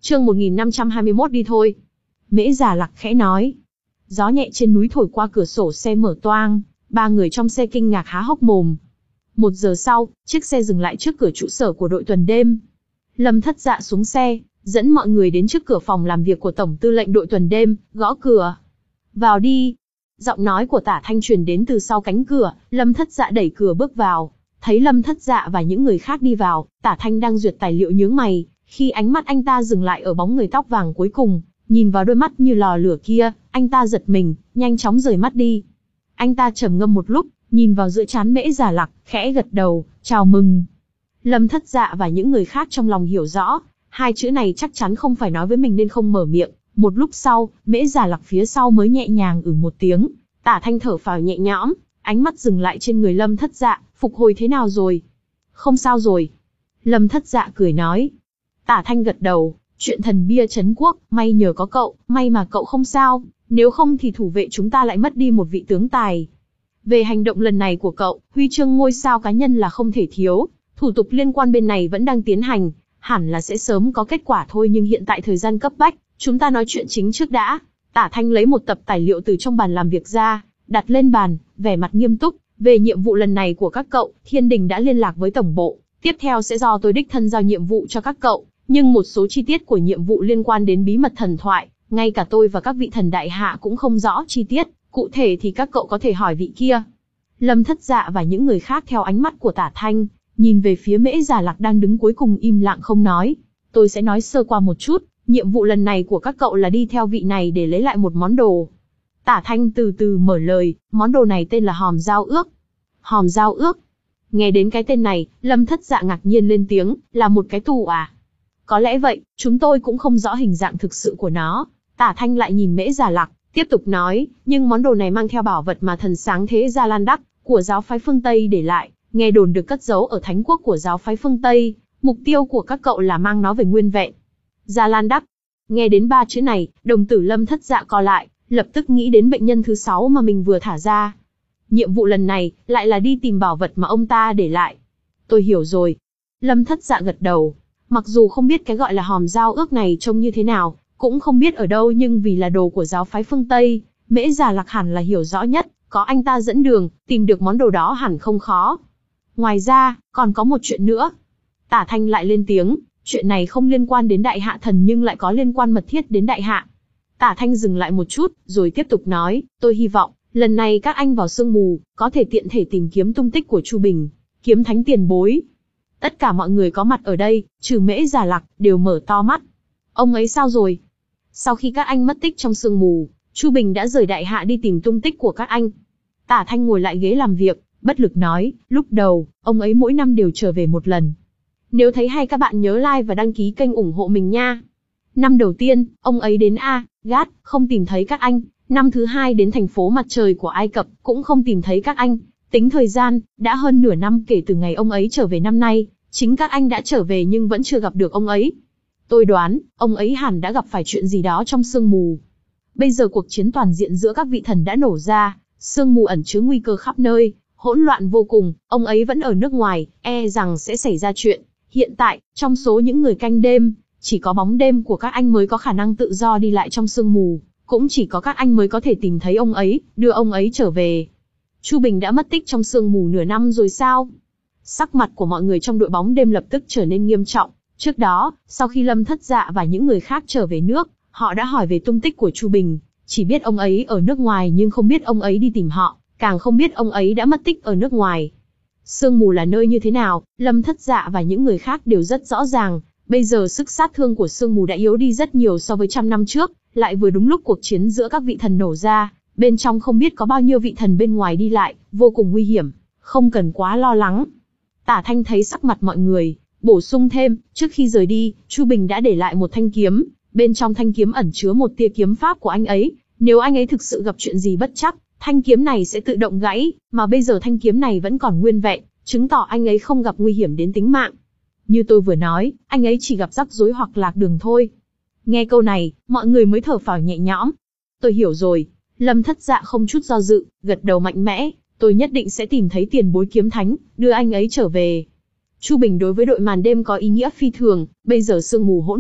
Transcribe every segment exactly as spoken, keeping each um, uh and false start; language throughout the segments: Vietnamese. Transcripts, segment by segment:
Chương một nghìn năm trăm hai mươi mốt đi thôi. Mễ Già Lặc khẽ nói. Gió nhẹ trên núi thổi qua cửa sổ xe mở toang, ba người trong xe kinh ngạc há hốc mồm. Một giờ sau, chiếc xe dừng lại trước cửa trụ sở của đội tuần đêm. Lâm Thất Dạ xuống xe, dẫn mọi người đến trước cửa phòng làm việc của Tổng tư lệnh đội tuần đêm, gõ cửa. Vào đi. Giọng nói của Tả Thanh truyền đến từ sau cánh cửa. Lâm Thất Dạ đẩy cửa bước vào. Thấy Lâm Thất Dạ và những người khác đi vào, Tả Thanh đang duyệt tài liệu nhướng mày. Khi ánh mắt anh ta dừng lại ở bóng người tóc vàng cuối cùng, nhìn vào đôi mắt như lò lửa kia, anh ta giật mình, nhanh chóng rời mắt đi. Anh ta trầm ngâm một lúc, nhìn vào giữa trán Mễ Già Lặc, khẽ gật đầu, chào mừng. Lâm Thất Dạ và những người khác trong lòng hiểu rõ, hai chữ này chắc chắn không phải nói với mình nên không mở miệng. Một lúc sau, Mễ Già Lặc phía sau mới nhẹ nhàng ử một tiếng. Tả Thanh thở phào nhẹ nhõm, ánh mắt dừng lại trên người Lâm Thất Dạ, phục hồi thế nào rồi? Không sao rồi. Lâm Thất Dạ cười nói. Tả Thanh gật đầu, chuyện thần bia trấn quốc, may nhờ có cậu, may mà cậu không sao, nếu không thì thủ vệ chúng ta lại mất đi một vị tướng tài. Về hành động lần này của cậu, huy chương ngôi sao cá nhân là không thể thiếu, thủ tục liên quan bên này vẫn đang tiến hành, hẳn là sẽ sớm có kết quả thôi, nhưng hiện tại thời gian cấp bách, chúng ta nói chuyện chính trước đã. Tả Thanh lấy một tập tài liệu từ trong bàn làm việc ra, đặt lên bàn, vẻ mặt nghiêm túc. Về nhiệm vụ lần này của các cậu, Thiên Đình đã liên lạc với tổng bộ, tiếp theo sẽ do tôi đích thân giao nhiệm vụ cho các cậu, nhưng một số chi tiết của nhiệm vụ liên quan đến bí mật thần thoại, ngay cả tôi và các vị thần đại hạ cũng không rõ chi tiết, cụ thể thì các cậu có thể hỏi vị kia. Lâm Thất Dạ và những người khác theo ánh mắt của Tả Thanh, nhìn về phía Mễ Già Lặc đang đứng cuối cùng im lặng không nói. Tôi sẽ nói sơ qua một chút, nhiệm vụ lần này của các cậu là đi theo vị này để lấy lại một món đồ. Tả Thanh từ từ mở lời, món đồ này tên là hòm giao ước. Hòm giao ước. Nghe đến cái tên này, Lâm Thất Dạ ngạc nhiên lên tiếng, là một cái tù à? Có lẽ vậy, chúng tôi cũng không rõ hình dạng thực sự của nó. Tả Thanh lại nhìn Mễ Già Lặc, tiếp tục nói, nhưng món đồ này mang theo bảo vật mà thần sáng thế Gia Lan Đắc, của giáo phái phương Tây để lại, nghe đồn được cất giấu ở thánh quốc của giáo phái phương Tây, mục tiêu của các cậu là mang nó về nguyên vẹn. Gia Lan Đắc. Nghe đến ba chữ này, đồng tử Lâm Thất Dạ co lại, lập tức nghĩ đến bệnh nhân thứ sáu mà mình vừa thả ra. Nhiệm vụ lần này, lại là đi tìm bảo vật mà ông ta để lại. Tôi hiểu rồi. Lâm Thất Dạ gật đầu. Mặc dù không biết cái gọi là hòm giao ước này trông như thế nào, cũng không biết ở đâu, nhưng vì là đồ của giáo phái phương Tây, Mễ Già Lặc hẳn là hiểu rõ nhất, có anh ta dẫn đường, tìm được món đồ đó hẳn không khó. Ngoài ra, còn có một chuyện nữa. Tả Thanh lại lên tiếng, chuyện này không liên quan đến Đại Hạ Thần nhưng lại có liên quan mật thiết đến Đại Hạ. Tả Thanh dừng lại một chút, rồi tiếp tục nói, tôi hy vọng, lần này các anh vào sương mù, có thể tiện thể tìm kiếm tung tích của Chu Bình, kiếm thánh tiền bối. Tất cả mọi người có mặt ở đây, trừ Mễ Già Lặc, đều mở to mắt. Ông ấy sao rồi? Sau khi các anh mất tích trong sương mù, Chu Bình đã rời Đại Hạ đi tìm tung tích của các anh. Tả Thanh ngồi lại ghế làm việc, bất lực nói, lúc đầu, ông ấy mỗi năm đều trở về một lần. Nếu thấy hay các bạn nhớ like và đăng ký kênh ủng hộ mình nha. Năm đầu tiên, ông ấy đến A, Gát, không tìm thấy các anh. Năm thứ hai đến thành phố mặt trời của Ai Cập, cũng không tìm thấy các anh. Tính thời gian, đã hơn nửa năm kể từ ngày ông ấy trở về năm nay, chính các anh đã trở về nhưng vẫn chưa gặp được ông ấy. Tôi đoán, ông ấy hẳn đã gặp phải chuyện gì đó trong sương mù. Bây giờ cuộc chiến toàn diện giữa các vị thần đã nổ ra, sương mù ẩn chứa nguy cơ khắp nơi, hỗn loạn vô cùng, ông ấy vẫn ở nước ngoài, e rằng sẽ xảy ra chuyện. Hiện tại, trong số những người canh đêm, chỉ có bóng đêm của các anh mới có khả năng tự do đi lại trong sương mù, cũng chỉ có các anh mới có thể tìm thấy ông ấy, đưa ông ấy trở về. Chu Bình đã mất tích trong sương mù nửa năm rồi sao? Sắc mặt của mọi người trong đội bóng đêm lập tức trở nên nghiêm trọng. Trước đó, sau khi Lâm Thất Dạ và những người khác trở về nước, họ đã hỏi về tung tích của Chu Bình, chỉ biết ông ấy ở nước ngoài nhưng không biết ông ấy đi tìm họ, càng không biết ông ấy đã mất tích ở nước ngoài. Sương mù là nơi như thế nào, Lâm Thất Dạ và những người khác đều rất rõ ràng. Bây giờ sức sát thương của sương mù đã yếu đi rất nhiều so với trăm năm trước, lại vừa đúng lúc cuộc chiến giữa các vị thần nổ ra, bên trong không biết có bao nhiêu vị thần bên ngoài đi lại, vô cùng nguy hiểm, không cần quá lo lắng. Tả Thanh thấy sắc mặt mọi người, bổ sung thêm, trước khi rời đi, Chu Bình đã để lại một thanh kiếm, bên trong thanh kiếm ẩn chứa một tia kiếm pháp của anh ấy, nếu anh ấy thực sự gặp chuyện gì bất trắc, thanh kiếm này sẽ tự động gãy, mà bây giờ thanh kiếm này vẫn còn nguyên vẹn, chứng tỏ anh ấy không gặp nguy hiểm đến tính mạng. Như tôi vừa nói, anh ấy chỉ gặp rắc rối hoặc lạc đường thôi. Nghe câu này, mọi người mới thở phào nhẹ nhõm. Tôi hiểu rồi. Lâm Thất Dạ không chút do dự, gật đầu mạnh mẽ. Tôi nhất định sẽ tìm thấy tiền bối kiếm thánh, đưa anh ấy trở về. Chu Bình đối với đội màn đêm có ý nghĩa phi thường. Bây giờ sương mù hỗn loạn,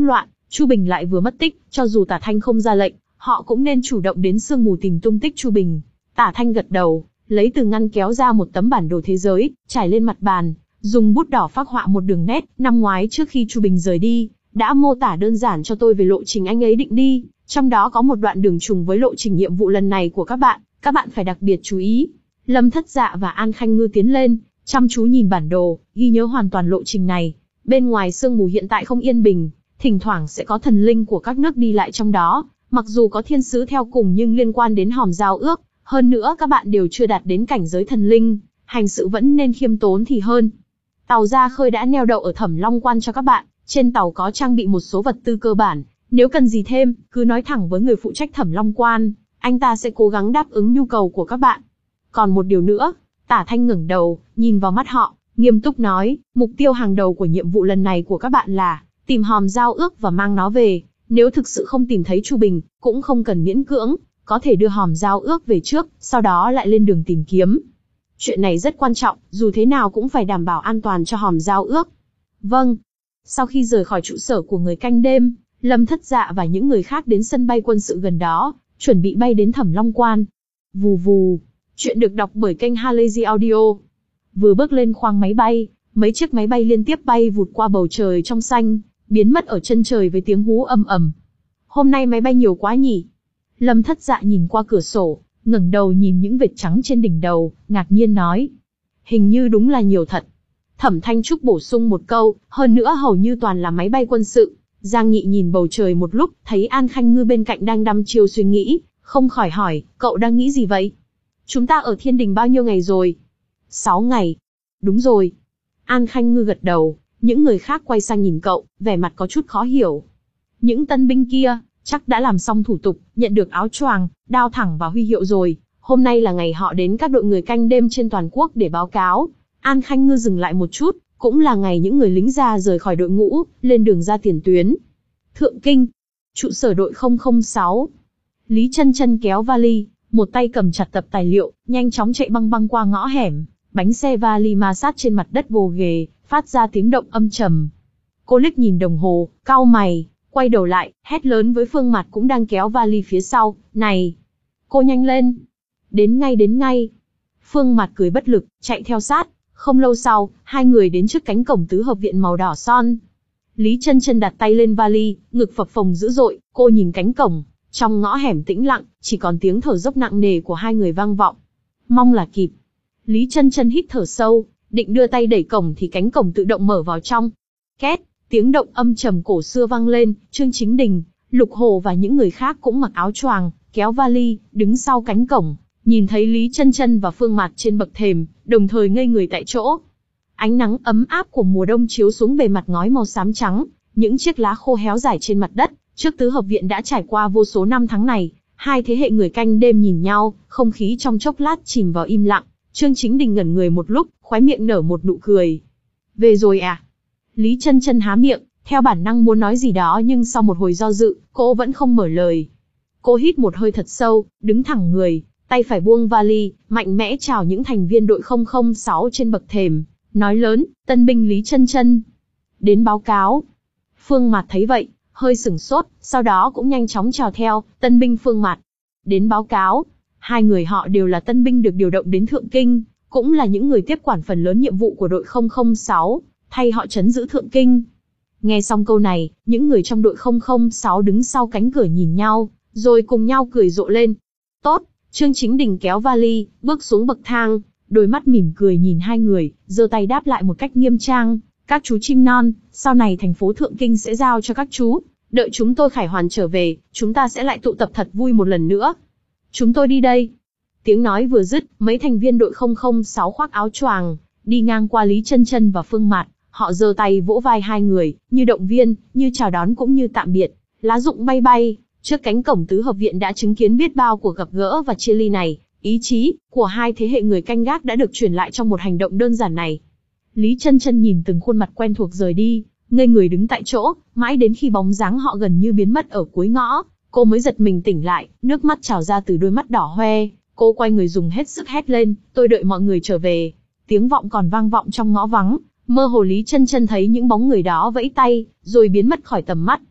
Chu Bình lại vừa mất tích, cho dù Tả Thanh không ra lệnh, họ cũng nên chủ động đến sương mù tìm tung tích Chu Bình. Tả Thanh gật đầu, lấy từ ngăn kéo ra một tấm bản đồ thế giới, trải lên mặt bàn, dùng bút đỏ phác họa một đường nét. Năm ngoái trước khi Chu Bình rời đi, đã mô tả đơn giản cho tôi về lộ trình anh ấy định đi, trong đó có một đoạn đường trùng với lộ trình nhiệm vụ lần này của các bạn, các bạn phải đặc biệt chú ý. Lâm Thất Dạ và An Khanh Ngư tiến lên, chăm chú nhìn bản đồ, ghi nhớ hoàn toàn lộ trình này. Bên ngoài sương mù hiện tại không yên bình, thỉnh thoảng sẽ có thần linh của các nước đi lại trong đó, mặc dù có thiên sứ theo cùng nhưng liên quan đến hòm giao ước, hơn nữa các bạn đều chưa đạt đến cảnh giới thần linh, hành sự vẫn nên khiêm tốn thì hơn. Tàu ra khơi đã neo đậu ở Thẩm Long Quan cho các bạn, trên tàu có trang bị một số vật tư cơ bản, nếu cần gì thêm, cứ nói thẳng với người phụ trách Thẩm Long Quan, anh ta sẽ cố gắng đáp ứng nhu cầu của các bạn. Còn một điều nữa, Tả Thanh ngẩng đầu, nhìn vào mắt họ, nghiêm túc nói, mục tiêu hàng đầu của nhiệm vụ lần này của các bạn là tìm hòm giao ước và mang nó về. Nếu thực sự không tìm thấy Chu Bình, cũng không cần miễn cưỡng, có thể đưa hòm giao ước về trước, sau đó lại lên đường tìm kiếm. Chuyện này rất quan trọng, dù thế nào cũng phải đảm bảo an toàn cho hòm giao ước. Vâng. Sau khi rời khỏi trụ sở của người canh đêm, Lâm Thất Dạ và những người khác đến sân bay quân sự gần đó, chuẩn bị bay đến Thẩm Long Quan. Vù vù. Chuyện được đọc bởi kênh Halazy Audio. Vừa bước lên khoang máy bay, mấy chiếc máy bay liên tiếp bay vụt qua bầu trời trong xanh, biến mất ở chân trời với tiếng hú ầm ầm. Hôm nay máy bay nhiều quá nhỉ? Lâm Thất Dạ nhìn qua cửa sổ, ngẩng đầu nhìn những vệt trắng trên đỉnh đầu, ngạc nhiên nói. Hình như đúng là nhiều thật. Thẩm Thanh Trúc bổ sung một câu, hơn nữa hầu như toàn là máy bay quân sự. Giang Nghị nhìn bầu trời một lúc, thấy An Khanh Ngư bên cạnh đang đăm chiêu suy nghĩ, không khỏi hỏi, cậu đang nghĩ gì vậy? Chúng ta ở Thiên Đình bao nhiêu ngày rồi? Sáu ngày. Đúng rồi. An Khanh Ngư gật đầu, những người khác quay sang nhìn cậu, vẻ mặt có chút khó hiểu. Những tân binh kia, chắc đã làm xong thủ tục, nhận được áo choàng, đao thẳng và huy hiệu rồi. Hôm nay là ngày họ đến các đội người canh đêm trên toàn quốc để báo cáo. An Khanh Ngư dừng lại một chút, cũng là ngày những người lính già rời khỏi đội ngũ, lên đường ra tiền tuyến. Thượng Kinh, trụ sở đội không không sáu. Lý Chân Chân kéo vali, một tay cầm chặt tập tài liệu, nhanh chóng chạy băng băng qua ngõ hẻm, bánh xe vali ma sát trên mặt đất gồ ghề, phát ra tiếng động âm trầm. Cô liếc nhìn đồng hồ, cau mày, quay đầu lại, hét lớn với Phương Mạt cũng đang kéo vali phía sau, này, cô nhanh lên, đến ngay đến ngay. Phương Mạt cười bất lực, chạy theo sát, không lâu sau, hai người đến trước cánh cổng tứ hợp viện màu đỏ son. Lý Chân Chân đặt tay lên vali, ngực phập phồng dữ dội, cô nhìn cánh cổng, trong ngõ hẻm tĩnh lặng, chỉ còn tiếng thở dốc nặng nề của hai người vang vọng. Mong là kịp. Lý Chân Chân hít thở sâu, định đưa tay đẩy cổng thì cánh cổng tự động mở vào trong. Két, tiếng động âm trầm cổ xưa vang lên, Trương Chính Đình, Lục Hồ và những người khác cũng mặc áo choàng, kéo vali, đứng sau cánh cổng, nhìn thấy Lý Chân Chân và Phương Mạt trên bậc thềm, đồng thời ngây người tại chỗ. Ánh nắng ấm áp của mùa đông chiếu xuống bề mặt ngói màu xám trắng, những chiếc lá khô héo rải trên mặt đất. Trước tứ hợp viện đã trải qua vô số năm tháng này, hai thế hệ người canh đêm nhìn nhau, không khí trong chốc lát chìm vào im lặng. Trương Chính Đình ngẩn người một lúc, khóe miệng nở một nụ cười. Về rồi à? Lý Chân Chân há miệng, theo bản năng muốn nói gì đó nhưng sau một hồi do dự, cô vẫn không mở lời. Cô hít một hơi thật sâu, đứng thẳng người, tay phải buông vali, mạnh mẽ chào những thành viên đội không không sáu trên bậc thềm, nói lớn, tân binh Lý Chân Chân. Đến báo cáo. Phương Mạt thấy vậy, hơi sửng sốt, sau đó cũng nhanh chóng chào theo, tân binh Phương Mạt. Đến báo cáo. Hai người họ đều là tân binh được điều động đến Thượng Kinh, cũng là những người tiếp quản phần lớn nhiệm vụ của đội không không sáu, thay họ trấn giữ Thượng Kinh. Nghe xong câu này, những người trong đội không không sáu đứng sau cánh cửa nhìn nhau, rồi cùng nhau cười rộ lên. Tốt, Trương Chính Đình kéo vali, bước xuống bậc thang, đôi mắt mỉm cười nhìn hai người, giơ tay đáp lại một cách nghiêm trang. Các chú chim non, sau này thành phố Thượng Kinh sẽ giao cho các chú, đợi chúng tôi khải hoàn trở về, chúng ta sẽ lại tụ tập thật vui một lần nữa. Chúng tôi đi đây. Tiếng nói vừa dứt, mấy thành viên đội không không sáu khoác áo choàng, đi ngang qua Lý Chân Chân và Phương Mạt, họ giơ tay vỗ vai hai người, như động viên, như chào đón cũng như tạm biệt. Lá rụng bay bay, trước cánh cổng tứ hợp viện đã chứng kiến biết bao cuộc gặp gỡ và chia ly này, ý chí của hai thế hệ người canh gác đã được truyền lại trong một hành động đơn giản này. Lý Chân Chân nhìn từng khuôn mặt quen thuộc rời đi, ngây người đứng tại chỗ, mãi đến khi bóng dáng họ gần như biến mất ở cuối ngõ, cô mới giật mình tỉnh lại, nước mắt trào ra từ đôi mắt đỏ hoe, cô quay người dùng hết sức hét lên, tôi đợi mọi người trở về. Tiếng vọng còn vang vọng trong ngõ vắng, mơ hồ Lý Chân Chân thấy những bóng người đó vẫy tay, rồi biến mất khỏi tầm mắt.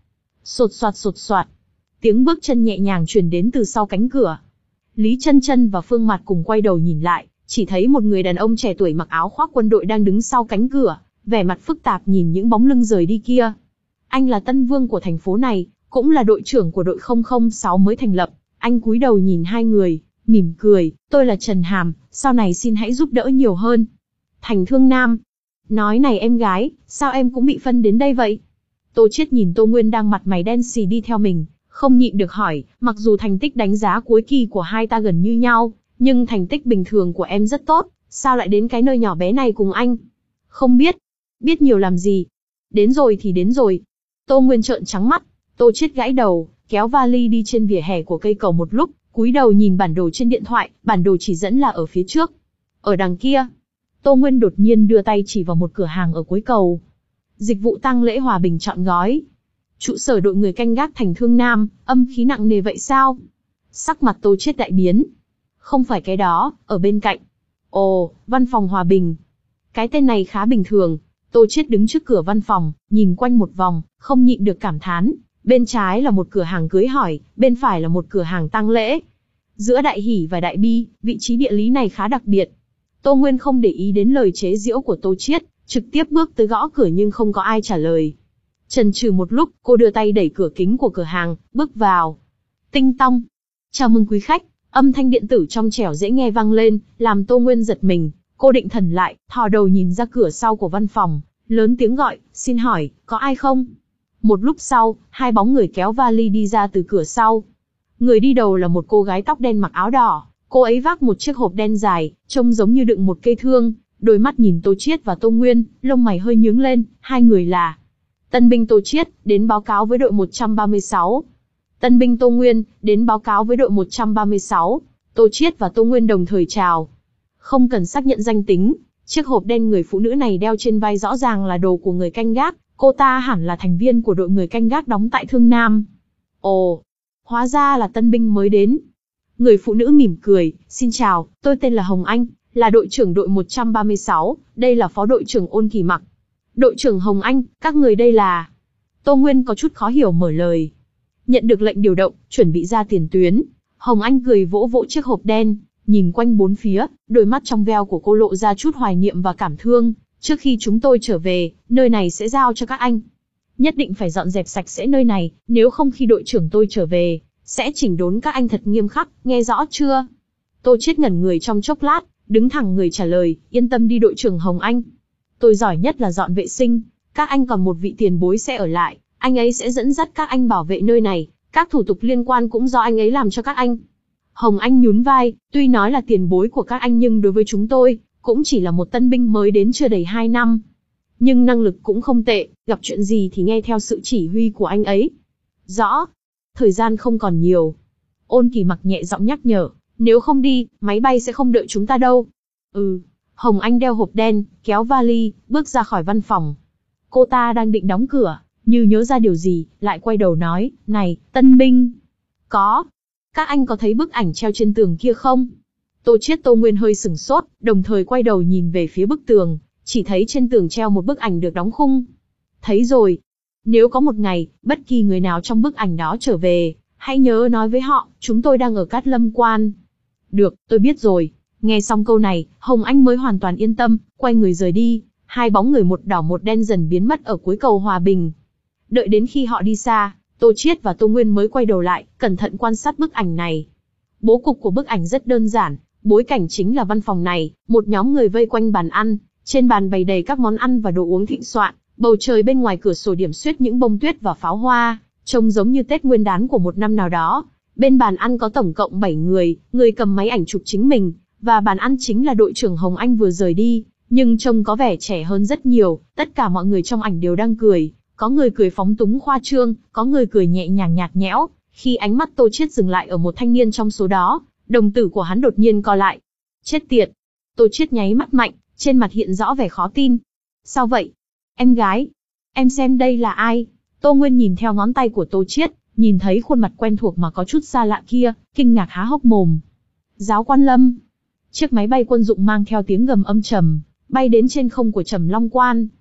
Sột soạt sột soạt. Tiếng bước chân nhẹ nhàng truyền đến từ sau cánh cửa. Lý Chân Chân và Phương Mạt cùng quay đầu nhìn lại, chỉ thấy một người đàn ông trẻ tuổi mặc áo khoác quân đội đang đứng sau cánh cửa, vẻ mặt phức tạp nhìn những bóng lưng rời đi kia. Anh là Tân Vương của thành phố này, cũng là đội trưởng của đội không không sáu mới thành lập. Anh cúi đầu nhìn hai người, mỉm cười, tôi là Trần Hàm, sau này xin hãy giúp đỡ nhiều hơn. Thành Thương Nam. Nói này em gái, sao em cũng bị phân đến đây vậy? Tô Chiết nhìn Tô Nguyên đang mặt mày đen xì đi theo mình, không nhịn được hỏi, mặc dù thành tích đánh giá cuối kỳ của hai ta gần như nhau, nhưng thành tích bình thường của em rất tốt, sao lại đến cái nơi nhỏ bé này cùng anh? Không biết. Biết nhiều làm gì? Đến rồi thì đến rồi. Tô Nguyên trợn trắng mắt. Tô Chiết gãi đầu, kéo vali đi trên vỉa hè của cây cầu một lúc, cúi đầu nhìn bản đồ trên điện thoại, bản đồ chỉ dẫn là ở phía trước. Ở đằng kia. Tô Nguyên đột nhiên đưa tay chỉ vào một cửa hàng ở cuối cầu. Dịch vụ tang lễ Hòa Bình trọn gói. Trụ sở đội người canh gác thành Thương Nam, âm khí nặng nề vậy sao? Sắc mặt Tô Chiết đại biến. Không phải cái đó, ở bên cạnh. Ồ, văn phòng Hòa Bình. Cái tên này khá bình thường. Tô Chiết đứng trước cửa văn phòng, nhìn quanh một vòng, không nhịn được cảm thán. Bên trái là một cửa hàng cưới hỏi, bên phải là một cửa hàng tang lễ. Giữa đại hỷ và đại bi, vị trí địa lý này khá đặc biệt. Tô Nguyên không để ý đến lời chế giễu của Tô Chiết, trực tiếp bước tới gõ cửa nhưng không có ai trả lời. Chần chừ một lúc, cô đưa tay đẩy cửa kính của cửa hàng, bước vào. Tinh tong. Chào mừng quý khách. Âm thanh điện tử trong trẻo dễ nghe vang lên, làm Tô Nguyên giật mình. Cô định thần lại, thò đầu nhìn ra cửa sau của văn phòng, lớn tiếng gọi, xin hỏi, có ai không? Một lúc sau, hai bóng người kéo vali đi ra từ cửa sau. Người đi đầu là một cô gái tóc đen mặc áo đỏ, cô ấy vác một chiếc hộp đen dài, trông giống như đựng một cây thương, đôi mắt nhìn Tô Chiết và Tô Nguyên, lông mày hơi nhướng lên, hai người là Tân binh Tô Chiết, đến báo cáo với đội một trăm ba mươi sáu. Tân binh Tô Nguyên, đến báo cáo với đội một trăm ba mươi sáu. Tô Chiết và Tô Nguyên đồng thời chào. Không cần xác nhận danh tính, chiếc hộp đen người phụ nữ này đeo trên vai rõ ràng là đồ của người canh gác, cô ta hẳn là thành viên của đội người canh gác đóng tại Thương Nam. Ồ, hóa ra là tân binh mới đến. Người phụ nữ mỉm cười, xin chào, tôi tên là Hồng Anh, là đội trưởng đội một trăm ba mươi sáu, đây là phó đội trưởng Ôn Kỳ Mặc. Đội trưởng Hồng Anh, các người đây là... Tô Nguyên có chút khó hiểu mở lời. Nhận được lệnh điều động, chuẩn bị ra tiền tuyến. Hồng Anh cười vỗ vỗ chiếc hộp đen, nhìn quanh bốn phía, đôi mắt trong veo của cô lộ ra chút hoài niệm và cảm thương. Trước khi chúng tôi trở về, nơi này sẽ giao cho các anh. Nhất định phải dọn dẹp sạch sẽ nơi này, nếu không khi đội trưởng tôi trở về, sẽ chỉnh đốn các anh thật nghiêm khắc, nghe rõ chưa? Tô Chiết ngẩn người trong chốc lát, đứng thẳng người trả lời, yên tâm đi đội trưởng Hồng Anh. Tôi giỏi nhất là dọn vệ sinh, các anh còn một vị tiền bối sẽ ở lại, anh ấy sẽ dẫn dắt các anh bảo vệ nơi này, các thủ tục liên quan cũng do anh ấy làm cho các anh. Hồng Anh nhún vai, tuy nói là tiền bối của các anh nhưng đối với chúng tôi, cũng chỉ là một tân binh mới đến chưa đầy hai năm. Nhưng năng lực cũng không tệ, gặp chuyện gì thì nghe theo sự chỉ huy của anh ấy. Rõ. Thời gian không còn nhiều. Ôn Kỳ Mặc nhẹ giọng nhắc nhở, nếu không đi, máy bay sẽ không đợi chúng ta đâu. Ừ. Hồng Anh đeo hộp đen, kéo vali, bước ra khỏi văn phòng. Cô ta đang định đóng cửa, như nhớ ra điều gì, lại quay đầu nói, này, tân binh. Có. Các anh có thấy bức ảnh treo trên tường kia không? Tô Chiết Tô Nguyên hơi sửng sốt, đồng thời quay đầu nhìn về phía bức tường, chỉ thấy trên tường treo một bức ảnh được đóng khung. Thấy rồi. Nếu có một ngày, bất kỳ người nào trong bức ảnh đó trở về, hãy nhớ nói với họ, chúng tôi đang ở Cát Lâm Quan. Được, tôi biết rồi. Nghe xong câu này, Hồng Anh mới hoàn toàn yên tâm, quay người rời đi. Hai bóng người một đỏ một đen dần biến mất ở cuối cầu Hòa Bình. Đợi đến khi họ đi xa, Tô Chiết và Tô Nguyên mới quay đầu lại, cẩn thận quan sát bức ảnh này. Bố cục của bức ảnh rất đơn giản, bối cảnh chính là văn phòng này, một nhóm người vây quanh bàn ăn, trên bàn bày đầy các món ăn và đồ uống thịnh soạn, bầu trời bên ngoài cửa sổ điểm xuyết những bông tuyết và pháo hoa, trông giống như Tết Nguyên đán của một năm nào đó. Bên bàn ăn có tổng cộng bảy người, người cầm máy ảnh chụp chính mình, và bàn ăn chính là đội trưởng Hồng Anh vừa rời đi, nhưng trông có vẻ trẻ hơn rất nhiều, tất cả mọi người trong ảnh đều đang cười, có người cười phóng túng khoa trương, có người cười nhẹ nhàng nhạt nhẽo. Khi ánh mắt Tô Chiết dừng lại ở một thanh niên trong số đó, đồng tử của hắn đột nhiên co lại. Chết tiệt! Tô Chiết nháy mắt mạnh, trên mặt hiện rõ vẻ khó tin. Sao vậy? Em gái? Em xem đây là ai? Tô Nguyên nhìn theo ngón tay của Tô Chiết, nhìn thấy khuôn mặt quen thuộc mà có chút xa lạ kia, kinh ngạc há hốc mồm. Giáo quan Lâm. Chiếc máy bay quân dụng mang theo tiếng gầm âm trầm, bay đến trên không của Trầm Long Quan.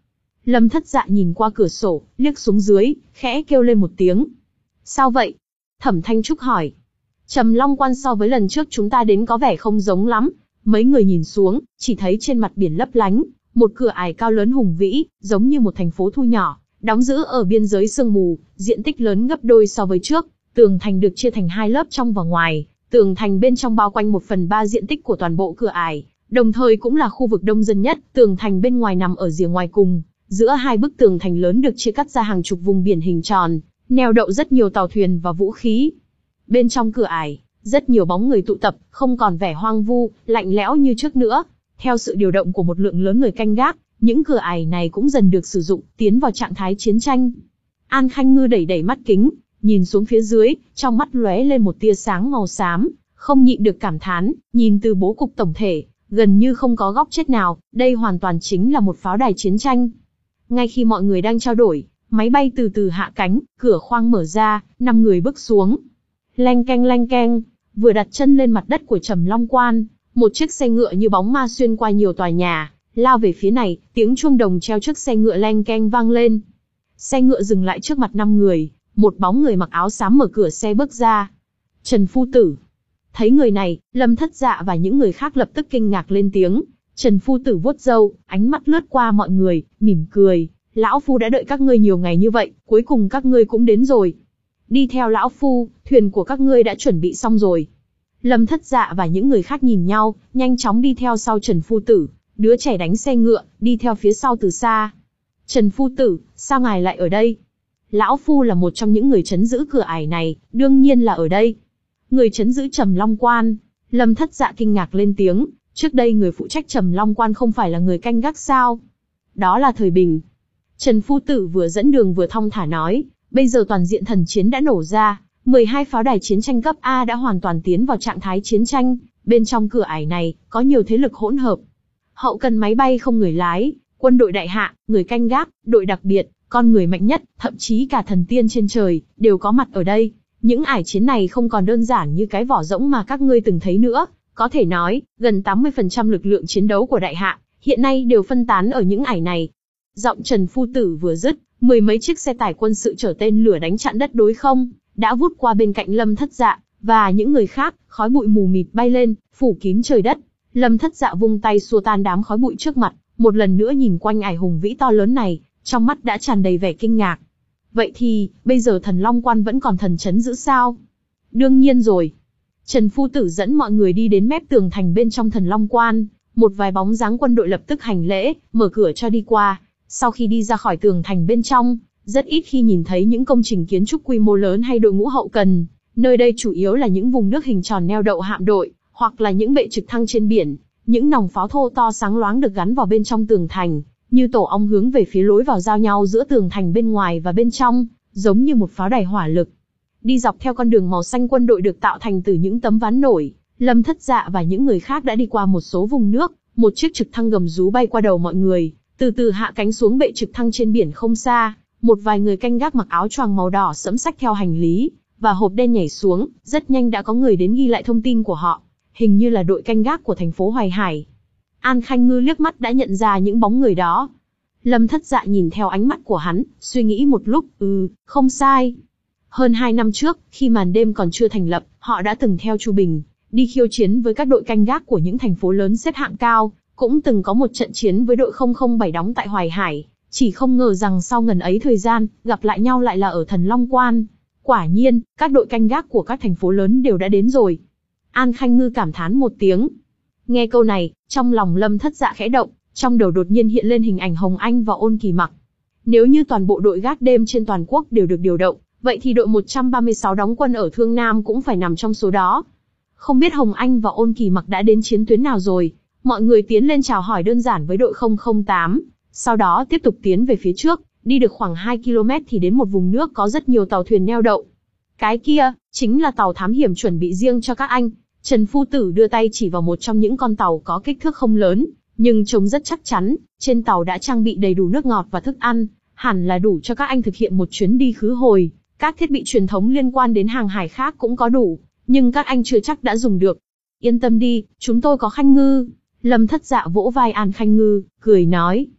Lâm Thất Dạ nhìn qua cửa sổ, liếc xuống dưới, khẽ kêu lên một tiếng. Sao vậy? Thẩm Thanh Trúc hỏi. Trầm Long Quan so với lần trước chúng ta đến có vẻ không giống lắm. Mấy người nhìn xuống, chỉ thấy trên mặt biển lấp lánh, một cửa ải cao lớn hùng vĩ, giống như một thành phố thu nhỏ, đóng giữ ở biên giới sương mù, diện tích lớn gấp đôi so với trước. Tường thành được chia thành hai lớp trong và ngoài, tường thành bên trong bao quanh một phần ba diện tích của toàn bộ cửa ải, đồng thời cũng là khu vực đông dân nhất. Tường thành bên ngoài nằm ở rìa ngoài cùng, giữa hai bức tường thành lớn được chia cắt ra hàng chục vùng biển hình tròn, neo đậu rất nhiều tàu thuyền và vũ khí. Bên trong cửa ải, rất nhiều bóng người tụ tập, không còn vẻ hoang vu, lạnh lẽo như trước nữa. Theo sự điều động của một lượng lớn người canh gác, những cửa ải này cũng dần được sử dụng, tiến vào trạng thái chiến tranh. An Khanh Ngư đẩy đẩy mắt kính, nhìn xuống phía dưới, trong mắt lóe lên một tia sáng màu xám, không nhịn được cảm thán, nhìn từ bố cục tổng thể, gần như không có góc chết nào, đây hoàn toàn chính là một pháo đài chiến tranh. Ngay khi mọi người đang trao đổi, máy bay từ từ hạ cánh, cửa khoang mở ra, năm người bước xuống. Leng keng leng keng, vừa đặt chân lên mặt đất của Trầm Long Quan, một chiếc xe ngựa như bóng ma xuyên qua nhiều tòa nhà, lao về phía này, tiếng chuông đồng treo trước xe ngựa leng keng vang lên. Xe ngựa dừng lại trước mặt năm người, một bóng người mặc áo xám mở cửa xe bước ra. Trần Phu Tử. Thấy người này, Lâm Thất Dạ và những người khác lập tức kinh ngạc lên tiếng. Trần Phu Tử vuốt râu, ánh mắt lướt qua mọi người, mỉm cười. Lão Phu đã đợi các ngươi nhiều ngày như vậy, cuối cùng các ngươi cũng đến rồi. Đi theo Lão Phu, thuyền của các ngươi đã chuẩn bị xong rồi. Lâm Thất Dạ và những người khác nhìn nhau, nhanh chóng đi theo sau Trần Phu Tử. Đứa trẻ đánh xe ngựa, đi theo phía sau từ xa. Trần Phu Tử, sao ngài lại ở đây? Lão Phu là một trong những người trấn giữ cửa ải này, đương nhiên là ở đây. Người trấn giữ Trầm Long Quan. Lâm Thất Dạ kinh ngạc lên tiếng, trước đây người phụ trách Trầm Long Quan không phải là người canh gác sao? Đó là Thời Bình. Trần Phu Tử vừa dẫn đường vừa thong thả nói, bây giờ toàn diện thần chiến đã nổ ra, mười hai pháo đài chiến tranh cấp A đã hoàn toàn tiến vào trạng thái chiến tranh, bên trong cửa ải này, có nhiều thế lực hỗn hợp. Hậu cần máy bay không người lái, quân đội đại hạ, người canh gác, đội đặc biệt, con người mạnh nhất, thậm chí cả thần tiên trên trời, đều có mặt ở đây. Những ải chiến này không còn đơn giản như cái vỏ rỗng mà các ngươi từng thấy nữa, có thể nói, gần tám mươi phần trăm lực lượng chiến đấu của đại hạ, hiện nay đều phân tán ở những ải này. Giọng Trần Phu Tử vừa dứt, mười mấy chiếc xe tải quân sự chở tên lửa đánh chặn đất đối không, đã vút qua bên cạnh Lâm Thất Dạ, và những người khác, khói bụi mù mịt bay lên, phủ kín trời đất. Lâm Thất Dạ vung tay xua tan đám khói bụi trước mặt, một lần nữa nhìn quanh ải hùng vĩ to lớn này, trong mắt đã tràn đầy vẻ kinh ngạc. Vậy thì, bây giờ Thần Long Quan vẫn còn thần trấn giữ sao? Đương nhiên rồi. Trần Phu Tử dẫn mọi người đi đến mép tường thành bên trong Thần Long Quan, một vài bóng dáng quân đội lập tức hành lễ, mở cửa cho đi qua. Sau khi đi ra khỏi tường thành bên trong, rất ít khi nhìn thấy những công trình kiến trúc quy mô lớn hay đội ngũ hậu cần. Nơi đây chủ yếu là những vùng nước hình tròn neo đậu hạm đội, hoặc là những bệ trực thăng trên biển. Những nòng pháo thô to sáng loáng được gắn vào bên trong tường thành, như tổ ong hướng về phía lối vào giao nhau giữa tường thành bên ngoài và bên trong, giống như một pháo đài hỏa lực. Đi dọc theo con đường màu xanh quân đội được tạo thành từ những tấm ván nổi, Lâm Thất Dạ và những người khác đã đi qua một số vùng nước, một chiếc trực thăng gầm rú bay qua đầu mọi người, từ từ hạ cánh xuống bệ trực thăng trên biển không xa. Một vài người canh gác mặc áo choàng màu đỏ sẫm xách theo hành lý và hộp đen nhảy xuống, rất nhanh đã có người đến ghi lại thông tin của họ, hình như là đội canh gác của thành phố Hoài Hải. An Khanh Ngư liếc mắt đã nhận ra những bóng người đó. Lâm Thất Dạ nhìn theo ánh mắt của hắn, suy nghĩ một lúc, ừ, không sai. Hơn hai năm trước, khi màn đêm còn chưa thành lập, họ đã từng theo Chu Bình, đi khiêu chiến với các đội canh gác của những thành phố lớn xếp hạng cao, cũng từng có một trận chiến với đội không không bảy đóng tại Hoài Hải, chỉ không ngờ rằng sau ngần ấy thời gian, gặp lại nhau lại là ở Thần Long Quan. Quả nhiên, các đội canh gác của các thành phố lớn đều đã đến rồi. An Khanh Ngư cảm thán một tiếng. Nghe câu này, trong lòng Lâm Thất Dạ khẽ động, trong đầu đột nhiên hiện lên hình ảnh Hồng Anh và Ôn Kỳ Mặc. Nếu như toàn bộ đội gác đêm trên toàn quốc đều được điều động, vậy thì đội một trăm ba mươi sáu đóng quân ở Thương Nam cũng phải nằm trong số đó. Không biết Hồng Anh và Ôn Kỳ Mặc đã đến chiến tuyến nào rồi? Mọi người tiến lên chào hỏi đơn giản với đội không không tám, sau đó tiếp tục tiến về phía trước, đi được khoảng hai ki lô mét thì đến một vùng nước có rất nhiều tàu thuyền neo đậu. Cái kia, chính là tàu thám hiểm chuẩn bị riêng cho các anh. Trần Phu Tử đưa tay chỉ vào một trong những con tàu có kích thước không lớn, nhưng trông rất chắc chắn, trên tàu đã trang bị đầy đủ nước ngọt và thức ăn, hẳn là đủ cho các anh thực hiện một chuyến đi khứ hồi. Các thiết bị truyền thống liên quan đến hàng hải khác cũng có đủ, nhưng các anh chưa chắc đã dùng được. Yên tâm đi, chúng tôi có Khanh Ngư. Lâm Thất Dạ vỗ vai An Khanh Ngư, cười nói.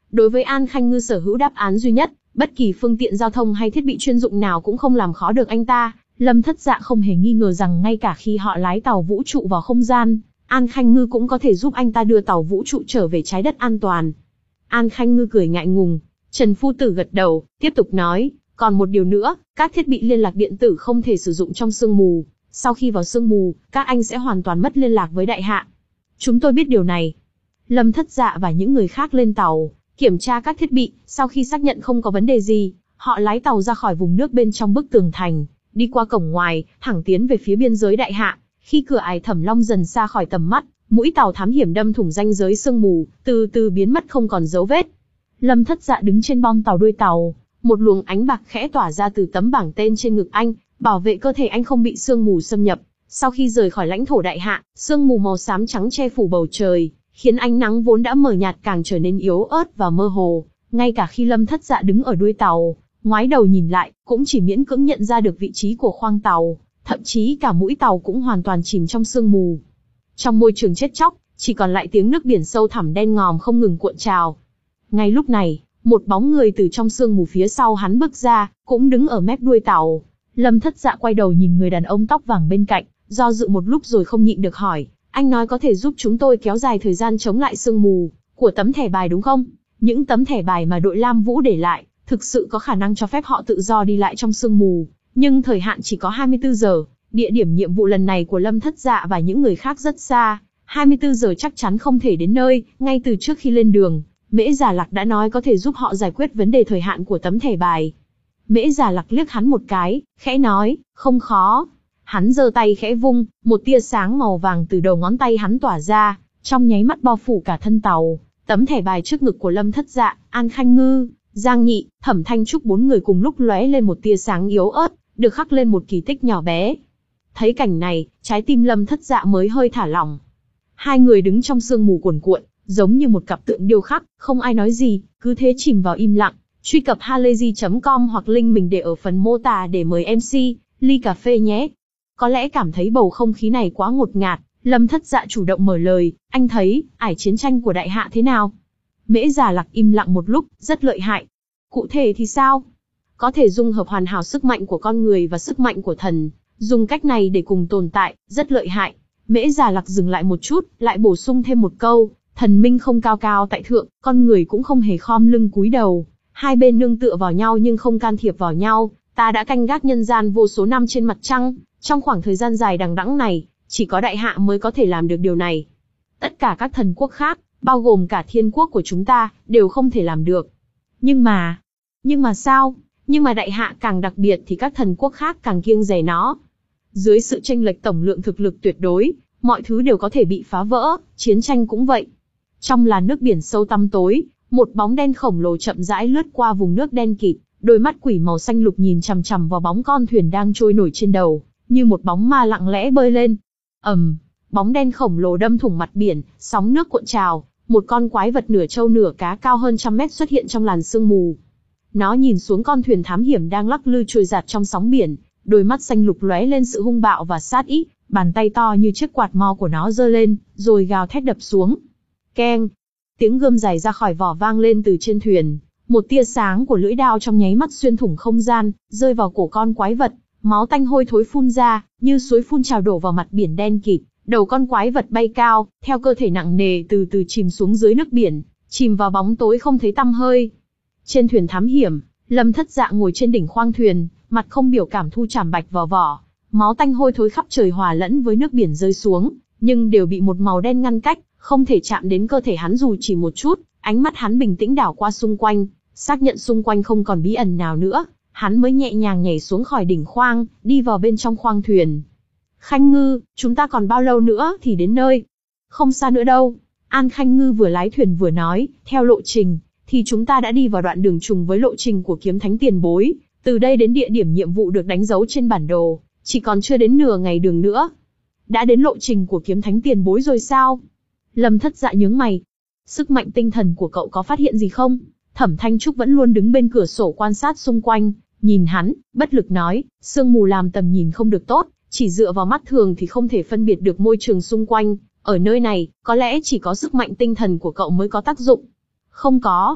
Đối với An Khanh Ngư sở hữu đáp án duy nhất, bất kỳ phương tiện giao thông hay thiết bị chuyên dụng nào cũng không làm khó được anh ta. Lâm Thất Dạ không hề nghi ngờ rằng ngay cả khi họ lái tàu vũ trụ vào không gian, An Khanh Ngư cũng có thể giúp anh ta đưa tàu vũ trụ trở về trái đất an toàn. An Khanh Ngư cười ngại ngùng. Trần Phu Tử gật đầu, tiếp tục nói, còn một điều nữa, các thiết bị liên lạc điện tử không thể sử dụng trong sương mù. Sau khi vào sương mù, các anh sẽ hoàn toàn mất liên lạc với đại hạ. Chúng tôi biết điều này. Lâm Thất Dạ và những người khác lên tàu, kiểm tra các thiết bị, sau khi xác nhận không có vấn đề gì, họ lái tàu ra khỏi vùng nước bên trong bức tường thành, đi qua cổng ngoài, thẳng tiến về phía biên giới đại hạ. Khi cửa ải Thẩm Long dần xa khỏi tầm mắt, mũi tàu thám hiểm đâm thủng ranh giới sương mù, từ từ biến mất không còn dấu vết. Lâm Thất Dạ đứng trên bong tàu đuôi tàu, một luồng ánh bạc khẽ tỏa ra từ tấm bảng tên trên ngực anh, bảo vệ cơ thể anh không bị sương mù xâm nhập. Sau khi rời khỏi lãnh thổ đại hạ, sương mù màu xám trắng che phủ bầu trời, khiến ánh nắng vốn đã mờ nhạt càng trở nên yếu ớt và mơ hồ. Ngay cả khi Lâm Thất Dạ đứng ở đuôi tàu, ngoái đầu nhìn lại, cũng chỉ miễn cưỡng nhận ra được vị trí của khoang tàu, thậm chí cả mũi tàu cũng hoàn toàn chìm trong sương mù. Trong môi trường chết chóc, chỉ còn lại tiếng nước biển sâu thẳm đen ngòm không ngừng cuộn trào. Ngay lúc này, một bóng người từ trong sương mù phía sau hắn bước ra, cũng đứng ở mép đuôi tàu. Lâm Thất Dạ quay đầu nhìn người đàn ông tóc vàng bên cạnh, do dự một lúc rồi không nhịn được hỏi, anh nói có thể giúp chúng tôi kéo dài thời gian chống lại sương mù của tấm thẻ bài đúng không? Những tấm thẻ bài mà đội Lam Vũ để lại, thực sự có khả năng cho phép họ tự do đi lại trong sương mù, nhưng thời hạn chỉ có hai mươi tư giờ. Địa điểm nhiệm vụ lần này của Lâm Thất Dạ và những người khác rất xa, hai mươi tư giờ chắc chắn không thể đến nơi. Ngay từ trước khi lên đường, Mễ Già Lạc đã nói có thể giúp họ giải quyết vấn đề thời hạn của tấm thẻ bài. Mễ Già Lạc liếc hắn một cái, khẽ nói, không khó. Hắn giơ tay khẽ vung, một tia sáng màu vàng từ đầu ngón tay hắn tỏa ra, trong nháy mắt bao phủ cả thân tàu. Tấm thẻ bài trước ngực của Lâm Thất Dạ, An Khanh Ngư, Giang Nhị, Thẩm Thanh Trúc bốn người cùng lúc lóe lên một tia sáng yếu ớt, được khắc lên một kỳ tích nhỏ bé. Thấy cảnh này, trái tim Lâm Thất Dạ mới hơi thả lỏng. Hai người đứng trong sương mù cuồn cuộn, giống như một cặp tượng điêu khắc, không ai nói gì, cứ thế chìm vào im lặng. Truy cập halayzi chấm com hoặc link mình để ở phần mô tả để mời em xê, ly cà phê nhé. Có lẽ cảm thấy bầu không khí này quá ngột ngạt, Lâm Thất Dạ chủ động mở lời, anh thấy, ải chiến tranh của đại hạ thế nào? Mễ Già Lạc im lặng một lúc, rất lợi hại. Cụ thể thì sao? Có thể dung hợp hoàn hảo sức mạnh của con người và sức mạnh của thần, dùng cách này để cùng tồn tại, rất lợi hại. Mễ Già Lạc dừng lại một chút, lại bổ sung thêm một câu, thần minh không cao cao tại thượng, con người cũng không hề khom lưng cúi đầu. Hai bên nương tựa vào nhau nhưng không can thiệp vào nhau, ta đã canh gác nhân gian vô số năm trên mặt trăng, trong khoảng thời gian dài đằng đẵng này, chỉ có đại hạ mới có thể làm được điều này. Tất cả các thần quốc khác, bao gồm cả thiên quốc của chúng ta, đều không thể làm được. Nhưng mà, nhưng mà sao? Nhưng mà đại hạ càng đặc biệt thì các thần quốc khác càng kiêng dè nó. Dưới sự chênh lệch tổng lượng thực lực tuyệt đối, mọi thứ đều có thể bị phá vỡ, chiến tranh cũng vậy. Trong làn nước biển sâu tăm tối, một bóng đen khổng lồ chậm rãi lướt qua vùng nước đen kịt, đôi mắt quỷ màu xanh lục nhìn chằm chằm vào bóng con thuyền đang trôi nổi trên đầu, như một bóng ma lặng lẽ bơi lên. ầm, um, bóng đen khổng lồ đâm thủng mặt biển, sóng nước cuộn trào, một con quái vật nửa trâu nửa cá cao hơn trăm mét xuất hiện trong làn sương mù. Nó nhìn xuống con thuyền thám hiểm đang lắc lư trôi dạt trong sóng biển, đôi mắt xanh lục lóe lên sự hung bạo và sát ý, bàn tay to như chiếc quạt mo của nó giơ lên, rồi gào thét đập xuống. Keng! Tiếng gươm dài ra khỏi vỏ vang lên từ trên thuyền, một tia sáng của lưỡi đao trong nháy mắt xuyên thủng không gian, rơi vào cổ con quái vật, máu tanh hôi thối phun ra, như suối phun trào đổ vào mặt biển đen kịt. Đầu con quái vật bay cao, theo cơ thể nặng nề từ từ chìm xuống dưới nước biển, chìm vào bóng tối không thấy tăm hơi. Trên thuyền thám hiểm, Lâm Thất Dạ ngồi trên đỉnh khoang thuyền, mặt không biểu cảm thu chảm bạch vào vỏ, máu tanh hôi thối khắp trời hòa lẫn với nước biển rơi xuống, nhưng đều bị một màu đen ngăn cách, không thể chạm đến cơ thể hắn dù chỉ một chút. Ánh mắt hắn bình tĩnh đảo qua xung quanh, xác nhận xung quanh không còn bí ẩn nào nữa, hắn mới nhẹ nhàng nhảy xuống khỏi đỉnh khoang, đi vào bên trong khoang thuyền. Khanh Ngư, chúng ta còn bao lâu nữa thì đến nơi? Không xa nữa đâu. An Khanh Ngư vừa lái thuyền vừa nói, theo lộ trình, thì chúng ta đã đi vào đoạn đường trùng với lộ trình của kiếm thánh tiền bối. Từ đây đến địa điểm nhiệm vụ được đánh dấu trên bản đồ, chỉ còn chưa đến nửa ngày đường nữa. Đã đến lộ trình của kiếm thánh tiền bối rồi sao? Lâm Thất Dạ nhướng mày. Sức mạnh tinh thần của cậu có phát hiện gì không? Thẩm Thanh Trúc vẫn luôn đứng bên cửa sổ quan sát xung quanh, nhìn hắn, bất lực nói, sương mù làm tầm nhìn không được tốt, chỉ dựa vào mắt thường thì không thể phân biệt được môi trường xung quanh. Ở nơi này, có lẽ chỉ có sức mạnh tinh thần của cậu mới có tác dụng. Không có.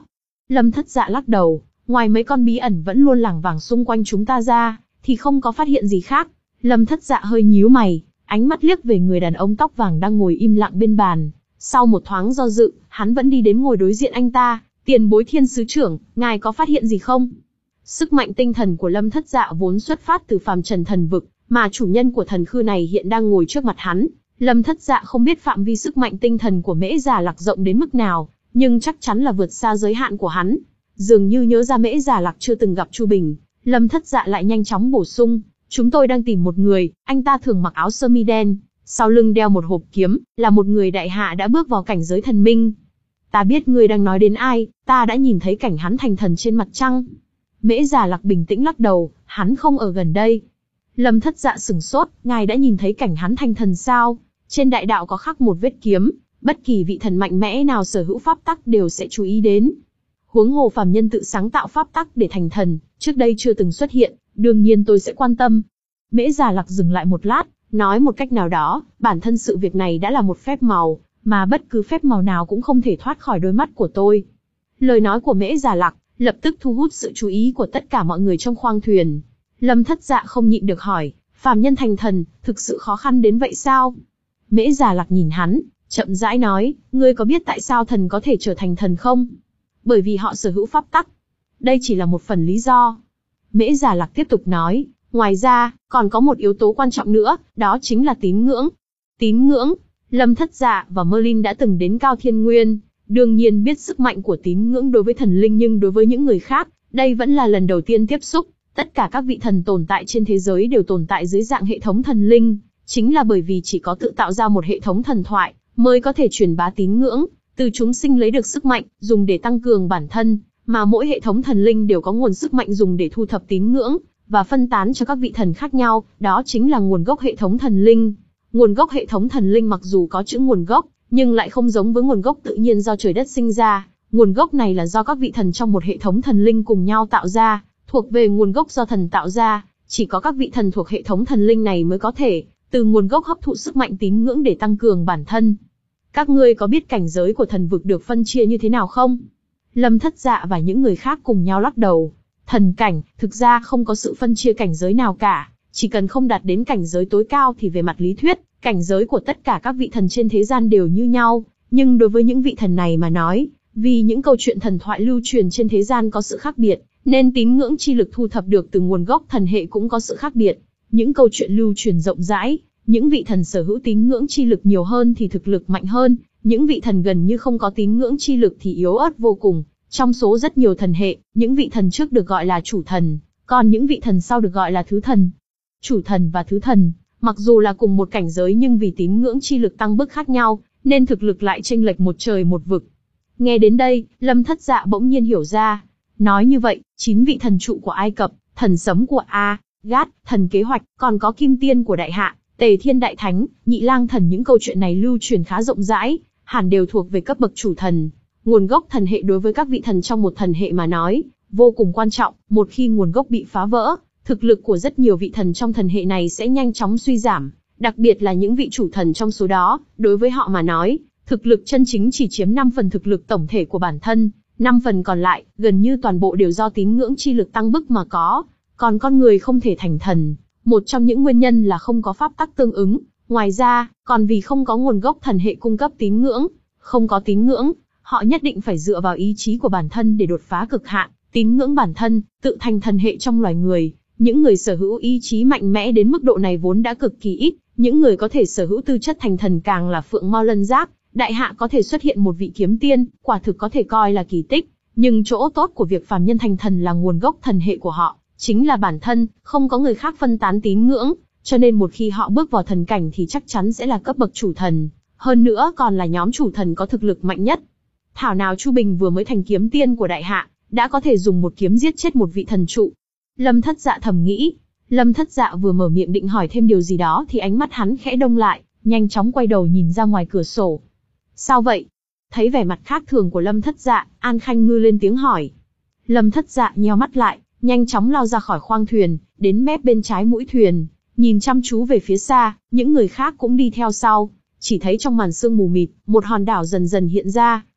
Lâm Thất Dạ lắc đầu, ngoài mấy con bí ẩn vẫn luôn lảng vảng xung quanh chúng ta ra, thì không có phát hiện gì khác. Lâm Thất Dạ hơi nhíu mày, ánh mắt liếc về người đàn ông tóc vàng đang ngồi im lặng bên bàn. Sau một thoáng do dự, hắn vẫn đi đến ngồi đối diện anh ta. Tiền bối Thiên sứ trưởng, ngài có phát hiện gì không? Sức mạnh tinh thần của Lâm Thất Dạ vốn xuất phát từ phàm trần thần vực, mà chủ nhân của thần khư này hiện đang ngồi trước mặt hắn. Lâm Thất Dạ không biết phạm vi sức mạnh tinh thần của Mễ Già Lạc rộng đến mức nào, nhưng chắc chắn là vượt xa giới hạn của hắn. Dường như nhớ ra Mễ Già Lạc chưa từng gặp Chu Bình, Lâm Thất Dạ lại nhanh chóng bổ sung, chúng tôi đang tìm một người, anh ta thường mặc áo sơ mi đen, sau lưng đeo một hộp kiếm, là một người đại hạ đã bước vào cảnh giới thần minh. Ta biết ngươi đang nói đến ai, ta đã nhìn thấy cảnh hắn thành thần trên mặt trăng. Mễ Già Lạc bình tĩnh lắc đầu, hắn không ở gần đây. Lâm Thất Dạ sửng sốt, ngài đã nhìn thấy cảnh hắn thành thần sao? Trên đại đạo có khắc một vết kiếm, bất kỳ vị thần mạnh mẽ nào sở hữu pháp tắc đều sẽ chú ý đến. Huống hồ phàm nhân tự sáng tạo pháp tắc để thành thần, trước đây chưa từng xuất hiện, đương nhiên tôi sẽ quan tâm. Mễ Già Lạc dừng lại một lát, nói một cách nào đó, bản thân sự việc này đã là một phép màu, mà bất cứ phép màu nào cũng không thể thoát khỏi đôi mắt của tôi. Lời nói của Mễ Già Lạc lập tức thu hút sự chú ý của tất cả mọi người trong khoang thuyền. Lâm Thất Dạ không nhịn được hỏi, phàm nhân thành thần, thực sự khó khăn đến vậy sao? Mễ Già Lạc nhìn hắn, chậm rãi nói, ngươi có biết tại sao thần có thể trở thành thần không? Bởi vì họ sở hữu pháp tắc. Đây chỉ là một phần lý do. Mễ Già Lạc tiếp tục nói, ngoài ra, còn có một yếu tố quan trọng nữa, đó chính là tín ngưỡng. Tín ngưỡng? Lâm Thất Dạ và Merlin đã từng đến Cao Thiên Nguyên, đương nhiên biết sức mạnh của tín ngưỡng đối với thần linh, nhưng đối với những người khác, đây vẫn là lần đầu tiên tiếp xúc. Tất cả các vị thần tồn tại trên thế giới đều tồn tại dưới dạng hệ thống thần linh, chính là bởi vì chỉ có tự tạo ra một hệ thống thần thoại, mới có thể truyền bá tín ngưỡng, từ chúng sinh lấy được sức mạnh, dùng để tăng cường bản thân, mà mỗi hệ thống thần linh đều có nguồn sức mạnh dùng để thu thập tín ngưỡng, và phân tán cho các vị thần khác nhau, đó chính là nguồn gốc hệ thống thần linh. Nguồn gốc hệ thống thần linh mặc dù có chữ nguồn gốc, nhưng lại không giống với nguồn gốc tự nhiên do trời đất sinh ra, nguồn gốc này là do các vị thần trong một hệ thống thần linh cùng nhau tạo ra, thuộc về nguồn gốc do thần tạo ra, chỉ có các vị thần thuộc hệ thống thần linh này mới có thể từ nguồn gốc hấp thụ sức mạnh tín ngưỡng để tăng cường bản thân. Các ngươi có biết cảnh giới của thần vực được phân chia như thế nào không? Lâm Thất Dạ và những người khác cùng nhau lắc đầu. Thần cảnh, thực ra không có sự phân chia cảnh giới nào cả, chỉ cần không đạt đến cảnh giới tối cao thì về mặt lý thuyết, cảnh giới của tất cả các vị thần trên thế gian đều như nhau, nhưng đối với những vị thần này mà nói, vì những câu chuyện thần thoại lưu truyền trên thế gian có sự khác biệt, nên tín ngưỡng chi lực thu thập được từ nguồn gốc thần hệ cũng có sự khác biệt. Những câu chuyện lưu truyền rộng rãi, những vị thần sở hữu tín ngưỡng chi lực nhiều hơn thì thực lực mạnh hơn, những vị thần gần như không có tín ngưỡng chi lực thì yếu ớt vô cùng. Trong số rất nhiều thần hệ, những vị thần trước được gọi là chủ thần, còn những vị thần sau được gọi là thứ thần. Chủ thần và thứ thần, mặc dù là cùng một cảnh giới nhưng vì tín ngưỡng chi lực tăng bức khác nhau, nên thực lực lại chênh lệch một trời một vực. Nghe đến đây, Lâm Thất Dạ bỗng nhiên hiểu ra. Nói như vậy, chín vị thần trụ của Ai Cập, thần sấm của A, Gát, thần kế hoạch, còn có Kim Tiên của Đại Hạ, Tề Thiên Đại Thánh, Nhị Lang Thần, những câu chuyện này lưu truyền khá rộng rãi, hẳn đều thuộc về cấp bậc chủ thần. Nguồn gốc thần hệ đối với các vị thần trong một thần hệ mà nói, vô cùng quan trọng, một khi nguồn gốc bị phá vỡ, thực lực của rất nhiều vị thần trong thần hệ này sẽ nhanh chóng suy giảm, đặc biệt là những vị chủ thần trong số đó, đối với họ mà nói, thực lực chân chính chỉ chiếm năm phần thực lực tổng thể của bản thân, năm phần còn lại, gần như toàn bộ đều do tín ngưỡng chi lực tăng bức mà có. Còn con người không thể thành thần, một trong những nguyên nhân là không có pháp tắc tương ứng, ngoài ra, còn vì không có nguồn gốc thần hệ cung cấp tín ngưỡng, không có tín ngưỡng, họ nhất định phải dựa vào ý chí của bản thân để đột phá cực hạn, tín ngưỡng bản thân, tự thành thần hệ trong loài người. Những người sở hữu ý chí mạnh mẽ đến mức độ này vốn đã cực kỳ ít, những người có thể sở hữu tư chất thành thần càng là phượng mao lân giác. Đại hạ có thể xuất hiện một vị kiếm tiên, quả thực có thể coi là kỳ tích, nhưng chỗ tốt của việc phàm nhân thành thần là nguồn gốc thần hệ của họ, chính là bản thân, không có người khác phân tán tín ngưỡng, cho nên một khi họ bước vào thần cảnh thì chắc chắn sẽ là cấp bậc chủ thần, hơn nữa còn là nhóm chủ thần có thực lực mạnh nhất. Thảo nào Chu Bình vừa mới thành kiếm tiên của Đại Hạ, đã có thể dùng một kiếm giết chết một vị thần trụ. Lâm Thất Dạ thầm nghĩ. Lâm Thất Dạ vừa mở miệng định hỏi thêm điều gì đó thì ánh mắt hắn khẽ đông lại, nhanh chóng quay đầu nhìn ra ngoài cửa sổ. Sao vậy? Thấy vẻ mặt khác thường của Lâm Thất Dạ, An Khanh Ngư lên tiếng hỏi. Lâm Thất Dạ nheo mắt lại, nhanh chóng lao ra khỏi khoang thuyền, đến mép bên trái mũi thuyền, nhìn chăm chú về phía xa, những người khác cũng đi theo sau. Chỉ thấy trong màn sương mù mịt, một hòn đảo dần dần hiện ra,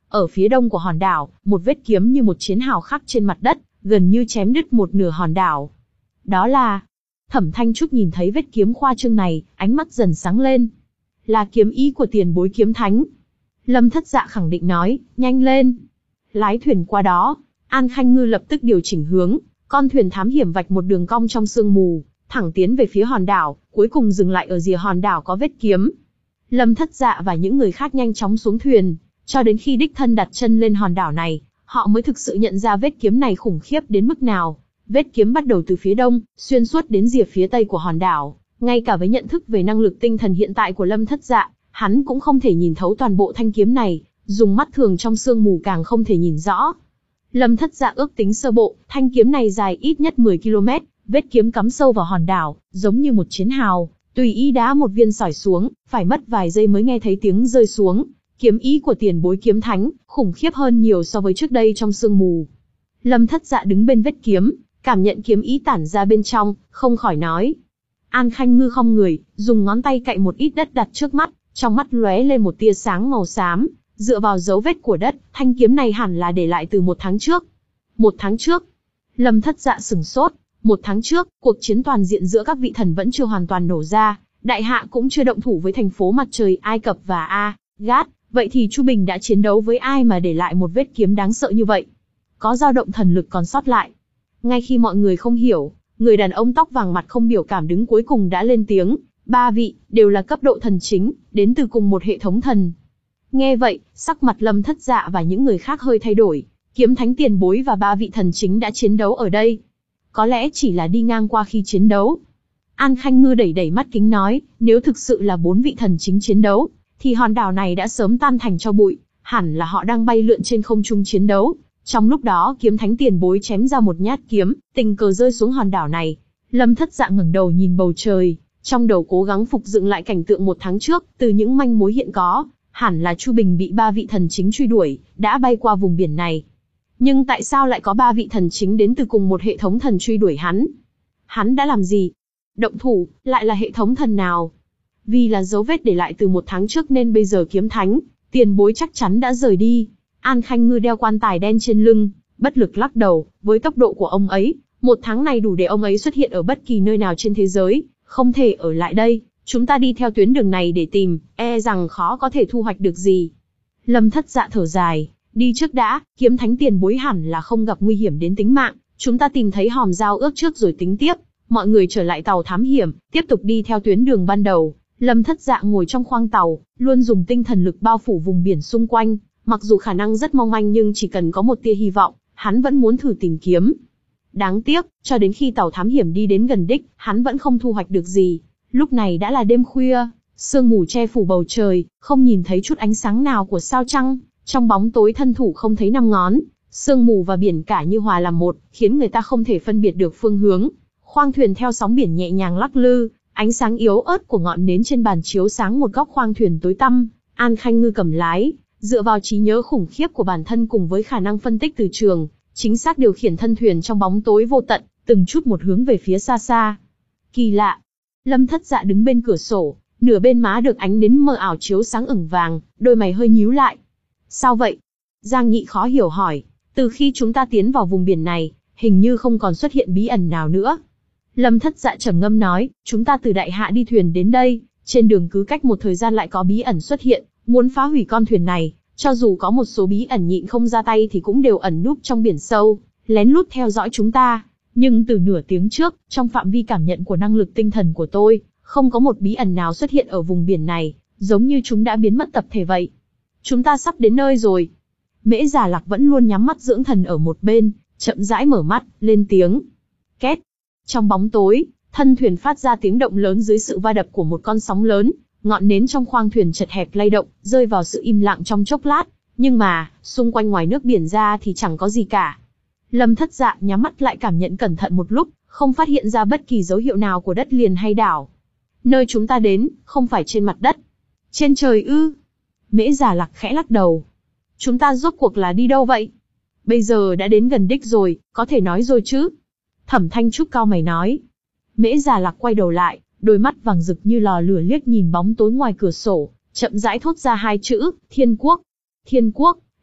Ở phía đông của hòn đảo, một vết kiếm như một chiến hào khắc trên mặt đất, gần như chém đứt một nửa hòn đảo. Đó là... Thẩm Thanh Trúc nhìn thấy vết kiếm khoa trương này, ánh mắt dần sáng lên. Là kiếm ý của tiền bối kiếm thánh. Lâm Thất Dạ khẳng định nói, nhanh lên. Lái thuyền qua đó. An Khanh Ngư lập tức điều chỉnh hướng, con thuyền thám hiểm vạch một đường cong trong sương mù, thẳng tiến về phía hòn đảo, cuối cùng dừng lại ở rìa hòn đảo có vết kiếm. Lâm Thất Dạ và những người khác nhanh chóng xuống thuyền, cho đến khi đích thân đặt chân lên hòn đảo này, họ mới thực sự nhận ra vết kiếm này khủng khiếp đến mức nào. Vết kiếm bắt đầu từ phía đông, xuyên suốt đến rìa phía tây của hòn đảo. Ngay cả với nhận thức về năng lực tinh thần hiện tại của Lâm Thất Dạ, hắn cũng không thể nhìn thấu toàn bộ thanh kiếm này, dùng mắt thường trong sương mù càng không thể nhìn rõ. Lâm Thất Dạ ước tính sơ bộ, thanh kiếm này dài ít nhất mười ki lô mét, vết kiếm cắm sâu vào hòn đảo, giống như một chiến hào, tùy ý đá một viên sỏi xuống, phải mất vài giây mới nghe thấy tiếng rơi xuống. Kiếm ý của tiền bối kiếm thánh, khủng khiếp hơn nhiều so với trước đây trong sương mù. Lâm Thất Dạ đứng bên vết kiếm, cảm nhận kiếm ý tản ra bên trong, không khỏi nói. An Khanh Ngư không người, dùng ngón tay cạy một ít đất đặt trước mắt, trong mắt lóe lên một tia sáng màu xám, dựa vào dấu vết của đất, thanh kiếm này hẳn là để lại từ một tháng trước. Một tháng trước? Lâm Thất Dạ sửng sốt, một tháng trước, cuộc chiến toàn diện giữa các vị thần vẫn chưa hoàn toàn nổ ra, đại hạ cũng chưa động thủ với thành phố mặt trời Ai Cập và A-Gát, vậy thì Chu Bình đã chiến đấu với ai mà để lại một vết kiếm đáng sợ như vậy? Có dao động thần lực còn sót lại. Ngay khi mọi người không hiểu, người đàn ông tóc vàng mặt không biểu cảm đứng cuối cùng đã lên tiếng, ba vị, đều là cấp độ thần chính, đến từ cùng một hệ thống thần. Nghe vậy, sắc mặt Lâm Thất Dạ và những người khác hơi thay đổi, kiếm thánh tiền bối và ba vị thần chính đã chiến đấu ở đây. Có lẽ chỉ là đi ngang qua khi chiến đấu. An Khanh Ngư đẩy đẩy mắt kính nói, nếu thực sự là bốn vị thần chính chiến đấu, thì hòn đảo này đã sớm tan thành tro bụi, hẳn là họ đang bay lượn trên không trung chiến đấu. Trong lúc đó kiếm thánh tiền bối chém ra một nhát kiếm, tình cờ rơi xuống hòn đảo này. Lâm Thất Dạ ngẩng đầu nhìn bầu trời, trong đầu cố gắng phục dựng lại cảnh tượng một tháng trước, từ những manh mối hiện có, hẳn là Chu Bình bị ba vị thần chính truy đuổi, đã bay qua vùng biển này. Nhưng tại sao lại có ba vị thần chính đến từ cùng một hệ thống thần truy đuổi hắn? Hắn đã làm gì? Động thủ, lại là hệ thống thần nào? Vì là dấu vết để lại từ một tháng trước nên bây giờ kiếm thánh, tiền bối chắc chắn đã rời đi. An Khanh Ngư đeo quan tài đen trên lưng, bất lực lắc đầu, với tốc độ của ông ấy, một tháng này đủ để ông ấy xuất hiện ở bất kỳ nơi nào trên thế giới, không thể ở lại đây, chúng ta đi theo tuyến đường này để tìm, e rằng khó có thể thu hoạch được gì. Lâm Thất Dạ thở dài, đi trước đã, kiếm thánh tiền bối hẳn là không gặp nguy hiểm đến tính mạng, chúng ta tìm thấy hòm giao ước trước rồi tính tiếp. Mọi người trở lại tàu thám hiểm, tiếp tục đi theo tuyến đường ban đầu. Lâm Thất Dạ ngồi trong khoang tàu, luôn dùng tinh thần lực bao phủ vùng biển xung quanh. Mặc dù khả năng rất mong manh nhưng chỉ cần có một tia hy vọng, hắn vẫn muốn thử tìm kiếm. Đáng tiếc, cho đến khi tàu thám hiểm đi đến gần đích, hắn vẫn không thu hoạch được gì. Lúc này đã là đêm khuya, sương mù che phủ bầu trời, không nhìn thấy chút ánh sáng nào của sao trăng, trong bóng tối thân thủ không thấy năm ngón, sương mù và biển cả như hòa làm một, khiến người ta không thể phân biệt được phương hướng. Khoang thuyền theo sóng biển nhẹ nhàng lắc lư, ánh sáng yếu ớt của ngọn nến trên bàn chiếu sáng một góc khoang thuyền tối tăm. An Khanh Ngư cầm lái, dựa vào trí nhớ khủng khiếp của bản thân cùng với khả năng phân tích từ trường, chính xác điều khiển thân thuyền trong bóng tối vô tận, từng chút một hướng về phía xa xa. Kỳ lạ. Lâm Thất Dạ đứng bên cửa sổ, nửa bên má được ánh nến mờ ảo chiếu sáng ửng vàng, đôi mày hơi nhíu lại. Sao vậy? Giang Nghị khó hiểu hỏi. Từ khi chúng ta tiến vào vùng biển này, hình như không còn xuất hiện bí ẩn nào nữa. Lâm Thất Dạ trầm ngâm nói, chúng ta từ đại hạ đi thuyền đến đây, trên đường cứ cách một thời gian lại có bí ẩn xuất hiện, muốn phá hủy con thuyền này, cho dù có một số bí ẩn nhịn không ra tay thì cũng đều ẩn núp trong biển sâu, lén lút theo dõi chúng ta. Nhưng từ nửa tiếng trước, trong phạm vi cảm nhận của năng lực tinh thần của tôi, không có một bí ẩn nào xuất hiện ở vùng biển này, giống như chúng đã biến mất tập thể vậy. Chúng ta sắp đến nơi rồi. Mễ Già Lạc vẫn luôn nhắm mắt dưỡng thần ở một bên, chậm rãi mở mắt, lên tiếng. Két. Trong bóng tối, thân thuyền phát ra tiếng động lớn dưới sự va đập của một con sóng lớn, ngọn nến trong khoang thuyền chật hẹp lay động, rơi vào sự im lặng trong chốc lát, nhưng mà, xung quanh ngoài nước biển ra thì chẳng có gì cả. Lâm Thất Dạ nhắm mắt lại cảm nhận cẩn thận một lúc, không phát hiện ra bất kỳ dấu hiệu nào của đất liền hay đảo. Nơi chúng ta đến, không phải trên mặt đất. Trên trời ư? Mễ Già Lạc khẽ lắc đầu. Chúng ta rốt cuộc là đi đâu vậy? Bây giờ đã đến gần đích rồi, có thể nói rồi chứ? Thẩm Thanh Trúc cau mày nói. Mễ Già Lạc quay đầu lại, đôi mắt vàng rực như lò lửa liếc nhìn bóng tối ngoài cửa sổ, chậm rãi thốt ra hai chữ, Thiên Quốc. Thiên Quốc,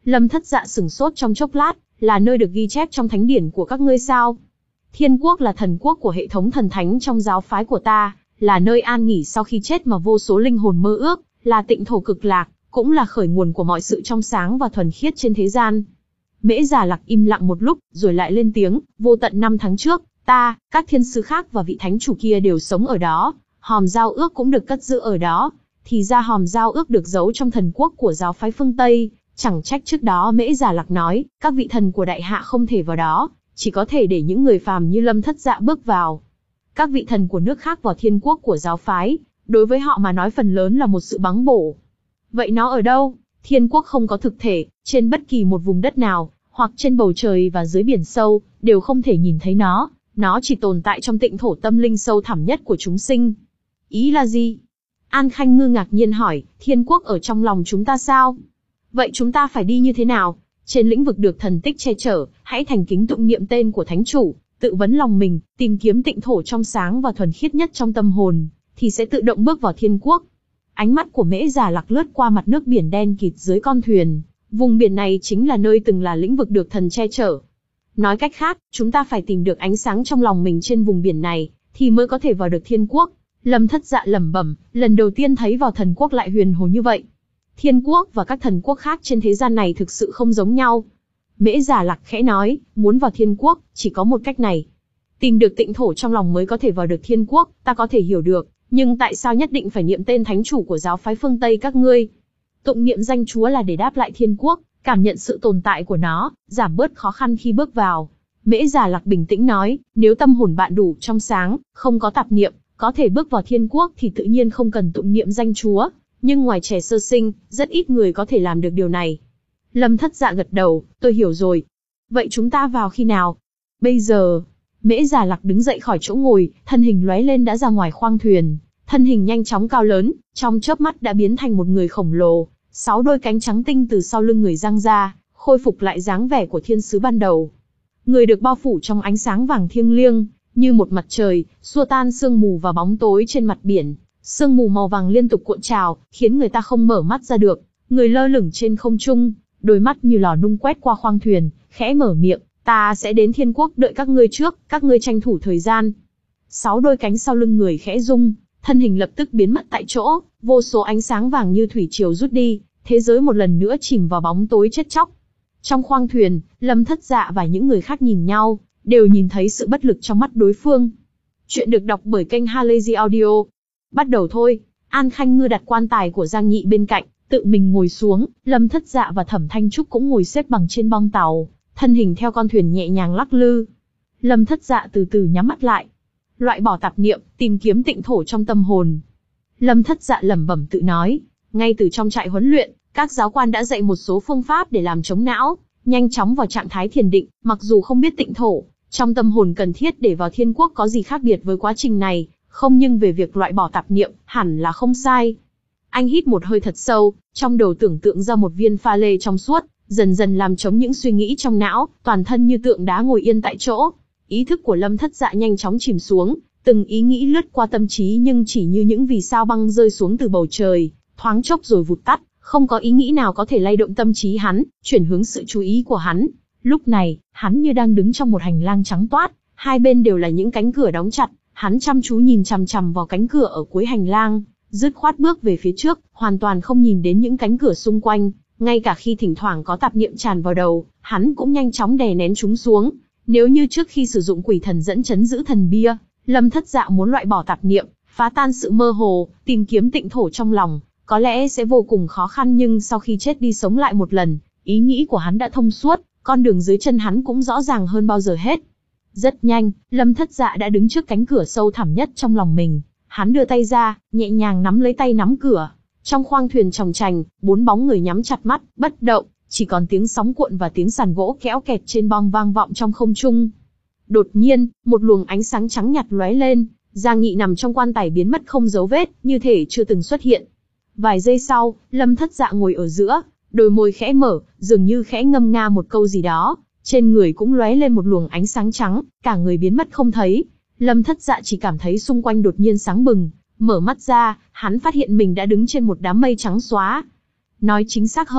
Lâm Thất Dạ sửng sốt trong chốc lát, là nơi được ghi chép trong thánh điển của các ngươi sao? Thiên quốc là thần quốc của hệ thống thần thánh trong giáo phái của ta, là nơi an nghỉ sau khi chết mà vô số linh hồn mơ ước, là tịnh thổ cực lạc, cũng là khởi nguồn của mọi sự trong sáng và thuần khiết trên thế gian. Mễ Già Lạc im lặng một lúc, rồi lại lên tiếng, vô tận năm tháng trước, ta, các thiên sứ khác và vị thánh chủ kia đều sống ở đó, hòm giao ước cũng được cất giữ ở đó. Thì ra hòm giao ước được giấu trong thần quốc của giáo phái phương Tây, chẳng trách trước đó Mễ Già Lạc nói, các vị thần của đại hạ không thể vào đó, chỉ có thể để những người phàm như Lâm Thất Dạ bước vào. Các vị thần của nước khác vào thiên quốc của giáo phái, đối với họ mà nói phần lớn là một sự báng bổ. Vậy nó ở đâu? Thiên quốc không có thực thể, trên bất kỳ một vùng đất nào, hoặc trên bầu trời và dưới biển sâu, đều không thể nhìn thấy nó, nó chỉ tồn tại trong tịnh thổ tâm linh sâu thẳm nhất của chúng sinh. Ý là gì? An Khanh Ngư ngạc nhiên hỏi, thiên quốc ở trong lòng chúng ta sao? Vậy chúng ta phải đi như thế nào? Trên lĩnh vực được thần tích che chở, hãy thành kính tụng niệm tên của thánh chủ, tự vấn lòng mình, tìm kiếm tịnh thổ trong sáng và thuần khiết nhất trong tâm hồn, thì sẽ tự động bước vào thiên quốc. Ánh mắt của Mễ Già Lạc lướt qua mặt nước biển đen kịt dưới con thuyền, vùng biển này chính là nơi từng là lĩnh vực được thần che chở. Nói cách khác, chúng ta phải tìm được ánh sáng trong lòng mình trên vùng biển này, thì mới có thể vào được thiên quốc. Lâm Thất Dạ lẩm bẩm, lần đầu tiên thấy vào thần quốc lại huyền hồ như vậy. Thiên quốc và các thần quốc khác trên thế gian này thực sự không giống nhau. Mễ Già Lạc khẽ nói, muốn vào thiên quốc, chỉ có một cách này. Tìm được tịnh thổ trong lòng mới có thể vào được thiên quốc, ta có thể hiểu được, nhưng tại sao nhất định phải niệm tên thánh chủ của giáo phái phương Tây các ngươi? Tụng niệm danh Chúa là để đáp lại thiên quốc, cảm nhận sự tồn tại của nó, giảm bớt khó khăn khi bước vào. Mễ Già Lạc bình tĩnh nói, nếu tâm hồn bạn đủ trong sáng, không có tạp niệm, có thể bước vào thiên quốc thì tự nhiên không cần tụng niệm danh Chúa. Nhưng ngoài trẻ sơ sinh, rất ít người có thể làm được điều này. Lâm Thất Dạ gật đầu, tôi hiểu rồi. Vậy chúng ta vào khi nào? Bây giờ. Mễ Già Lạc đứng dậy khỏi chỗ ngồi, thân hình lóe lên đã ra ngoài khoang thuyền. Thân hình nhanh chóng cao lớn, trong chớp mắt đã biến thành một người khổng lồ. Sáu đôi cánh trắng tinh từ sau lưng người giăng ra, khôi phục lại dáng vẻ của thiên sứ ban đầu. Người được bao phủ trong ánh sáng vàng thiêng liêng, như một mặt trời, xua tan sương mù và bóng tối trên mặt biển. Sương mù màu vàng liên tục cuộn trào, khiến người ta không mở mắt ra được. Người lơ lửng trên không trung, đôi mắt như lò nung quét qua khoang thuyền, khẽ mở miệng, ta sẽ đến thiên quốc đợi các ngươi trước, các ngươi tranh thủ thời gian. Sáu đôi cánh sau lưng người khẽ rung, thân hình lập tức biến mất tại chỗ, vô số ánh sáng vàng như thủy triều rút đi, thế giới một lần nữa chìm vào bóng tối chết chóc. Trong khoang thuyền, Lâm Thất Dạ và những người khác nhìn nhau, đều nhìn thấy sự bất lực trong mắt đối phương. Chuyện được đọc bởi kênh Halazy Audio. Bắt đầu thôi. An Khanh Ngư đặt quan tài của Giang Nhị bên cạnh, tự mình ngồi xuống. Lâm Thất Dạ và Thẩm Thanh Trúc cũng ngồi xếp bằng trên bong tàu, thân hình theo con thuyền nhẹ nhàng lắc lư. Lâm Thất Dạ từ từ nhắm mắt lại, loại bỏ tạp niệm, tìm kiếm tịnh thổ trong tâm hồn. Lâm Thất Dạ lẩm bẩm tự nói, ngay từ trong trại huấn luyện, các giáo quan đã dạy một số phương pháp để làm chống não, nhanh chóng vào trạng thái thiền định. Mặc dù không biết tịnh thổ trong tâm hồn cần thiết để vào thiên quốc có gì khác biệt với quá trình này, không, nhưng về việc loại bỏ tạp niệm, hẳn là không sai. Anh hít một hơi thật sâu, trong đầu tưởng tượng ra một viên pha lê trong suốt, dần dần làm trống những suy nghĩ trong não, toàn thân như tượng đá ngồi yên tại chỗ. Ý thức của Lâm Thất Dạ nhanh chóng chìm xuống, từng ý nghĩ lướt qua tâm trí nhưng chỉ như những vì sao băng rơi xuống từ bầu trời, thoáng chốc rồi vụt tắt, không có ý nghĩ nào có thể lay động tâm trí hắn, chuyển hướng sự chú ý của hắn. Lúc này, hắn như đang đứng trong một hành lang trắng toát, hai bên đều là những cánh cửa đóng chặt, hắn chăm chú nhìn chằm chằm vào cánh cửa ở cuối hành lang, dứt khoát bước về phía trước, hoàn toàn không nhìn đến những cánh cửa xung quanh, ngay cả khi thỉnh thoảng có tạp niệm tràn vào đầu, hắn cũng nhanh chóng đè nén chúng xuống. Nếu như trước khi sử dụng quỷ thần dẫn chấn giữ thần bia, Lâm Thất Dạ muốn loại bỏ tạp niệm, phá tan sự mơ hồ, tìm kiếm tịnh thổ trong lòng, có lẽ sẽ vô cùng khó khăn, nhưng sau khi chết đi sống lại một lần, ý nghĩ của hắn đã thông suốt, con đường dưới chân hắn cũng rõ ràng hơn bao giờ hết. Rất nhanh, Lâm Thất Dạ đã đứng trước cánh cửa sâu thẳm nhất trong lòng mình. Hắn đưa tay ra, nhẹ nhàng nắm lấy tay nắm cửa. Trong khoang thuyền chòng chành, bốn bóng người nhắm chặt mắt, bất động, chỉ còn tiếng sóng cuộn và tiếng sàn gỗ kéo kẹt trên bong vang vọng trong không trung. Đột nhiên, một luồng ánh sáng trắng nhạt lóe lên, Giang Nghị nằm trong quan tài biến mất không dấu vết, như thể chưa từng xuất hiện. Vài giây sau, Lâm Thất Dạ ngồi ở giữa, đôi môi khẽ mở, dường như khẽ ngâm nga một câu gì đó. Trên người cũng lóe lên một luồng ánh sáng trắng, cả người biến mất không thấy. Lâm Thất Dạ chỉ cảm thấy xung quanh đột nhiên sáng bừng, mở mắt ra, hắn phát hiện mình đã đứng trên một đám mây trắng xóa. Nói chính xác hơn,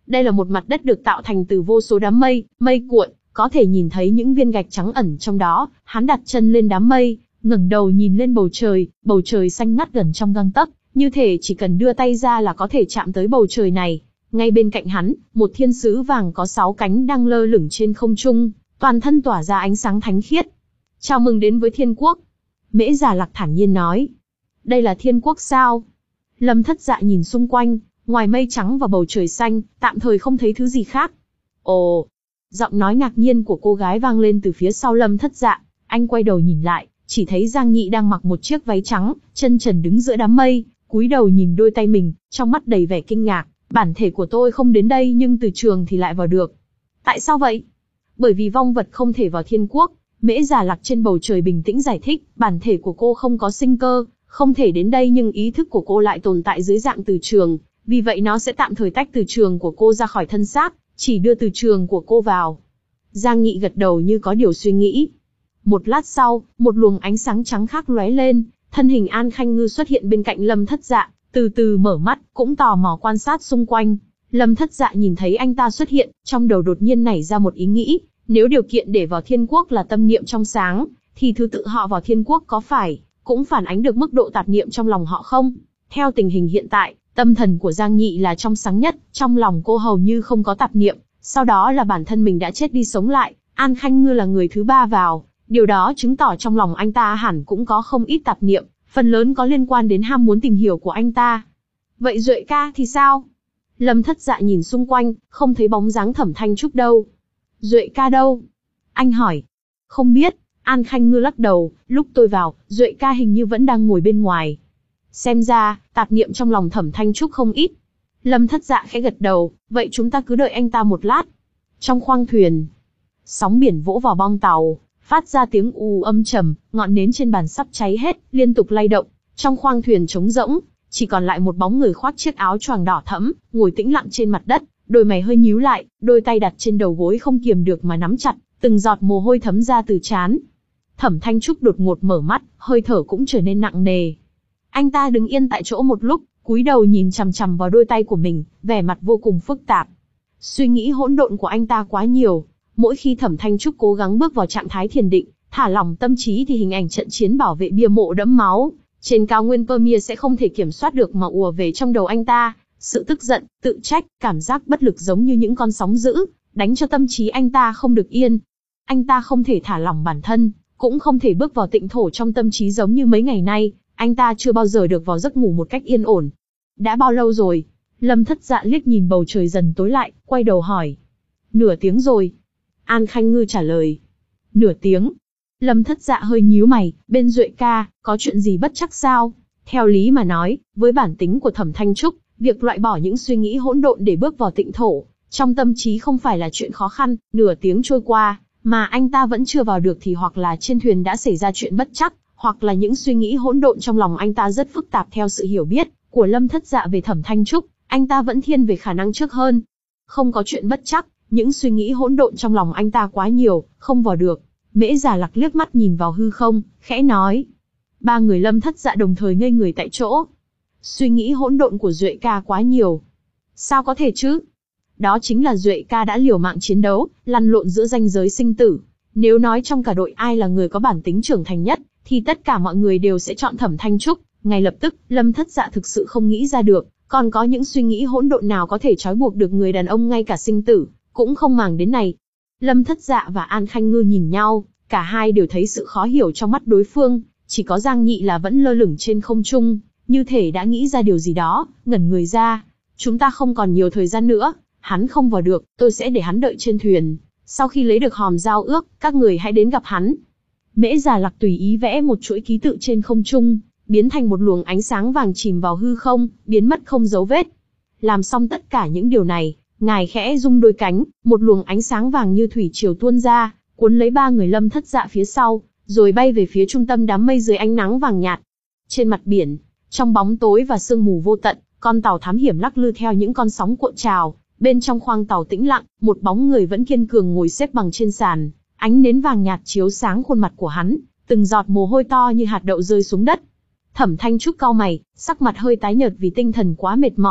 Đây là một mặt đất được tạo thành từ vô số đám mây, mây cuộn, có thể nhìn thấy những viên gạch trắng ẩn trong đó. Hắn đặt chân lên đám mây, ngẩng đầu nhìn lên bầu trời, bầu trời xanh ngắt gần trong gang tấc, như thể chỉ cần đưa tay ra là có thể chạm tới bầu trời này. Ngay bên cạnh hắn, một thiên sứ vàng có sáu cánh đang lơ lửng trên không trung, toàn thân tỏa ra ánh sáng thánh khiết. Chào mừng đến với Thiên Quốc. Mễ Già Lạc thản nhiên nói. Đây là Thiên Quốc sao? Lâm Thất Dạ nhìn xung quanh, ngoài mây trắng và bầu trời xanh, tạm thời không thấy thứ gì khác. Ồ! Giọng nói ngạc nhiên của cô gái vang lên từ phía sau Lâm Thất Dạ. Anh quay đầu nhìn lại, chỉ thấy Giang Nhị đang mặc một chiếc váy trắng, chân trần đứng giữa đám mây, cúi đầu nhìn đôi tay mình, trong mắt đầy vẻ kinh ngạc. Bản thể của tôi không đến đây nhưng từ trường thì lại vào được. Tại sao vậy? Bởi vì vong vật không thể vào Thiên Quốc. Mễ Già Lạc trên bầu trời bình tĩnh giải thích, bản thể của cô không có sinh cơ, không thể đến đây nhưng ý thức của cô lại tồn tại dưới dạng từ trường, vì vậy nó sẽ tạm thời tách từ trường của cô ra khỏi thân xác, chỉ đưa từ trường của cô vào. Giang Nghị gật đầu như có điều suy nghĩ. Một lát sau, một luồng ánh sáng trắng khác lóe lên, thân hình An Khanh Ngư xuất hiện bên cạnh Lâm Thất Dạ, từ từ mở mắt, cũng tò mò quan sát xung quanh. Lâm Thất Dạ nhìn thấy anh ta xuất hiện, trong đầu đột nhiên nảy ra một ý nghĩ, nếu điều kiện để vào Thiên Quốc là tâm niệm trong sáng, thì thứ tự họ vào Thiên Quốc có phải cũng phản ánh được mức độ tạp niệm trong lòng họ không? Theo tình hình hiện tại, tâm thần của Giang Nhị là trong sáng nhất, trong lòng cô hầu như không có tạp niệm, sau đó là bản thân mình đã chết đi sống lại, An Khanh Ngư là người thứ ba vào, điều đó chứng tỏ trong lòng anh ta hẳn cũng có không ít tạp niệm, phần lớn có liên quan đến ham muốn tìm hiểu của anh ta. Vậy Duệ ca thì sao? Lâm Thất Dạ nhìn xung quanh, không thấy bóng dáng Thẩm Thanh Trúc đâu. Duệ ca đâu? Anh hỏi. Không biết, An Khanh Ngư lắc đầu, lúc tôi vào, Duệ ca hình như vẫn đang ngồi bên ngoài. Xem ra, tạp niệm trong lòng Thẩm Thanh Trúc không ít. Lâm Thất Dạ khẽ gật đầu, vậy chúng ta cứ đợi anh ta một lát. Trong khoang thuyền, sóng biển vỗ vào bong tàu, phát ra tiếng u âm trầm, ngọn nến trên bàn sắp cháy hết, liên tục lay động. Trong khoang thuyền trống rỗng, chỉ còn lại một bóng người khoác chiếc áo choàng đỏ thẫm, ngồi tĩnh lặng trên mặt đất, đôi mày hơi nhíu lại, đôi tay đặt trên đầu gối không kiềm được mà nắm chặt, từng giọt mồ hôi thấm ra từ trán. Thẩm Thanh Trúc đột ngột mở mắt, hơi thở cũng trở nên nặng nề. Anh ta đứng yên tại chỗ một lúc, cúi đầu nhìn chằm chằm vào đôi tay của mình, vẻ mặt vô cùng phức tạp. Suy nghĩ hỗn độn của anh ta quá nhiều. Mỗi khi Thẩm Thanh Trúc cố gắng bước vào trạng thái thiền định, thả lỏng tâm trí thì hình ảnh trận chiến bảo vệ bia mộ đẫm máu trên cao nguyên Pamir sẽ không thể kiểm soát được mà ùa về trong đầu anh ta. Sự tức giận, tự trách, cảm giác bất lực giống như những con sóng dữ, đánh cho tâm trí anh ta không được yên. Anh ta không thể thả lỏng bản thân, cũng không thể bước vào tịnh thổ trong tâm trí giống như mấy ngày nay, anh ta chưa bao giờ được vào giấc ngủ một cách yên ổn. Đã bao lâu rồi? Lâm Thất Dạ liếc nhìn bầu trời dần tối lại, quay đầu hỏi. Nửa tiếng rồi. An Khanh Ngư trả lời. Nửa tiếng. Lâm Thất Dạ hơi nhíu mày, bên Duệ ca, có chuyện gì bất chắc sao? Theo lý mà nói, với bản tính của Thẩm Thanh Trúc, việc loại bỏ những suy nghĩ hỗn độn để bước vào tịnh thổ, trong tâm trí không phải là chuyện khó khăn. Nửa tiếng trôi qua, mà anh ta vẫn chưa vào được thì hoặc là trên thuyền đã xảy ra chuyện bất chắc, hoặc là những suy nghĩ hỗn độn trong lòng anh ta rất phức tạp. Theo sự hiểu biết của Lâm Thất Dạ về Thẩm Thanh Trúc, anh ta vẫn thiên về khả năng trước hơn. Không có chuyện bất chắc, những suy nghĩ hỗn độn trong lòng anh ta quá nhiều, không vào được. Mễ Già Lạc liếc mắt nhìn vào hư không, khẽ nói. Ba người Lâm Thất Dạ đồng thời ngây người tại chỗ. Suy nghĩ hỗn độn của Duệ ca quá nhiều. Sao có thể chứ? Đó chính là Duệ ca đã liều mạng chiến đấu, lăn lộn giữa ranh giới sinh tử. Nếu nói trong cả đội ai là người có bản tính trưởng thành nhất, thì tất cả mọi người đều sẽ chọn Thẩm Thanh Trúc. Ngay lập tức, Lâm Thất Dạ thực sự không nghĩ ra được, còn có những suy nghĩ hỗn độn nào có thể trói buộc được người đàn ông ngay cả sinh tử cũng không màng đến này. Lâm Thất Dạ và An Khanh Ngư nhìn nhau, cả hai đều thấy sự khó hiểu trong mắt đối phương, chỉ có Giang Nhị là vẫn lơ lửng trên không trung, như thể đã nghĩ ra điều gì đó, ngẩn người ra. Chúng ta không còn nhiều thời gian nữa, hắn không vào được, tôi sẽ để hắn đợi trên thuyền. Sau khi lấy được hòm giao ước, các người hãy đến gặp hắn. Mễ Già Lạc tùy ý vẽ một chuỗi ký tự trên không trung, biến thành một luồng ánh sáng vàng chìm vào hư không, biến mất không dấu vết. Làm xong tất cả những điều này, ngài khẽ rung đôi cánh, một luồng ánh sáng vàng như thủy triều tuôn ra, cuốn lấy ba người Lâm Thất Dạ phía sau, rồi bay về phía trung tâm đám mây dưới ánh nắng vàng nhạt. Trên mặt biển, trong bóng tối và sương mù vô tận, con tàu thám hiểm lắc lư theo những con sóng cuộn trào. Bên trong khoang tàu tĩnh lặng, một bóng người vẫn kiên cường ngồi xếp bằng trên sàn, ánh nến vàng nhạt chiếu sáng khuôn mặt của hắn, từng giọt mồ hôi to như hạt đậu rơi xuống đất. Thẩm Thanh Trúc cau mày, sắc mặt hơi tái nhợt vì tinh thần quá mệt mỏi,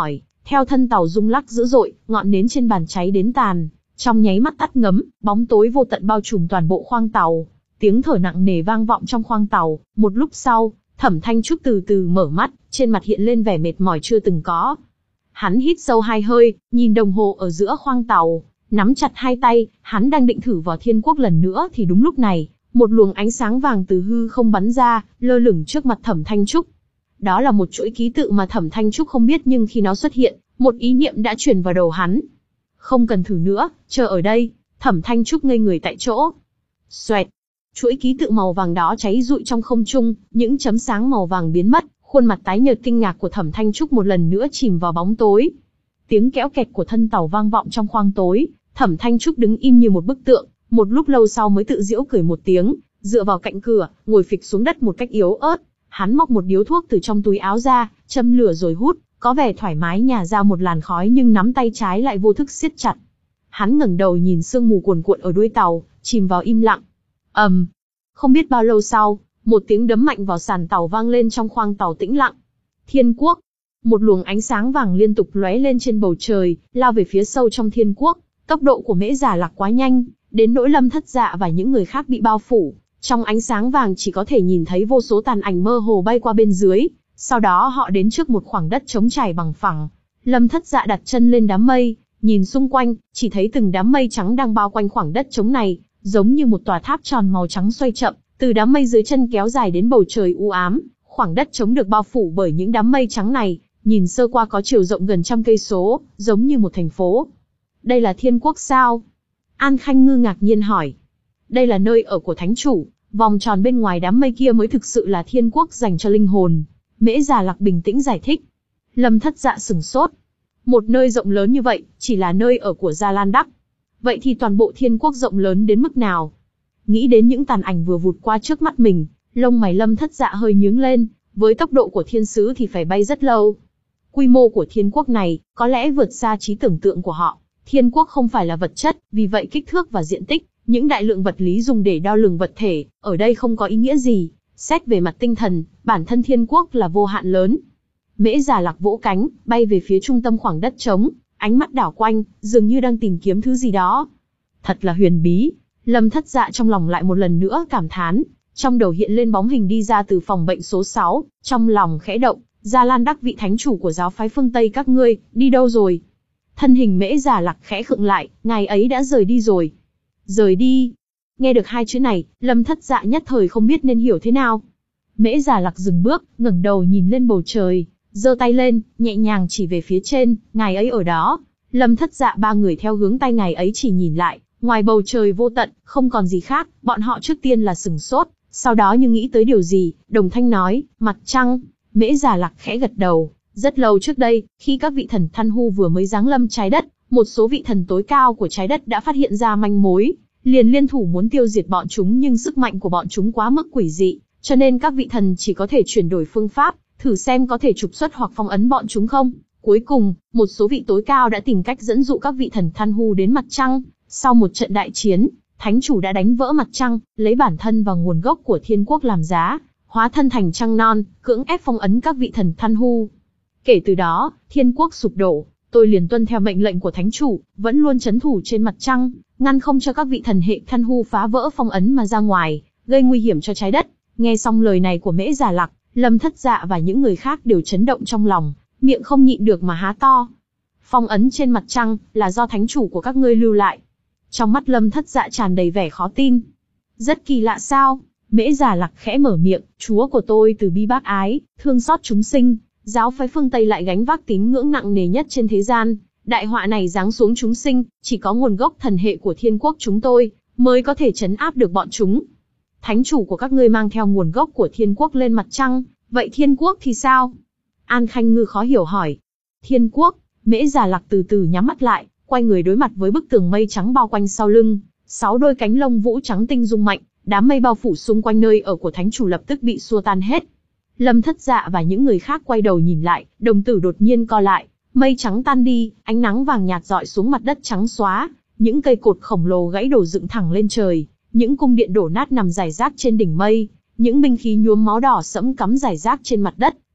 Theo thân tàu rung lắc dữ dội, ngọn nến trên bàn cháy đến tàn, trong nháy mắt tắt ngấm, bóng tối vô tận bao trùm toàn bộ khoang tàu. Tiếng thở nặng nề vang vọng trong khoang tàu, một lúc sau, Thẩm Thanh Trúc từ từ mở mắt, trên mặt hiện lên vẻ mệt mỏi chưa từng có. Hắn hít sâu hai hơi, nhìn đồng hồ ở giữa khoang tàu, nắm chặt hai tay, hắn đang định thử vào thiên quốc lần nữa thì đúng lúc này, một luồng ánh sáng vàng từ hư không bắn ra, lơ lửng trước mặt Thẩm Thanh Trúc. Đó là một chuỗi ký tự mà Thẩm Thanh Trúc không biết, nhưng khi nó xuất hiện, một ý niệm đã truyền vào đầu hắn. Không cần thử nữa, chờ ở đây. Thẩm Thanh Trúc ngây người tại chỗ. Xoẹt, chuỗi ký tự màu vàng đó cháy rụi trong không trung, những chấm sáng màu vàng biến mất, khuôn mặt tái nhợt kinh ngạc của Thẩm Thanh Trúc một lần nữa chìm vào bóng tối. Tiếng kéo kẹt của thân tàu vang vọng trong khoang tối, Thẩm Thanh Trúc đứng im như một bức tượng, một lúc lâu sau mới tự giễu cười một tiếng, dựa vào cạnh cửa, ngồi phịch xuống đất một cách yếu ớt. Hắn móc một điếu thuốc từ trong túi áo ra, châm lửa rồi hút, có vẻ thoải mái nhả ra một làn khói, nhưng nắm tay trái lại vô thức siết chặt. Hắn ngẩng đầu nhìn sương mù cuồn cuộn ở đuôi tàu, chìm vào im lặng. ầm, um, không biết bao lâu sau, một tiếng đấm mạnh vào sàn tàu vang lên trong khoang tàu tĩnh lặng. Thiên quốc, một luồng ánh sáng vàng liên tục lóe lên trên bầu trời, lao về phía sâu trong thiên quốc. Tốc độ của Mễ Giả Lạc quá nhanh, đến nỗi Lâm Thất Dạ và những người khác bị bao phủ. Trong ánh sáng vàng chỉ có thể nhìn thấy vô số tàn ảnh mơ hồ bay qua bên dưới. Sau đó họ đến trước một khoảng đất trống trải bằng phẳng. Lâm Thất Dạ đặt chân lên đám mây, nhìn xung quanh, chỉ thấy từng đám mây trắng đang bao quanh khoảng đất trống này, giống như một tòa tháp tròn màu trắng xoay chậm, từ đám mây dưới chân kéo dài đến bầu trời u ám. Khoảng đất trống được bao phủ bởi những đám mây trắng này, nhìn sơ qua có chiều rộng gần trăm cây số, giống như một thành phố. Đây là thiên quốc sao? An Khanh Ngư ngạc nhiên hỏi. Đây là nơi ở của thánh chủ, vòng tròn bên ngoài đám mây kia mới thực sự là thiên quốc dành cho linh hồn. Mễ Giả Lạc bình tĩnh giải thích. Lâm Thất Dạ sửng sốt. Một nơi rộng lớn như vậy, chỉ là nơi ở của Gia Lan Đắc. Vậy thì toàn bộ thiên quốc rộng lớn đến mức nào? Nghĩ đến những tàn ảnh vừa vụt qua trước mắt mình, lông mày Lâm Thất Dạ hơi nhướng lên, với tốc độ của thiên sứ thì phải bay rất lâu. Quy mô của thiên quốc này, có lẽ vượt xa trí tưởng tượng của họ. Thiên quốc không phải là vật chất, vì vậy kích thước và diện tích, những đại lượng vật lý dùng để đo lường vật thể, ở đây không có ý nghĩa gì. Xét về mặt tinh thần, bản thân thiên quốc là vô hạn lớn. Mễ Giả Lạc vỗ cánh, bay về phía trung tâm khoảng đất trống, ánh mắt đảo quanh, dường như đang tìm kiếm thứ gì đó. Thật là huyền bí. Lâm Thất Dạ trong lòng lại một lần nữa cảm thán, trong đầu hiện lên bóng hình đi ra từ phòng bệnh số sáu, trong lòng khẽ động, Gia Lan Đắc vị thánh chủ của giáo phái phương Tây các ngươi, đi đâu rồi? Thân hình Mễ Giả Lạc khẽ khựng lại, ngài ấy đã rời đi rồi. Rời đi? Nghe được hai chữ này, Lâm Thất Dạ nhất thời không biết nên hiểu thế nào. Mễ Giả Lạc dừng bước, ngẩng đầu nhìn lên bầu trời, giơ tay lên, nhẹ nhàng chỉ về phía trên, ngài ấy ở đó. Lâm Thất Dạ ba người theo hướng tay ngài ấy chỉ nhìn lại, ngoài bầu trời vô tận, không còn gì khác. Bọn họ trước tiên là sửng sốt, sau đó như nghĩ tới điều gì, đồng thanh nói, mặt trăng. Mễ Giả Lạc khẽ gật đầu. Rất lâu trước đây, khi các vị thần Than Hu vừa mới giáng lâm trái đất, một số vị thần tối cao của trái đất đã phát hiện ra manh mối, liền liên thủ muốn tiêu diệt bọn chúng, nhưng sức mạnh của bọn chúng quá mức quỷ dị, cho nên các vị thần chỉ có thể chuyển đổi phương pháp, thử xem có thể trục xuất hoặc phong ấn bọn chúng không. Cuối cùng, một số vị tối cao đã tìm cách dẫn dụ các vị thần Than Hu đến mặt trăng. Sau một trận đại chiến, thánh chủ đã đánh vỡ mặt trăng, lấy bản thân và nguồn gốc của thiên quốc làm giá, hóa thân thành trăng non, cưỡng ép phong ấn các vị thần Than Hu. Kể từ đó, thiên quốc sụp đổ, tôi liền tuân theo mệnh lệnh của thánh chủ, vẫn luôn trấn thủ trên mặt trăng, ngăn không cho các vị thần hệ Than Hu phá vỡ phong ấn mà ra ngoài, gây nguy hiểm cho trái đất. Nghe xong lời này của Mễ Giả Lạc, Lâm Thất Dạ và những người khác đều chấn động trong lòng, miệng không nhịn được mà há to. Phong ấn trên mặt trăng là do thánh chủ của các ngươi lưu lại. Trong mắt Lâm Thất Dạ tràn đầy vẻ khó tin. Rất kỳ lạ sao? Mễ Giả Lạc khẽ mở miệng, chúa của tôi từ bi bác ái, thương xót chúng sinh. Giáo phái phương Tây lại gánh vác tín ngưỡng nặng nề nhất trên thế gian. Đại họa này giáng xuống chúng sinh, chỉ có nguồn gốc thần hệ của thiên quốc chúng tôi, mới có thể trấn áp được bọn chúng. Thánh chủ của các ngươi mang theo nguồn gốc của thiên quốc lên mặt trăng, vậy thiên quốc thì sao? An Khanh Ngư khó hiểu hỏi. Thiên quốc, Mễ Giả Lạc từ từ nhắm mắt lại, quay người đối mặt với bức tường mây trắng bao quanh sau lưng, sáu đôi cánh lông vũ trắng tinh rung mạnh, đám mây bao phủ xung quanh nơi ở của thánh chủ lập tức bị xua tan hết. Lâm Thất Dạ và những người khác quay đầu nhìn lại, đồng tử đột nhiên co lại, mây trắng tan đi, ánh nắng vàng nhạt rọi xuống mặt đất trắng xóa, những cây cột khổng lồ gãy đổ dựng thẳng lên trời, những cung điện đổ nát nằm rải rác trên đỉnh mây, những binh khí nhuốm máu đỏ sẫm cắm rải rác trên mặt đất,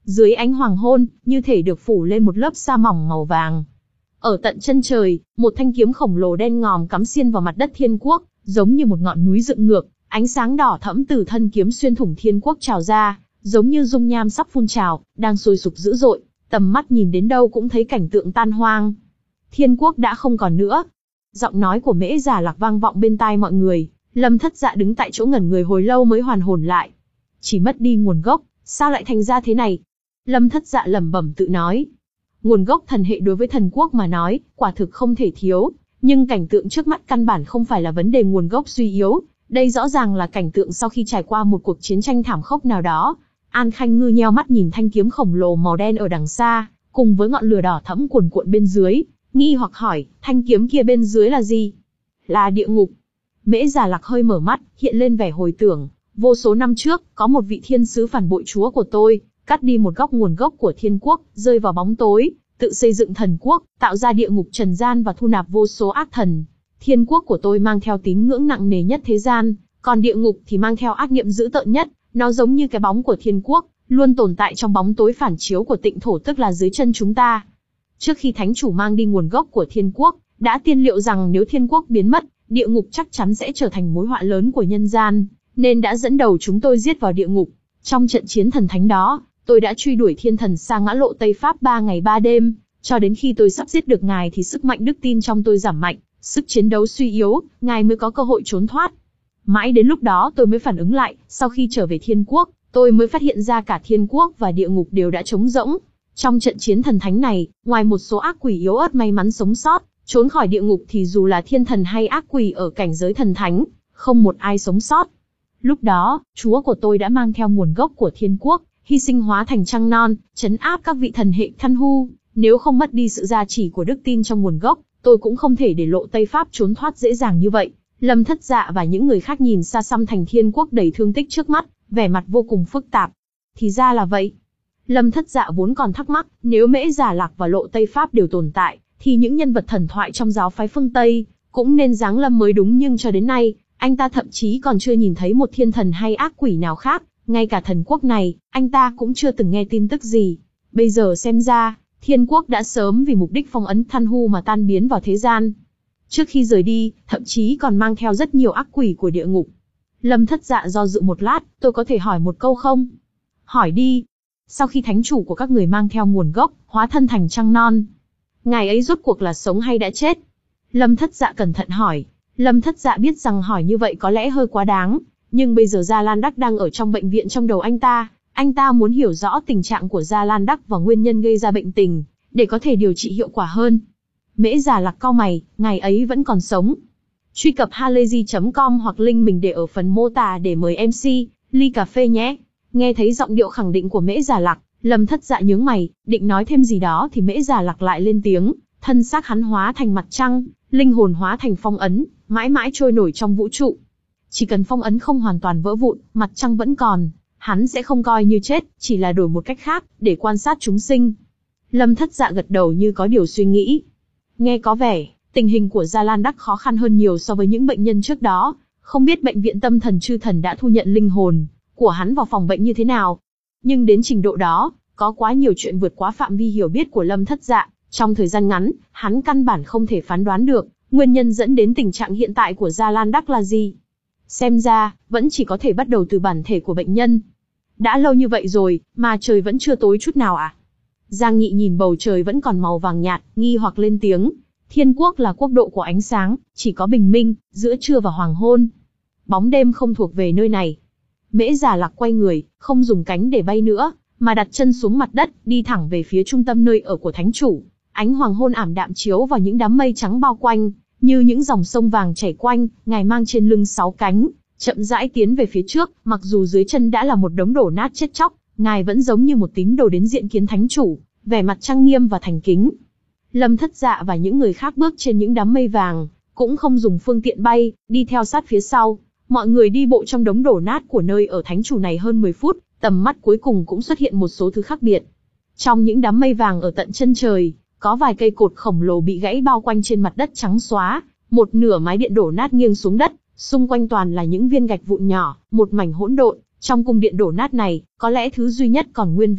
Dưới ánh hoàng hôn, như thể được phủ lên một lớp sa mỏng màu vàng. Ở tận chân trời, một thanh kiếm khổng lồ đen ngòm cắm xiên vào mặt đất thiên quốc, giống như một ngọn núi dựng ngược, ánh sáng đỏ thẫm từ thân kiếm xuyên thủng thiên quốc trào ra, giống như dung nham sắp phun trào, đang sôi sục dữ dội, tầm mắt nhìn đến đâu cũng thấy cảnh tượng tan hoang. Thiên quốc đã không còn nữa. Giọng nói của Mễ Già Lạc vang vọng bên tai mọi người, Lâm Thất Dạ đứng tại chỗ ngẩn người hồi lâu mới hoàn hồn lại. Chỉ mất đi nguồn gốc, sao lại thành ra thế này? Lâm Thất Dạ lẩm bẩm tự nói. Nguồn gốc thần hệ đối với thần quốc mà nói, quả thực không thể thiếu, nhưng cảnh tượng trước mắt căn bản không phải là vấn đề nguồn gốc suy yếu, đây rõ ràng là cảnh tượng sau khi trải qua một cuộc chiến tranh thảm khốc nào đó. An Khanh Ngư nheo mắt nhìn thanh kiếm khổng lồ màu đen ở đằng xa, cùng với ngọn lửa đỏ thẫm cuồn cuộn bên dưới, nghi hoặc hỏi, thanh kiếm kia bên dưới là gì? Là địa ngục. Mễ Già Lạc hơi mở mắt, hiện lên vẻ hồi tưởng, vô số năm trước, có một vị thiên sứ phản bội chúa của tôi, cắt đi một góc nguồn gốc của thiên quốc, rơi vào bóng tối, tự xây dựng thần quốc, tạo ra địa ngục trần gian và thu nạp vô số ác thần. Thiên quốc của tôi mang theo tín ngưỡng nặng nề nhất thế gian, còn địa ngục thì mang theo ác niệm dữ tợn nhất, nó giống như cái bóng của thiên quốc, luôn tồn tại trong bóng tối phản chiếu của tịnh thổ, tức là dưới chân chúng ta. Trước khi thánh chủ mang đi nguồn gốc của thiên quốc, đã tiên liệu rằng nếu thiên quốc biến mất, địa ngục chắc chắn sẽ trở thành mối họa lớn của nhân gian, nên đã dẫn đầu chúng tôi giết vào địa ngục. Trong trận chiến thần thánh đó, tôi đã truy đuổi thiên thần sang ngã lộ Tây Pháp ba ngày ba đêm, cho đến khi tôi sắp giết được ngài thì sức mạnh đức tin trong tôi giảm mạnh, sức chiến đấu suy yếu, ngài mới có cơ hội trốn thoát. Mãi đến lúc đó tôi mới phản ứng lại, sau khi trở về thiên quốc, tôi mới phát hiện ra cả thiên quốc và địa ngục đều đã trống rỗng. Trong trận chiến thần thánh này, ngoài một số ác quỷ yếu ớt may mắn sống sót, trốn khỏi địa ngục thì dù là thiên thần hay ác quỷ ở cảnh giới thần thánh, không một ai sống sót. Lúc đó, chúa của tôi đã mang theo nguồn gốc của thiên quốc, hy sinh hóa thành trăng non, trấn áp các vị thần hệ Căn Hu. Nếu không mất đi sự gia trì của đức tin trong nguồn gốc, tôi cũng không thể để lộ Tây Pháp trốn thoát dễ dàng như vậy. Lâm Thất Dạ và những người khác nhìn xa xăm thành thiên quốc đầy thương tích trước mắt, vẻ mặt vô cùng phức tạp. Thì ra là vậy. Lâm Thất Dạ vốn còn thắc mắc, nếu Mễ Già Lạc và lộ Tây Pháp đều tồn tại, thì những nhân vật thần thoại trong giáo phái phương Tây cũng nên giáng lâm mới đúng, nhưng cho đến nay, anh ta thậm chí còn chưa nhìn thấy một thiên thần hay ác quỷ nào khác, ngay cả thần quốc này, anh ta cũng chưa từng nghe tin tức gì. Bây giờ xem ra, thiên quốc đã sớm vì mục đích phong ấn Căn Hu mà tan biến vào thế gian. Trước khi rời đi, thậm chí còn mang theo rất nhiều ác quỷ của địa ngục. Lâm Thất Dạ do dự một lát, tôi có thể hỏi một câu không? Hỏi đi. Sau khi thánh chủ của các người mang theo nguồn gốc, hóa thân thành trăng non, ngài ấy rốt cuộc là sống hay đã chết? Lâm Thất Dạ cẩn thận hỏi. Lâm Thất Dạ biết rằng hỏi như vậy có lẽ hơi quá đáng, nhưng bây giờ Gia Lan Đắc đang ở trong bệnh viện trong đầu anh ta, anh ta muốn hiểu rõ tình trạng của Gia Lan Đắc và nguyên nhân gây ra bệnh tình, để có thể điều trị hiệu quả hơn. Mễ Già Lạc cau mày, ngài ấy vẫn còn sống. Truy cập halayzi chấm com hoặc link mình để ở phần mô tả để mời em xê, ly cà phê nhé. Nghe thấy giọng điệu khẳng định của Mễ Già Lạc, Lâm Thất Dạ nhướng mày, định nói thêm gì đó thì Mễ Già Lạc lại lên tiếng, thân xác hắn hóa thành mặt trăng, linh hồn hóa thành phong ấn, mãi mãi trôi nổi trong vũ trụ. Chỉ cần phong ấn không hoàn toàn vỡ vụn, mặt trăng vẫn còn, hắn sẽ không coi như chết, chỉ là đổi một cách khác, để quan sát chúng sinh. Lâm Thất Dạ gật đầu như có điều suy nghĩ. Nghe có vẻ, tình hình của Gia Lan Đắc khó khăn hơn nhiều so với những bệnh nhân trước đó, không biết bệnh viện tâm thần chư thần đã thu nhận linh hồn của hắn vào phòng bệnh như thế nào. Nhưng đến trình độ đó, có quá nhiều chuyện vượt quá phạm vi hiểu biết của Lâm Thất Dạ, trong thời gian ngắn, hắn căn bản không thể phán đoán được, nguyên nhân dẫn đến tình trạng hiện tại của Gia Lan Đắc là gì. Xem ra, vẫn chỉ có thể bắt đầu từ bản thể của bệnh nhân. Đã lâu như vậy rồi, mà trời vẫn chưa tối chút nào à? Giang Nghị nhìn bầu trời vẫn còn màu vàng nhạt, nghi hoặc lên tiếng. Thiên quốc là quốc độ của ánh sáng, chỉ có bình minh, giữa trưa và hoàng hôn. Bóng đêm không thuộc về nơi này. Mễ Già Lạc quay người, không dùng cánh để bay nữa, mà đặt chân xuống mặt đất, đi thẳng về phía trung tâm nơi ở của thánh chủ. Ánh hoàng hôn ảm đạm chiếu vào những đám mây trắng bao quanh, như những dòng sông vàng chảy quanh, ngài mang trên lưng sáu cánh, chậm rãi tiến về phía trước, mặc dù dưới chân đã là một đống đổ nát chết chóc, ngài vẫn giống như một tín đồ đến diện kiến thánh chủ, vẻ mặt trang nghiêm và thành kính. Lâm Thất Dạ và những người khác bước trên những đám mây vàng, cũng không dùng phương tiện bay, đi theo sát phía sau. Mọi người đi bộ trong đống đổ nát của nơi ở thánh chủ này hơn mười phút, tầm mắt cuối cùng cũng xuất hiện một số thứ khác biệt. Trong những đám mây vàng ở tận chân trời, có vài cây cột khổng lồ bị gãy bao quanh trên mặt đất trắng xóa, một nửa mái điện đổ nát nghiêng xuống đất, xung quanh toàn là những viên gạch vụn nhỏ, một mảnh hỗn độn. Trong cung điện đổ nát này, có lẽ thứ duy nhất còn nguyên vẹn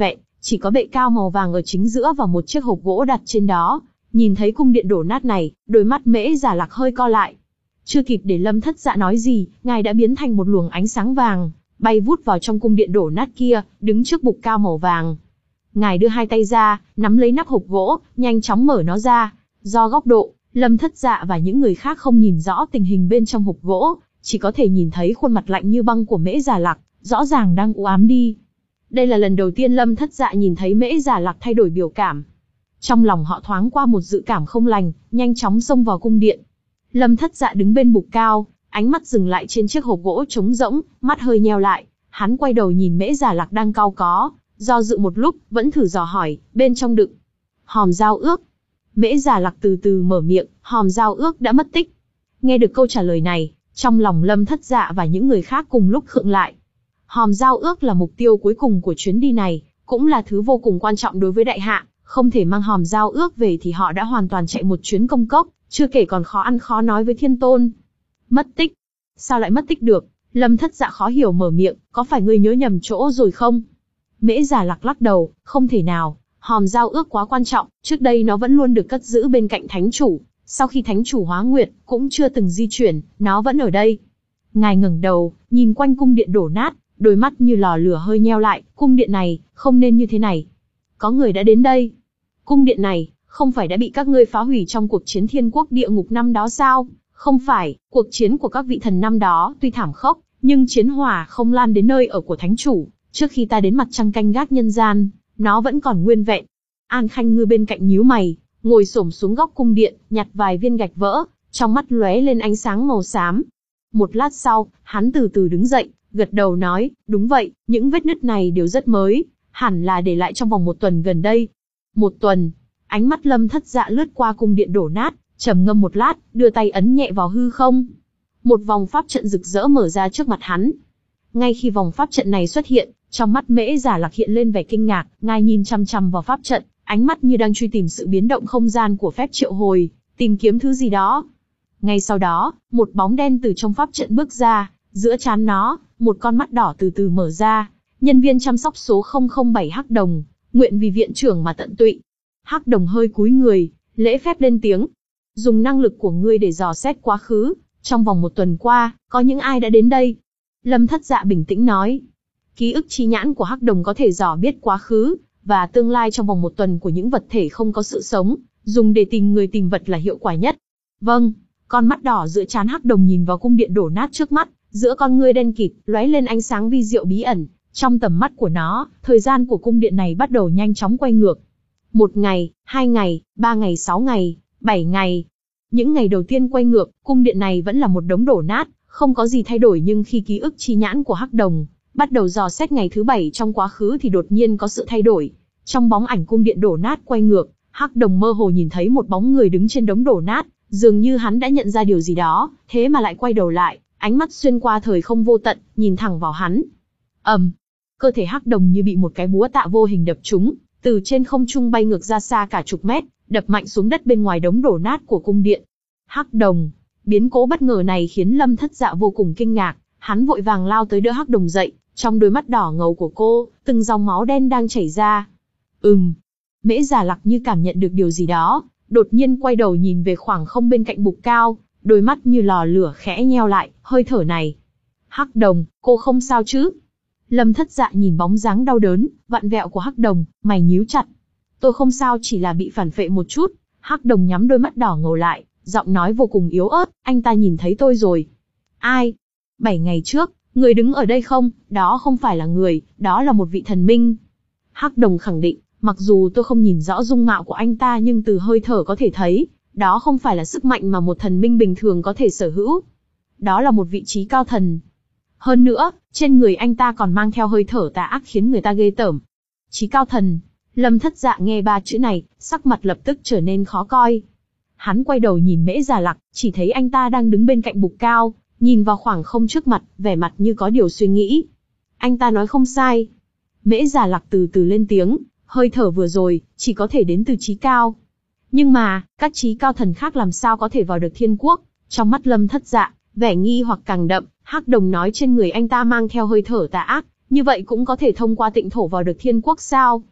chỉ có bệ cao màu vàng ở chính giữa và một chiếc hộp gỗ đặt trên đó. Nhìn thấy cung điện đổ nát này, đôi mắt Mễ Giả Lạc hơi co lại. Chưa kịp để Lâm Thất Dạ nói gì, ngài đã biến thành một luồng ánh sáng vàng, bay vút vào trong cung điện đổ nát kia, đứng trước bục cao màu vàng. Ngài đưa hai tay ra, nắm lấy nắp hộp gỗ, nhanh chóng mở nó ra. Do góc độ, Lâm Thất Dạ và những người khác không nhìn rõ tình hình bên trong hộp gỗ, chỉ có thể nhìn thấy khuôn mặt lạnh như băng của Mễ Giả Lạc, rõ ràng đang u ám đi. Đây là lần đầu tiên Lâm Thất Dạ nhìn thấy Mễ Giả Lạc thay đổi biểu cảm. Trong lòng họ thoáng qua một dự cảm không lành, nhanh chóng xông vào cung điện. Lâm Thất Dạ đứng bên bục cao, ánh mắt dừng lại trên chiếc hộp gỗ trống rỗng, mắt hơi nheo lại. Hắn quay đầu nhìn Mễ Giả Lạc đang cau có, do dự một lúc, vẫn thử dò hỏi, bên trong đựng hòm giao ước. Mễ Giả Lạc từ từ mở miệng, hòm giao ước đã mất tích. Nghe được câu trả lời này, trong lòng Lâm Thất Dạ và những người khác cùng lúc khựng lại. Hòm giao ước là mục tiêu cuối cùng của chuyến đi này, cũng là thứ vô cùng quan trọng đối với đại hạ. Không thể mang hòm giao ước về thì họ đã hoàn toàn chạy một chuyến công cốc, chưa kể còn khó ăn khó nói với Thiên Tôn. Mất tích? Sao lại mất tích được? Lâm Thất Dạ khó hiểu mở miệng, có phải ngươi nhớ nhầm chỗ rồi không? Mễ Giả Lạc lắc đầu, không thể nào, hòm giao ước quá quan trọng, trước đây nó vẫn luôn được cất giữ bên cạnh thánh chủ, sau khi thánh chủ hóa nguyệt, cũng chưa từng di chuyển, nó vẫn ở đây. Ngài ngẩng đầu, nhìn quanh cung điện đổ nát, đôi mắt như lò lửa hơi nheo lại, cung điện này, không nên như thế này. Có người đã đến đây. Cung điện này, không phải đã bị các ngươi phá hủy trong cuộc chiến thiên quốc địa ngục năm đó sao? Không phải, cuộc chiến của các vị thần năm đó tuy thảm khốc, nhưng chiến hỏa không lan đến nơi ở của thánh chủ. Trước khi ta đến mặt trăng canh gác nhân gian, nó vẫn còn nguyên vẹn. An Khanh Ngư bên cạnh nhíu mày, ngồi xổm xuống góc cung điện, nhặt vài viên gạch vỡ, trong mắt lóe lên ánh sáng màu xám. Một lát sau, hắn từ từ đứng dậy, gật đầu nói, đúng vậy, những vết nứt này đều rất mới, hẳn là để lại trong vòng một tuần gần đây. Một tuần, ánh mắt Lâm Thất Dạ lướt qua cung điện đổ nát, trầm ngâm một lát, đưa tay ấn nhẹ vào hư không. Một vòng pháp trận rực rỡ mở ra trước mặt hắn. Ngay khi vòng pháp trận này xuất hiện, trong mắt Mễ Giả Lạc hiện lên vẻ kinh ngạc, ngài nhìn chăm chăm vào pháp trận, ánh mắt như đang truy tìm sự biến động không gian của phép triệu hồi, tìm kiếm thứ gì đó. Ngay sau đó, một bóng đen từ trong pháp trận bước ra, giữa trán nó, một con mắt đỏ từ từ mở ra. Nhân viên chăm sóc số không không bảy Hắc Đồng, nguyện vì viện trưởng mà tận tụy. Hắc Đồng hơi cúi người, lễ phép lên tiếng. Dùng năng lực của ngươi để dò xét quá khứ, trong vòng một tuần qua, có những ai đã đến đây? Lâm Thất Dạ bình tĩnh nói. Ký ức chi nhãn của Hắc Đồng có thể dò biết quá khứ và tương lai trong vòng một tuần của những vật thể không có sự sống, dùng để tìm người tìm vật là hiệu quả nhất. Vâng, con mắt đỏ giữa trán Hắc Đồng nhìn vào cung điện đổ nát trước mắt, giữa con ngươi đen kịt, lóe lên ánh sáng vi diệu bí ẩn. Trong tầm mắt của nó, thời gian của cung điện này bắt đầu nhanh chóng quay ngược. Một ngày, hai ngày, ba ngày, sáu ngày, bảy ngày. Những ngày đầu tiên quay ngược, cung điện này vẫn là một đống đổ nát, không có gì thay đổi, nhưng khi ký ức chi nhãn của Hắc Đồng bắt đầu dò xét ngày thứ bảy trong quá khứ thì đột nhiên có sự thay đổi. Trong bóng ảnh cung điện đổ nát quay ngược, Hắc Đồng mơ hồ nhìn thấy một bóng người đứng trên đống đổ nát, dường như hắn đã nhận ra điều gì đó, thế mà lại quay đầu lại, ánh mắt xuyên qua thời không vô tận, nhìn thẳng vào hắn. ầm, um, cơ thể Hắc Đồng như bị một cái búa tạ vô hình đập trúng, từ trên không trung bay ngược ra xa cả chục mét, đập mạnh xuống đất bên ngoài đống đổ nát của cung điện. Hắc Đồng, biến cố bất ngờ này khiến Lâm Thất Dạ vô cùng kinh ngạc, hắn vội vàng lao tới đỡ Hắc Đồng dậy, trong đôi mắt đỏ ngầu của cô, từng dòng máu đen đang chảy ra. Ừm, Mễ Giả Lạc như cảm nhận được điều gì đó, đột nhiên quay đầu nhìn về khoảng không bên cạnh bục cao, đôi mắt như lò lửa khẽ nheo lại, hơi thở này. Hắc Đồng, cô không sao chứ? Lâm Thất Dạ nhìn bóng dáng đau đớn, vặn vẹo của Hắc Đồng, mày nhíu chặt. Tôi không sao, chỉ là bị phản phệ một chút. Hắc Đồng nhắm đôi mắt đỏ ngầu lại, giọng nói vô cùng yếu ớt, anh ta nhìn thấy tôi rồi. Ai? Bảy ngày trước, người đứng ở đây không, đó không phải là người, đó là một vị thần minh. Hắc Đồng khẳng định, mặc dù tôi không nhìn rõ dung mạo của anh ta nhưng từ hơi thở có thể thấy, đó không phải là sức mạnh mà một thần minh bình thường có thể sở hữu. Đó là một vị trí cao thần. Hơn nữa, trên người anh ta còn mang theo hơi thở tà ác khiến người ta ghê tởm. Chí cao thần. Lâm Thất Dạ nghe ba chữ này, sắc mặt lập tức trở nên khó coi. Hắn quay đầu nhìn Mễ Giả Lạc, chỉ thấy anh ta đang đứng bên cạnh bục cao, nhìn vào khoảng không trước mặt, vẻ mặt như có điều suy nghĩ. Anh ta nói không sai. Mễ Giả Lạc từ từ lên tiếng, hơi thở vừa rồi, chỉ có thể đến từ chí cao. Nhưng mà, các chí cao thần khác làm sao có thể vào được thiên quốc? Trong mắt Lâm Thất Dạ, vẻ nghi hoặc càng đậm. Hắc Đồng nói trên người anh ta mang theo hơi thở tà ác, như vậy cũng có thể thông qua tịnh thổ vào được thiên quốc sao?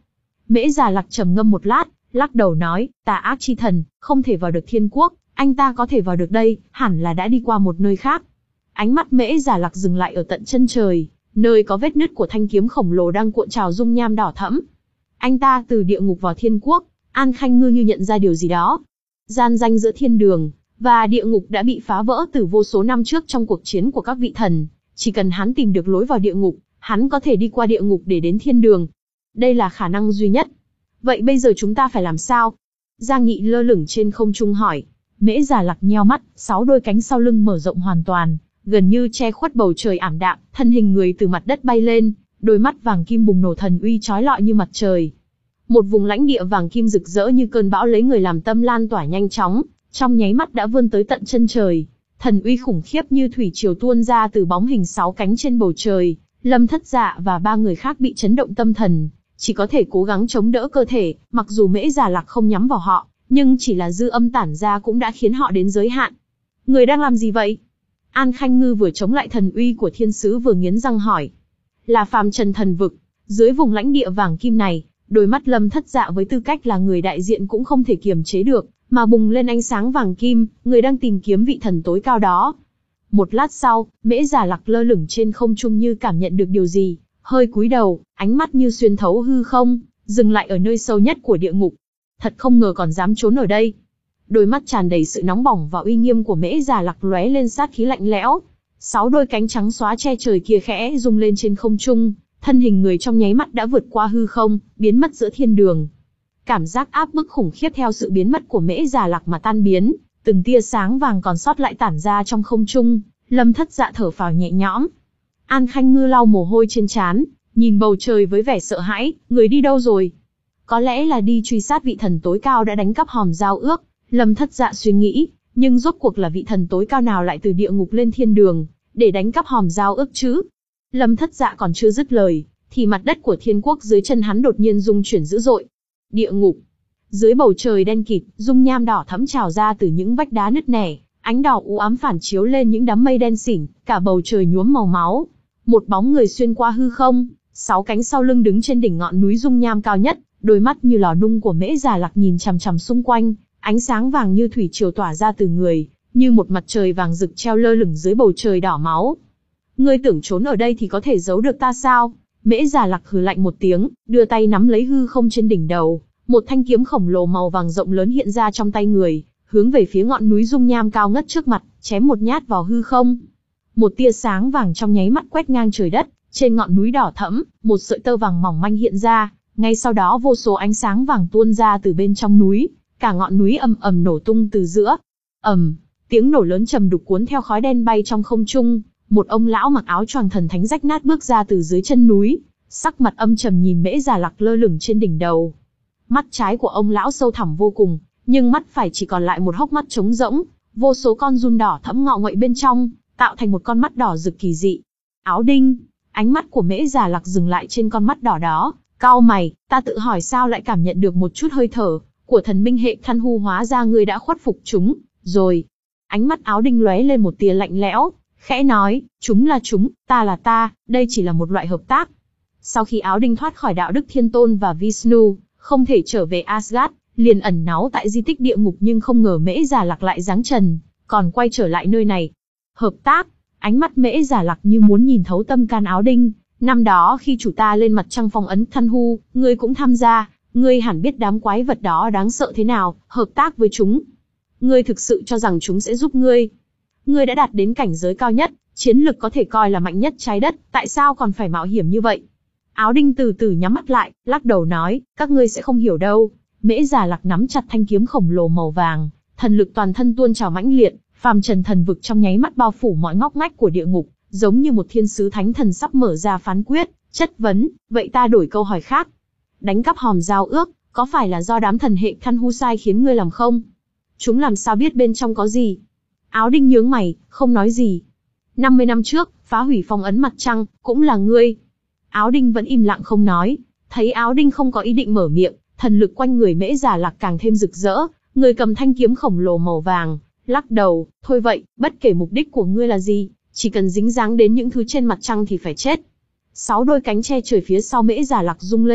Mễ Già Lạc trầm ngâm một lát, lắc đầu nói, tà ác chi thần, không thể vào được thiên quốc, anh ta có thể vào được đây, hẳn là đã đi qua một nơi khác. Ánh mắt Mễ Già Lạc dừng lại ở tận chân trời, nơi có vết nứt của thanh kiếm khổng lồ đang cuộn trào dung nham đỏ thẫm. Anh ta từ địa ngục vào thiên quốc, An Khanh Ngư như nhận ra điều gì đó. Gian ranh giữa thiên đường và địa ngục đã bị phá vỡ từ vô số năm trước trong cuộc chiến của các vị thần, chỉ cần hắn tìm được lối vào địa ngục, hắn có thể đi qua địa ngục để đến thiên đường. Đây là khả năng duy nhất. Vậy bây giờ chúng ta phải làm sao? Giang Nghị lơ lửng trên không trung hỏi. Mễ Già Lạc nheo mắt, sáu đôi cánh sau lưng mở rộng hoàn toàn, gần như che khuất bầu trời ảm đạm, thân hình người từ mặt đất bay lên, đôi mắt vàng kim bùng nổ thần uy chói lọi như mặt trời. Một vùng lãnh địa vàng kim rực rỡ như cơn bão lấy người làm tâm lan tỏa nhanh chóng, trong nháy mắt đã vươn tới tận chân trời. Thần uy khủng khiếp như thủy triều tuôn ra từ bóng hình sáu cánh trên bầu trời. Lâm Thất Dạ và ba người khác bị chấn động tâm thần, chỉ có thể cố gắng chống đỡ cơ thể, mặc dù Mễ Già Lạc không nhắm vào họ, nhưng chỉ là dư âm tản ra cũng đã khiến họ đến giới hạn. Người đang làm gì vậy? An Khanh Ngư vừa chống lại thần uy của thiên sứ vừa nghiến răng hỏi. Là phàm trần thần vực, dưới vùng lãnh địa vàng kim này, đôi mắt Lâm Thất Dạ với tư cách là người đại diện cũng không thể kiềm chế được, mà bùng lên ánh sáng vàng kim, người đang tìm kiếm vị thần tối cao đó. Một lát sau, Mễ Già Lạc lơ lửng trên không trung như cảm nhận được điều gì, hơi cúi đầu, ánh mắt như xuyên thấu hư không, dừng lại ở nơi sâu nhất của địa ngục. Thật không ngờ còn dám trốn ở đây. Đôi mắt tràn đầy sự nóng bỏng và uy nghiêm của Mễ Già Lạc lóe lên sát khí lạnh lẽo. Sáu đôi cánh trắng xóa che trời kia khẽ rung lên trên không trung, thân hình người trong nháy mắt đã vượt qua hư không, biến mất giữa thiên đường. Cảm giác áp bức khủng khiếp theo sự biến mất của Mễ Già Lạc mà tan biến, từng tia sáng vàng còn sót lại tản ra trong không trung. Lâm Thất Dạ thở phào nhẹ nhõm. An Khanh Ngư lau mồ hôi trên trán, nhìn bầu trời với vẻ sợ hãi, người đi đâu rồi? Có lẽ là đi truy sát vị thần tối cao đã đánh cắp hòm giao ước, Lâm Thất Dạ suy nghĩ, nhưng rốt cuộc là vị thần tối cao nào lại từ địa ngục lên thiên đường, để đánh cắp hòm giao ước chứ? Lâm Thất Dạ còn chưa dứt lời, thì mặt đất của thiên quốc dưới chân hắn đột nhiên rung chuyển dữ dội. Địa ngục. Dưới bầu trời đen kịt, dung nham đỏ thẫm trào ra từ những vách đá nứt nẻ, ánh đỏ u ám phản chiếu lên những đám mây đen xỉn, cả bầu trời nhuốm màu máu. Một bóng người xuyên qua hư không, sáu cánh sau lưng đứng trên đỉnh ngọn núi dung nham cao nhất, đôi mắt như lò nung của Mễ Già Lạc nhìn chằm chằm xung quanh, ánh sáng vàng như thủy triều tỏa ra từ người, như một mặt trời vàng rực treo lơ lửng dưới bầu trời đỏ máu. Ngươi tưởng trốn ở đây thì có thể giấu được ta sao? Mễ Già Lạc hừ lạnh một tiếng, đưa tay nắm lấy hư không trên đỉnh đầu, một thanh kiếm khổng lồ màu vàng rộng lớn hiện ra trong tay người, hướng về phía ngọn núi dung nham cao ngất trước mặt, chém một nhát vào hư không. Một tia sáng vàng trong nháy mắt quét ngang trời đất, trên ngọn núi đỏ thẫm, một sợi tơ vàng mỏng manh hiện ra, ngay sau đó vô số ánh sáng vàng tuôn ra từ bên trong núi, cả ngọn núi ầm ầm nổ tung từ giữa. Ầm, tiếng nổ lớn trầm đục cuốn theo khói đen bay trong không trung, một ông lão mặc áo choàng thần thánh rách nát bước ra từ dưới chân núi, sắc mặt âm trầm nhìn Mễ Già Lạc lơ lửng trên đỉnh đầu. Mắt trái của ông lão sâu thẳm vô cùng, nhưng mắt phải chỉ còn lại một hốc mắt trống rỗng, vô số con giun đỏ thẫm ngọ nguậy bên trong, tạo thành một con mắt đỏ rực kỳ dị. Áo Đinh, ánh mắt của Mễ Già Lạc dừng lại trên con mắt đỏ đó, cau mày, ta tự hỏi sao lại cảm nhận được một chút hơi thở của thần minh hệ Than Hu, hóa ra ngươi đã khuất phục chúng, rồi. Ánh mắt Áo Đinh lóe lên một tia lạnh lẽo, khẽ nói, chúng là chúng, ta là ta, đây chỉ là một loại hợp tác. Sau khi Áo Đinh thoát khỏi đạo đức Thiên Tôn và Vishnu, không thể trở về Asgard, liền ẩn náu tại di tích địa ngục, nhưng không ngờ Mễ Già Lạc lại giáng trần, còn quay trở lại nơi này. Hợp tác? Ánh mắt Mễ Già Lạc như muốn nhìn thấu tâm can Áo Đinh. Năm đó khi chủ ta lên mặt trăng phong ấn Than Hu, ngươi cũng tham gia, ngươi hẳn biết đám quái vật đó đáng sợ thế nào, hợp tác với chúng. Ngươi thực sự cho rằng chúng sẽ giúp ngươi? Ngươi đã đạt đến cảnh giới cao nhất, chiến lực có thể coi là mạnh nhất trái đất, tại sao còn phải mạo hiểm như vậy? Áo Đinh từ từ nhắm mắt lại, lắc đầu nói, các ngươi sẽ không hiểu đâu. Mễ Già Lạc nắm chặt thanh kiếm khổng lồ màu vàng, thần lực toàn thân tuôn trào mãnh liệt, phàm trần thần vực trong nháy mắt bao phủ mọi ngóc ngách của địa ngục, giống như một thiên sứ thánh thần sắp mở ra phán quyết, chất vấn. Vậy ta đổi câu hỏi khác. Đánh cắp hòm giao ước, có phải là do đám thần hệ Than Hu sai khiến ngươi làm không? Chúng làm sao biết bên trong có gì? Áo Đinh nhướng mày, không nói gì. năm mươi năm trước, phá hủy phong ấn mặt trăng, cũng là ngươi. Áo Đinh vẫn im lặng không nói. Thấy Áo Đinh không có ý định mở miệng, thần lực quanh người Mễ Già Lạc càng thêm rực rỡ, người cầm thanh kiếm khổng lồ màu vàng, lắc đầu, thôi vậy, bất kể mục đích của ngươi là gì, chỉ cần dính dáng đến những thứ trên mặt trăng thì phải chết. Sáu đôi cánh che trời phía sau Mễ Già Lạc rung lên,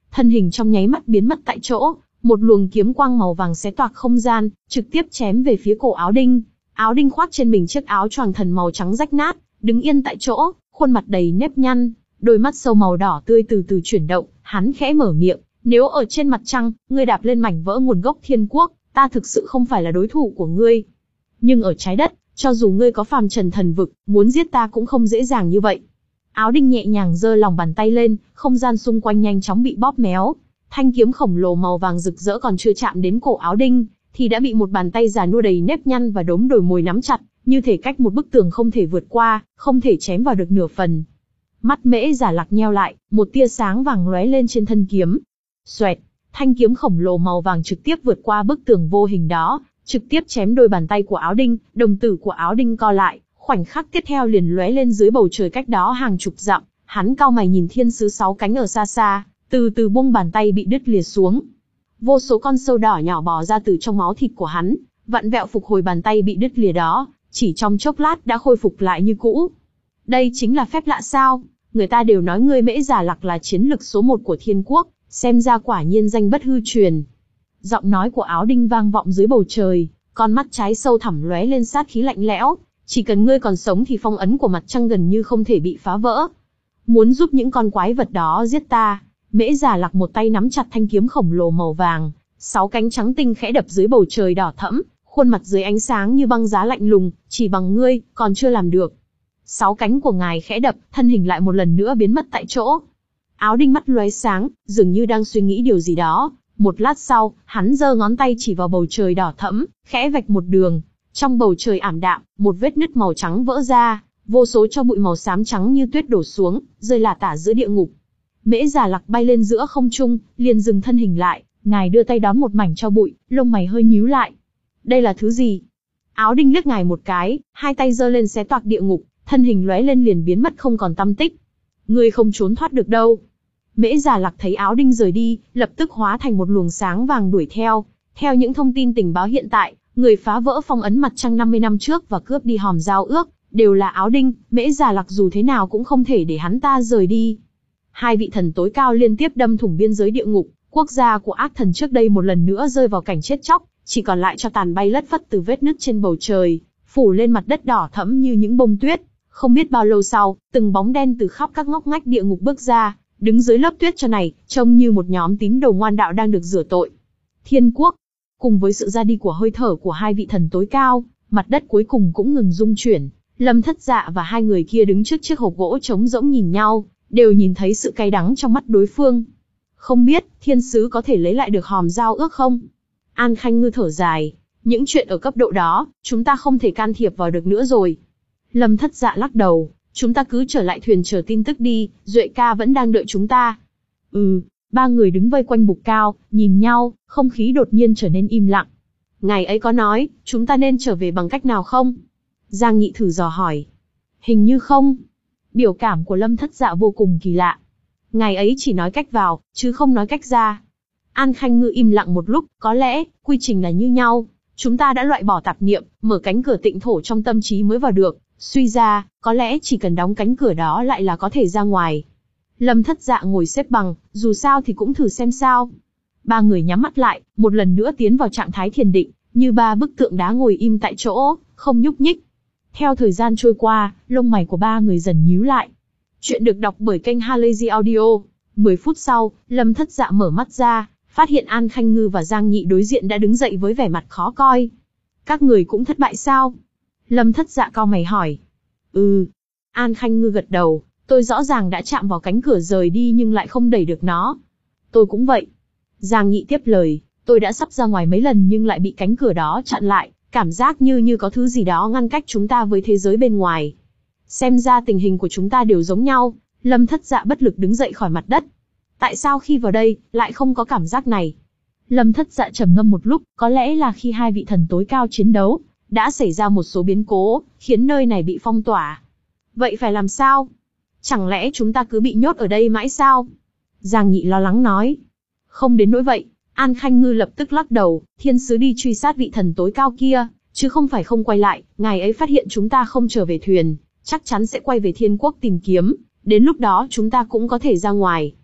thân hình trong nháy mắt biến mất tại chỗ, một luồng kiếm quang màu vàng xé toạc không gian, trực tiếp chém về phía cổ Áo Đinh. Áo Đinh khoác trên mình chiếc áo choàng thần màu trắng rách nát, đứng yên tại chỗ, khuôn mặt đầy nếp nhăn, đôi mắt sâu màu đỏ tươi từ từ chuyển động, hắn khẽ mở miệng, nếu ở trên mặt trăng, ngươi đạp lên mảnh vỡ nguồn gốc thiên quốc, ta thực sự không phải là đối thủ của ngươi. Nhưng ở trái đất, cho dù ngươi có phàm trần thần vực, muốn giết ta cũng không dễ dàng như vậy. Áo Đinh nhẹ nhàng giơ lòng bàn tay lên, không gian xung quanh nhanh chóng bị bóp méo. Thanh kiếm khổng lồ màu vàng rực rỡ còn chưa chạm đến cổ Áo Đinh, thì đã bị một bàn tay già nua đầy nếp nhăn và đốm đồi mồi nắm chặt, như thể cách một bức tường không thể vượt qua, không thể chém vào được nửa phần. Mắt Mễ Giả Lạc nheo lại, một tia sáng vàng lóe lên trên thân kiếm. Xoẹt, thanh kiếm khổng lồ màu vàng trực tiếp vượt qua bức tường vô hình đó, trực tiếp chém đôi bàn tay của Áo Đinh, đồng tử của Áo Đinh co lại, khoảnh khắc tiếp theo liền lóe lên dưới bầu trời cách đó hàng chục dặm, hắn cau mày nhìn thiên sứ sáu cánh ở xa xa, từ từ buông bàn tay bị đứt lìa xuống. Vô số con sâu đỏ nhỏ bò ra từ trong máu thịt của hắn, vặn vẹo phục hồi bàn tay bị đứt lìa đó, chỉ trong chốc lát đã khôi phục lại như cũ. Đây chính là phép lạ sao? Người ta đều nói ngươi Mễ Giả Lạc là chiến lực số một của thiên quốc, xem ra quả nhiên danh bất hư truyền. Giọng nói của Áo Đinh vang vọng dưới bầu trời, con mắt trái sâu thẳm lóe lên sát khí lạnh lẽo. Chỉ cần ngươi còn sống thì phong ấn của mặt trăng gần như không thể bị phá vỡ. Muốn giúp những con quái vật đó giết ta? Mễ Giả Lạc một tay nắm chặt thanh kiếm khổng lồ màu vàng, sáu cánh trắng tinh khẽ đập dưới bầu trời đỏ thẫm, khuôn mặt dưới ánh sáng như băng giá lạnh lùng, chỉ bằng ngươi, còn chưa làm được. Sáu cánh của ngài khẽ đập, thân hình lại một lần nữa biến mất tại chỗ. Áo Đinh mắt lóe sáng, dường như đang suy nghĩ điều gì đó. Một lát sau, hắn giơ ngón tay chỉ vào bầu trời đỏ thẫm, khẽ vạch một đường. Trong bầu trời ảm đạm, một vết nứt màu trắng vỡ ra, vô số tro bụi màu xám trắng như tuyết đổ xuống, rơi lả tả giữa địa ngục. Mễ Giả Lạc bay lên giữa không trung, liền dừng thân hình lại, ngài đưa tay đón một mảnh tro bụi, lông mày hơi nhíu lại. Đây là thứ gì? Áo Đinh liếc ngài một cái, hai tay giơ lên xé toạc địa ngục, thân hình lóe lên liền biến mất không còn tăm tích. Ngươi không trốn thoát được đâu. Mễ Giả Lạc thấy Áo Đinh rời đi, lập tức hóa thành một luồng sáng vàng đuổi theo. Theo những thông tin tình báo hiện tại, người phá vỡ phong ấn mặt trăng năm mươi năm trước và cướp đi hòm giao ước, đều là Áo Đinh. Mễ Giả Lạc dù thế nào cũng không thể để hắn ta rời đi. Hai vị thần tối cao liên tiếp đâm thủng biên giới địa ngục, quốc gia của ác thần trước đây một lần nữa rơi vào cảnh chết chóc, chỉ còn lại cho tàn bay lất phất từ vết nứt trên bầu trời, phủ lên mặt đất đỏ thẫm như những bông tuyết. Không biết bao lâu sau, từng bóng đen từ khắp các ngóc ngách địa ngục bước ra, đứng dưới lớp tuyết cho này, trông như một nhóm tín đồ ngoan đạo đang được rửa tội. Thiên quốc, cùng với sự ra đi của hơi thở của hai vị thần tối cao, mặt đất cuối cùng cũng ngừng rung chuyển. Lâm Thất Dạ và hai người kia đứng trước chiếc hộp gỗ trống rỗng nhìn nhau, đều nhìn thấy sự cay đắng trong mắt đối phương. Không biết, thiên sứ có thể lấy lại được hòm giao ước không? An Khanh Ngư thở dài, những chuyện ở cấp độ đó, chúng ta không thể can thiệp vào được nữa rồi. Lâm Thất Dạ lắc đầu, chúng ta cứ trở lại thuyền chờ tin tức đi, Duệ ca vẫn đang đợi chúng ta. Ừ, ba người đứng vây quanh bục cao, nhìn nhau, không khí đột nhiên trở nên im lặng. Ngài ấy có nói, chúng ta nên trở về bằng cách nào không? Giang Nhị thử dò hỏi. Hình như không. Biểu cảm của Lâm Thất Dạ vô cùng kỳ lạ. Ngài ấy chỉ nói cách vào, chứ không nói cách ra. An Khanh Ngư im lặng một lúc, có lẽ, quy trình là như nhau. Chúng ta đã loại bỏ tạp niệm, mở cánh cửa tịnh thổ trong tâm trí mới vào được. Suy ra, có lẽ chỉ cần đóng cánh cửa đó lại là có thể ra ngoài. Lâm Thất Dạ ngồi xếp bằng, dù sao thì cũng thử xem sao. Ba người nhắm mắt lại, một lần nữa tiến vào trạng thái thiền định, như ba bức tượng đá ngồi im tại chỗ, không nhúc nhích. Theo thời gian trôi qua, lông mày của ba người dần nhíu lại. Chuyện được đọc bởi kênh Halazy Audio. mười phút sau, Lâm Thất Dạ mở mắt ra, phát hiện An Khanh Ngư và Giang Nhị đối diện đã đứng dậy với vẻ mặt khó coi. Các người cũng thất bại sao? Lâm Thất Dạ cau mày hỏi. Ừ. An Khanh Ngư gật đầu, tôi rõ ràng đã chạm vào cánh cửa rời đi nhưng lại không đẩy được nó. Tôi cũng vậy. Giang Nhị tiếp lời, tôi đã sắp ra ngoài mấy lần nhưng lại bị cánh cửa đó chặn lại, cảm giác như như có thứ gì đó ngăn cách chúng ta với thế giới bên ngoài. Xem ra tình hình của chúng ta đều giống nhau. Lâm Thất Dạ bất lực đứng dậy khỏi mặt đất. Tại sao khi vào đây, lại không có cảm giác này? Lâm Thất Dạ trầm ngâm một lúc, có lẽ là khi hai vị thần tối cao chiến đấu, đã xảy ra một số biến cố, khiến nơi này bị phong tỏa. Vậy phải làm sao? Chẳng lẽ chúng ta cứ bị nhốt ở đây mãi sao? Giang Nhị lo lắng nói. Không đến nỗi vậy. An Khanh Ngư lập tức lắc đầu, thiên sứ đi truy sát vị thần tối cao kia, chứ không phải không quay lại. Ngài ấy phát hiện chúng ta không trở về thuyền, chắc chắn sẽ quay về thiên quốc tìm kiếm, đến lúc đó chúng ta cũng có thể ra ngoài.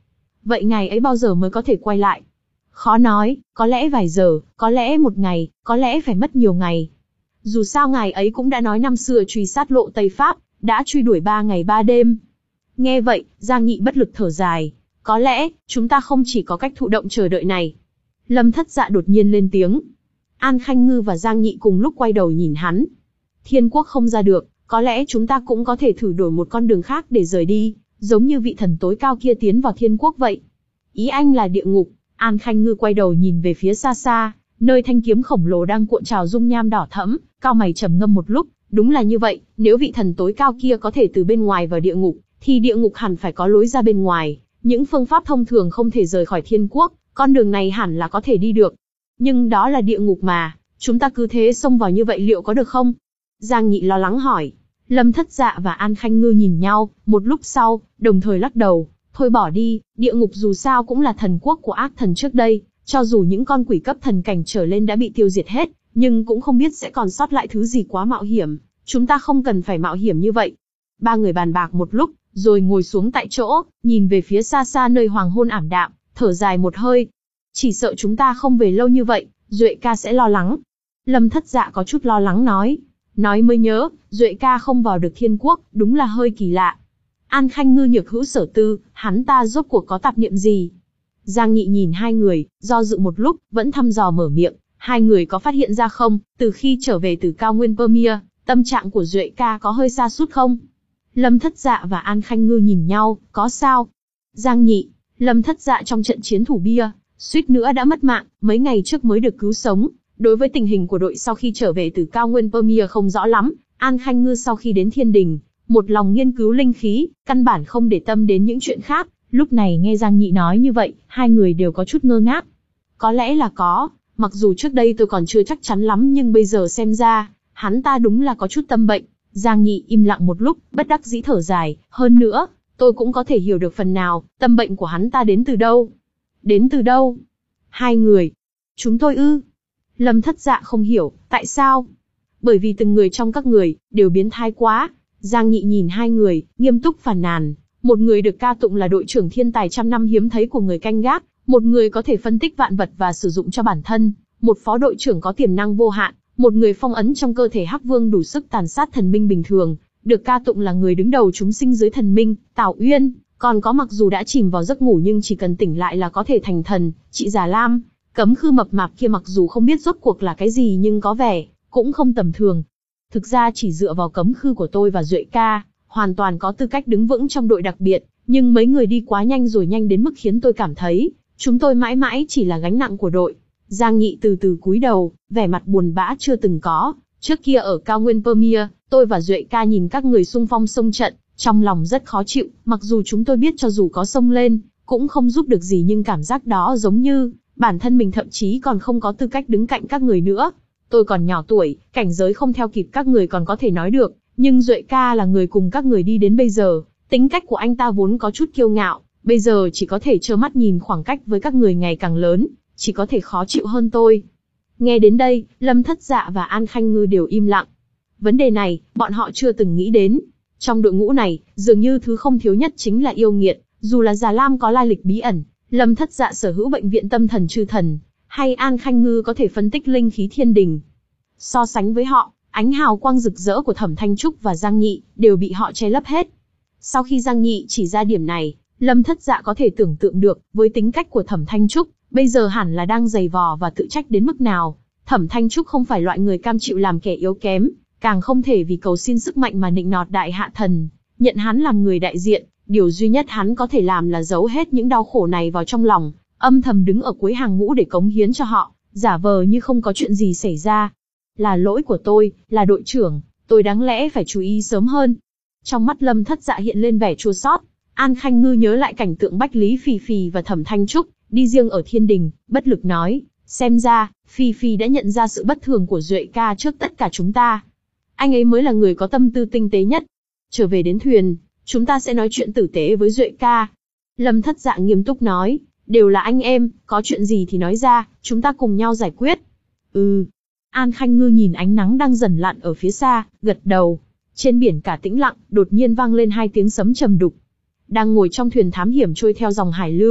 vậy ngày ấy bao giờ mới có thể quay lại? Khó nói, có lẽ vài giờ, có lẽ một ngày, có lẽ phải mất nhiều ngày. Dù sao ngài ấy cũng đã nói năm xưa truy sát lộ Tây Pháp, đã truy đuổi ba ngày ba đêm. Nghe vậy, Giang Nhị bất lực thở dài. Có lẽ, chúng ta không chỉ có cách thụ động chờ đợi này. Lâm Thất Dạ đột nhiên lên tiếng. An Khanh Ngư và Giang Nhị cùng lúc quay đầu nhìn hắn. Thiên quốc không ra được, có lẽ chúng ta cũng có thể thử đổi một con đường khác để rời đi, giống như vị thần tối cao kia tiến vào thiên quốc vậy. Ý anh là địa ngục. An Khanh Ngư quay đầu nhìn về phía xa xa, nơi thanh kiếm khổng lồ đang cuộn trào dung nham đỏ thẫm, cao mày trầm ngâm một lúc. Đúng là như vậy, nếu vị thần tối cao kia có thể từ bên ngoài vào địa ngục, thì địa ngục hẳn phải có lối ra bên ngoài. Những phương pháp thông thường không thể rời khỏi thiên quốc, con đường này hẳn là có thể đi được. Nhưng đó là địa ngục mà, chúng ta cứ thế xông vào như vậy liệu có được không? Giang Nhị lo lắng hỏi. Lâm Thất Dạ và An Khanh Ngư nhìn nhau, một lúc sau, đồng thời lắc đầu. Thôi bỏ đi, địa ngục dù sao cũng là thần quốc của ác thần trước đây, cho dù những con quỷ cấp thần cảnh trở lên đã bị tiêu diệt hết, nhưng cũng không biết sẽ còn sót lại thứ gì quá mạo hiểm. Chúng ta không cần phải mạo hiểm như vậy. Ba người bàn bạc một lúc, rồi ngồi xuống tại chỗ, nhìn về phía xa xa nơi hoàng hôn ảm đạm, thở dài một hơi. Chỉ sợ chúng ta không về lâu như vậy, Duệ ca sẽ lo lắng. Lâm Thất Dạ có chút lo lắng nói. Nói mới nhớ, Duệ ca không vào được thiên quốc, đúng là hơi kỳ lạ. An Khanh Ngư nhược hữu sở tư, hắn ta rốt cuộc có tạp niệm gì? Giang Nhị nhìn hai người, do dự một lúc, vẫn thăm dò mở miệng. Hai người có phát hiện ra không, từ khi trở về từ cao nguyên Pamir, tâm trạng của Duệ ca có hơi sa sút không? Lâm Thất Dạ và An Khanh Ngư nhìn nhau, có sao? Giang Nhị, Lâm Thất Dạ trong trận chiến thủ bia, suýt nữa đã mất mạng, mấy ngày trước mới được cứu sống. Đối với tình hình của đội sau khi trở về từ cao nguyên Pamir không rõ lắm, An Khanh Ngư sau khi đến thiên đình, một lòng nghiên cứu linh khí, căn bản không để tâm đến những chuyện khác. Lúc này nghe Giang Nhị nói như vậy, hai người đều có chút ngơ ngác. Có lẽ là có, mặc dù trước đây tôi còn chưa chắc chắn lắm nhưng bây giờ xem ra, hắn ta đúng là có chút tâm bệnh. Giang Nhị im lặng một lúc, bất đắc dĩ thở dài, hơn nữa, tôi cũng có thể hiểu được phần nào, tâm bệnh của hắn ta đến từ đâu. Đến từ đâu? Hai người. Chúng tôi ư? Lâm Thất Dạ không hiểu, tại sao? Bởi vì từng người trong các người, đều biến thái quá. Giang Nhị nhìn hai người, nghiêm túc phàn nàn. Một người được ca tụng là đội trưởng thiên tài trăm năm hiếm thấy của người canh gác, một người có thể phân tích vạn vật và sử dụng cho bản thân, một phó đội trưởng có tiềm năng vô hạn, một người phong ấn trong cơ thể Hắc Vương đủ sức tàn sát thần minh bình thường, được ca tụng là người đứng đầu chúng sinh dưới thần minh, Tào Uyên, còn có mặc dù đã chìm vào giấc ngủ nhưng chỉ cần tỉnh lại là có thể thành thần, chị Già Lam, Cấm Khư mập mạp kia mặc dù không biết rốt cuộc là cái gì nhưng có vẻ cũng không tầm thường. Thực ra chỉ dựa vào Cấm Khư của tôi và Duệ ca, hoàn toàn có tư cách đứng vững trong đội đặc biệt, nhưng mấy người đi quá nhanh rồi nhanh đến mức khiến tôi cảm thấy, chúng tôi mãi mãi chỉ là gánh nặng của đội. Giang Nhị từ từ cúi đầu, vẻ mặt buồn bã chưa từng có. Trước kia ở cao nguyên Pamir, tôi và Duệ ca nhìn các người xung phong xông trận, trong lòng rất khó chịu, mặc dù chúng tôi biết cho dù có xông lên, cũng không giúp được gì nhưng cảm giác đó giống như, bản thân mình thậm chí còn không có tư cách đứng cạnh các người nữa. Tôi còn nhỏ tuổi, cảnh giới không theo kịp các người còn có thể nói được, nhưng Duệ ca là người cùng các người đi đến bây giờ, tính cách của anh ta vốn có chút kiêu ngạo, bây giờ chỉ có thể trơ mắt nhìn khoảng cách với các người ngày càng lớn, chỉ có thể khó chịu hơn tôi. Nghe đến đây, Lâm Thất Dạ và An Khanh Ngư đều im lặng. Vấn đề này, bọn họ chưa từng nghĩ đến. Trong đội ngũ này, dường như thứ không thiếu nhất chính là yêu nghiệt, dù là Già Lam có lai lịch bí ẩn, Lâm Thất Dạ sở hữu bệnh viện tâm thần chư thần, hay An Khanh Ngư có thể phân tích linh khí thiên đình. So sánh với họ, ánh hào quang rực rỡ của Thẩm Thanh Trúc và Giang Nhị đều bị họ che lấp hết. Sau khi Giang Nhị chỉ ra điểm này, Lâm Thất Dạ có thể tưởng tượng được, với tính cách của Thẩm Thanh Trúc, bây giờ hẳn là đang giày vò và tự trách đến mức nào. Thẩm Thanh Trúc không phải loại người cam chịu làm kẻ yếu kém, càng không thể vì cầu xin sức mạnh mà nịnh nọt đại hạ thần, nhận hắn làm người đại diện. Điều duy nhất hắn có thể làm là giấu hết những đau khổ này vào trong lòng, âm thầm đứng ở cuối hàng ngũ để cống hiến cho họ, giả vờ như không có chuyện gì xảy ra. Là lỗi của tôi, là đội trưởng, tôi đáng lẽ phải chú ý sớm hơn. Trong mắt Lâm Thất Dạ hiện lên vẻ chua xót. An Khanh Ngư nhớ lại cảnh tượng Bách Lý Phì Phì và Thẩm Thanh Trúc đi riêng ở thiên đình, bất lực nói, xem ra, Phi Phi đã nhận ra sự bất thường của Duệ ca trước tất cả chúng ta. Anh ấy mới là người có tâm tư tinh tế nhất. Trở về đến thuyền, chúng ta sẽ nói chuyện tử tế với Duệ ca. Lâm Thất Dạ nghiêm túc nói, đều là anh em, có chuyện gì thì nói ra, chúng ta cùng nhau giải quyết. Ừ. An Khanh Ngư nhìn ánh nắng đang dần lặn ở phía xa, gật đầu. Trên biển cả tĩnh lặng, đột nhiên vang lên hai tiếng sấm trầm đục. Đang ngồi trong thuyền thám hiểm trôi theo dòng hải lưu,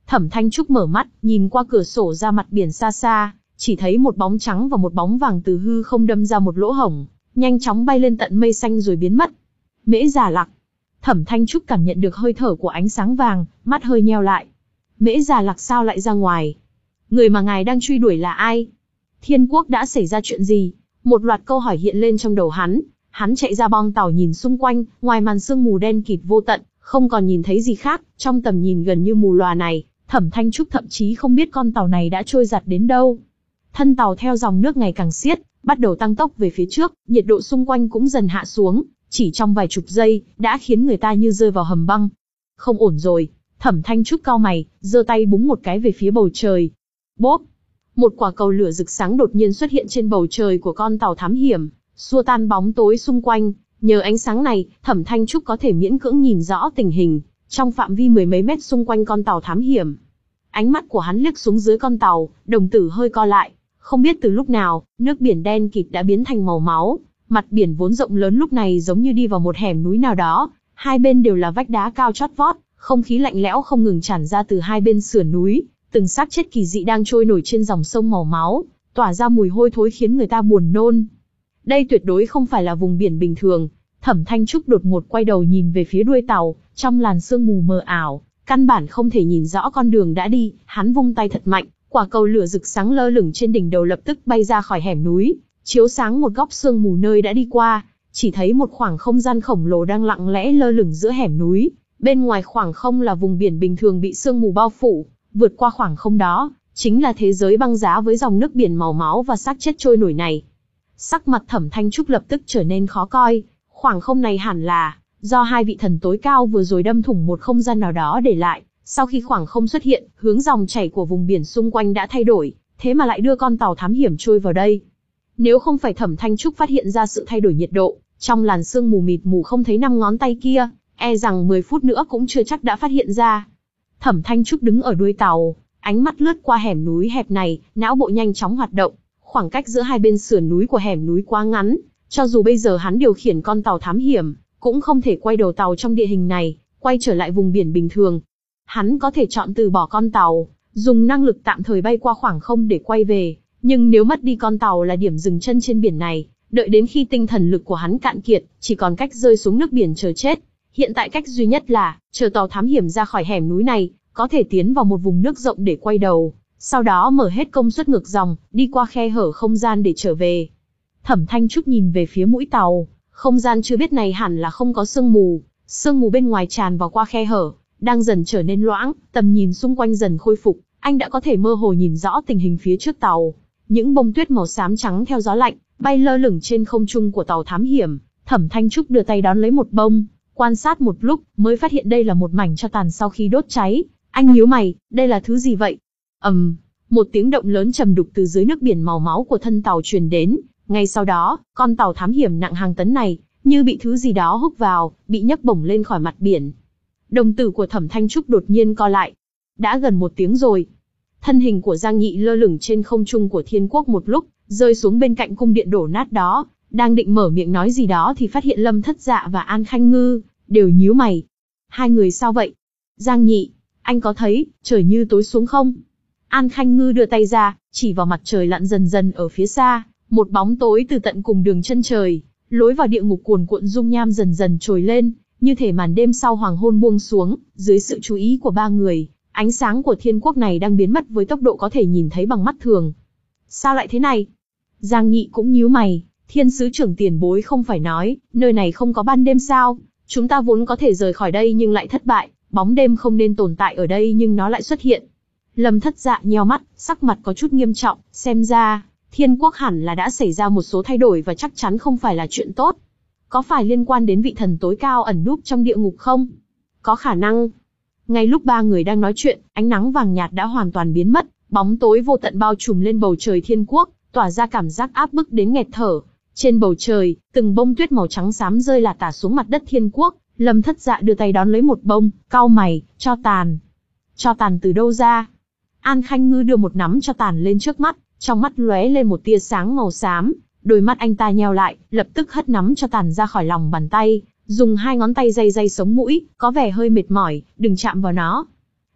Thẩm Thanh Trúc mở mắt, nhìn qua cửa sổ ra mặt biển xa xa, chỉ thấy một bóng trắng và một bóng vàng từ hư không đâm ra một lỗ hổng, nhanh chóng bay lên tận mây xanh rồi biến mất. Mễ Già Lạc. Thẩm Thanh Trúc cảm nhận được hơi thở của ánh sáng vàng, mắt hơi nheo lại. Mễ Già Lạc sao lại ra ngoài? Người mà ngài đang truy đuổi là ai? Thiên Quốc đã xảy ra chuyện gì? Một loạt câu hỏi hiện lên trong đầu hắn. Hắn chạy ra bong tàu nhìn xung quanh, ngoài màn sương mù đen kịt vô tận, không còn nhìn thấy gì khác. Trong tầm nhìn gần như mù lòa này, Thẩm Thanh Trúc thậm chí không biết con tàu này đã trôi giạt đến đâu. Thân tàu theo dòng nước ngày càng xiết, bắt đầu tăng tốc về phía trước, nhiệt độ xung quanh cũng dần hạ xuống, chỉ trong vài chục giây, đã khiến người ta như rơi vào hầm băng. Không ổn rồi, Thẩm Thanh Trúc cau mày, giơ tay búng một cái về phía bầu trời. Bốp! Một quả cầu lửa rực sáng đột nhiên xuất hiện trên bầu trời của con tàu thám hiểm, xua tan bóng tối xung quanh. Nhờ ánh sáng này, Thẩm Thanh Trúc có thể miễn cưỡng nhìn rõ tình hình trong phạm vi mười mấy mét xung quanh con tàu thám hiểm. Ánh mắt của hắn liếc xuống dưới con tàu, đồng tử hơi co lại. Không biết từ lúc nào, nước biển đen kịt đã biến thành màu máu. Mặt biển vốn rộng lớn lúc này giống như đi vào một hẻm núi nào đó. Hai bên đều là vách đá cao chót vót, không khí lạnh lẽo không ngừng tràn ra từ hai bên sườn núi. Từng xác chết kỳ dị đang trôi nổi trên dòng sông màu máu, tỏa ra mùi hôi thối khiến người ta buồn nôn. Đây tuyệt đối không phải là vùng biển bình thường. Thẩm Thanh Trúc đột ngột quay đầu nhìn về phía đuôi tàu, trong làn sương mù mờ ảo, căn bản không thể nhìn rõ con đường đã đi. Hắn vung tay thật mạnh, quả cầu lửa rực sáng lơ lửng trên đỉnh đầu lập tức bay ra khỏi hẻm núi, chiếu sáng một góc sương mù nơi đã đi qua. Chỉ thấy một khoảng không gian khổng lồ đang lặng lẽ lơ lửng giữa hẻm núi. Bên ngoài khoảng không là vùng biển bình thường bị sương mù bao phủ, vượt qua khoảng không đó, chính là thế giới băng giá với dòng nước biển màu máu và xác chết trôi nổi này. Sắc mặt Thẩm Thanh Trúc lập tức trở nên khó coi. Khoảng không này hẳn là do hai vị thần tối cao vừa rồi đâm thủng một không gian nào đó để lại. Sau khi khoảng không xuất hiện, hướng dòng chảy của vùng biển xung quanh đã thay đổi, thế mà lại đưa con tàu thám hiểm trôi vào đây. Nếu không phải Thẩm Thanh Trúc phát hiện ra sự thay đổi nhiệt độ, trong làn sương mù mịt mù không thấy năm ngón tay kia, e rằng mười phút nữa cũng chưa chắc đã phát hiện ra. Thẩm Thanh Trúc đứng ở đuôi tàu, ánh mắt lướt qua hẻm núi hẹp này, não bộ nhanh chóng hoạt động. Khoảng cách giữa hai bên sườn núi của hẻm núi quá ngắn, cho dù bây giờ hắn điều khiển con tàu thám hiểm, cũng không thể quay đầu tàu trong địa hình này, quay trở lại vùng biển bình thường. Hắn có thể chọn từ bỏ con tàu, dùng năng lực tạm thời bay qua khoảng không để quay về, nhưng nếu mất đi con tàu là điểm dừng chân trên biển này, đợi đến khi tinh thần lực của hắn cạn kiệt, chỉ còn cách rơi xuống nước biển chờ chết. Hiện tại cách duy nhất là chờ tàu thám hiểm ra khỏi hẻm núi này, có thể tiến vào một vùng nước rộng để quay đầu, sau đó mở hết công suất ngược dòng, đi qua khe hở không gian để trở về. Thẩm Thanh Trúc nhìn về phía mũi tàu, không gian chưa biết này hẳn là không có sương mù, sương mù bên ngoài tràn vào qua khe hở, đang dần trở nên loãng, tầm nhìn xung quanh dần khôi phục, anh đã có thể mơ hồ nhìn rõ tình hình phía trước tàu. Những bông tuyết màu xám trắng theo gió lạnh, bay lơ lửng trên không trung của tàu thám hiểm. Thẩm Thanh Trúc đưa tay đón lấy một bông, quan sát một lúc, mới phát hiện đây là một mảnh tro tàn sau khi đốt cháy. Anh nhíu mày, đây là thứ gì vậy? ầm, um, một tiếng động lớn trầm đục từ dưới nước biển màu máu của thân tàu truyền đến. Ngay sau đó, con tàu thám hiểm nặng hàng tấn này, như bị thứ gì đó húc vào, bị nhấc bổng lên khỏi mặt biển. Đồng tử của Thẩm Thanh Trúc đột nhiên co lại. Đã gần một tiếng rồi. Thân hình của Giang Nhị lơ lửng trên không trung của Thiên Quốc một lúc, rơi xuống bên cạnh cung điện đổ nát đó, đang định mở miệng nói gì đó thì phát hiện Lâm Thất Dạ và An Khanh Ngư đều nhíu mày. Hai người sao vậy? Giang Nhị, anh có thấy trời như tối xuống không? An Khanh Ngư đưa tay ra, chỉ vào mặt trời lặn dần dần ở phía xa, một bóng tối từ tận cùng đường chân trời, lối vào địa ngục cuồn cuộn dung nham dần dần trồi lên, như thể màn đêm sau hoàng hôn buông xuống. Dưới sự chú ý của ba người, ánh sáng của Thiên Quốc này đang biến mất với tốc độ có thể nhìn thấy bằng mắt thường. Sao lại thế này? Giang Nhị cũng nhíu mày. Thiên sứ trưởng tiền bối không phải nói, nơi này không có ban đêm sao? Chúng ta vốn có thể rời khỏi đây nhưng lại thất bại, bóng đêm không nên tồn tại ở đây nhưng nó lại xuất hiện. Lâm Thất Dạ nheo mắt, sắc mặt có chút nghiêm trọng, xem ra, Thiên Quốc hẳn là đã xảy ra một số thay đổi và chắc chắn không phải là chuyện tốt. Có phải liên quan đến vị thần tối cao ẩn núp trong địa ngục không? Có khả năng. Ngay lúc ba người đang nói chuyện, ánh nắng vàng nhạt đã hoàn toàn biến mất, bóng tối vô tận bao trùm lên bầu trời Thiên Quốc, tỏa ra cảm giác áp bức đến nghẹt thở. Trên bầu trời, từng bông tuyết màu trắng xám rơi lả tả xuống mặt đất Thiên Quốc. Lâm Thất Dạ đưa tay đón lấy một bông, cau mày, tro tàn. Tro tàn từ đâu ra? An Khanh Ngư đưa một nắm tro tàn lên trước mắt, trong mắt lóe lên một tia sáng màu xám, đôi mắt anh ta nheo lại, lập tức hất nắm tro tàn ra khỏi lòng bàn tay, dùng hai ngón tay day day sống mũi, có vẻ hơi mệt mỏi, đừng chạm vào nó.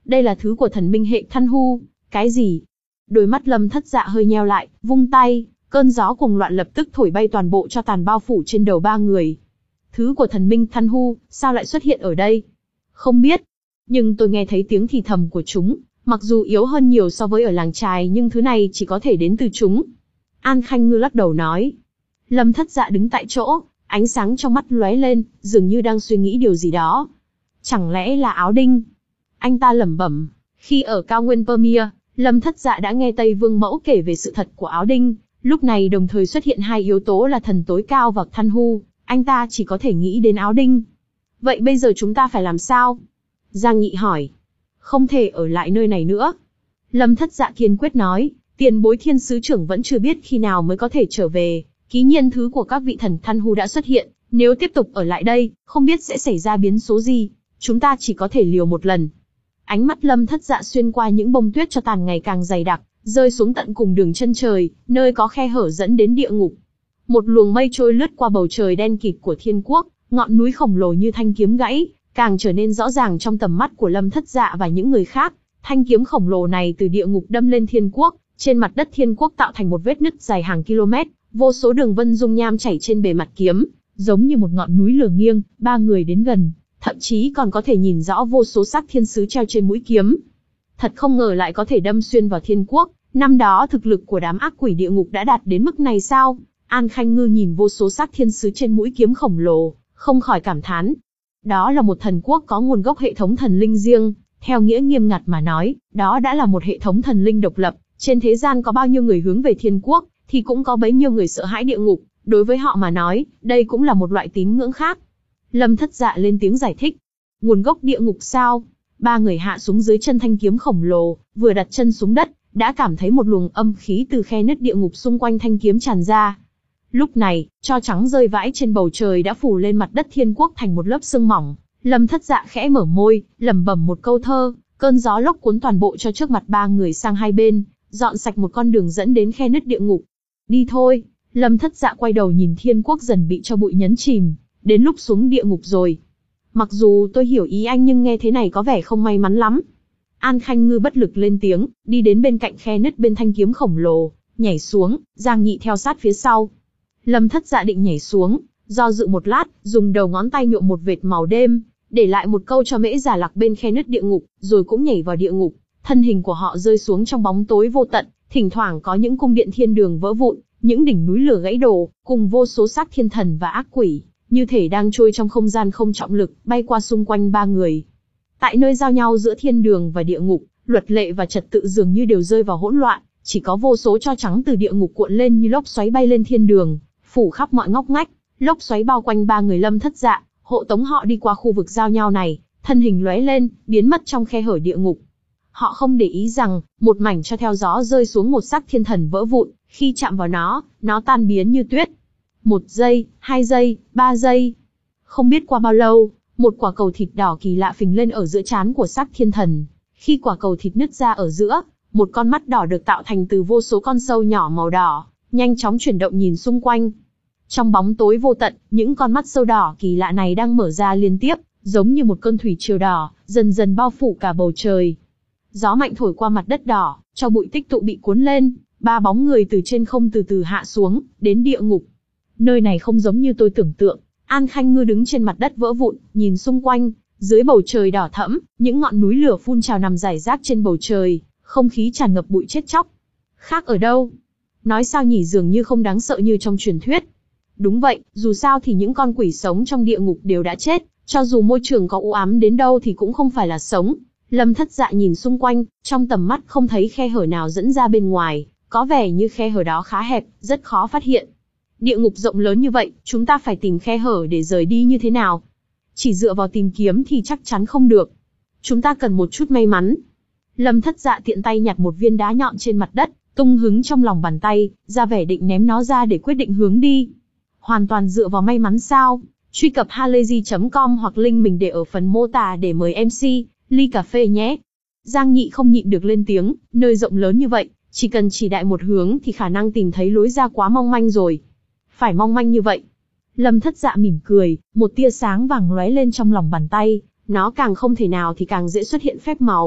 đây là thứ của thần minh hệ Thân Hu. Cái gì? Đôi mắt Lâm Thất Dạ hơi nheo lại, vung tay, cơn gió cuồng loạn lập tức thổi bay toàn bộ cho tàn bao phủ trên đầu ba người. Thứ của thần minh Thân Hu, sao lại xuất hiện ở đây? Không biết. Nhưng tôi nghe thấy tiếng thì thầm của chúng, mặc dù yếu hơn nhiều so với ở làng trài nhưng thứ này chỉ có thể đến từ chúng. An Khanh Ngư lắc đầu nói. Lâm Thất Dạ đứng tại chỗ, ánh sáng trong mắt lóe lên, dường như đang suy nghĩ điều gì đó. Chẳng lẽ là áo đinh? Anh ta lẩm bẩm. Khi ở cao nguyên Pamir, Lâm Thất Dạ đã nghe Tây Vương Mẫu kể về sự thật của áo đinh. Lúc này đồng thời xuất hiện hai yếu tố là thần tối cao và Thân Hu, anh ta chỉ có thể nghĩ đến áo đinh. Vậy bây giờ chúng ta phải làm sao? Giang Nhị hỏi. Không thể ở lại nơi này nữa. Lâm Thất Dạ kiên quyết nói, tiền bối Thiên sứ trưởng vẫn chưa biết khi nào mới có thể trở về. Ký nhiên thứ của các vị thần Thân Hu đã xuất hiện, nếu tiếp tục ở lại đây, không biết sẽ xảy ra biến số gì. Chúng ta chỉ có thể liều một lần. Ánh mắt Lâm Thất Dạ xuyên qua những bông tuyết cho tàn ngày càng dày đặc, rơi xuống tận cùng đường chân trời, nơi có khe hở dẫn đến địa ngục. Một luồng mây trôi lướt qua bầu trời đen kịt của thiên quốc, ngọn núi khổng lồ như thanh kiếm gãy, càng trở nên rõ ràng trong tầm mắt của Lâm Thất Dạ và những người khác. Thanh kiếm khổng lồ này từ địa ngục đâm lên thiên quốc, trên mặt đất thiên quốc tạo thành một vết nứt dài hàng km, vô số đường vân dung nham chảy trên bề mặt kiếm, giống như một ngọn núi lửa nghiêng. Ba người đến gần, thậm chí còn có thể nhìn rõ vô số xác thiên sứ treo trên mũi kiếm. Thật không ngờ lại có thể đâm xuyên vào thiên quốc, năm đó thực lực của đám ác quỷ địa ngục đã đạt đến mức này sao? An Khanh Ngư nhìn vô số xác thiên sứ trên mũi kiếm khổng lồ, không khỏi cảm thán. Đó là một thần quốc có nguồn gốc hệ thống thần linh riêng, theo nghĩa nghiêm ngặt mà nói, đó đã là một hệ thống thần linh độc lập. Trên thế gian có bao nhiêu người hướng về thiên quốc, thì cũng có bấy nhiêu người sợ hãi địa ngục. Đối với họ mà nói, đây cũng là một loại tín ngưỡng khác. Lâm Thất Dạ lên tiếng giải thích. Nguồn gốc địa ngục sao? Ba người hạ xuống dưới chân thanh kiếm khổng lồ, vừa đặt chân xuống đất, đã cảm thấy một luồng âm khí từ khe nứt địa ngục xung quanh thanh kiếm tràn ra. Lúc này, tro trắng rơi vãi trên bầu trời đã phủ lên mặt đất thiên quốc thành một lớp sương mỏng. Lâm Thất Dạ khẽ mở môi, lẩm bẩm một câu thơ, cơn gió lốc cuốn toàn bộ cho trước mặt ba người sang hai bên, dọn sạch một con đường dẫn đến khe nứt địa ngục. Đi thôi. Lâm Thất Dạ quay đầu nhìn thiên quốc dần bị cho bụi nhấn chìm, đến lúc xuống địa ngục rồi. Mặc dù tôi hiểu ý anh nhưng nghe thế này có vẻ không may mắn lắm. An Khanh Ngư bất lực lên tiếng, đi đến bên cạnh khe nứt bên thanh kiếm khổng lồ, nhảy xuống, Giang Nhị theo sát phía sau. Lâm Thất Dạ định nhảy xuống, do dự một lát, dùng đầu ngón tay nhuộm một vệt màu đêm, để lại một câu cho Mễ Giả Lạc bên khe nứt địa ngục, rồi cũng nhảy vào địa ngục. Thân hình của họ rơi xuống trong bóng tối vô tận, thỉnh thoảng có những cung điện thiên đường vỡ vụn, những đỉnh núi lửa gãy đổ, cùng vô số xác thiên thần và ác quỷ, như thể đang trôi trong không gian không trọng lực, bay qua xung quanh ba người. Tại nơi giao nhau giữa thiên đường và địa ngục, luật lệ và trật tự dường như đều rơi vào hỗn loạn, chỉ có vô số tro trắng từ địa ngục cuộn lên như lốc xoáy bay lên thiên đường, phủ khắp mọi ngóc ngách. Lốc xoáy bao quanh ba người Lâm Thất Dạ, hộ tống họ đi qua khu vực giao nhau này, thân hình lóe lên, biến mất trong khe hở địa ngục. Họ không để ý rằng, một mảnh cho theo gió rơi xuống một xác thiên thần vỡ vụn, khi chạm vào nó, nó tan biến như tuyết. Một giây, hai giây, ba giây. Không biết qua bao lâu, một quả cầu thịt đỏ kỳ lạ phình lên ở giữa trán của xác thiên thần. Khi quả cầu thịt nứt ra ở giữa, một con mắt đỏ được tạo thành từ vô số con sâu nhỏ màu đỏ, nhanh chóng chuyển động nhìn xung quanh. Trong bóng tối vô tận, những con mắt sâu đỏ kỳ lạ này đang mở ra liên tiếp, giống như một cơn thủy triều đỏ, dần dần bao phủ cả bầu trời. Gió mạnh thổi qua mặt đất đỏ, cho bụi tích tụ bị cuốn lên, ba bóng người từ trên không từ từ hạ xuống, đến địa ngục. Nơi này không giống như tôi tưởng tượng. An Khanh Ngư đứng trên mặt đất vỡ vụn, nhìn xung quanh, dưới bầu trời đỏ thẫm, những ngọn núi lửa phun trào nằm rải rác trên bầu trời, không khí tràn ngập bụi chết chóc. Khác ở đâu? Nói sao nhỉ, dường như không đáng sợ như trong truyền thuyết. Đúng vậy, dù sao thì những con quỷ sống trong địa ngục đều đã chết, cho dù môi trường có u ám đến đâu thì cũng không phải là sống. Lâm Thất Dạ nhìn xung quanh, trong tầm mắt không thấy khe hở nào dẫn ra bên ngoài, có vẻ như khe hở đó khá hẹp, rất khó phát hiện. Địa ngục rộng lớn như vậy, chúng ta phải tìm khe hở để rời đi như thế nào? Chỉ dựa vào tìm kiếm thì chắc chắn không được. Chúng ta cần một chút may mắn. Lâm Thất Dạ tiện tay nhặt một viên đá nhọn trên mặt đất, tung hứng trong lòng bàn tay, ra vẻ định ném nó ra để quyết định hướng đi. Hoàn toàn dựa vào may mắn sao? Truy cập halayzi chấm com hoặc link mình để ở phần mô tả để mời em xê, ly cà phê nhé. Giang Nhị không nhịn được lên tiếng, nơi rộng lớn như vậy, chỉ cần chỉ đại một hướng thì khả năng tìm thấy lối ra quá mong manh rồi. Phải mong manh như vậy. Lâm Thất Dạ mỉm cười, một tia sáng vàng lóe lên trong lòng bàn tay, nó càng không thể nào thì càng dễ xuất hiện phép màu.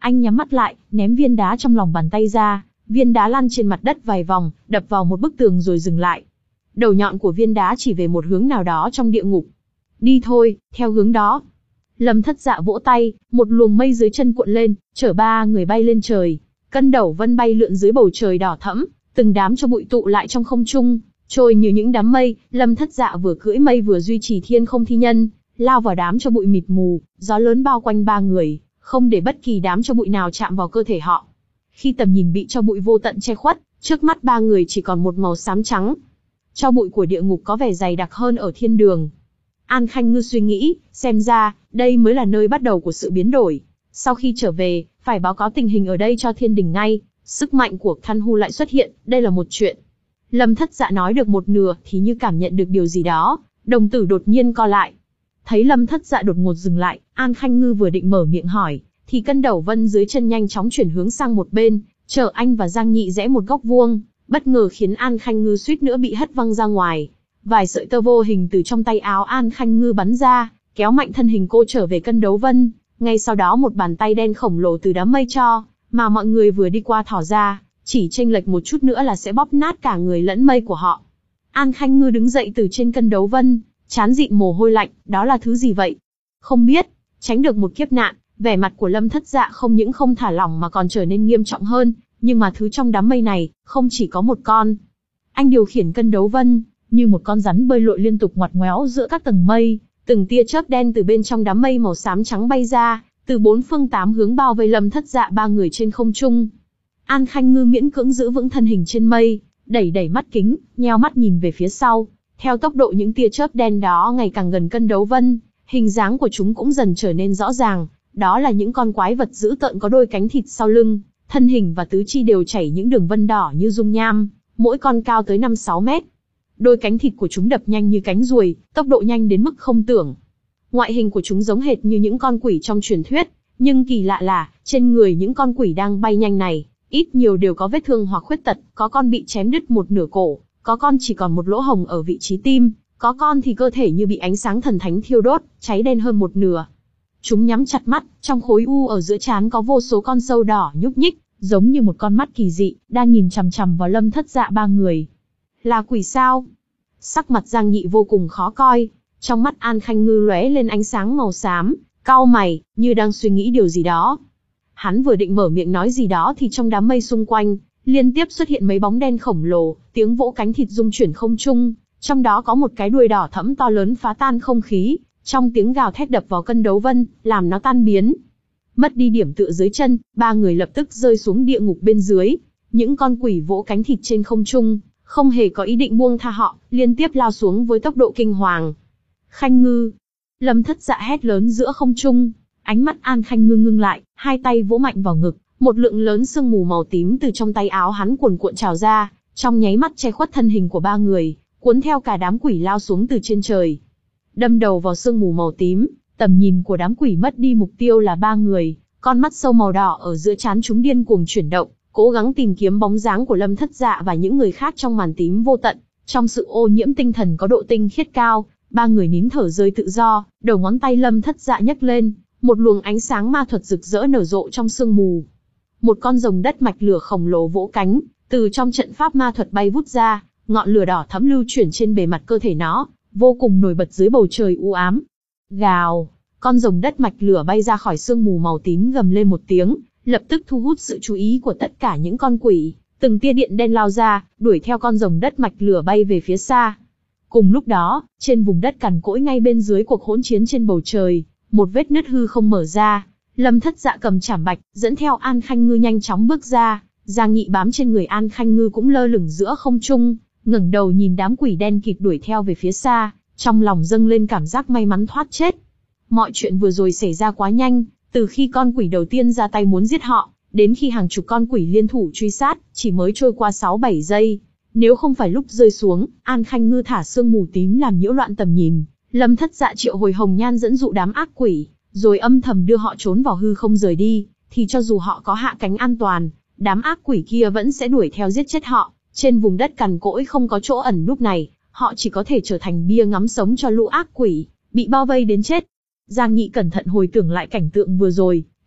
Anh nhắm mắt lại, ném viên đá trong lòng bàn tay ra, viên đá lăn trên mặt đất vài vòng, đập vào một bức tường rồi dừng lại. Đầu nhọn của viên đá chỉ về một hướng nào đó trong địa ngục. Đi thôi, theo hướng đó. Lâm Thất Dạ vỗ tay, một luồng mây dưới chân cuộn lên, chở ba người bay lên trời. Cân Đẩu Vân bay lượn dưới bầu trời đỏ thẫm, từng đám cho bụi tụ lại trong không trung, trôi như những đám mây. Lâm Thất Dạ vừa cưỡi mây vừa duy trì thiên không thi nhân, lao vào đám cho bụi mịt mù, gió lớn bao quanh ba người, không để bất kỳ đám cho bụi nào chạm vào cơ thể họ. Khi tầm nhìn bị cho bụi vô tận che khuất, trước mắt ba người chỉ còn một màu xám trắng. Cho bụi của địa ngục có vẻ dày đặc hơn ở thiên đường. An Khanh Ngư suy nghĩ, xem ra, đây mới là nơi bắt đầu của sự biến đổi. Sau khi trở về, phải báo cáo tình hình ở đây cho thiên đình ngay. Sức mạnh của Than Hu lại xuất hiện, đây là một chuyện. Lâm Thất Dạ nói được một nửa thì như cảm nhận được điều gì đó, đồng tử đột nhiên co lại. Thấy Lâm Thất Dạ đột ngột dừng lại, An Khanh Ngư vừa định mở miệng hỏi, thì Cân Đẩu Vân dưới chân nhanh chóng chuyển hướng sang một bên, chờ anh và Giang Nhị rẽ một góc vuông, bất ngờ khiến An Khanh Ngư suýt nữa bị hất văng ra ngoài. Vài sợi tơ vô hình từ trong tay áo An Khanh Ngư bắn ra, kéo mạnh thân hình cô trở về Cân Đấu Vân. Ngay sau đó một bàn tay đen khổng lồ từ đám mây cho, mà mọi người vừa đi qua thỏ ra, chỉ chênh lệch một chút nữa là sẽ bóp nát cả người lẫn mây của họ. An Khanh Ngư đứng dậy từ trên Cân Đấu Vân, trán dịn mồ hôi lạnh, đó là thứ gì vậy? Không biết. Tránh được một kiếp nạn, vẻ mặt của Lâm Thất Dạ không những không thả lỏng mà còn trở nên nghiêm trọng hơn, nhưng mà thứ trong đám mây này, không chỉ có một con. Anh điều khiển Cân Đấu Vân, như một con rắn bơi lội liên tục ngoặt ngoéo giữa các tầng mây, từng tia chớp đen từ bên trong đám mây màu xám trắng bay ra, từ bốn phương tám hướng bao vây Lâm Thất Dạ ba người trên không trung. An Khanh Ngư miễn cưỡng giữ vững thân hình trên mây, đẩy đẩy mắt kính, nheo mắt nhìn về phía sau. Theo tốc độ những tia chớp đen đó ngày càng gần Cân Đấu Vân, hình dáng của chúng cũng dần trở nên rõ ràng. Đó là những con quái vật dữ tợn có đôi cánh thịt sau lưng, thân hình và tứ chi đều chảy những đường vân đỏ như dung nham, mỗi con cao tới năm sáu mét. Đôi cánh thịt của chúng đập nhanh như cánh ruồi, tốc độ nhanh đến mức không tưởng. Ngoại hình của chúng giống hệt như những con quỷ trong truyền thuyết, nhưng kỳ lạ là, trên người những con quỷ đang bay nhanh này, ít nhiều đều có vết thương hoặc khuyết tật, có con bị chém đứt một nửa cổ, có con chỉ còn một lỗ hồng ở vị trí tim, có con thì cơ thể như bị ánh sáng thần thánh thiêu đốt, cháy đen hơn một nửa. Chúng nhắm chặt mắt, trong khối u ở giữa trán có vô số con sâu đỏ nhúc nhích, giống như một con mắt kỳ dị, đang nhìn chằm chằm vào Lâm Thất Dạ ba người. Là quỷ sao? Sắc mặt Giang Nhị vô cùng khó coi, trong mắt An Khanh Ngư lóe lên ánh sáng màu xám, cau mày, như đang suy nghĩ điều gì đó. Hắn vừa định mở miệng nói gì đó thì trong đám mây xung quanh, liên tiếp xuất hiện mấy bóng đen khổng lồ, tiếng vỗ cánh thịt rung chuyển không trung, trong đó có một cái đuôi đỏ thẫm to lớn phá tan không khí, trong tiếng gào thét đập vào Cân Đấu Vân, làm nó tan biến. Mất đi điểm tựa dưới chân, ba người lập tức rơi xuống địa ngục bên dưới. Những con quỷ vỗ cánh thịt trên không trung, không hề có ý định buông tha họ, liên tiếp lao xuống với tốc độ kinh hoàng. Khanh Ngư! Lâm Thất Dạ hét lớn giữa không trung, ánh mắt An Khanh Ngư ngưng lại, hai tay vỗ mạnh vào ngực, một lượng lớn sương mù màu tím từ trong tay áo hắn cuồn cuộn trào ra, trong nháy mắt che khuất thân hình của ba người, cuốn theo cả đám quỷ lao xuống từ trên trời. Đâm đầu vào sương mù màu tím, tầm nhìn của đám quỷ mất đi mục tiêu là ba người, con mắt sâu màu đỏ ở giữa trán chúng điên cuồng chuyển động, cố gắng tìm kiếm bóng dáng của Lâm Thất Dạ và những người khác trong màn tím vô tận. Trong sự ô nhiễm tinh thần có độ tinh khiết cao, ba người nín thở rơi tự do, đầu ngón tay Lâm Thất Dạ nhấc lên, một luồng ánh sáng ma thuật rực rỡ nở rộ trong sương mù. Một con rồng đất mạch lửa khổng lồ vỗ cánh, từ trong trận pháp ma thuật bay vút ra, ngọn lửa đỏ thẫm lưu chuyển trên bề mặt cơ thể nó, vô cùng nổi bật dưới bầu trời u ám. Gào, con rồng đất mạch lửa bay ra khỏi sương mù màu tím gầm lên một tiếng, lập tức thu hút sự chú ý của tất cả những con quỷ. Từng tia điện đen lao ra, đuổi theo con rồng đất mạch lửa bay về phía xa. Cùng lúc đó, trên vùng đất cằn cỗi ngay bên dưới cuộc hỗn chiến trên bầu trời, một vết nứt hư không mở ra. Lâm Thất Dạ cầm chảm bạch, dẫn theo An Khanh Ngư nhanh chóng bước ra. Giang Nhị bám trên người An Khanh Ngư cũng lơ lửng giữa không trung, ngẩng đầu nhìn đám quỷ đen kịt đuổi theo về phía xa, trong lòng dâng lên cảm giác may mắn thoát chết. Mọi chuyện vừa rồi xảy ra quá nhanh, từ khi con quỷ đầu tiên ra tay muốn giết họ, đến khi hàng chục con quỷ liên thủ truy sát, chỉ mới trôi qua sáu bảy giây. Nếu không phải lúc rơi xuống, An Khanh Ngư thả sương mù tím làm nhiễu loạn tầm nhìn, Lâm Thất Dạ triệu hồi hồng nhan dẫn dụ đám ác quỷ, rồi âm thầm đưa họ trốn vào hư không rời đi, thì cho dù họ có hạ cánh an toàn, đám ác quỷ kia vẫn sẽ đuổi theo giết chết họ. Trên vùng đất cằn cỗi không có chỗ ẩn núp này, họ chỉ có thể trở thành bia ngắm sống cho lũ ác quỷ, bị bao vây đến chết. Giang Nhị cẩn thận hồi tưởng lại cảnh tượng vừa rồi,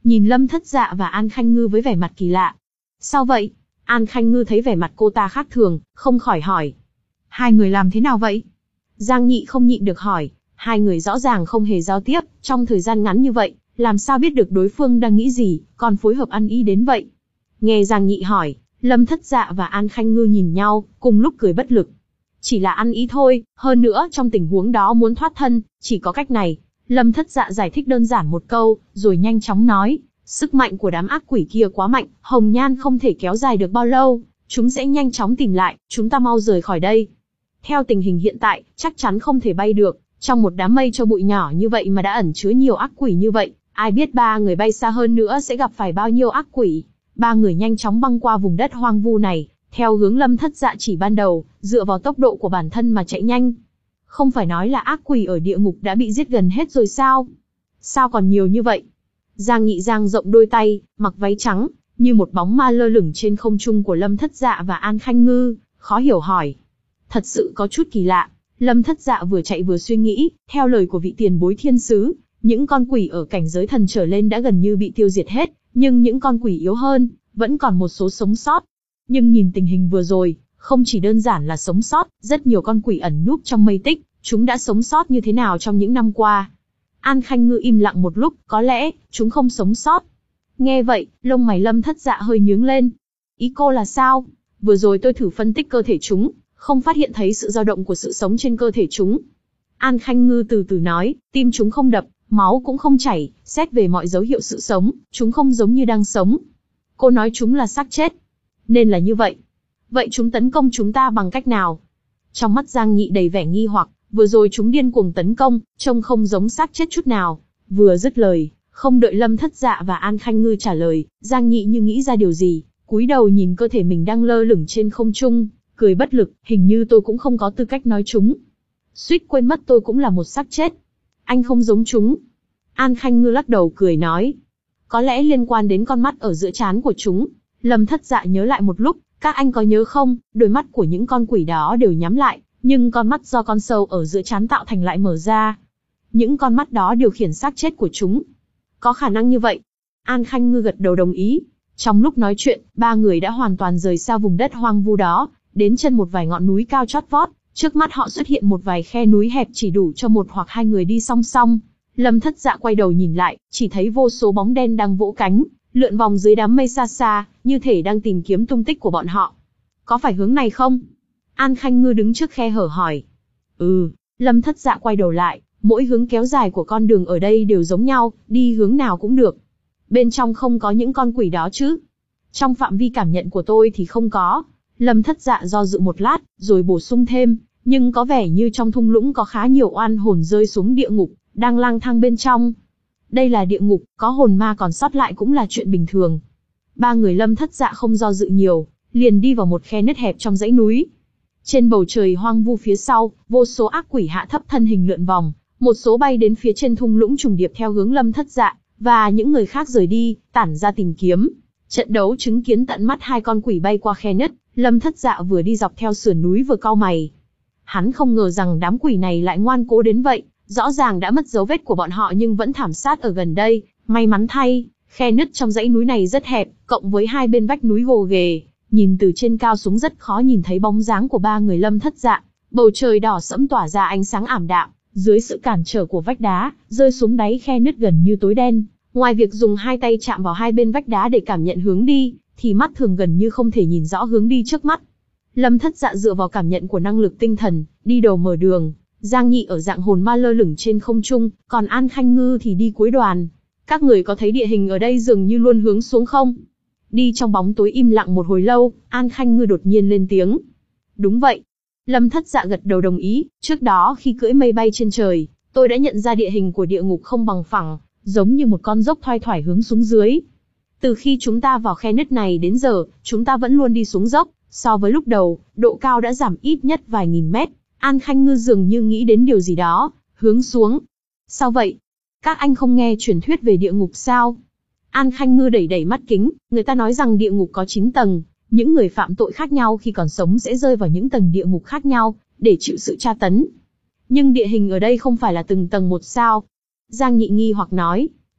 nhìn Lâm Thất Dạ và An Khanh Ngư với vẻ mặt kỳ lạ. Sao vậy? An Khanh Ngư thấy vẻ mặt cô ta khác thường, không khỏi hỏi. Hai người làm thế nào vậy? Giang Nhị không nhịn được hỏi, hai người rõ ràng không hề giao tiếp, trong thời gian ngắn như vậy, làm sao biết được đối phương đang nghĩ gì, còn phối hợp ăn ý đến vậy? Nghe Giang Nhị hỏi, Lâm Thất Dạ và An Khanh Ngư nhìn nhau, cùng lúc cười bất lực. Chỉ là ăn ý thôi, hơn nữa trong tình huống đó muốn thoát thân, chỉ có cách này. Lâm Thất Dạ giải thích đơn giản một câu, rồi nhanh chóng nói, sức mạnh của đám ác quỷ kia quá mạnh, Hồng Nhan không thể kéo dài được bao lâu, chúng sẽ nhanh chóng tìm lại, chúng ta mau rời khỏi đây. Theo tình hình hiện tại, chắc chắn không thể bay được, trong một đám mây cho bụi nhỏ như vậy mà đã ẩn chứa nhiều ác quỷ như vậy, ai biết ba người bay xa hơn nữa sẽ gặp phải bao nhiêu ác quỷ. Ba người nhanh chóng băng qua vùng đất hoang vu này, theo hướng Lâm Thất Dạ chỉ ban đầu, dựa vào tốc độ của bản thân mà chạy nhanh. Không phải nói là ác quỷ ở địa ngục đã bị giết gần hết rồi sao? Sao còn nhiều như vậy? Giang Nhị giang rộng đôi tay, mặc váy trắng, như một bóng ma lơ lửng trên không trung của Lâm Thất Dạ và An Khanh Ngư, khó hiểu hỏi. Thật sự có chút kỳ lạ. Lâm Thất Dạ vừa chạy vừa suy nghĩ, theo lời của vị tiền bối thiên sứ, những con quỷ ở cảnh giới thần trở lên đã gần như bị tiêu diệt hết, nhưng những con quỷ yếu hơn, vẫn còn một số sống sót. Nhưng nhìn tình hình vừa rồi, không chỉ đơn giản là sống sót, rất nhiều con quỷ ẩn núp trong mây tích, chúng đã sống sót như thế nào trong những năm qua. An Khanh Ngư im lặng một lúc, có lẽ, chúng không sống sót. Nghe vậy, lông mày Lâm Thất Dạ hơi nhướng lên. Ý cô là sao? Vừa rồi tôi thử phân tích cơ thể chúng, không phát hiện thấy sự dao động của sự sống trên cơ thể chúng. An Khanh Ngư từ từ nói, tim chúng không đập, máu cũng không chảy, xét về mọi dấu hiệu sự sống, chúng không giống như đang sống. Cô nói chúng là xác chết. Nên là như vậy. Vậy chúng tấn công chúng ta bằng cách nào? Trong mắt Giang Nhị đầy vẻ nghi hoặc, vừa rồi chúng điên cuồng tấn công, trông không giống xác chết chút nào. Vừa dứt lời, không đợi Lâm Thất Dạ và An Khanh Ngư trả lời, Giang Nhị như nghĩ ra điều gì, cúi đầu nhìn cơ thể mình đang lơ lửng trên không trung, cười bất lực, hình như tôi cũng không có tư cách nói chúng. Suýt quên mất tôi cũng là một xác chết. Anh không giống chúng. An Khanh Ngư lắc đầu cười nói. Có lẽ liên quan đến con mắt ở giữa trán của chúng. Lâm Thất Dạ nhớ lại một lúc, các anh có nhớ không, đôi mắt của những con quỷ đó đều nhắm lại, nhưng con mắt do con sâu ở giữa trán tạo thành lại mở ra. Những con mắt đó điều khiển xác chết của chúng. Có khả năng như vậy. An Khanh Ngư gật đầu đồng ý. Trong lúc nói chuyện, ba người đã hoàn toàn rời xa vùng đất hoang vu đó, đến chân một vài ngọn núi cao chót vót. Trước mắt họ xuất hiện một vài khe núi hẹp chỉ đủ cho một hoặc hai người đi song song. Lâm Thất Dạ quay đầu nhìn lại, chỉ thấy vô số bóng đen đang vỗ cánh, lượn vòng dưới đám mây xa xa, như thể đang tìm kiếm tung tích của bọn họ. Có phải hướng này không? An Khanh Ngư đứng trước khe hở hỏi. Ừ, Lâm Thất Dạ quay đầu lại, mỗi hướng kéo dài của con đường ở đây đều giống nhau, đi hướng nào cũng được. Bên trong không có những con quỷ đó chứ? Trong phạm vi cảm nhận của tôi thì không có. Lâm Thất Dạ do dự một lát, rồi bổ sung thêm, nhưng có vẻ như trong thung lũng có khá nhiều oan hồn rơi xuống địa ngục, đang lang thang bên trong. Đây là địa ngục, có hồn ma còn sót lại cũng là chuyện bình thường. Ba người Lâm Thất Dạ không do dự nhiều, liền đi vào một khe nứt hẹp trong dãy núi. Trên bầu trời hoang vu phía sau, vô số ác quỷ hạ thấp thân hình lượn vòng, một số bay đến phía trên thung lũng trùng điệp theo hướng Lâm Thất Dạ, và những người khác rời đi, tản ra tìm kiếm. Trận đấu chứng kiến tận mắt hai con quỷ bay qua khe nứt, Lâm Thất Dạ vừa đi dọc theo sườn núi vừa cau mày. Hắn không ngờ rằng đám quỷ này lại ngoan cố đến vậy, rõ ràng đã mất dấu vết của bọn họ nhưng vẫn thảm sát ở gần đây. May mắn thay, khe nứt trong dãy núi này rất hẹp, cộng với hai bên vách núi gồ ghề, nhìn từ trên cao xuống rất khó nhìn thấy bóng dáng của ba người Lâm Thất Dạ. Bầu trời đỏ sẫm tỏa ra ánh sáng ảm đạm, dưới sự cản trở của vách đá, rơi xuống đáy khe nứt gần như tối đen. Ngoài việc dùng hai tay chạm vào hai bên vách đá để cảm nhận hướng đi, thì mắt thường gần như không thể nhìn rõ hướng đi trước mắt. Lâm Thất Dạ dựa vào cảm nhận của năng lực tinh thần, đi đầu mở đường. Giang Nhị ở dạng hồn ma lơ lửng trên không trung, còn An Khanh Ngư thì đi cuối đoàn. Các người có thấy địa hình ở đây dường như luôn hướng xuống không? Đi trong bóng tối im lặng một hồi lâu, An Khanh Ngư đột nhiên lên tiếng. Đúng vậy. Lâm Thất Dạ gật đầu đồng ý, trước đó khi cưỡi mây bay trên trời, tôi đã nhận ra địa hình của địa ngục không bằng phẳng, giống như một con dốc thoai thoải hướng xuống dưới. Từ khi chúng ta vào khe nứt này đến giờ, chúng ta vẫn luôn đi xuống dốc, so với lúc đầu, độ cao đã giảm ít nhất vài nghìn mét. An Khanh Ngư dường như nghĩ đến điều gì đó, hướng xuống. Sao vậy? Các anh không nghe truyền thuyết về địa ngục sao? An Khanh Ngư đẩy đẩy mắt kính, người ta nói rằng địa ngục có chín tầng, những người phạm tội khác nhau khi còn sống sẽ rơi vào những tầng địa ngục khác nhau, để chịu sự tra tấn. Nhưng địa hình ở đây không phải là từng tầng một sao? Giang Nhị nghi hoặc nói.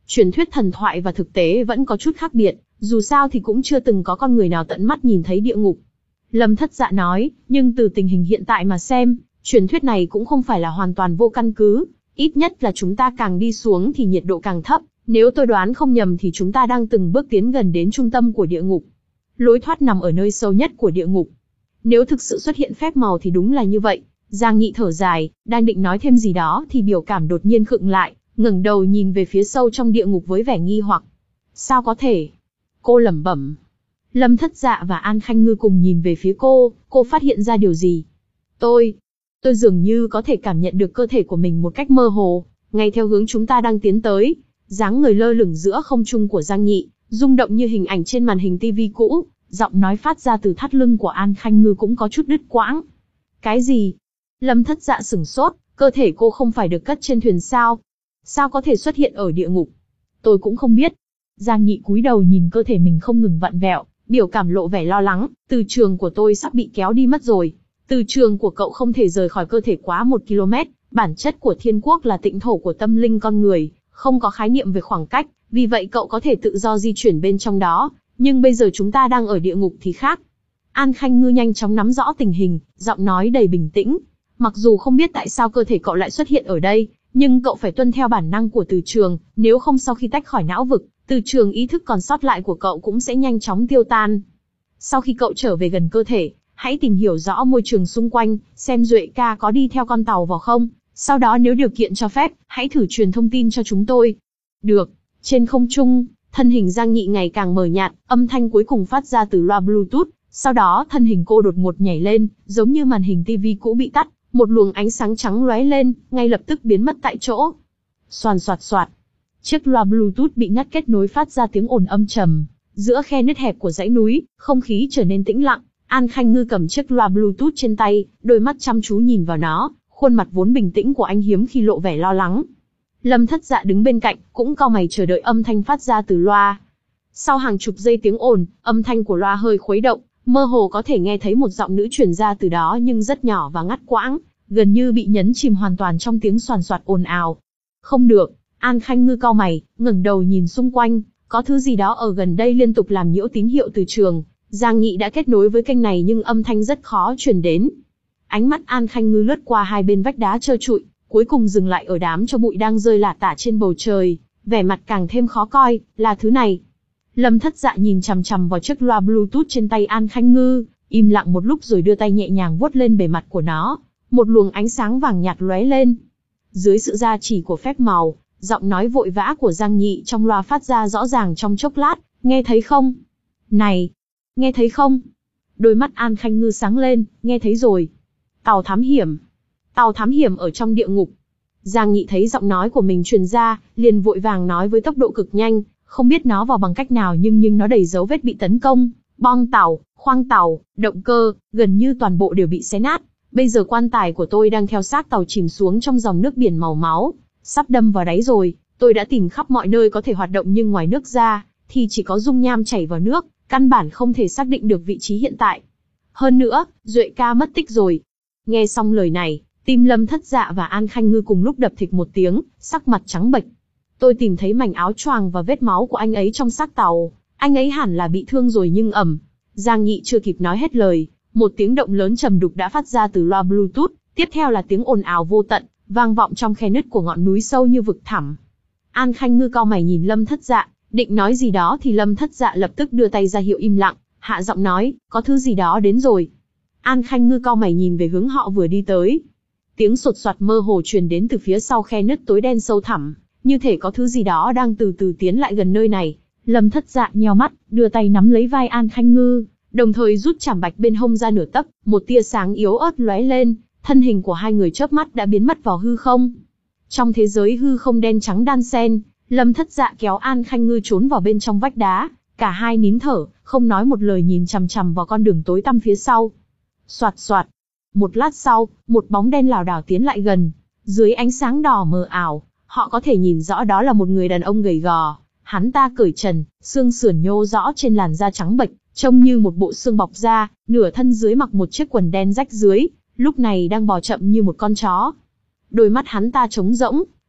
Truyền thuyết thần thoại và thực tế vẫn có chút khác biệt, dù sao thì cũng chưa từng có con người nào tận mắt nhìn thấy địa ngục. Lâm Thất Dạ nói, nhưng từ tình hình hiện tại mà xem, truyền thuyết này cũng không phải là hoàn toàn vô căn cứ, ít nhất là chúng ta càng đi xuống thì nhiệt độ càng thấp, nếu tôi đoán không nhầm thì chúng ta đang từng bước tiến gần đến trung tâm của địa ngục. Lối thoát nằm ở nơi sâu nhất của địa ngục. Nếu thực sự xuất hiện phép màu thì đúng là như vậy. Giang Nghị thở dài, đang định nói thêm gì đó thì biểu cảm đột nhiên khựng lại, ngẩng đầu nhìn về phía sâu trong địa ngục với vẻ nghi hoặc. Sao có thể? Cô lẩm bẩm. Lâm Thất Dạ và An Khanh Ngư cùng nhìn về phía cô, cô phát hiện ra điều gì? Tôi, tôi dường như có thể cảm nhận được cơ thể của mình một cách mơ hồ, ngay theo hướng chúng ta đang tiến tới. Dáng người lơ lửng giữa không trung của Giang Nghị, rung động như hình ảnh trên màn hình tivi cũ, giọng nói phát ra từ thắt lưng của An Khanh Ngư cũng có chút đứt quãng. Cái gì? Lâm Thất Dạ sửng sốt, cơ thể cô không phải được cất trên thuyền sao? Sao có thể xuất hiện ở địa ngục? Tôi cũng không biết. Giang Nghị cúi đầu nhìn cơ thể mình không ngừng vặn vẹo, biểu cảm lộ vẻ lo lắng, từ trường của tôi sắp bị kéo đi mất rồi. Từ trường của cậu không thể rời khỏi cơ thể quá một ki lô mét, bản chất của thiên quốc là tịnh thổ của tâm linh con người, không có khái niệm về khoảng cách, vì vậy cậu có thể tự do di chuyển bên trong đó, nhưng bây giờ chúng ta đang ở địa ngục thì khác. An Khanh Ngư nhanh chóng nắm rõ tình hình, giọng nói đầy bình tĩnh. Mặc dù không biết tại sao cơ thể cậu lại xuất hiện ở đây, nhưng cậu phải tuân theo bản năng của từ trường, nếu không sau khi tách khỏi não vực, từ trường ý thức còn sót lại của cậu cũng sẽ nhanh chóng tiêu tan. Sau khi cậu trở về gần cơ thể, hãy tìm hiểu rõ môi trường xung quanh, xem Duệ ca có đi theo con tàu vào không, sau đó nếu điều kiện cho phép, hãy thử truyền thông tin cho chúng tôi. Được. Trên không trung, thân hình Giang Nghị ngày càng mờ nhạt, âm thanh cuối cùng phát ra từ loa Bluetooth, sau đó thân hình cô đột ngột nhảy lên, giống như màn hình tivi cũ bị tắt, một luồng ánh sáng trắng lóe lên, ngay lập tức biến mất tại chỗ. Xoàn xoạt xoạt. Chiếc loa Bluetooth bị ngắt kết nối phát ra tiếng ồn âm trầm. Giữa khe nứt hẹp của dãy núi, không khí trở nên tĩnh lặng. An Khanh Ngư cầm chiếc loa Bluetooth trên tay, đôi mắt chăm chú nhìn vào nó, khuôn mặt vốn bình tĩnh của anh hiếm khi lộ vẻ lo lắng. Lâm Thất Dạ đứng bên cạnh, cũng cau mày chờ đợi âm thanh phát ra từ loa. Sau hàng chục giây tiếng ồn, âm thanh của loa hơi khuấy động, mơ hồ có thể nghe thấy một giọng nữ truyền ra từ đó nhưng rất nhỏ và ngắt quãng, gần như bị nhấn chìm hoàn toàn trong tiếng soàn soạt ồn ào. Không được, An Khanh Ngư cau mày, ngẩng đầu nhìn xung quanh, có thứ gì đó ở gần đây liên tục làm nhiễu tín hiệu từ trường. Giang Nghị đã kết nối với kênh này nhưng âm thanh rất khó truyền đến. Ánh mắt An Khanh Ngư lướt qua hai bên vách đá trơ trụi, cuối cùng dừng lại ở đám cho bụi đang rơi lả tả trên bầu trời, vẻ mặt càng thêm khó coi, là thứ này. Lâm Thất Dạ nhìn chằm chằm vào chiếc loa Bluetooth trên tay An Khanh Ngư, im lặng một lúc rồi đưa tay nhẹ nhàng vuốt lên bề mặt của nó, một luồng ánh sáng vàng nhạt lóe lên. Dưới sự gia trì của phép màu, giọng nói vội vã của Giang Nghị trong loa phát ra rõ ràng trong chốc lát, nghe thấy không? Này, nghe thấy không? Đôi mắt An Khanh Ngư sáng lên, nghe thấy rồi. Tàu thám hiểm. Tàu thám hiểm ở trong địa ngục. Giang Nghị thấy giọng nói của mình truyền ra, liền vội vàng nói với tốc độ cực nhanh, không biết nó vào bằng cách nào nhưng nhưng nó đầy dấu vết bị tấn công, bong tàu, khoang tàu, động cơ, gần như toàn bộ đều bị xé nát. Bây giờ quan tài của tôi đang theo xác tàu chìm xuống trong dòng nước biển màu máu, sắp đâm vào đáy rồi. Tôi đã tìm khắp mọi nơi có thể hoạt động nhưng ngoài nước ra, thì chỉ có dung nham chảy vào nước, căn bản không thể xác định được vị trí hiện tại. Hơn nữa, Duệ ca mất tích rồi. Nghe xong lời này, tim Lâm Thất Dạ và An Khanh Ngư cùng lúc đập thịch một tiếng, sắc mặt trắng bệch. Tôi tìm thấy mảnh áo choàng và vết máu của anh ấy trong xác tàu, anh ấy hẳn là bị thương rồi nhưng ầm. Giang Nghị chưa kịp nói hết lời, một tiếng động lớn trầm đục đã phát ra từ loa Bluetooth, tiếp theo là tiếng ồn ào vô tận, vang vọng trong khe nứt của ngọn núi sâu như vực thẳm. An Khanh Ngư cau mày nhìn Lâm Thất Dạ, định nói gì đó thì Lâm Thất Dạ lập tức đưa tay ra hiệu im lặng, hạ giọng nói, có thứ gì đó đến rồi. An Khanh Ngư cau mày nhìn về hướng họ vừa đi tới. Tiếng sột soạt mơ hồ truyền đến từ phía sau khe nứt tối đen sâu thẳm, như thể có thứ gì đó đang từ từ tiến lại gần nơi này. Lâm Thất Dạ nheo mắt, đưa tay nắm lấy vai An Khanh Ngư, đồng thời rút chảm bạch bên hông ra nửa tấc, một tia sáng yếu ớt lóe lên, thân hình của hai người chớp mắt đã biến mất vào hư không. Trong thế giới hư không đen trắng đan xen, Lâm Thất Dạ kéo An Khanh Ngư trốn vào bên trong vách đá, cả hai nín thở, không nói một lời nhìn chằm chằm vào con đường tối tăm phía sau. Soạt soạt. Một lát sau, một bóng đen lảo đảo tiến lại gần, dưới ánh sáng đỏ mờ ảo, họ có thể nhìn rõ đó là một người đàn ông gầy gò. Hắn ta cởi trần, xương sườn nhô rõ trên làn da trắng bệch, trông như một bộ xương bọc da, nửa thân dưới mặc một chiếc quần đen rách dưới, lúc này đang bò chậm như một con chó. Đôi mắt hắn ta trống rỗng,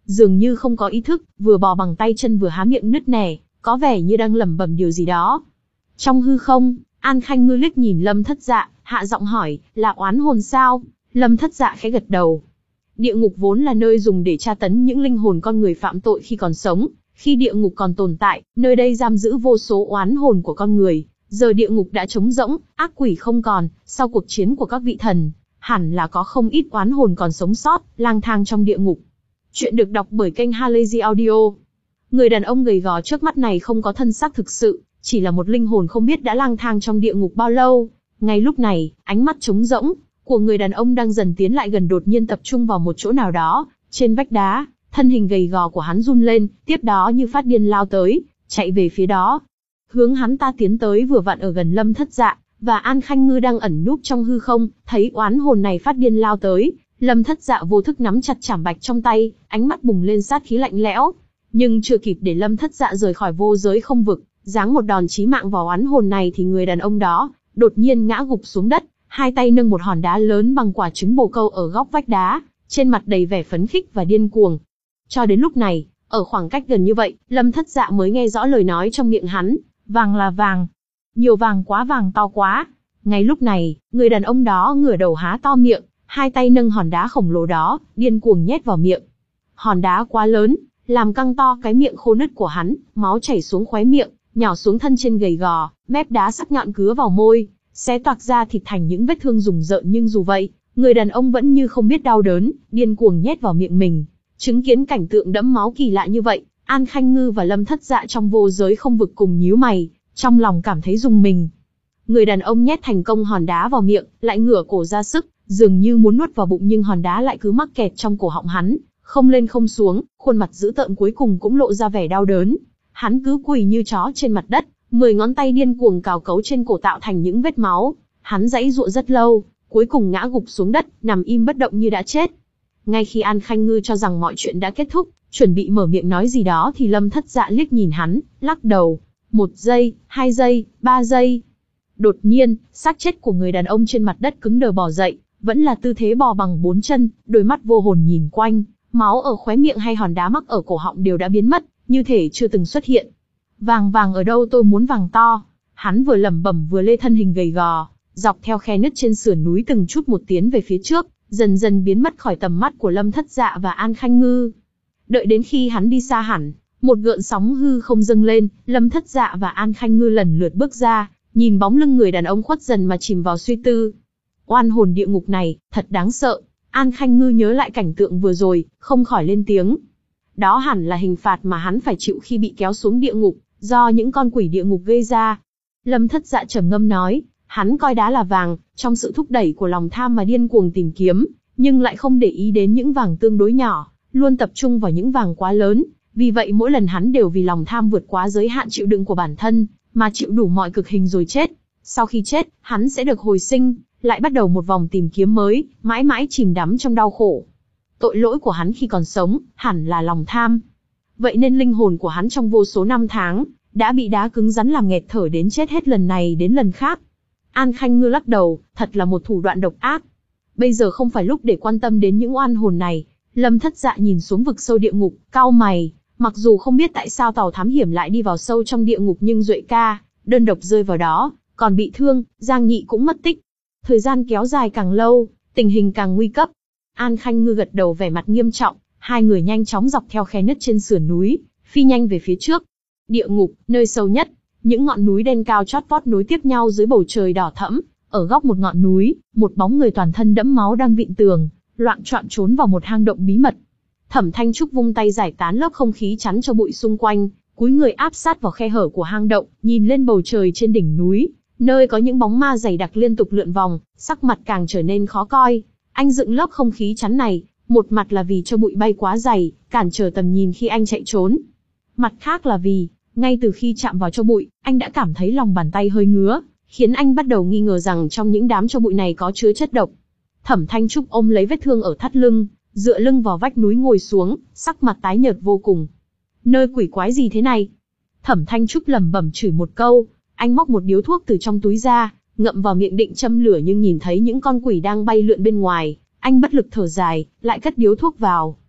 dường như không có ý thức, vừa bò bằng tay chân vừa há miệng nứt nẻ, có vẻ như đang lẩm bẩm điều gì đó. Trong hư không, An Khanh Ngư liếc nhìn Lâm Thất Dạ, hạ giọng hỏi, là oán hồn sao? Lâm Thất Dạ khẽ gật đầu. Địa ngục vốn là nơi dùng để tra tấn những linh hồn con người phạm tội khi còn sống. Khi địa ngục còn tồn tại, nơi đây giam giữ vô số oán hồn của con người. Giờ địa ngục đã trống rỗng, ác quỷ không còn, sau cuộc chiến của các vị thần, hẳn là có không ít oán hồn còn sống sót, lang thang trong địa ngục. Chuyện được đọc bởi kênh Halazy Audio. Người đàn ông gầy gò trước mắt này không có thân xác thực sự, chỉ là một linh hồn không biết đã lang thang trong địa ngục bao lâu. Ngay lúc này, ánh mắt trống rỗng của người đàn ông đang dần tiến lại gần đột nhiên tập trung vào một chỗ nào đó, trên vách đá, thân hình gầy gò của hắn run lên, tiếp đó như phát điên lao tới, chạy về phía đó. Hướng hắn ta tiến tới vừa vặn ở gần Lâm Thất Dạ, và An Khanh Ngư đang ẩn núp trong hư không, thấy oán hồn này phát điên lao tới, Lâm Thất Dạ vô thức nắm chặt chảm bạch trong tay, ánh mắt bùng lên sát khí lạnh lẽo. Nhưng chưa kịp để Lâm Thất Dạ rời khỏi vô giới không vực, giáng một đòn chí mạng vào oán hồn này thì người đàn ông đó đột nhiên ngã gục xuống đất, hai tay nâng một hòn đá lớn bằng quả trứng bồ câu ở góc vách đá, trên mặt đầy vẻ phấn khích và điên cuồng. Cho đến lúc này, ở khoảng cách gần như vậy, Lâm Thất Dạ mới nghe rõ lời nói trong miệng hắn, vàng là vàng, nhiều vàng quá, vàng to quá. Ngay lúc này, người đàn ông đó ngửa đầu há to miệng, hai tay nâng hòn đá khổng lồ đó, điên cuồng nhét vào miệng. Hòn đá quá lớn, làm căng to cái miệng khô nứt của hắn, máu chảy xuống khóe miệng, nhỏ xuống thân trên gầy gò, mép đá sắc nhọn cứa vào môi, xé toạc ra thịt thành những vết thương rùng rợn, nhưng dù vậy, người đàn ông vẫn như không biết đau đớn, điên cuồng nhét vào miệng mình. Chứng kiến cảnh tượng đẫm máu kỳ lạ như vậy, An Khanh Ngư và Lâm Thất Dạ trong vô giới không vực cùng nhíu mày, trong lòng cảm thấy rùng mình. Người đàn ông nhét thành công hòn đá vào miệng, lại ngửa cổ ra sức, dường như muốn nuốt vào bụng, nhưng hòn đá lại cứ mắc kẹt trong cổ họng hắn, không lên không xuống, khuôn mặt dữ tợn cuối cùng cũng lộ ra vẻ đau đớn. Hắn cứ quỳ như chó trên mặt đất, mười ngón tay điên cuồng cào cấu trên cổ tạo thành những vết máu. Hắn giãy giụa rất lâu, cuối cùng ngã gục xuống đất, nằm im bất động như đã chết. Ngay khi An Khanh Ngư cho rằng mọi chuyện đã kết thúc, chuẩn bị mở miệng nói gì đó thì Lâm Thất Dạ liếc nhìn hắn, lắc đầu. Một giây, hai giây, ba giây. Đột nhiên, xác chết của người đàn ông trên mặt đất cứng đờ bò dậy, vẫn là tư thế bò bằng bốn chân, đôi mắt vô hồn nhìn quanh, máu ở khóe miệng hay hòn đá mắc ở cổ họng đều đã biến mất, như thể chưa từng xuất hiện. Vàng vàng ở đâu, tôi muốn vàng to. Hắn vừa lẩm bẩm vừa lê thân hình gầy gò, dọc theo khe nứt trên sườn núi từng chút một tiến về phía trước, dần dần biến mất khỏi tầm mắt của Lâm Thất Dạ và An Khanh Ngư. Đợi đến khi hắn đi xa hẳn, một gợn sóng hư không dâng lên, Lâm Thất Dạ và An Khanh Ngư lần lượt bước ra, nhìn bóng lưng người đàn ông khuất dần mà chìm vào suy tư. Oan hồn địa ngục này, thật đáng sợ. An Khanh Ngư nhớ lại cảnh tượng vừa rồi, không khỏi lên tiếng. Đó hẳn là hình phạt mà hắn phải chịu khi bị kéo xuống địa ngục, do những con quỷ địa ngục gây ra. Lâm Thất Dạ trầm ngâm nói, hắn coi đá là vàng, trong sự thúc đẩy của lòng tham mà điên cuồng tìm kiếm, nhưng lại không để ý đến những vàng tương đối nhỏ, luôn tập trung vào những vàng quá lớn. Vì vậy mỗi lần hắn đều vì lòng tham vượt quá giới hạn chịu đựng của bản thân, mà chịu đủ mọi cực hình rồi chết. Sau khi chết, hắn sẽ được hồi sinh, lại bắt đầu một vòng tìm kiếm mới, mãi mãi chìm đắm trong đau khổ. Tội lỗi của hắn khi còn sống, hẳn là lòng tham. Vậy nên linh hồn của hắn trong vô số năm tháng, đã bị đá cứng rắn làm nghẹt thở đến chết hết lần này đến lần khác. An Khanh Ngư lắc đầu, thật là một thủ đoạn độc ác. Bây giờ không phải lúc để quan tâm đến những oan hồn này. Lâm Thất Dạ nhìn xuống vực sâu địa ngục, cau mày. Mặc dù không biết tại sao tàu thám hiểm lại đi vào sâu trong địa ngục, nhưng Duệ ca đơn độc rơi vào đó, còn bị thương, Giang Nhị cũng mất tích. Thời gian kéo dài càng lâu, tình hình càng nguy cấp. An Khanh Ngư gật đầu vẻ mặt nghiêm trọng, hai người nhanh chóng dọc theo khe nứt trên sườn núi, phi nhanh về phía trước. Địa ngục, nơi sâu nhất, những ngọn núi đen cao chót vót nối tiếp nhau dưới bầu trời đỏ thẫm. Ở góc một ngọn núi, một bóng người toàn thân đẫm máu đang vịn tường, loạng choạng trốn vào một hang động bí mật. Thẩm Thanh Trúc vung tay giải tán lớp không khí chắn cho bụi xung quanh, cúi người áp sát vào khe hở của hang động, nhìn lên bầu trời trên đỉnh núi, nơi có những bóng ma dày đặc liên tục lượn vòng, sắc mặt càng trở nên khó coi. Anh dựng lớp không khí chắn này, một mặt là vì cho bụi bay quá dày, cản trở tầm nhìn khi anh chạy trốn. Mặt khác là vì, ngay từ khi chạm vào cho bụi, anh đã cảm thấy lòng bàn tay hơi ngứa, khiến anh bắt đầu nghi ngờ rằng trong những đám cho bụi này có chứa chất độc. Thẩm Thanh Trúc ôm lấy vết thương ở thắt lưng, dựa lưng vào vách núi ngồi xuống, sắc mặt tái nhợt vô cùng. Nơi quỷ quái gì thế này? Thẩm Thanh Trúc lẩm bẩm chửi một câu, anh móc một điếu thuốc từ trong túi ra, ngậm vào miệng định châm lửa, nhưng nhìn thấy những con quỷ đang bay lượn bên ngoài, anh bất lực thở dài, lại cất điếu thuốc vào.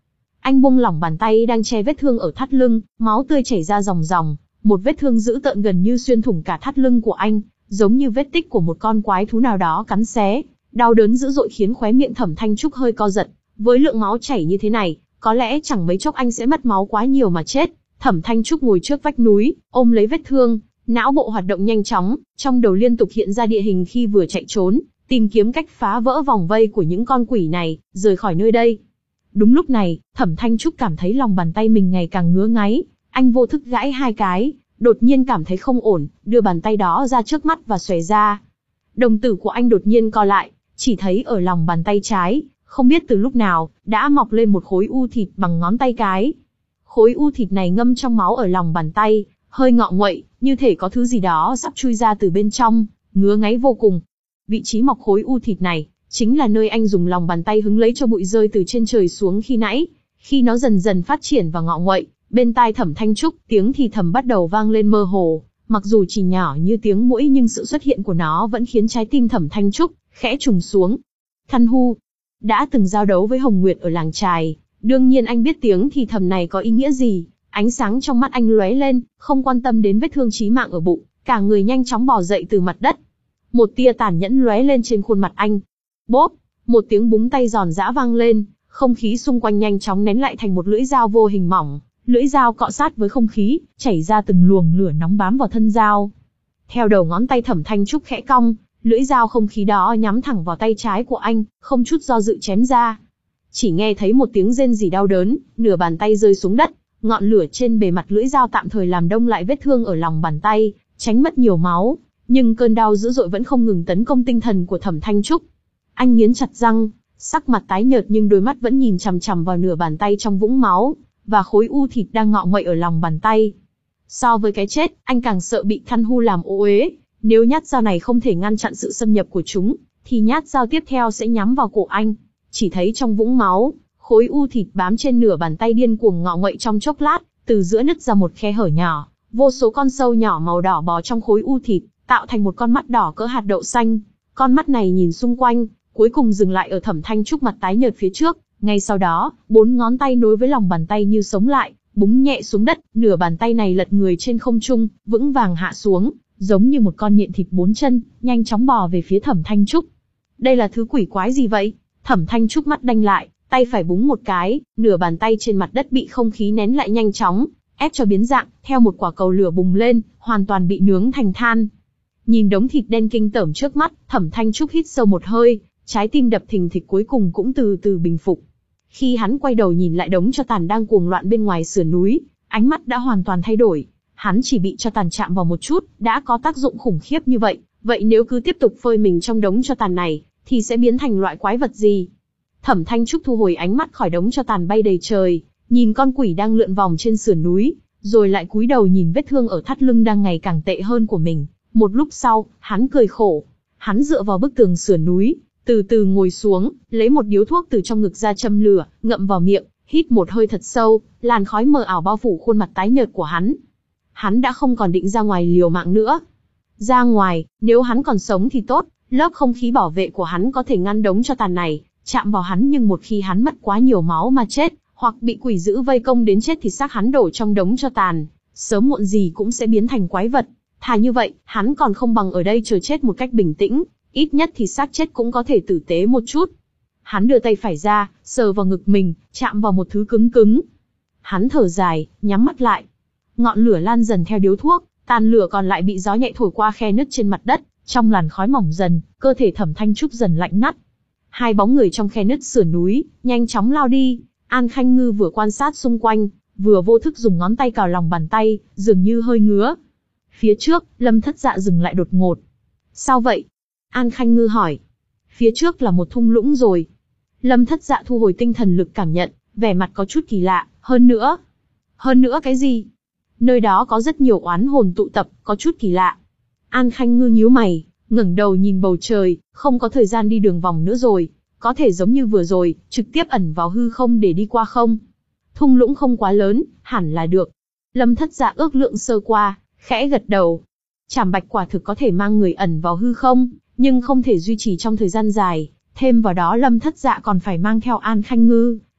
Anh buông lỏng bàn tay đang che vết thương ở thắt lưng, máu tươi chảy ra ròng ròng, một vết thương dữ tợn gần như xuyên thủng cả thắt lưng của anh, giống như vết tích của một con quái thú nào đó cắn xé. Đau đớn dữ dội khiến khóe miệng Thẩm Thanh Trúc hơi co giật, với lượng máu chảy như thế này, có lẽ chẳng mấy chốc anh sẽ mất máu quá nhiều mà chết. Thẩm Thanh Trúc ngồi trước vách núi, ôm lấy vết thương, não bộ hoạt động nhanh chóng, trong đầu liên tục hiện ra địa hình khi vừa chạy trốn, tìm kiếm cách phá vỡ vòng vây của những con quỷ này, rời khỏi nơi đây. Đúng lúc này, Thẩm Thanh Trúc cảm thấy lòng bàn tay mình ngày càng ngứa ngáy, anh vô thức gãi hai cái, đột nhiên cảm thấy không ổn, đưa bàn tay đó ra trước mắt và xòe ra. Đồng tử của anh đột nhiên co lại, chỉ thấy ở lòng bàn tay trái, không biết từ lúc nào, đã mọc lên một khối u thịt bằng ngón tay cái. Khối u thịt này ngâm trong máu ở lòng bàn tay, hơi ngọ nguậy, như thể có thứ gì đó sắp chui ra từ bên trong, ngứa ngáy vô cùng. Vị trí mọc khối u thịt này, chính là nơi anh dùng lòng bàn tay hứng lấy cho bụi rơi từ trên trời xuống khi nãy. Khi nó dần dần phát triển và ngọ nguậy, bên tai Thẩm Thanh Trúc, tiếng thì thầm bắt đầu vang lên mơ hồ, mặc dù chỉ nhỏ như tiếng muỗi nhưng sự xuất hiện của nó vẫn khiến trái tim Thẩm Thanh Trúc khẽ trùng xuống. Khăn hu đã từng giao đấu với Hồng Nguyệt ở làng trài, đương nhiên anh biết tiếng thì thầm này có ý nghĩa gì. Ánh sáng trong mắt anh lóe lên, không quan tâm đến vết thương chí mạng ở bụng, cả người nhanh chóng bò dậy từ mặt đất. Một tia tàn nhẫn lóe lên trên khuôn mặt anh. Bốp, một tiếng búng tay giòn giã vang lên, không khí xung quanh nhanh chóng nén lại thành một lưỡi dao vô hình mỏng. Lưỡi dao cọ sát với không khí, chảy ra từng luồng lửa nóng bám vào thân dao. Theo đầu ngón tay Thẩm Thanh Trúc khẽ cong, lưỡi dao không khí đó nhắm thẳng vào tay trái của anh, không chút do dự chém ra. Chỉ nghe thấy một tiếng rên rỉ đau đớn, nửa bàn tay rơi xuống đất, ngọn lửa trên bề mặt lưỡi dao tạm thời làm đông lại vết thương ở lòng bàn tay, tránh mất nhiều máu, nhưng cơn đau dữ dội vẫn không ngừng tấn công tinh thần của Thẩm Thanh Trúc. Anh nghiến chặt răng, sắc mặt tái nhợt nhưng đôi mắt vẫn nhìn chằm chằm vào nửa bàn tay trong vũng máu, và khối u thịt đang ngọ nguậy ở lòng bàn tay. So với cái chết, anh càng sợ bị Khăn Hu làm ô uế. Nếu nhát dao này không thể ngăn chặn sự xâm nhập của chúng, thì nhát dao tiếp theo sẽ nhắm vào cổ anh. Chỉ thấy trong vũng máu, khối u thịt bám trên nửa bàn tay điên cuồng ngọ nguậy trong chốc lát, từ giữa nứt ra một khe hở nhỏ, vô số con sâu nhỏ màu đỏ bò trong khối u thịt, tạo thành một con mắt đỏ cỡ hạt đậu xanh. Con mắt này nhìn xung quanh, cuối cùng dừng lại ở Thẩm Thanh Trúc mặt tái nhợt phía trước. Ngay sau đó, bốn ngón tay nối với lòng bàn tay như sống lại, búng nhẹ xuống đất, nửa bàn tay này lật người trên không trung, vững vàng hạ xuống, giống như một con nhện thịt bốn chân, nhanh chóng bò về phía Thẩm Thanh Trúc. Đây là thứ quỷ quái gì vậy? Thẩm Thanh Trúc mắt đanh lại, tay phải búng một cái, nửa bàn tay trên mặt đất bị không khí nén lại nhanh chóng, ép cho biến dạng, theo một quả cầu lửa bùng lên, hoàn toàn bị nướng thành than. Nhìn đống thịt đen kinh tởm trước mắt, Thẩm Thanh Trúc hít sâu một hơi, trái tim đập thình thịch cuối cùng cũng từ từ bình phục. Khi hắn quay đầu nhìn lại đống tro tàn đang cuồng loạn bên ngoài sườn núi, ánh mắt đã hoàn toàn thay đổi. Hắn chỉ bị tro tàn chạm vào một chút, đã có tác dụng khủng khiếp như vậy, vậy nếu cứ tiếp tục phơi mình trong đống tro tàn này, thì sẽ biến thành loại quái vật gì? Thẩm Thanh Trúc thu hồi ánh mắt khỏi đống tro tàn bay đầy trời, nhìn con quỷ đang lượn vòng trên sườn núi, rồi lại cúi đầu nhìn vết thương ở thắt lưng đang ngày càng tệ hơn của mình. Một lúc sau, hắn cười khổ. Hắn dựa vào bức tường sườn núi, từ từ ngồi xuống, lấy một điếu thuốc từ trong ngực ra châm lửa, ngậm vào miệng, hít một hơi thật sâu, làn khói mờ ảo bao phủ khuôn mặt tái nhợt của hắn. Hắn đã không còn định ra ngoài liều mạng nữa. Ra ngoài, nếu hắn còn sống thì tốt, lớp không khí bảo vệ của hắn có thể ngăn đống tro tàn này chạm vào hắn, nhưng một khi hắn mất quá nhiều máu mà chết, hoặc bị quỷ dữ vây công đến chết thì xác hắn đổ trong đống tro tàn, sớm muộn gì cũng sẽ biến thành quái vật. Thà như vậy, hắn còn không bằng ở đây chờ chết một cách bình tĩnh, ít nhất thì xác chết cũng có thể tử tế một chút. Hắn đưa tay phải ra, sờ vào ngực mình, chạm vào một thứ cứng cứng. Hắn thở dài, nhắm mắt lại. Ngọn lửa lan dần theo điếu thuốc, tàn lửa còn lại bị gió nhẹ thổi qua khe nứt trên mặt đất, trong làn khói mỏng dần, cơ thể Thẩm Thanh Trúc dần lạnh ngắt. Hai bóng người trong khe nứt sườn núi, nhanh chóng lao đi. An Khanh Ngư vừa quan sát xung quanh, vừa vô thức dùng ngón tay cào lòng bàn tay, dường như hơi ngứa. Phía trước, Lâm Thất Dạ dừng lại đột ngột. Sao vậy? An Khanh Ngư hỏi. Phía trước là một thung lũng rồi. Lâm Thất Dạ thu hồi tinh thần lực cảm nhận, vẻ mặt có chút kỳ lạ, hơn nữa. Hơn nữa cái gì? Nơi đó có rất nhiều oán hồn tụ tập, có chút kỳ lạ. An Khanh Ngư nhíu mày, ngẩng đầu nhìn bầu trời, không có thời gian đi đường vòng nữa rồi. Có thể giống như vừa rồi, trực tiếp ẩn vào hư không để đi qua không? Thung lũng không quá lớn, hẳn là được. Lâm Thất Dạ ước lượng sơ qua, khẽ gật đầu. Trảm Bạch quả thực có thể mang người ẩn vào hư không, nhưng không thể duy trì trong thời gian dài. Thêm vào đó Lâm Thất Dạ còn phải mang theo An Khanh Ngư,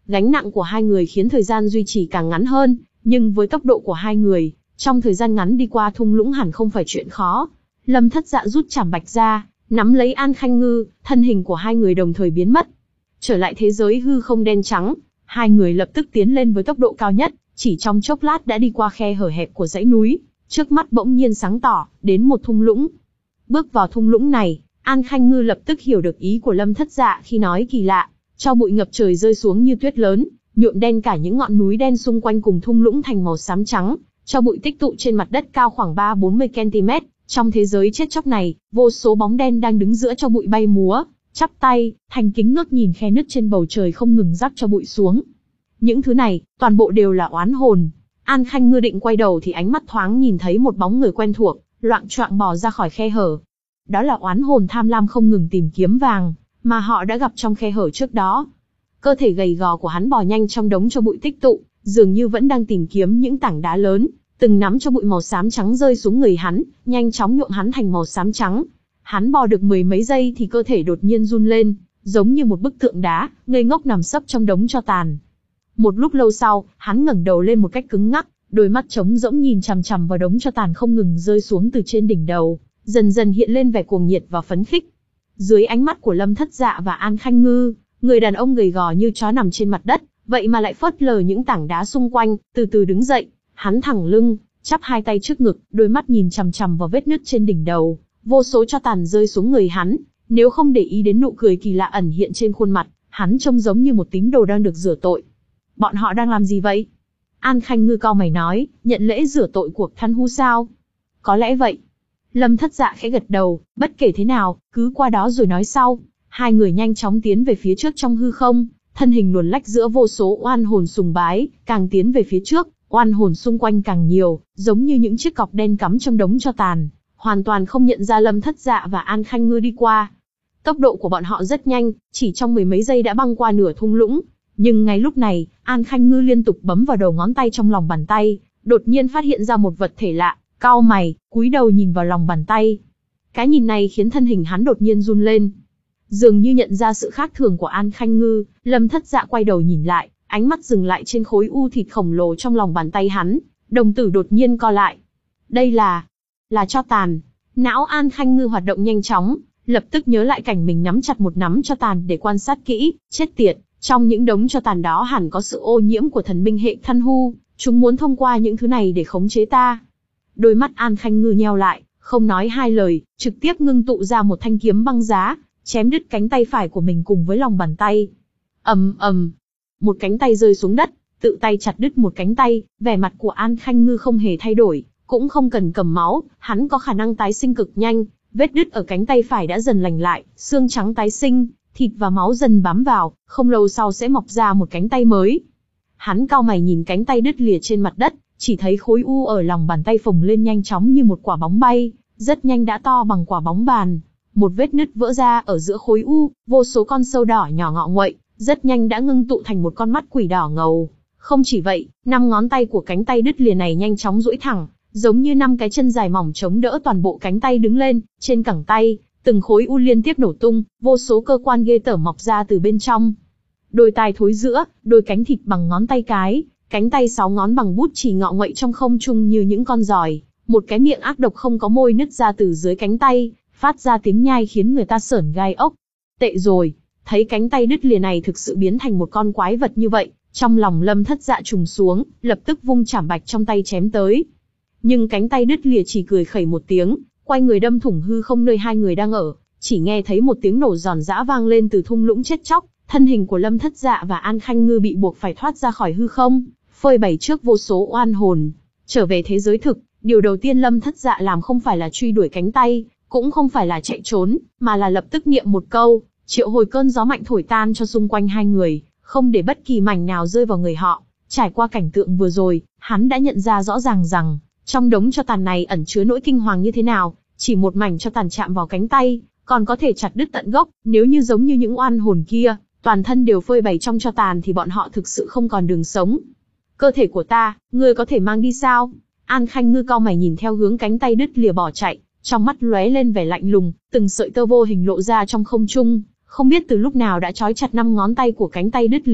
Gánh nặng của hai người khiến thời gian duy trì càng ngắn hơn, nhưng với tốc độ của hai người, trong thời gian ngắn đi qua thung lũng hẳn không phải chuyện khó. Lâm Thất Dạ rút chảm bạch ra, nắm lấy An Khanh Ngư, thân hình của hai người đồng thời biến mất. Trở lại thế giới hư không đen trắng, hai người lập tức tiến lên với tốc độ cao nhất, chỉ trong chốc lát đã đi qua khe hở hẹp của dãy núi, trước mắt bỗng nhiên sáng tỏ, đến một thung lũng. Bước vào thung lũng này, An Khanh Ngư lập tức hiểu được ý của Lâm Thất Dạ khi nói kỳ lạ, cho bụi ngập trời rơi xuống như tuyết lớn, nhuộm đen cả những ngọn núi đen xung quanh cùng thung lũng thành màu xám trắng, cho bụi tích tụ trên mặt đất cao khoảng ba đến bốn mươi ki lô mét. Trong thế giới chết chóc này, vô số bóng đen đang đứng giữa cho bụi bay múa, chắp tay, thành kính ngước nhìn khe nứt trên bầu trời không ngừng rắc cho bụi xuống. Những thứ này, toàn bộ đều là oán hồn. An Khanh Ngư định quay đầu thì ánh mắt thoáng nhìn thấy một bóng người quen thuộc, loạng choạng bò ra khỏi khe hở. Đó là oán hồn tham lam không ngừng tìm kiếm vàng, mà họ đã gặp trong khe hở trước đó. Cơ thể gầy gò của hắn bò nhanh trong đống cho bụi tích tụ, dường như vẫn đang tìm kiếm những tảng đá lớn, từng nắm cho bụi màu xám trắng rơi xuống người hắn, nhanh chóng nhuộm hắn thành màu xám trắng. Hắn bò được mười mấy giây thì cơ thể đột nhiên run lên, giống như một bức tượng đá, ngây ngốc nằm sấp trong đống tro tàn. Một lúc lâu sau, hắn ngẩng đầu lên một cách cứng ngắc, đôi mắt trống rỗng nhìn chằm chằm vào đống tro tàn không ngừng rơi xuống từ trên đỉnh đầu, dần dần hiện lên vẻ cuồng nhiệt và phấn khích. Dưới ánh mắt của Lâm Thất Dạ và An Khanh Ngư, người đàn ông gầy gò như chó nằm trên mặt đất, vậy mà lại phớt lờ những tảng đá xung quanh, từ từ đứng dậy, hắn thẳng lưng, chắp hai tay trước ngực, đôi mắt nhìn chằm chằm vào vết nứt trên đỉnh đầu, vô số tro tàn rơi xuống người hắn, nếu không để ý đến nụ cười kỳ lạ ẩn hiện trên khuôn mặt, hắn trông giống như một tín đồ đang được rửa tội. Bọn họ đang làm gì vậy? An Khanh Ngư cau mày nói, nhận lễ rửa tội của Than Hu sao? Có lẽ vậy. Lâm Thất Dạ khẽ gật đầu, bất kể thế nào, cứ qua đó rồi nói sau. Hai người nhanh chóng tiến về phía trước trong hư không, thân hình luồn lách giữa vô số oan hồn sùng bái, càng tiến về phía trước, oan hồn xung quanh càng nhiều, giống như những chiếc cọc đen cắm trong đống tro tàn, hoàn toàn không nhận ra Lâm Thất Dạ và An Khanh Ngư đi qua. Tốc độ của bọn họ rất nhanh, chỉ trong mười mấy giây đã băng qua nửa thung lũng. Nhưng ngay lúc này, An Khanh Ngư liên tục bấm vào đầu ngón tay trong lòng bàn tay, đột nhiên phát hiện ra một vật thể lạ, cau mày, cúi đầu nhìn vào lòng bàn tay. Cái nhìn này khiến thân hình hắn đột nhiên run lên. Dường như nhận ra sự khác thường của An Khanh Ngư, Lâm Thất Dạ quay đầu nhìn lại, ánh mắt dừng lại trên khối u thịt khổng lồ trong lòng bàn tay hắn, đồng tử đột nhiên co lại. Đây là, là tro tàn. Não An Khanh Ngư hoạt động nhanh chóng, lập tức nhớ lại cảnh mình nắm chặt một nắm tro tàn để quan sát kỹ, chết tiệt, trong những đống tro tàn đó hẳn có sự ô nhiễm của thần binh hệ Than Hu, chúng muốn thông qua những thứ này để khống chế ta. Đôi mắt An Khanh Ngư nheo lại, không nói hai lời, trực tiếp ngưng tụ ra một thanh kiếm băng giá, chém đứt cánh tay phải của mình cùng với lòng bàn tay. Ầm ầm, một cánh tay rơi xuống đất, tự tay chặt đứt một cánh tay, vẻ mặt của An Khanh Ngư không hề thay đổi, cũng không cần cầm máu, hắn có khả năng tái sinh cực nhanh, vết đứt ở cánh tay phải đã dần lành lại, xương trắng tái sinh, thịt và máu dần bám vào, không lâu sau sẽ mọc ra một cánh tay mới. Hắn cau mày nhìn cánh tay đứt lìa trên mặt đất, chỉ thấy khối u ở lòng bàn tay phồng lên nhanh chóng như một quả bóng bay, rất nhanh đã to bằng quả bóng bàn. Một vết nứt vỡ ra ở giữa khối u, vô số con sâu đỏ nhỏ ngọ nguậy, rất nhanh đã ngưng tụ thành một con mắt quỷ đỏ ngầu. Không chỉ vậy, năm ngón tay của cánh tay đứt lìa này nhanh chóng duỗi thẳng, giống như năm cái chân dài mỏng chống đỡ toàn bộ cánh tay đứng lên. Trên cẳng tay, từng khối u liên tiếp nổ tung, vô số cơ quan ghê tởm mọc ra từ bên trong. Đôi tai thối rữa, đôi cánh thịt bằng ngón tay cái, cánh tay sáu ngón bằng bút chì ngọ nguậy trong không trung như những con giòi. Một cái miệng ác độc không có môi nứt ra từ dưới cánh tay, phát ra tiếng nhai khiến người ta sởn gai ốc. Tệ rồi, thấy cánh tay đứt lìa này thực sự biến thành một con quái vật như vậy, trong lòng Lâm Thất Dạ trùng xuống, lập tức vung chảm bạch trong tay chém tới. Nhưng cánh tay đứt lìa chỉ cười khẩy một tiếng, quay người đâm thủng hư không nơi hai người đang ở, chỉ nghe thấy một tiếng nổ giòn giã vang lên từ thung lũng chết chóc, thân hình của Lâm Thất Dạ và An Khanh Ngư bị buộc phải thoát ra khỏi hư không, phơi bày trước vô số oan hồn. Trở về thế giới thực, điều đầu tiên Lâm Thất Dạ làm không phải là truy đuổi cánh tay, cũng không phải là chạy trốn, mà là lập tức niệm một câu, triệu hồi cơn gió mạnh thổi tan cho xung quanh hai người, không để bất kỳ mảnh nào rơi vào người họ. Trải qua cảnh tượng vừa rồi, hắn đã nhận ra rõ ràng rằng, trong đống tro tàn này ẩn chứa nỗi kinh hoàng như thế nào. Chỉ một mảnh tro tàn chạm vào cánh tay, còn có thể chặt đứt tận gốc. Nếu như giống như những oan hồn kia, toàn thân đều phơi bày trong tro tàn thì bọn họ thực sự không còn đường sống. Cơ thể của ta, ngươi có thể mang đi sao? An Khanh Ngư cau mày nhìn theo hướng cánh tay đứt lìa bỏ chạy, trong mắt lóe lên vẻ lạnh lùng, từng sợi tơ vô hình lộ ra trong không trung, không biết từ lúc nào đã trói chặt năm ngón tay của cánh tay đứt lìa.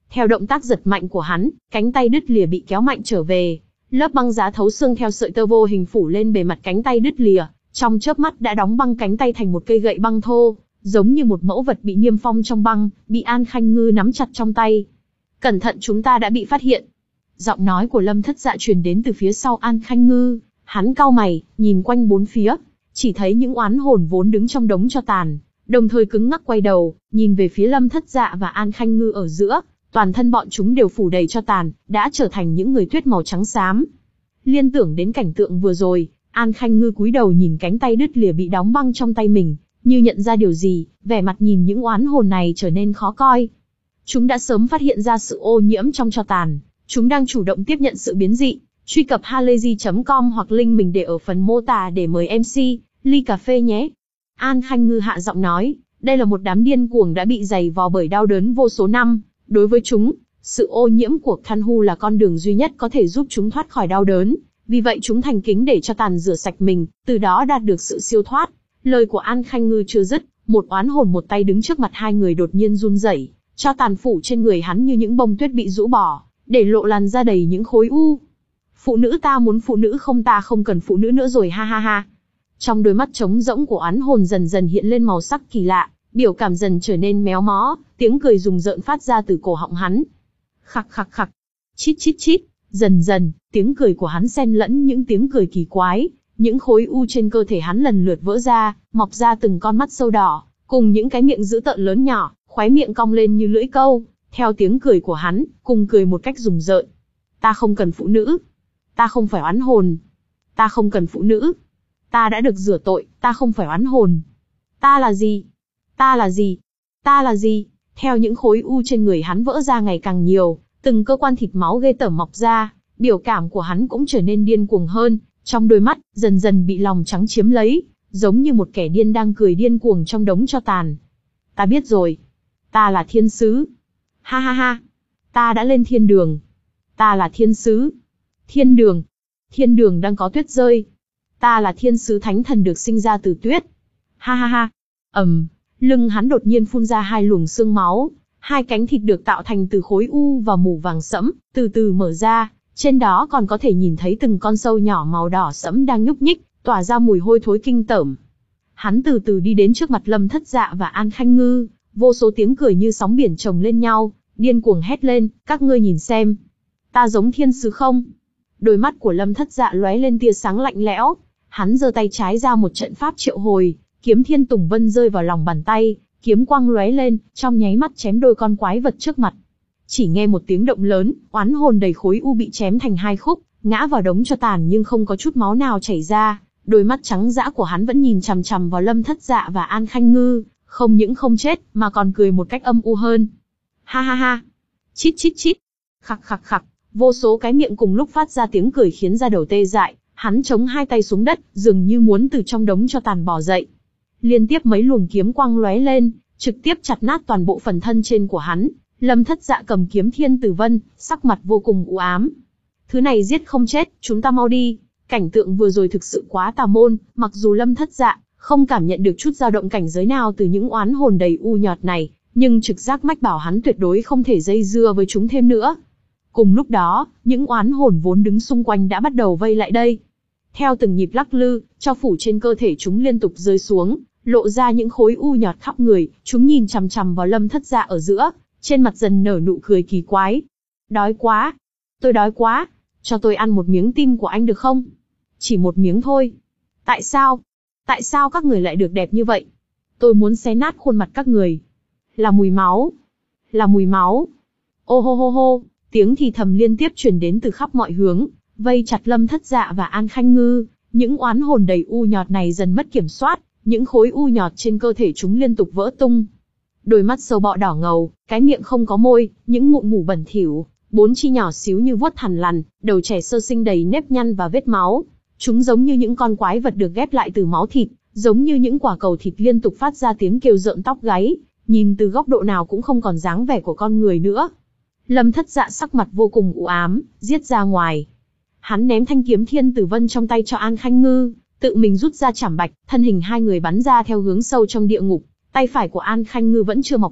Theo động tác giật mạnh của hắn, cánh tay đứt lìa bị kéo mạnh trở về. Lớp băng giá thấu xương theo sợi tơ vô hình phủ lên bề mặt cánh tay đứt lìa, trong chớp mắt đã đóng băng cánh tay thành một cây gậy băng thô, giống như một mẫu vật bị niêm phong trong băng, bị An Khanh Ngư nắm chặt trong tay. Cẩn thận, chúng ta đã bị phát hiện. Giọng nói của Lâm Thất Dạ truyền đến từ phía sau An Khanh Ngư. Hắn cau mày, nhìn quanh bốn phía, chỉ thấy những oán hồn vốn đứng trong đống tro tàn, đồng thời cứng ngắc quay đầu, nhìn về phía Lâm Thất Dạ và An Khanh Ngư ở giữa. Toàn thân bọn chúng đều phủ đầy tro tàn, đã trở thành những người tuyết màu trắng xám. Liên tưởng đến cảnh tượng vừa rồi, An Khanh Ngư cúi đầu nhìn cánh tay đứt lìa bị đóng băng trong tay mình, như nhận ra điều gì, vẻ mặt nhìn những oán hồn này trở nên khó coi. Chúng đã sớm phát hiện ra sự ô nhiễm trong tro tàn, chúng đang chủ động tiếp nhận sự biến dị. Truy cập halayzi chấm com hoặc link mình để ở phần mô tả để mời em xê, ly cà phê nhé. An Khanh Ngư hạ giọng nói, đây là một đám điên cuồng đã bị dày vò bởi đau đớn vô số năm. Đối với chúng, sự ô nhiễm của Kanhu là con đường duy nhất có thể giúp chúng thoát khỏi đau đớn. Vì vậy chúng thành kính để cho tàn rửa sạch mình, từ đó đạt được sự siêu thoát. Lời của An Khanh Ngư chưa dứt, một oán hồn một tay đứng trước mặt hai người đột nhiên run rẩy, cho tàn phủ trên người hắn như những bông tuyết bị rũ bỏ, để lộ làn da đầy những khối u. Phụ nữ, ta muốn phụ nữ không, ta không cần phụ nữ nữa rồi, ha ha ha. Trong đôi mắt trống rỗng của oán hồn dần dần hiện lên màu sắc kỳ lạ, biểu cảm dần trở nên méo mó, tiếng cười rùng rợn phát ra từ cổ họng hắn. Khặc khặc khặc, chít chít chít, dần dần, tiếng cười của hắn xen lẫn những tiếng cười kỳ quái, những khối u trên cơ thể hắn lần lượt vỡ ra, mọc ra từng con mắt sâu đỏ, cùng những cái miệng dữ tợn lớn nhỏ, khóe miệng cong lên như lưỡi câu, theo tiếng cười của hắn, cùng cười một cách rùng rợn. Ta không cần phụ nữ. Ta không phải oán hồn. Ta không cần phụ nữ. Ta đã được rửa tội, ta không phải oán hồn. Ta là gì? Ta là gì? Ta là gì? Theo những khối u trên người hắn vỡ ra ngày càng nhiều, từng cơ quan thịt máu ghê tởm mọc ra, biểu cảm của hắn cũng trở nên điên cuồng hơn, trong đôi mắt, dần dần bị lòng trắng chiếm lấy, giống như một kẻ điên đang cười điên cuồng trong đống tro tàn. Ta biết rồi. Ta là thiên sứ. Ha ha ha. Ta đã lên thiên đường. Ta là thiên sứ. Thiên đường. Thiên đường đang có tuyết rơi. Ta là thiên sứ thánh thần được sinh ra từ tuyết. Ha ha ha. Ầm, lưng hắn đột nhiên phun ra hai luồng xương máu, hai cánh thịt được tạo thành từ khối u và mủ vàng sẫm, từ từ mở ra, trên đó còn có thể nhìn thấy từng con sâu nhỏ màu đỏ sẫm đang nhúc nhích, tỏa ra mùi hôi thối kinh tởm. Hắn từ từ đi đến trước mặt Lâm Thất Dạ và An Khanh Ngư, vô số tiếng cười như sóng biển chồng lên nhau, điên cuồng hét lên, các ngươi nhìn xem, ta giống thiên sứ không? Đôi mắt của Lâm Thất Dạ lóe lên tia sáng lạnh lẽo, hắn giơ tay trái ra một trận pháp triệu hồi, kiếm Thiên Tùng Vân rơi vào lòng bàn tay, kiếm quang lóe lên, trong nháy mắt chém đôi con quái vật trước mặt. Chỉ nghe một tiếng động lớn, oán hồn đầy khối u bị chém thành hai khúc, ngã vào đống tro tàn nhưng không có chút máu nào chảy ra. Đôi mắt trắng dã của hắn vẫn nhìn chằm chằm vào Lâm Thất Dạ và An Khanh Ngư, không những không chết, mà còn cười một cách âm u hơn. Ha ha ha, chít chít chít, khặc khặc khặc, vô số cái miệng cùng lúc phát ra tiếng cười khiến da đầu tê dại. Hắn chống hai tay xuống đất, dường như muốn từ trong đống tro tàn bò dậy. Liên tiếp mấy luồng kiếm quang lóe lên, trực tiếp chặt nát toàn bộ phần thân trên của hắn. Lâm Thất Dạ cầm kiếm Thiên Tử Vân, sắc mặt vô cùng u ám. Thứ này giết không chết, chúng ta mau đi. Cảnh tượng vừa rồi thực sự quá tà môn, mặc dù Lâm Thất Dạ không cảm nhận được chút dao động cảnh giới nào từ những oán hồn đầy u nhọt này, nhưng trực giác mách bảo hắn tuyệt đối không thể dây dưa với chúng thêm nữa. Cùng lúc đó, những oán hồn vốn đứng xung quanh đã bắt đầu vây lại đây. Theo từng nhịp lắc lư, tro phủ trên cơ thể chúng liên tục rơi xuống, lộ ra những khối u nhọt khắp người, chúng nhìn chằm chằm vào Lâm Thất Dạ ở giữa, trên mặt dần nở nụ cười kỳ quái. Đói quá, tôi đói quá, cho tôi ăn một miếng tim của anh được không? Chỉ một miếng thôi. Tại sao? Tại sao các người lại được đẹp như vậy? Tôi muốn xé nát khuôn mặt các người. Là mùi máu. Là mùi máu. Ô hô hô hô, tiếng thì thầm liên tiếp truyền đến từ khắp mọi hướng, vây chặt Lâm Thất Dạ và An Khanh Ngư. Những oán hồn đầy u nhọt này dần mất kiểm soát, những khối u nhọt trên cơ thể chúng liên tục vỡ tung. Đôi mắt sâu bọ đỏ ngầu, cái miệng không có môi, những mụn mủ bẩn thỉu, bốn chi nhỏ xíu như vuốt thằn lằn, đầu trẻ sơ sinh đầy nếp nhăn và vết máu. Chúng giống như những con quái vật được ghép lại từ máu thịt, giống như những quả cầu thịt liên tục phát ra tiếng kêu rợn tóc gáy, nhìn từ góc độ nào cũng không còn dáng vẻ của con người nữa. Lâm Thất Dạ sắc mặt vô cùng u ám, giết ra ngoài. Hắn ném thanh kiếm Thiên Tử Vân trong tay cho An Khanh Ngư, tự mình rút ra chảm bạch, thân hình hai người bắn ra theo hướng sâu trong địa ngục. Tay phải của An Khanh Ngư vẫn chưa mọc hết,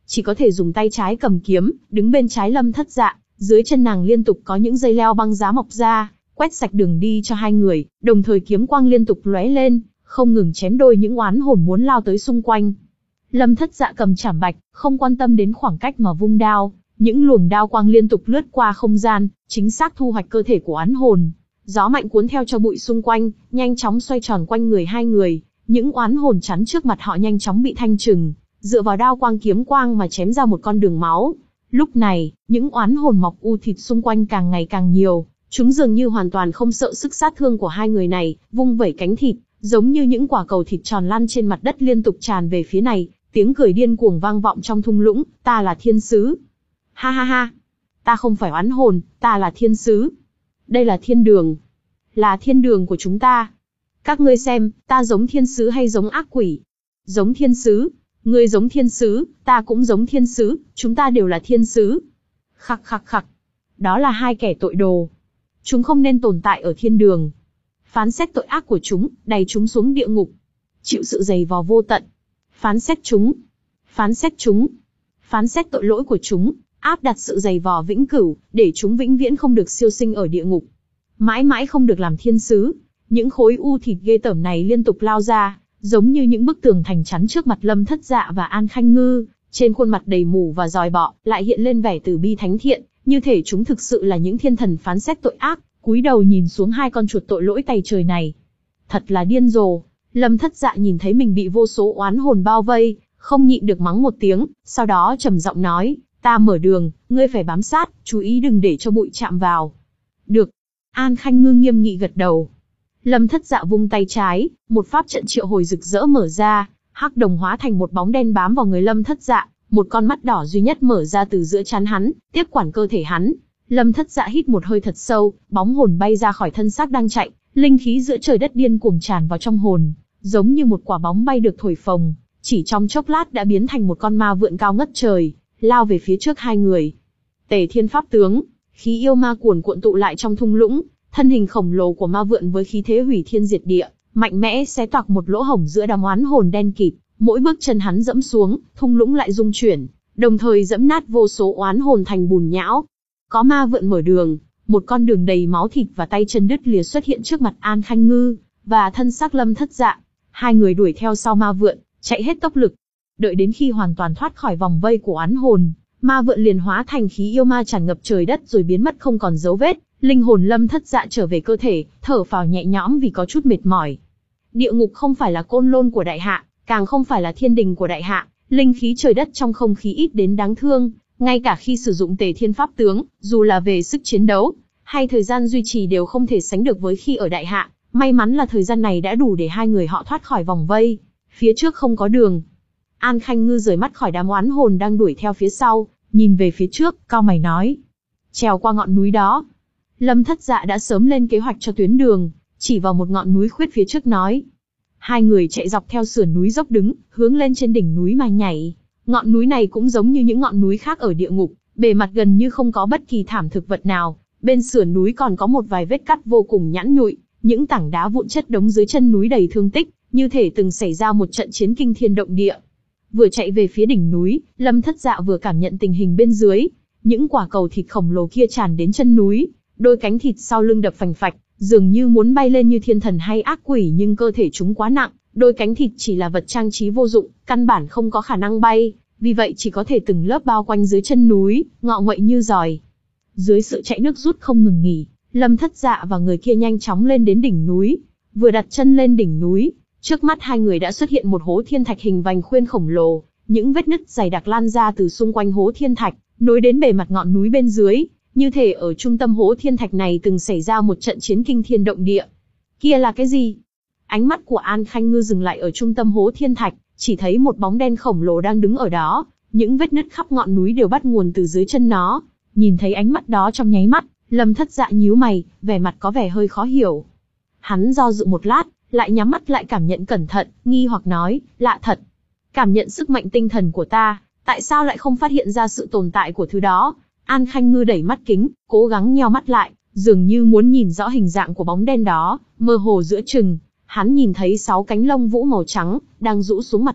chỉ có thể dùng tay trái cầm kiếm, đứng bên trái Lâm Thất Dạ, dưới chân nàng liên tục có những dây leo băng giá mọc ra, quét sạch đường đi cho hai người, đồng thời kiếm quang liên tục lóe lên, không ngừng chém đôi những oán hồn muốn lao tới xung quanh. Lâm Thất Dạ cầm chảm bạch, không quan tâm đến khoảng cách mà vung đao, những luồng đao quang liên tục lướt qua không gian, chính xác thu hoạch cơ thể của oán hồn. Gió mạnh cuốn theo cho bụi xung quanh, nhanh chóng xoay tròn quanh người hai người, những oán hồn chắn trước mặt họ nhanh chóng bị thanh trừng, dựa vào đao quang kiếm quang mà chém ra một con đường máu. Lúc này, những oán hồn mọc u thịt xung quanh càng ngày càng nhiều, chúng dường như hoàn toàn không sợ sức sát thương của hai người này, vung vẩy cánh thịt, giống như những quả cầu thịt tròn lăn trên mặt đất liên tục tràn về phía này, tiếng cười điên cuồng vang vọng trong thung lũng, ta là thiên sứ. Ha ha ha, ta không phải oán hồn, ta là thiên sứ. Đây là thiên đường, là thiên đường của chúng ta. Các ngươi xem, ta giống thiên sứ hay giống ác quỷ? Giống thiên sứ. Ngươi giống thiên sứ, ta cũng giống thiên sứ, chúng ta đều là thiên sứ. Khặc khặc khặc. Đó là hai kẻ tội đồ. Chúng không nên tồn tại ở thiên đường. Phán xét tội ác của chúng, đày chúng xuống địa ngục. Chịu sự giày vò vô tận. Phán xét chúng. Phán xét chúng. Phán xét tội lỗi của chúng, áp đặt sự giày vò vĩnh cửu, để chúng vĩnh viễn không được siêu sinh ở địa ngục. Mãi mãi không được làm thiên sứ. Những khối u thịt ghê tởm này liên tục lao ra, giống như những bức tường thành chắn trước mặt Lâm Thất Dạ và An Khanh Ngư, trên khuôn mặt đầy mủ và dòi bọ, lại hiện lên vẻ từ bi thánh thiện, như thể chúng thực sự là những thiên thần phán xét tội ác, cúi đầu nhìn xuống hai con chuột tội lỗi tày trời này. Thật là điên rồ. Lâm Thất Dạ nhìn thấy mình bị vô số oán hồn bao vây, không nhịn được mắng một tiếng, sau đó trầm giọng nói, ta mở đường, ngươi phải bám sát, chú ý đừng để cho bụi chạm vào. Được. An Khanh Ngư nghiêm nghị gật đầu. Lâm Thất Dạ vung tay trái, một pháp trận triệu hồi rực rỡ mở ra, hắc đồng hóa thành một bóng đen bám vào người Lâm Thất Dạ, một con mắt đỏ duy nhất mở ra từ giữa trán hắn, tiếp quản cơ thể hắn. Lâm Thất Dạ hít một hơi thật sâu, bóng hồn bay ra khỏi thân xác đang chạy, linh khí giữa trời đất điên cuồng tràn vào trong hồn, giống như một quả bóng bay được thổi phồng, chỉ trong chốc lát đã biến thành một con ma vượn cao ngất trời, lao về phía trước hai người. Tề Thiên Pháp Tướng, khí yêu ma cuồn cuộn tụ lại trong thung lũng. Thân hình khổng lồ của ma vượn với khí thế hủy thiên diệt địa, mạnh mẽ xé toạc một lỗ hổng giữa đám oán hồn đen kịt, mỗi bước chân hắn dẫm xuống, thung lũng lại rung chuyển, đồng thời dẫm nát vô số oán hồn thành bùn nhão. Có ma vượn mở đường, một con đường đầy máu thịt và tay chân đứt lìa xuất hiện trước mặt An Khanh Ngư và thân xác Lâm Thất Dạ. Hai người đuổi theo sau ma vượn, chạy hết tốc lực. Đợi đến khi hoàn toàn thoát khỏi vòng vây của oán hồn, ma vượn liền hóa thành khí yêu ma tràn ngập trời đất rồi biến mất không còn dấu vết. Linh hồn Lâm Thất Dạ trở về cơ thể, thở phào nhẹ nhõm vì có chút mệt mỏi. Địa ngục không phải là côn lôn của đại hạ, càng không phải là thiên đình của đại hạ, linh khí trời đất trong không khí ít đến đáng thương, ngay cả khi sử dụng Tề Thiên Pháp Tướng, dù là về sức chiến đấu, hay thời gian duy trì đều không thể sánh được với khi ở đại hạ, may mắn là thời gian này đã đủ để hai người họ thoát khỏi vòng vây, phía trước không có đường. An Khanh Ngư rời mắt khỏi đám oán hồn đang đuổi theo phía sau, nhìn về phía trước, cau mày nói, trèo qua ngọn núi đó. Lâm Thất Dạ đã sớm lên kế hoạch cho tuyến đường, chỉ vào một ngọn núi khuyết phía trước nói. Hai người chạy dọc theo sườn núi dốc đứng, hướng lên trên đỉnh núi mà nhảy. Ngọn núi này cũng giống như những ngọn núi khác ở địa ngục, bề mặt gần như không có bất kỳ thảm thực vật nào, bên sườn núi còn có một vài vết cắt vô cùng nhẵn nhụi, những tảng đá vụn chất đống dưới chân núi đầy thương tích, như thể từng xảy ra một trận chiến kinh thiên động địa. Vừa chạy về phía đỉnh núi, Lâm Thất Dạ vừa cảm nhận tình hình bên dưới, những quả cầu thịt khổng lồ kia tràn đến chân núi. Đôi cánh thịt sau lưng đập phành phạch, dường như muốn bay lên như thiên thần hay ác quỷ nhưng cơ thể chúng quá nặng, đôi cánh thịt chỉ là vật trang trí vô dụng, căn bản không có khả năng bay, vì vậy chỉ có thể từng lớp bao quanh dưới chân núi, ngọ nguậy như giòi. Dưới sự chạy nước rút không ngừng nghỉ, Lâm Thất Dạ và người kia nhanh chóng lên đến đỉnh núi. Vừa đặt chân lên đỉnh núi, trước mắt hai người đã xuất hiện một hố thiên thạch hình vành khuyên khổng lồ, những vết nứt dày đặc lan ra từ xung quanh hố thiên thạch, nối đến bề mặt ngọn núi bên dưới. Như thể ở trung tâm hố thiên thạch này từng xảy ra một trận chiến kinh thiên động địa. Kia là cái gì? Ánh mắt của An Khanh Ngư dừng lại ở trung tâm hố thiên thạch, chỉ thấy một bóng đen khổng lồ đang đứng ở đó, những vết nứt khắp ngọn núi đều bắt nguồn từ dưới chân nó. Nhìn thấy ánh mắt đó trong nháy mắt, Lâm Thất Dạ nhíu mày, vẻ mặt có vẻ hơi khó hiểu. Hắn do dự một lát, lại nhắm mắt lại cảm nhận cẩn thận, nghi hoặc nói, lạ thật. Cảm nhận sức mạnh tinh thần của ta, tại sao lại không phát hiện ra sự tồn tại của thứ đó? An Khanh Ngư đẩy mắt kính, cố gắng nheo mắt lại, dường như muốn nhìn rõ hình dạng của bóng đen đó, mơ hồ giữa chừng, hắn nhìn thấy sáu cánh lông vũ màu trắng, đang rũ xuống mặt đất,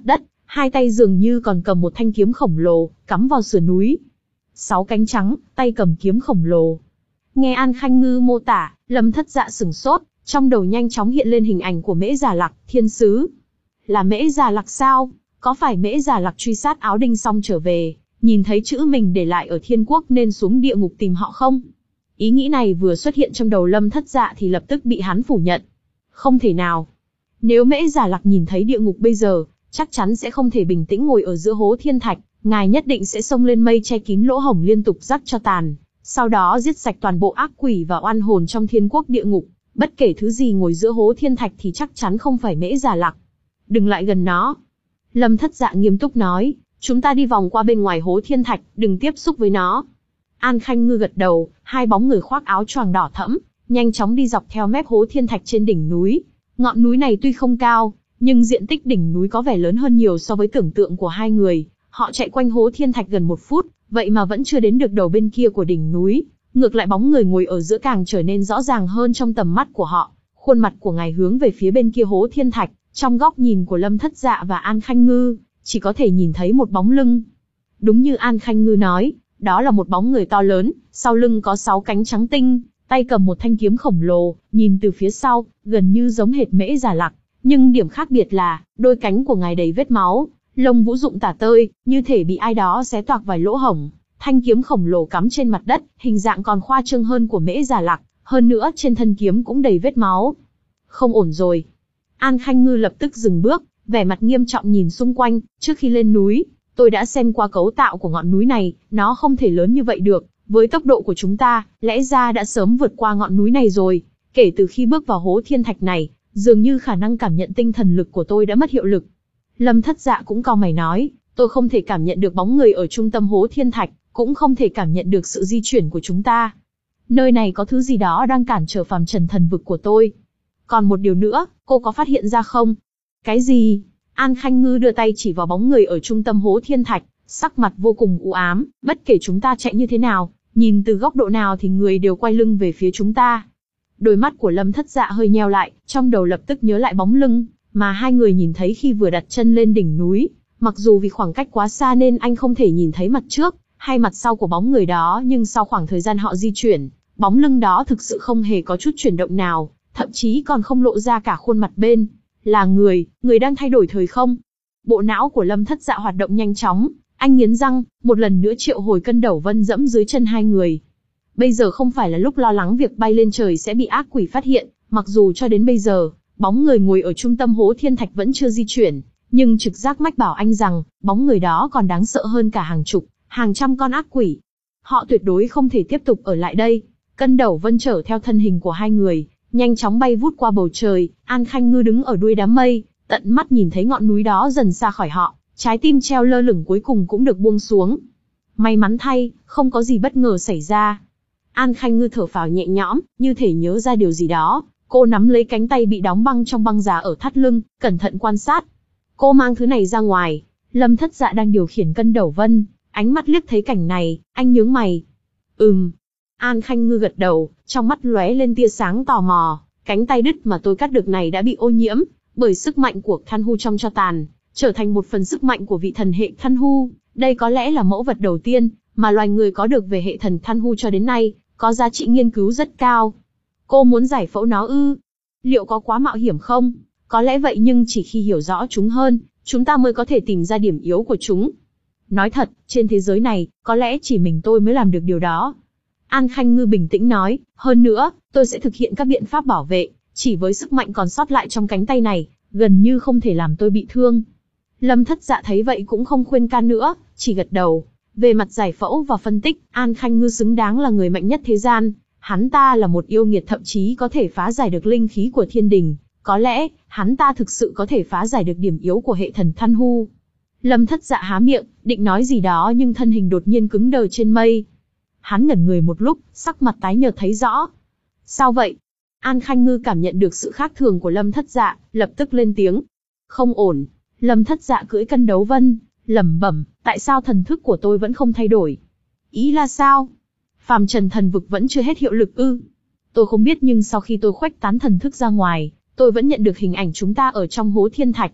Hai tay dường như còn cầm một thanh kiếm khổng lồ, cắm vào sườn núi. Sáu cánh trắng, tay cầm kiếm khổng lồ. Nghe An Khanh Ngư mô tả, Lâm Thất Dạ sửng sốt, trong đầu nhanh chóng hiện lên hình ảnh của Mễ Già Lặc, thiên sứ. Là Mễ Già Lặc sao? Có phải Mễ Già Lặc truy sát Áo Đinh xong trở về, nhìn thấy chữ mình để lại ở thiên quốc nên xuống địa ngục tìm họ không? Ý nghĩ này vừa xuất hiện trong đầu Lâm Thất Dạ thì lập tức bị hắn phủ nhận. Không thể nào. Nếu Mễ Già Lặc nhìn thấy địa ngục bây giờ, chắc chắn sẽ không thể bình tĩnh ngồi ở giữa hố thiên thạch, ngài nhất định sẽ xông lên mây che kín lỗ hổng liên tục rắc cho tàn, sau đó giết sạch toàn bộ ác quỷ và oan hồn trong thiên quốc địa ngục. Bất kể thứ gì ngồi giữa hố thiên thạch thì chắc chắn không phải Mễ Già Lặc. Đừng lại gần nó. Lâm Thất Dạ nghiêm túc nói, chúng ta đi vòng qua bên ngoài hố thiên thạch, đừng tiếp xúc với nó. An Khanh Ngư gật đầu, hai bóng người khoác áo choàng đỏ thẫm, nhanh chóng đi dọc theo mép hố thiên thạch trên đỉnh núi. Ngọn núi này tuy không cao, nhưng diện tích đỉnh núi có vẻ lớn hơn nhiều so với tưởng tượng của hai người. Họ chạy quanh hố thiên thạch gần một phút, vậy mà vẫn chưa đến được đầu bên kia của đỉnh núi. Ngược lại bóng người ngồi ở giữa càng trở nên rõ ràng hơn trong tầm mắt của họ. Khuôn mặt của ngài hướng về phía bên kia hố thiên thạch, trong góc nhìn của Lâm Thất Dạ và An Khanh Ngư, chỉ có thể nhìn thấy một bóng lưng. Đúng như An Khanh Ngư nói, đó là một bóng người to lớn, sau lưng có sáu cánh trắng tinh, tay cầm một thanh kiếm khổng lồ, nhìn từ phía sau, gần như giống hệt Mễ Già Lặc, nhưng điểm khác biệt là, đôi cánh của ngài đầy vết máu, lông vũ rụng tả tơi, như thể bị ai đó xé toạc vài lỗ hổng. Thanh kiếm khổng lồ cắm trên mặt đất, hình dạng còn khoa trương hơn của Mễ Già Lặc, hơn nữa trên thân kiếm cũng đầy vết máu. Không ổn rồi. An Khanh Ngư lập tức dừng bước, vẻ mặt nghiêm trọng nhìn xung quanh. Trước khi lên núi, tôi đã xem qua cấu tạo của ngọn núi này, nó không thể lớn như vậy được. Với tốc độ của chúng ta, lẽ ra đã sớm vượt qua ngọn núi này rồi. Kể từ khi bước vào hố thiên thạch này, dường như khả năng cảm nhận tinh thần lực của tôi đã mất hiệu lực. Lâm Thất Dạ cũng cau mày nói, tôi không thể cảm nhận được bóng người ở trung tâm hố thiên thạch, cũng không thể cảm nhận được sự di chuyển của chúng ta. Nơi này có thứ gì đó đang cản trở phàm trần thần vực của tôi. Còn một điều nữa, cô có phát hiện ra không? Cái gì? An Khanh Ngư đưa tay chỉ vào bóng người ở trung tâm hố thiên thạch, sắc mặt vô cùng u ám. Bất kể chúng ta chạy như thế nào, nhìn từ góc độ nào thì người đều quay lưng về phía chúng ta. Đôi mắt của Lâm Thất Dạ hơi nheo lại, trong đầu lập tức nhớ lại bóng lưng mà hai người nhìn thấy khi vừa đặt chân lên đỉnh núi. Mặc dù vì khoảng cách quá xa nên anh không thể nhìn thấy mặt trước hay mặt sau của bóng người đó, nhưng sau khoảng thời gian họ di chuyển, bóng lưng đó thực sự không hề có chút chuyển động nào, thậm chí còn không lộ ra cả khuôn mặt bên. Là người, người đang thay đổi thời không. Bộ não của Lâm Thất Dạ hoạt động nhanh chóng, anh nghiến răng, một lần nữa triệu hồi cân đẩu vân dẫm dưới chân hai người. Bây giờ không phải là lúc lo lắng việc bay lên trời sẽ bị ác quỷ phát hiện, mặc dù cho đến bây giờ, bóng người ngồi ở trung tâm hố thiên thạch vẫn chưa di chuyển, nhưng trực giác mách bảo anh rằng, bóng người đó còn đáng sợ hơn cả hàng chục, hàng trăm con ác quỷ. Họ tuyệt đối không thể tiếp tục ở lại đây. Cân đẩu vân chở theo thân hình của hai người, nhanh chóng bay vút qua bầu trời. An Khanh Ngư đứng ở đuôi đám mây, tận mắt nhìn thấy ngọn núi đó dần xa khỏi họ, trái tim treo lơ lửng cuối cùng cũng được buông xuống. May mắn thay, không có gì bất ngờ xảy ra. An Khanh Ngư thở phào nhẹ nhõm, như thể nhớ ra điều gì đó. Cô nắm lấy cánh tay bị đóng băng trong băng giá ở thắt lưng, cẩn thận quan sát. Cô mang thứ này ra ngoài. Lâm Thất Dạ đang điều khiển cân đẩu vân, ánh mắt liếc thấy cảnh này, anh nhướng mày. Ừm. An Khanh Ngư gật đầu, trong mắt lóe lên tia sáng tò mò. Cánh tay đứt mà tôi cắt được này đã bị ô nhiễm bởi sức mạnh của Than Hu trong tro tàn, trở thành một phần sức mạnh của vị thần hệ Than Hu. Đây có lẽ là mẫu vật đầu tiên mà loài người có được về hệ thần Than Hu cho đến nay, có giá trị nghiên cứu rất cao. Cô muốn giải phẫu nó ư? Liệu có quá mạo hiểm không? Có lẽ vậy, nhưng chỉ khi hiểu rõ chúng hơn, chúng ta mới có thể tìm ra điểm yếu của chúng. Nói thật, trên thế giới này, có lẽ chỉ mình tôi mới làm được điều đó. An Khanh Ngư bình tĩnh nói, hơn nữa, tôi sẽ thực hiện các biện pháp bảo vệ, chỉ với sức mạnh còn sót lại trong cánh tay này, gần như không thể làm tôi bị thương. Lâm Thất Dạ thấy vậy cũng không khuyên can nữa, chỉ gật đầu. Về mặt giải phẫu và phân tích, An Khanh Ngư xứng đáng là người mạnh nhất thế gian. Hắn ta là một yêu nghiệt, thậm chí có thể phá giải được linh khí của thiên đình. Có lẽ, hắn ta thực sự có thể phá giải được điểm yếu của hệ thần Than Hu. Lâm Thất Dạ há miệng, định nói gì đó nhưng thân hình đột nhiên cứng đờ trên mây. Hắn ngẩn người một lúc, sắc mặt tái nhợt thấy rõ. Sao vậy? An Khanh Ngư cảm nhận được sự khác thường của Lâm Thất Dạ, lập tức lên tiếng. Không ổn. Lâm Thất Dạ cưỡi cân đấu vân, lẩm bẩm, tại sao thần thức của tôi vẫn không thay đổi? Ý là sao? Phàm trần thần vực vẫn chưa hết hiệu lực ư? Tôi không biết, nhưng sau khi tôi khuếch tán thần thức ra ngoài, tôi vẫn nhận được hình ảnh chúng ta ở trong hố thiên thạch.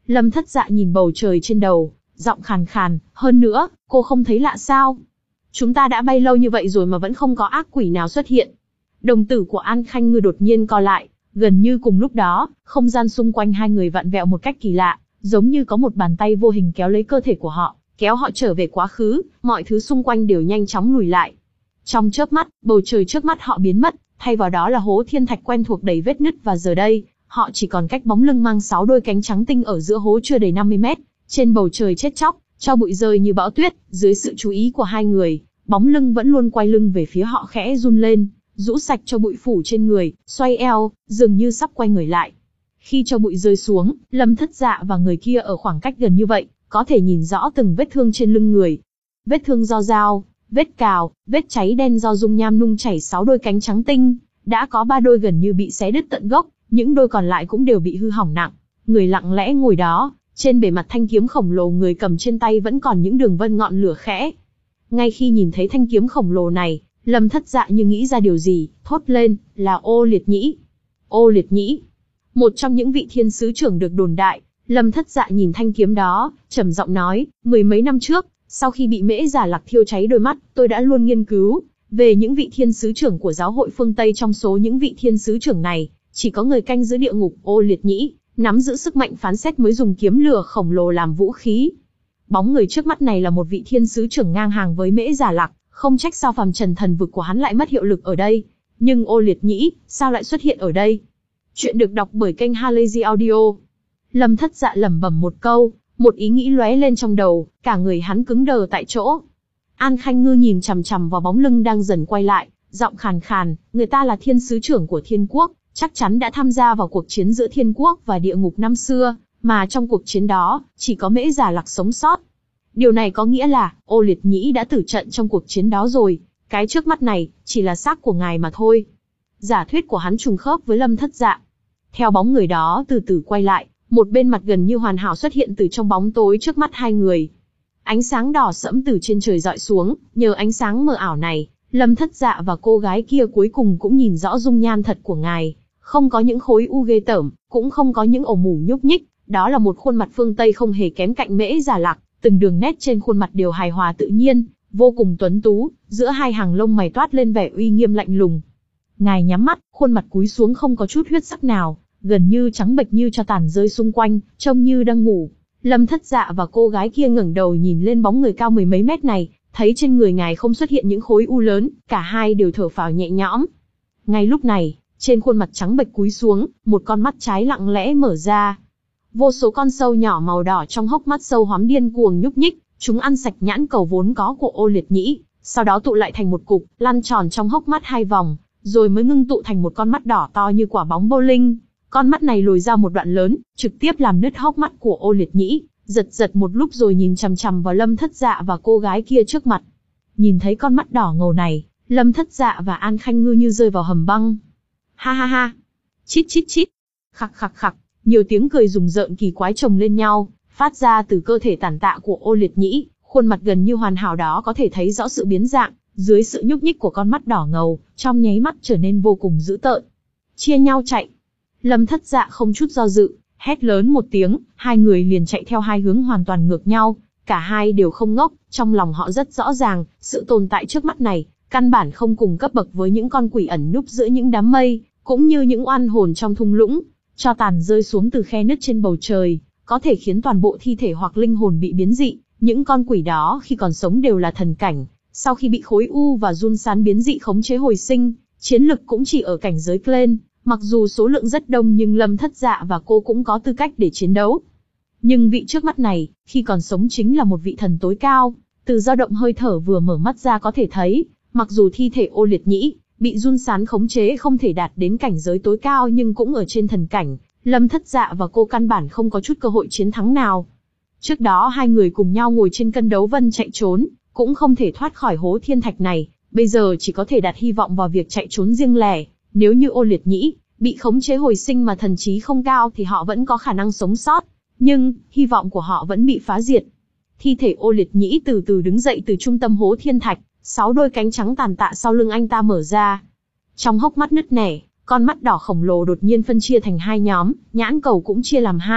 Lâm Thất Dạ nhìn bầu trời trên đầu, giọng khàn khàn, hơn nữa, cô không thấy lạ sao? Chúng ta đã bay lâu như vậy rồi mà vẫn không có ác quỷ nào xuất hiện. Đồng tử của An Khanh Ngư đột nhiên co lại, gần như cùng lúc đó, không gian xung quanh hai người vặn vẹo một cách kỳ lạ, giống như có một bàn tay vô hình kéo lấy cơ thể của họ, kéo họ trở về quá khứ, mọi thứ xung quanh đều nhanh chóng lùi lại. Trong chớp mắt, bầu trời trước mắt họ biến mất, thay vào đó là hố thiên thạch quen thuộc đầy vết nứt và giờ đây, họ chỉ còn cách bóng lưng mang sáu đôi cánh trắng tinh ở giữa hố chưa đầy năm mươi mét, trên bầu trời chết chóc, cho bụi rơi như bão tuyết, dưới sự chú ý của hai người, bóng lưng vẫn luôn quay lưng về phía họ khẽ run lên, rũ sạch cho bụi phủ trên người, xoay eo, dường như sắp quay người lại. Khi cho bụi rơi xuống, Lâm Thất Dạ và người kia ở khoảng cách gần như vậy, có thể nhìn rõ từng vết thương trên lưng người. Vết thương do dao, vết cào, vết cháy đen do dung nham nung chảy sáu đôi cánh trắng tinh, đã có ba đôi gần như bị xé đứt tận gốc, những đôi còn lại cũng đều bị hư hỏng nặng. Người lặng lẽ ngồi đó, trên bề mặt thanh kiếm khổng lồ người cầm trên tay vẫn còn những đường vân ngọn lửa khẽ. Ngay khi nhìn thấy thanh kiếm khổng lồ này, Lâm Thất Dạ như nghĩ ra điều gì, thốt lên, là Ô Liệt Nhĩ. Ô Liệt Nhĩ, một trong những vị thiên sứ trưởng được đồn đại. Lâm Thất Dạ nhìn thanh kiếm đó, trầm giọng nói, mười mấy năm trước, sau khi bị Mễ Giả Lạc thiêu cháy đôi mắt, tôi đã luôn nghiên cứu về những vị thiên sứ trưởng của giáo hội phương Tây. Trong số những vị thiên sứ trưởng này, chỉ có người canh giữ địa ngục Ô Liệt Nhĩ, nắm giữ sức mạnh phán xét mới dùng kiếm lửa khổng lồ làm vũ khí. Bóng người trước mắt này là một vị thiên sứ trưởng ngang hàng với Mễ Giả Lạc, không trách sao phàm trần thần vực của hắn lại mất hiệu lực ở đây. Nhưng Ô Liệt Nhĩ, sao lại xuất hiện ở đây? Chuyện được đọc bởi kênh Halazy Audio. Lâm Thất Dạ lẩm bẩm một câu, một ý nghĩ lóe lên trong đầu, cả người hắn cứng đờ tại chỗ. An Khanh Ngư nhìn chằm chằm vào bóng lưng đang dần quay lại, giọng khàn khàn, người ta là thiên sứ trưởng của thiên quốc, chắc chắn đã tham gia vào cuộc chiến giữa thiên quốc và địa ngục năm xưa, mà trong cuộc chiến đó, chỉ có Mễ Giả Lạc sống sót. Điều này có nghĩa là, Ô Liệt Nhĩ đã tử trận trong cuộc chiến đó rồi, cái trước mắt này, chỉ là xác của ngài mà thôi. Giả thuyết của hắn trùng khớp với Lâm Thất Dạ. Theo bóng người đó từ từ quay lại, một bên mặt gần như hoàn hảo xuất hiện từ trong bóng tối trước mắt hai người. Ánh sáng đỏ sẫm từ trên trời dọi xuống, nhờ ánh sáng mờ ảo này, Lâm Thất Dạ và cô gái kia cuối cùng cũng nhìn rõ dung nhan thật của ngài. Không có những khối u ghê tởm, cũng không có những ổ mủ nhúc nhích, đó là một khuôn mặt phương Tây không hề kém cạnh Mễ Giả Lạc, từng đường nét trên khuôn mặt đều hài hòa tự nhiên, vô cùng tuấn tú, giữa hai hàng lông mày toát lên vẻ uy nghiêm lạnh lùng. Ngài nhắm mắt, khuôn mặt cúi xuống không có chút huyết sắc nào, gần như trắng bệch như cho tàn rơi xung quanh, trông như đang ngủ. Lâm Thất Dạ và cô gái kia ngẩng đầu nhìn lên bóng người cao mười mấy mét này, thấy trên người ngài không xuất hiện những khối u lớn, cả hai đều thở phào nhẹ nhõm. Ngay lúc này, trên khuôn mặt trắng bệch cúi xuống, một con mắt trái lặng lẽ mở ra. Vô số con sâu nhỏ màu đỏ trong hốc mắt sâu hoắm điên cuồng nhúc nhích, chúng ăn sạch nhãn cầu vốn có của Ô Liệt Nhĩ, sau đó tụ lại thành một cục, lăn tròn trong hốc mắt hai vòng, rồi mới ngưng tụ thành một con mắt đỏ to như quả bóng bowling. Con mắt này lồi ra một đoạn lớn, trực tiếp làm nứt hốc mắt của Ô Liệt Nhĩ, giật giật một lúc rồi nhìn chằm chằm vào Lâm Thất Dạ và cô gái kia trước mặt. Nhìn thấy con mắt đỏ ngầu này, Lâm Thất Dạ và An Khanh Ngư như rơi vào hầm băng. Ha ha ha, chít chít chít, khặc khặc khặc, nhiều tiếng cười rùng rợn kỳ quái chồng lên nhau, phát ra từ cơ thể tàn tạ của Ô Liệt Nhĩ, khuôn mặt gần như hoàn hảo đó có thể thấy rõ sự biến dạng, dưới sự nhúc nhích của con mắt đỏ ngầu, trong nháy mắt trở nên vô cùng dữ tợn. Chia nhau chạy. Lâm Thất Dạ không chút do dự, hét lớn một tiếng, hai người liền chạy theo hai hướng hoàn toàn ngược nhau, cả hai đều không ngốc, trong lòng họ rất rõ ràng, sự tồn tại trước mắt này, căn bản không cùng cấp bậc với những con quỷ ẩn núp giữa những đám mây, cũng như những oan hồn trong thung lũng. Tro tàn rơi xuống từ khe nứt trên bầu trời, có thể khiến toàn bộ thi thể hoặc linh hồn bị biến dị, những con quỷ đó khi còn sống đều là thần cảnh, sau khi bị khối u và run sán biến dị khống chế hồi sinh, chiến lực cũng chỉ ở cảnh giới Glen. Mặc dù số lượng rất đông nhưng Lâm Thất Dạ và cô cũng có tư cách để chiến đấu. Nhưng vị trước mắt này, khi còn sống chính là một vị thần tối cao, từ dao động hơi thở vừa mở mắt ra có thể thấy, mặc dù thi thể Ô Liệt Nhĩ bị run sán khống chế không thể đạt đến cảnh giới tối cao nhưng cũng ở trên thần cảnh, Lâm Thất Dạ và cô căn bản không có chút cơ hội chiến thắng nào. Trước đó hai người cùng nhau ngồi trên cân đấu vân chạy trốn, cũng không thể thoát khỏi hố thiên thạch này, bây giờ chỉ có thể đặt hy vọng vào việc chạy trốn riêng lẻ. Nếu như Ô Liệt Nhĩ bị khống chế hồi sinh mà thần trí không cao thì họ vẫn có khả năng sống sót, nhưng hy vọng của họ vẫn bị phá diệt. Thi thể Ô Liệt Nhĩ từ từ đứng dậy từ trung tâm hố thiên thạch, sáu đôi cánh trắng tàn tạ sau lưng anh ta mở ra. Trong hốc mắt nứt nẻ, con mắt đỏ khổng lồ đột nhiên phân chia thành hai nhóm, nhãn cầu cũng chia làm hai,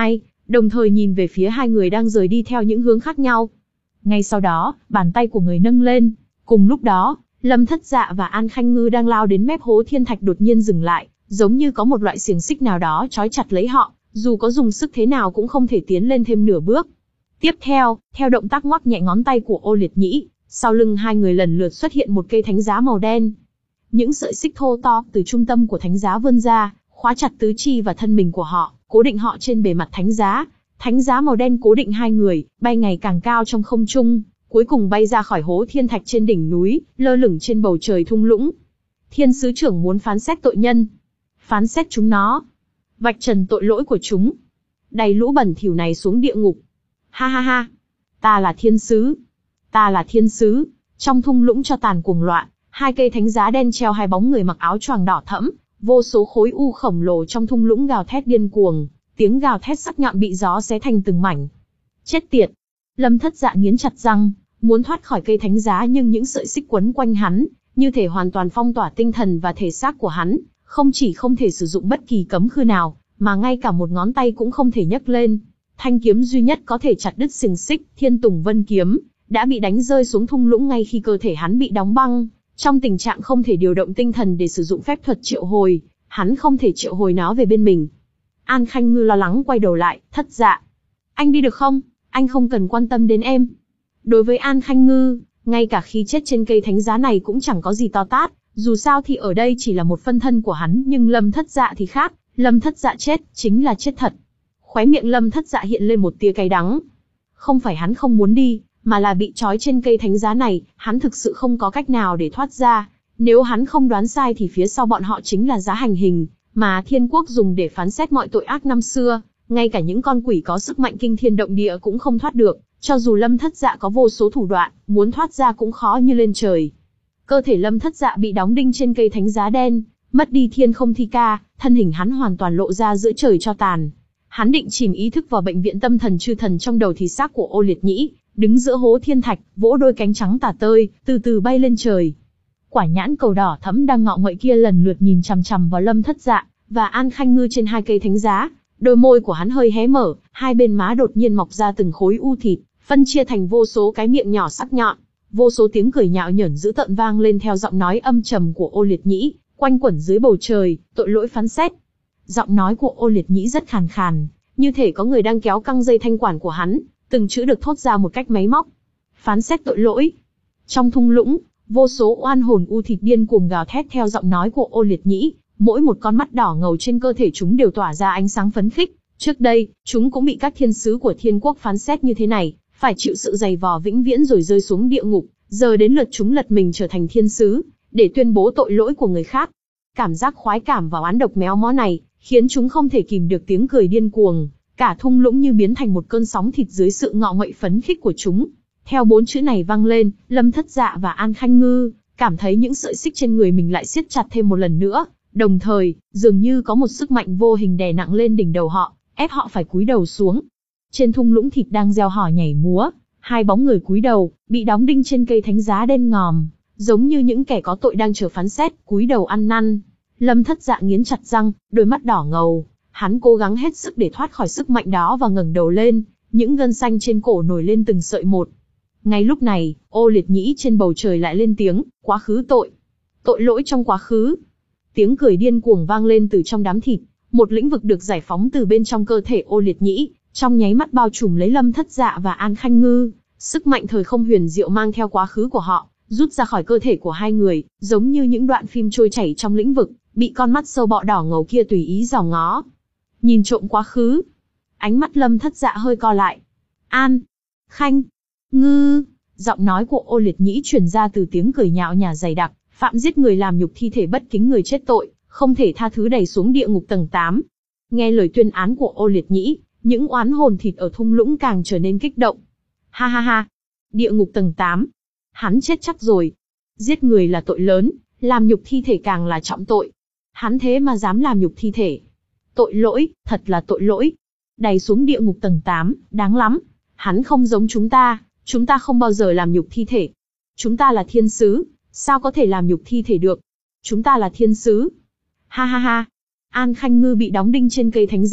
đồng thời nhìn về phía hai người đang rời đi theo những hướng khác nhau. Ngay sau đó, bàn tay của người nâng lên. Cùng lúc đó, Lâm Thất Dạ và An Khanh Ngư đang lao đến mép hố thiên thạch đột nhiên dừng lại, giống như có một loại xiềng xích nào đó trói chặt lấy họ, dù có dùng sức thế nào cũng không thể tiến lên thêm nửa bước. Tiếp theo, theo động tác ngoắc nhẹ ngón tay của Ô Liệt Nhĩ, sau lưng hai người lần lượt xuất hiện một cây thánh giá màu đen. Những sợi xích thô to từ trung tâm của thánh giá vươn ra, khóa chặt tứ chi và thân mình của họ, cố định họ trên bề mặt thánh giá. Thánh giá màu đen cố định hai người, bay ngày càng cao trong không trung, cuối cùng bay ra khỏi hố thiên thạch trên đỉnh núi, lơ lửng trên bầu trời thung lũng. Thiên sứ trưởng muốn phán xét tội nhân. Phán xét chúng nó. Vạch trần tội lỗi của chúng. Đày lũ bẩn thỉu này xuống địa ngục. Ha ha ha. Ta là thiên sứ. Ta là thiên sứ. Trong thung lũng cho tàn cuồng loạn, hai cây thánh giá đen treo hai bóng người mặc áo choàng đỏ thẫm, vô số khối u khổng lồ trong thung lũng gào thét điên cuồng, tiếng gào thét sắc nhọn bị gió xé thành từng mảnh. Chết tiệt! Lâm Thất Dạ nghiến chặt răng, muốn thoát khỏi cây thánh giá nhưng những sợi xích quấn quanh hắn, như thể hoàn toàn phong tỏa tinh thần và thể xác của hắn, không chỉ không thể sử dụng bất kỳ cấm khư nào, mà ngay cả một ngón tay cũng không thể nhấc lên. Thanh kiếm duy nhất có thể chặt đứt xiềng xích, Thiên Tùng Vân kiếm, đã bị đánh rơi xuống thung lũng ngay khi cơ thể hắn bị đóng băng. Trong tình trạng không thể điều động tinh thần để sử dụng phép thuật triệu hồi, hắn không thể triệu hồi nó về bên mình. An Khanh Ngư lo lắng quay đầu lại, Thất Dạ. Anh đi được không? Anh không cần quan tâm đến em. Đối với An Khanh Ngư, ngay cả khi chết trên cây thánh giá này cũng chẳng có gì to tát, dù sao thì ở đây chỉ là một phân thân của hắn, nhưng Lâm Thất Dạ thì khác, Lâm Thất Dạ chết, chính là chết thật. Khóe miệng Lâm Thất Dạ hiện lên một tia cay đắng. Không phải hắn không muốn đi, mà là bị trói trên cây thánh giá này, hắn thực sự không có cách nào để thoát ra. Nếu hắn không đoán sai thì phía sau bọn họ chính là giá hành hình, mà thiên quốc dùng để phán xét mọi tội ác năm xưa, ngay cả những con quỷ có sức mạnh kinh thiên động địa cũng không thoát được, cho dù Lâm Thất Dạ có vô số thủ đoạn, muốn thoát ra cũng khó như lên trời. Cơ thể Lâm Thất Dạ bị đóng đinh trên cây thánh giá đen, mất đi thiên không thi ca, thân hình hắn hoàn toàn lộ ra giữa trời cho tàn. Hắn định chìm ý thức vào bệnh viện tâm thần chư thần trong đầu thì xác của Ô Liệt Nhĩ, đứng giữa hố thiên thạch, vỗ đôi cánh trắng tả tơi, từ từ bay lên trời. Quả nhãn cầu đỏ thẫm đang ngọ nguậy kia lần lượt nhìn chằm chằm vào Lâm Thất Dạ và An Khanh Ngư trên hai cây thánh giá. Đôi môi của hắn hơi hé mở, hai bên má đột nhiên mọc ra từng khối u thịt, phân chia thành vô số cái miệng nhỏ sắc nhọn. Vô số tiếng cười nhạo nhởn dữ tợn vang lên theo giọng nói âm trầm của Ô Liệt Nhĩ, quanh quẩn dưới bầu trời, tội lỗi phán xét. Giọng nói của Ô Liệt Nhĩ rất khàn khàn, như thể có người đang kéo căng dây thanh quản của hắn, từng chữ được thốt ra một cách máy móc. Phán xét tội lỗi. Trong thung lũng, vô số oan hồn u thịt điên cuồng gào thét theo giọng nói của Ô Liệt Nhĩ, mỗi một con mắt đỏ ngầu trên cơ thể chúng đều tỏa ra ánh sáng phấn khích. Trước đây, chúng cũng bị các thiên sứ của thiên quốc phán xét như thế này, phải chịu sự dày vò vĩnh viễn rồi rơi xuống địa ngục, giờ đến lượt chúng lật mình trở thành thiên sứ, để tuyên bố tội lỗi của người khác. Cảm giác khoái cảm và oán độc méo mó này, khiến chúng không thể kìm được tiếng cười điên cuồng, cả thung lũng như biến thành một cơn sóng thịt dưới sự ngọ nguậy phấn khích của chúng. Theo bốn chữ này vang lên, Lâm Thất Dạ và An Khanh Ngư cảm thấy những sợi xích trên người mình lại siết chặt thêm một lần nữa, đồng thời, dường như có một sức mạnh vô hình đè nặng lên đỉnh đầu họ, ép họ phải cúi đầu xuống. Trên thung lũng thịt đang reo hò nhảy múa, hai bóng người cúi đầu, bị đóng đinh trên cây thánh giá đen ngòm, giống như những kẻ có tội đang chờ phán xét, cúi đầu ăn năn. Lâm Thất Dạ nghiến chặt răng, đôi mắt đỏ ngầu, hắn cố gắng hết sức để thoát khỏi sức mạnh đó và ngẩng đầu lên, những gân xanh trên cổ nổi lên từng sợi một. Ngay lúc này, Ô Liệt Nhĩ trên bầu trời lại lên tiếng, quá khứ tội. Tội lỗi trong quá khứ. Tiếng cười điên cuồng vang lên từ trong đám thịt, một lĩnh vực được giải phóng từ bên trong cơ thể Ô Liệt Nhĩ, trong nháy mắt bao trùm lấy Lâm Thất Dạ và An Khanh Ngư, sức mạnh thời không huyền diệu mang theo quá khứ của họ, rút ra khỏi cơ thể của hai người, giống như những đoạn phim trôi chảy trong lĩnh vực, bị con mắt sâu bọ đỏ ngầu kia tùy ý dò ngó. Nhìn trộm quá khứ. Ánh mắt Lâm Thất Dạ hơi co lại. An, Khanh, Ngư, giọng nói của Ô Liệt Nhĩ truyền ra từ tiếng cười nhạo nhả dày đặc, phạm giết người làm nhục thi thể bất kính người chết tội, không thể tha thứ đẩy xuống địa ngục tầng tám. Nghe lời tuyên án của Ô Liệt Nhĩ, những oán hồn thịt ở thung lũng càng trở nên kích động. Ha ha ha, địa ngục tầng tám. Hắn chết chắc rồi. Giết người là tội lớn, làm nhục thi thể càng là trọng tội. Hắn thế mà dám làm nhục thi thể. Tội lỗi, thật là tội lỗi. Đày xuống địa ngục tầng tám, đáng lắm. Hắn không giống chúng ta, chúng ta không bao giờ làm nhục thi thể. Chúng ta là thiên sứ, sao có thể làm nhục thi thể được? Chúng ta là thiên sứ. Ha ha ha. An Khanh Ngư bị đóng đinh trên cây thánh giá,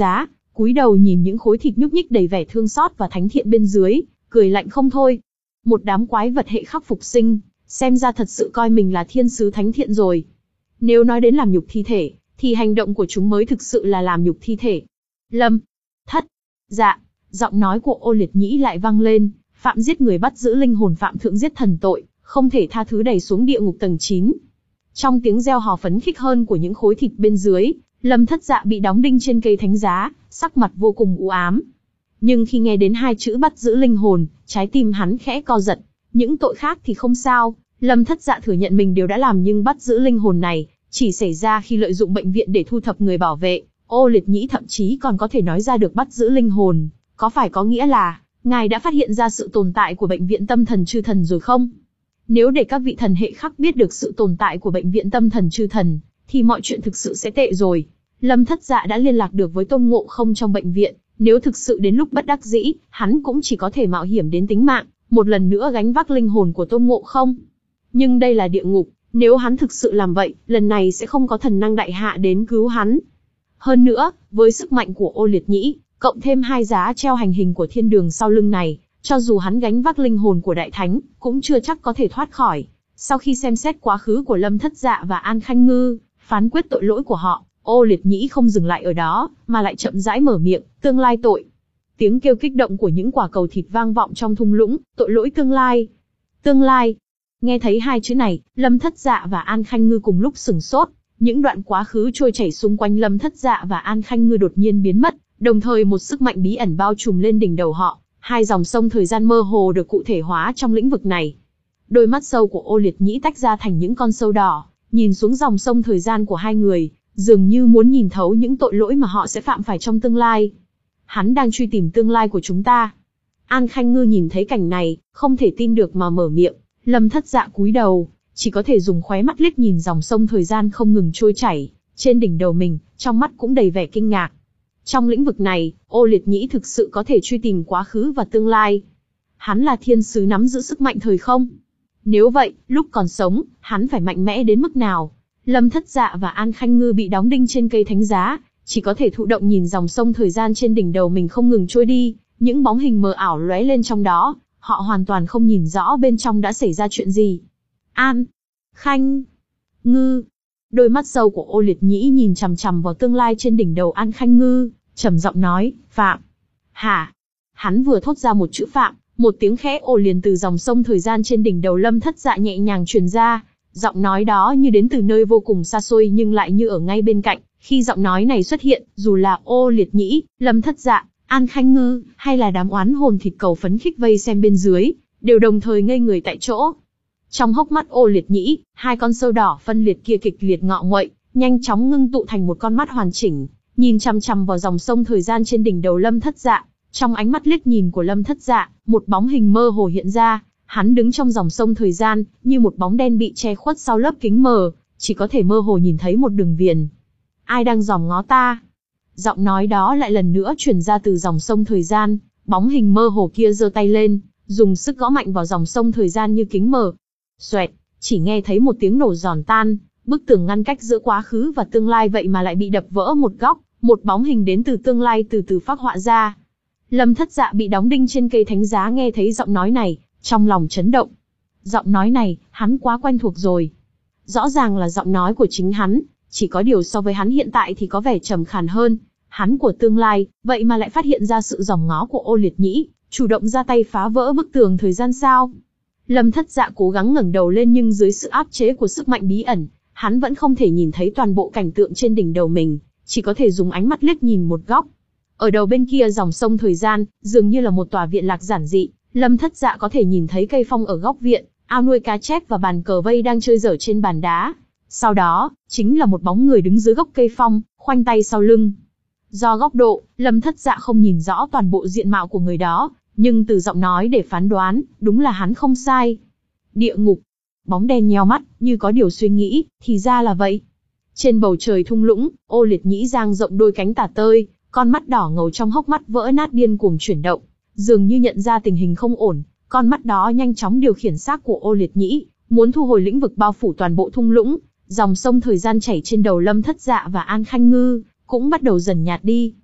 cúi đầu nhìn những khối thịt nhúc nhích đầy vẻ thương xót và thánh thiện bên dưới, cười lạnh không thôi. Một đám quái vật hệ khắc phục sinh, xem ra thật sự coi mình là thiên sứ thánh thiện rồi. Nếu nói đến làm nhục thi thể, thì hành động của chúng mới thực sự là làm nhục thi thể. Lâm Thất Dạ, giọng nói của Ô Liệt Nhĩ lại vang lên, phạm giết người bắt giữ linh hồn phạm thượng giết thần tội, không thể tha thứ đẩy xuống địa ngục tầng chín. Trong tiếng reo hò phấn khích hơn của những khối thịt bên dưới, Lâm Thất Dạ bị đóng đinh trên cây thánh giá, sắc mặt vô cùng u ám. Nhưng khi nghe đến hai chữ bắt giữ linh hồn, trái tim hắn khẽ co giật. Những tội khác thì không sao, Lâm Thất Dạ thừa nhận mình đều đã làm, nhưng bắt giữ linh hồn này chỉ xảy ra khi lợi dụng bệnh viện để thu thập người bảo vệ. Ô Liệt Nhĩ thậm chí còn có thể nói ra được bắt giữ linh hồn, có phải có nghĩa là ngài đã phát hiện ra sự tồn tại của bệnh viện tâm thần chư thần rồi không? Nếu để các vị thần hệ khắc biết được sự tồn tại của bệnh viện tâm thần chư thần, thì mọi chuyện thực sự sẽ tệ rồi. Lâm Thất Dạ đã liên lạc được với Tôn Ngộ Không trong bệnh viện, nếu thực sự đến lúc bất đắc dĩ, hắn cũng chỉ có thể mạo hiểm đến tính mạng, một lần nữa gánh vác linh hồn của Tôn Ngộ Không. Nhưng đây là địa ngục, nếu hắn thực sự làm vậy, lần này sẽ không có thần năng đại hạ đến cứu hắn. Hơn nữa, với sức mạnh của Ô Liệt Nhĩ, cộng thêm hai giá treo hành hình của thiên đường sau lưng này, cho dù hắn gánh vác linh hồn của đại thánh, cũng chưa chắc có thể thoát khỏi. Sau khi xem xét quá khứ của Lâm Thất Dạ và An Khanh Ngư, phán quyết tội lỗi của họ, Ô Liệt Nhĩ không dừng lại ở đó, mà lại chậm rãi mở miệng, tương lai tội. Tiếng kêu kích động của những quả cầu thịt vang vọng trong thung lũng, tội lỗi tương lai. Tương lai. Nghe thấy hai chữ này, Lâm Thất Dạ và An Khanh Ngư cùng lúc sừng sốt. Những đoạn quá khứ trôi chảy xung quanh Lâm Thất Dạ và An Khanh Ngư đột nhiên biến mất, đồng thời một sức mạnh bí ẩn bao trùm lên đỉnh đầu họ. Hai dòng sông thời gian mơ hồ được cụ thể hóa trong lĩnh vực này. Đôi mắt sâu của Ô Liệt Nhĩ tách ra thành những con sâu đỏ, nhìn xuống dòng sông thời gian của hai người, dường như muốn nhìn thấu những tội lỗi mà họ sẽ phạm phải trong tương lai. Hắn đang truy tìm tương lai của chúng ta. An Khanh Ngư nhìn thấy cảnh này, không thể tin được mà mở miệng. Lâm Thất Dạ cúi đầu, chỉ có thể dùng khóe mắt liếc nhìn dòng sông thời gian không ngừng trôi chảy trên đỉnh đầu mình, trong mắt cũng đầy vẻ kinh ngạc. Trong lĩnh vực này, Ô Liệt Nhĩ thực sự có thể truy tìm quá khứ và tương lai. Hắn là thiên sứ nắm giữ sức mạnh thời không? Nếu vậy, lúc còn sống, hắn phải mạnh mẽ đến mức nào? Lâm Thất Dạ và An Khanh Ngư bị đóng đinh trên cây thánh giá, chỉ có thể thụ động nhìn dòng sông thời gian trên đỉnh đầu mình không ngừng trôi đi, những bóng hình mờ ảo lóe lên trong đó, họ hoàn toàn không nhìn rõ bên trong đã xảy ra chuyện gì. An Khanh Ngư. Đôi mắt sâu của Ô Liệt Nhĩ nhìn chằm chằm vào tương lai trên đỉnh đầu An Khanh Ngư, trầm giọng nói, Phạm. Hả? Hắn vừa thốt ra một chữ Phạm, một tiếng khẽ ồ liền từ dòng sông thời gian trên đỉnh đầu Lâm Thất Dạ nhẹ nhàng truyền ra. Giọng nói đó như đến từ nơi vô cùng xa xôi nhưng lại như ở ngay bên cạnh. Khi giọng nói này xuất hiện, dù là Ô Liệt Nhĩ, Lâm Thất Dạ, An Khanh Ngư, hay là đám oán hồn thịt cầu phấn khích vây xem bên dưới, đều đồng thời ngây người tại chỗ. Trong hốc mắt Ô Liệt Nhĩ, hai con sâu đỏ phân liệt kia kịch liệt ngọ nguậy, nhanh chóng ngưng tụ thành một con mắt hoàn chỉnh, nhìn chằm chằm vào dòng sông thời gian trên đỉnh đầu Lâm Thất Dạ. Trong ánh mắt liếc nhìn của Lâm Thất Dạ, một bóng hình mơ hồ hiện ra, hắn đứng trong dòng sông thời gian, như một bóng đen bị che khuất sau lớp kính mờ, chỉ có thể mơ hồ nhìn thấy một đường viền. Ai đang dòm ngó ta? Giọng nói đó lại lần nữa truyền ra từ dòng sông thời gian, bóng hình mơ hồ kia giơ tay lên, dùng sức gõ mạnh vào dòng sông thời gian như kính mờ. Xoẹt, chỉ nghe thấy một tiếng nổ giòn tan, bức tường ngăn cách giữa quá khứ và tương lai vậy mà lại bị đập vỡ một góc, một bóng hình đến từ tương lai từ từ phác họa ra. Lâm Thất Dạ bị đóng đinh trên cây thánh giá nghe thấy giọng nói này, trong lòng chấn động. Giọng nói này, hắn quá quen thuộc rồi. Rõ ràng là giọng nói của chính hắn, chỉ có điều so với hắn hiện tại thì có vẻ trầm khàn hơn. Hắn của tương lai, vậy mà lại phát hiện ra sự dòm ngó của Ô Liệt Nhĩ, chủ động ra tay phá vỡ bức tường thời gian sao? Lâm Thất Dạ cố gắng ngẩng đầu lên nhưng dưới sự áp chế của sức mạnh bí ẩn, hắn vẫn không thể nhìn thấy toàn bộ cảnh tượng trên đỉnh đầu mình, chỉ có thể dùng ánh mắt liếc nhìn một góc. Ở đầu bên kia dòng sông thời gian, dường như là một tòa viện lạc giản dị, Lâm Thất Dạ có thể nhìn thấy cây phong ở góc viện, ao nuôi cá chép và bàn cờ vây đang chơi dở trên bàn đá. Sau đó, chính là một bóng người đứng dưới gốc cây phong, khoanh tay sau lưng. Do góc độ, Lâm Thất Dạ không nhìn rõ toàn bộ diện mạo của người đó, nhưng từ giọng nói để phán đoán, đúng là hắn không sai. Địa ngục. Bóng đen nheo mắt, như có điều suy nghĩ, thì ra là vậy. Trên bầu trời thung lũng, Ô Liệt Nhĩ dang rộng đôi cánh tả tơi, con mắt đỏ ngầu trong hốc mắt vỡ nát điên cuồng chuyển động, dường như nhận ra tình hình không ổn, con mắt đó nhanh chóng điều khiển xác của Ô Liệt Nhĩ, muốn thu hồi lĩnh vực bao phủ toàn bộ thung lũng. Dòng sông thời gian chảy trên đầu Lâm Thất Dạ và An Khanh Ngư cũng bắt đầu dần nhạt đi.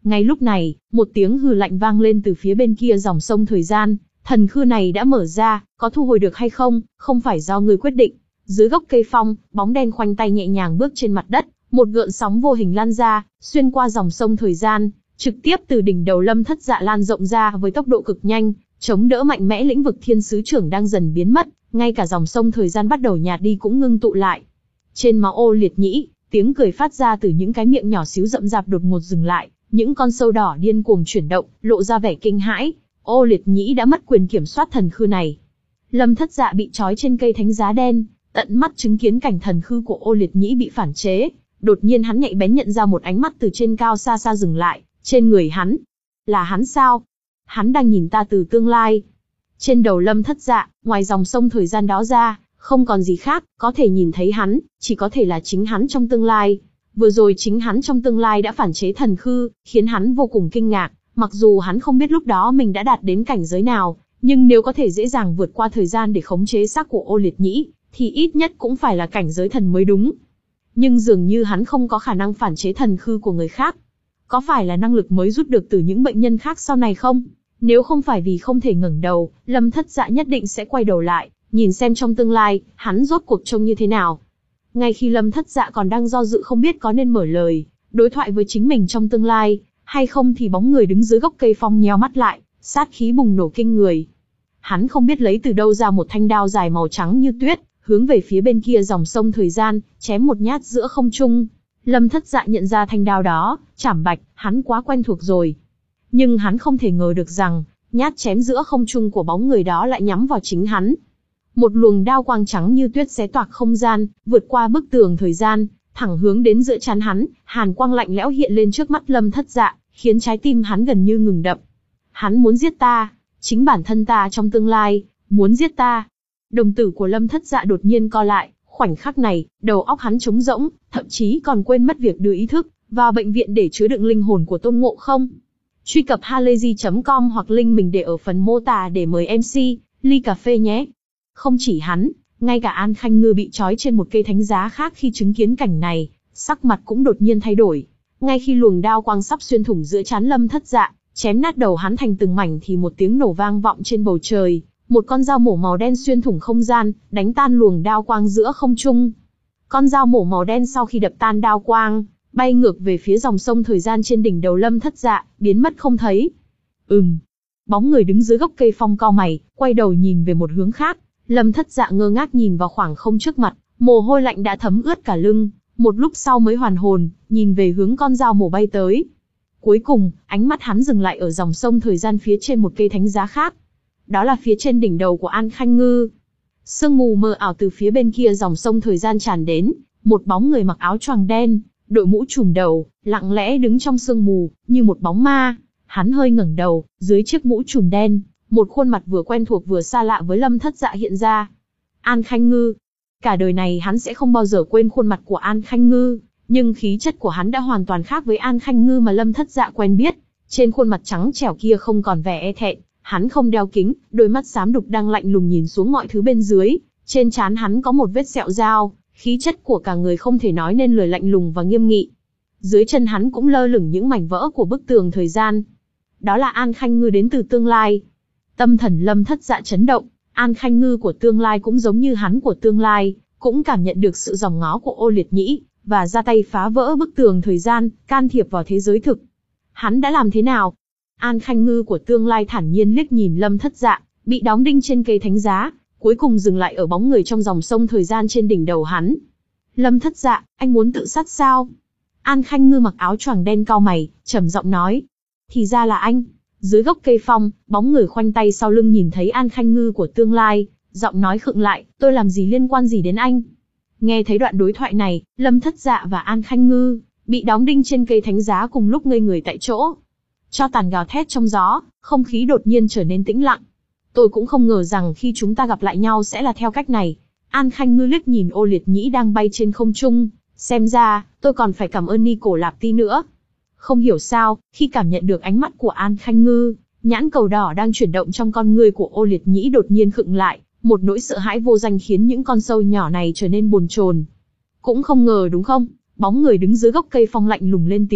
Ngay lúc này, một tiếng hừ lạnh vang lên từ phía bên kia dòng sông thời gian, thần khư này đã mở ra, có thu hồi được hay không, không phải do ngươi quyết định. Dưới gốc cây phong, bóng đen khoanh tay nhẹ nhàng bước trên mặt đất, một gợn sóng vô hình lan ra, xuyên qua dòng sông thời gian, trực tiếp từ đỉnh đầu Lâm Thất Dạ lan rộng ra với tốc độ cực nhanh, chống đỡ mạnh mẽ lĩnh vực thiên sứ trưởng đang dần biến mất, ngay cả dòng sông thời gian bắt đầu nhạt đi cũng ngưng tụ lại. Trên má Ô Liệt Nhĩ, tiếng cười phát ra từ những cái miệng nhỏ xíu rậm rạp đột ngột dừng lại, những con sâu đỏ điên cuồng chuyển động, lộ ra vẻ kinh hãi. Ô Liệt Nhĩ đã mất quyền kiểm soát thần khư này. Lâm Thất Dạ bị trói trên cây thánh giá đen, tận mắt chứng kiến cảnh thần khư của Ô Liệt Nhĩ bị phản chế. Đột nhiên hắn nhạy bén nhận ra một ánh mắt từ trên cao xa xa dừng lại, trên người hắn. Là hắn sao? Hắn đang nhìn ta từ tương lai. Trên đầu Lâm Thất Dạ, ngoài dòng sông thời gian đó ra, không còn gì khác, có thể nhìn thấy hắn, chỉ có thể là chính hắn trong tương lai. Vừa rồi chính hắn trong tương lai đã phản chế thần khư, khiến hắn vô cùng kinh ngạc, mặc dù hắn không biết lúc đó mình đã đạt đến cảnh giới nào, nhưng nếu có thể dễ dàng vượt qua thời gian để khống chế xác của Ô Liệt Nhĩ, thì ít nhất cũng phải là cảnh giới thần mới đúng. Nhưng dường như hắn không có khả năng phản chế thần khư của người khác. Có phải là năng lực mới rút được từ những bệnh nhân khác sau này không? Nếu không phải vì không thể ngẩng đầu, Lâm Thất Dạ nhất định sẽ quay đầu lại, nhìn xem trong tương lai, hắn rốt cuộc trông như thế nào. Ngay khi Lâm Thất Dạ còn đang do dự không biết có nên mở lời, đối thoại với chính mình trong tương lai, hay không thì bóng người đứng dưới gốc cây phong nheo mắt lại, sát khí bùng nổ kinh người. Hắn không biết lấy từ đâu ra một thanh đao dài màu trắng như tuyết, hướng về phía bên kia dòng sông thời gian, chém một nhát giữa không trung. Lâm Thất Dạ nhận ra thanh đao đó, chảm bạch, hắn quá quen thuộc rồi. Nhưng hắn không thể ngờ được rằng, nhát chém giữa không trung của bóng người đó lại nhắm vào chính hắn. Một luồng đao quang trắng như tuyết xé toạc không gian, vượt qua bức tường thời gian, thẳng hướng đến giữa trán hắn, hàn quang lạnh lẽo hiện lên trước mắt Lâm Thất Dạ, khiến trái tim hắn gần như ngừng đập. Hắn muốn giết ta, chính bản thân ta trong tương lai, muốn giết ta. Đồng tử của Lâm Thất Dạ đột nhiên co lại, khoảnh khắc này, đầu óc hắn trống rỗng, thậm chí còn quên mất việc đưa ý thức vào bệnh viện để chứa đựng linh hồn của Tôn Ngộ Không. Truy cập halayzi chấm com hoặc link mình để ở phần mô tả để mời em xê, ly cà phê nhé. Không chỉ hắn, ngay cả An Khanh Ngư bị trói trên một cây thánh giá khác khi chứng kiến cảnh này, sắc mặt cũng đột nhiên thay đổi. Ngay khi luồng đao quang sắp xuyên thủng giữa trán Lâm Thất Dạ, chém nát đầu hắn thành từng mảnh thì một tiếng nổ vang vọng trên bầu trời, một con dao mổ màu đen xuyên thủng không gian, đánh tan luồng đao quang giữa không trung. Con dao mổ màu đen sau khi đập tan đao quang, bay ngược về phía dòng sông thời gian trên đỉnh đầu Lâm Thất Dạ, biến mất không thấy. Ừm. Bóng người đứng dưới gốc cây phong cau mày, quay đầu nhìn về một hướng khác. Lâm Thất Dạ ngơ ngác nhìn vào khoảng không trước mặt, mồ hôi lạnh đã thấm ướt cả lưng, một lúc sau mới hoàn hồn, nhìn về hướng con dao mổ bay tới. Cuối cùng, ánh mắt hắn dừng lại ở dòng sông thời gian phía trên một cây thánh giá khác. Đó là phía trên đỉnh đầu của An Khanh Ngư. Sương mù mờ ảo từ phía bên kia dòng sông thời gian tràn đến, một bóng người mặc áo choàng đen, đội mũ trùm đầu, lặng lẽ đứng trong sương mù, như một bóng ma. Hắn hơi ngẩng đầu, dưới chiếc mũ trùm đen, một khuôn mặt vừa quen thuộc vừa xa lạ với Lâm Thất Dạ hiện ra. An Khanh Ngư. Cả đời này hắn sẽ không bao giờ quên khuôn mặt của An Khanh Ngư, nhưng khí chất của hắn đã hoàn toàn khác với An Khanh Ngư mà Lâm Thất Dạ quen biết. Trên khuôn mặt trắng trẻo kia không còn vẻ e thẹn, hắn không đeo kính, đôi mắt xám đục đang lạnh lùng nhìn xuống mọi thứ bên dưới. Trên trán hắn có một vết sẹo dao, khí chất của cả người không thể nói nên lời lạnh lùng và nghiêm nghị. Dưới chân hắn cũng lơ lửng những mảnh vỡ của bức tường thời gian. Đó là An Khanh Ngư đến từ tương lai. Tâm thần Lâm Thất Dạ chấn động, An Khanh Ngư của tương lai cũng giống như hắn của tương lai, cũng cảm nhận được sự giòm ngó của Ô Liệt Nhĩ, và ra tay phá vỡ bức tường thời gian, can thiệp vào thế giới thực. Hắn đã làm thế nào? An Khanh Ngư của tương lai thản nhiên liếc nhìn Lâm Thất Dạ, bị đóng đinh trên cây thánh giá, cuối cùng dừng lại ở bóng người trong dòng sông thời gian trên đỉnh đầu hắn. Lâm Thất Dạ, anh muốn tự sát sao? An Khanh Ngư mặc áo choàng đen cau mày, trầm giọng nói. Thì ra là anh. Dưới gốc cây phong, bóng người khoanh tay sau lưng nhìn thấy An Khanh Ngư của tương lai, giọng nói khựng lại, tôi làm gì liên quan gì đến anh? Nghe thấy đoạn đối thoại này, Lâm Thất Dạ và An Khanh Ngư bị đóng đinh trên cây thánh giá cùng lúc ngây người tại chỗ. Cho tàn gào thét trong gió, không khí đột nhiên trở nên tĩnh lặng. Tôi cũng không ngờ rằng khi chúng ta gặp lại nhau sẽ là theo cách này. An Khanh Ngư liếc nhìn Ô Liệt Nhĩ đang bay trên không trung, xem ra, tôi còn phải cảm ơn Ni Cổ Lạp Ti nữa. Không hiểu sao, khi cảm nhận được ánh mắt của An Khanh Ngư, nhãn cầu đỏ đang chuyển động trong con ngươi của Ô Liệt Nhĩ đột nhiên khựng lại, một nỗi sợ hãi vô danh khiến những con sâu nhỏ này trở nên bồn chồn. Cũng không ngờ đúng không? Bóng người đứng dưới gốc cây phong lạnh lùng lên tiếng,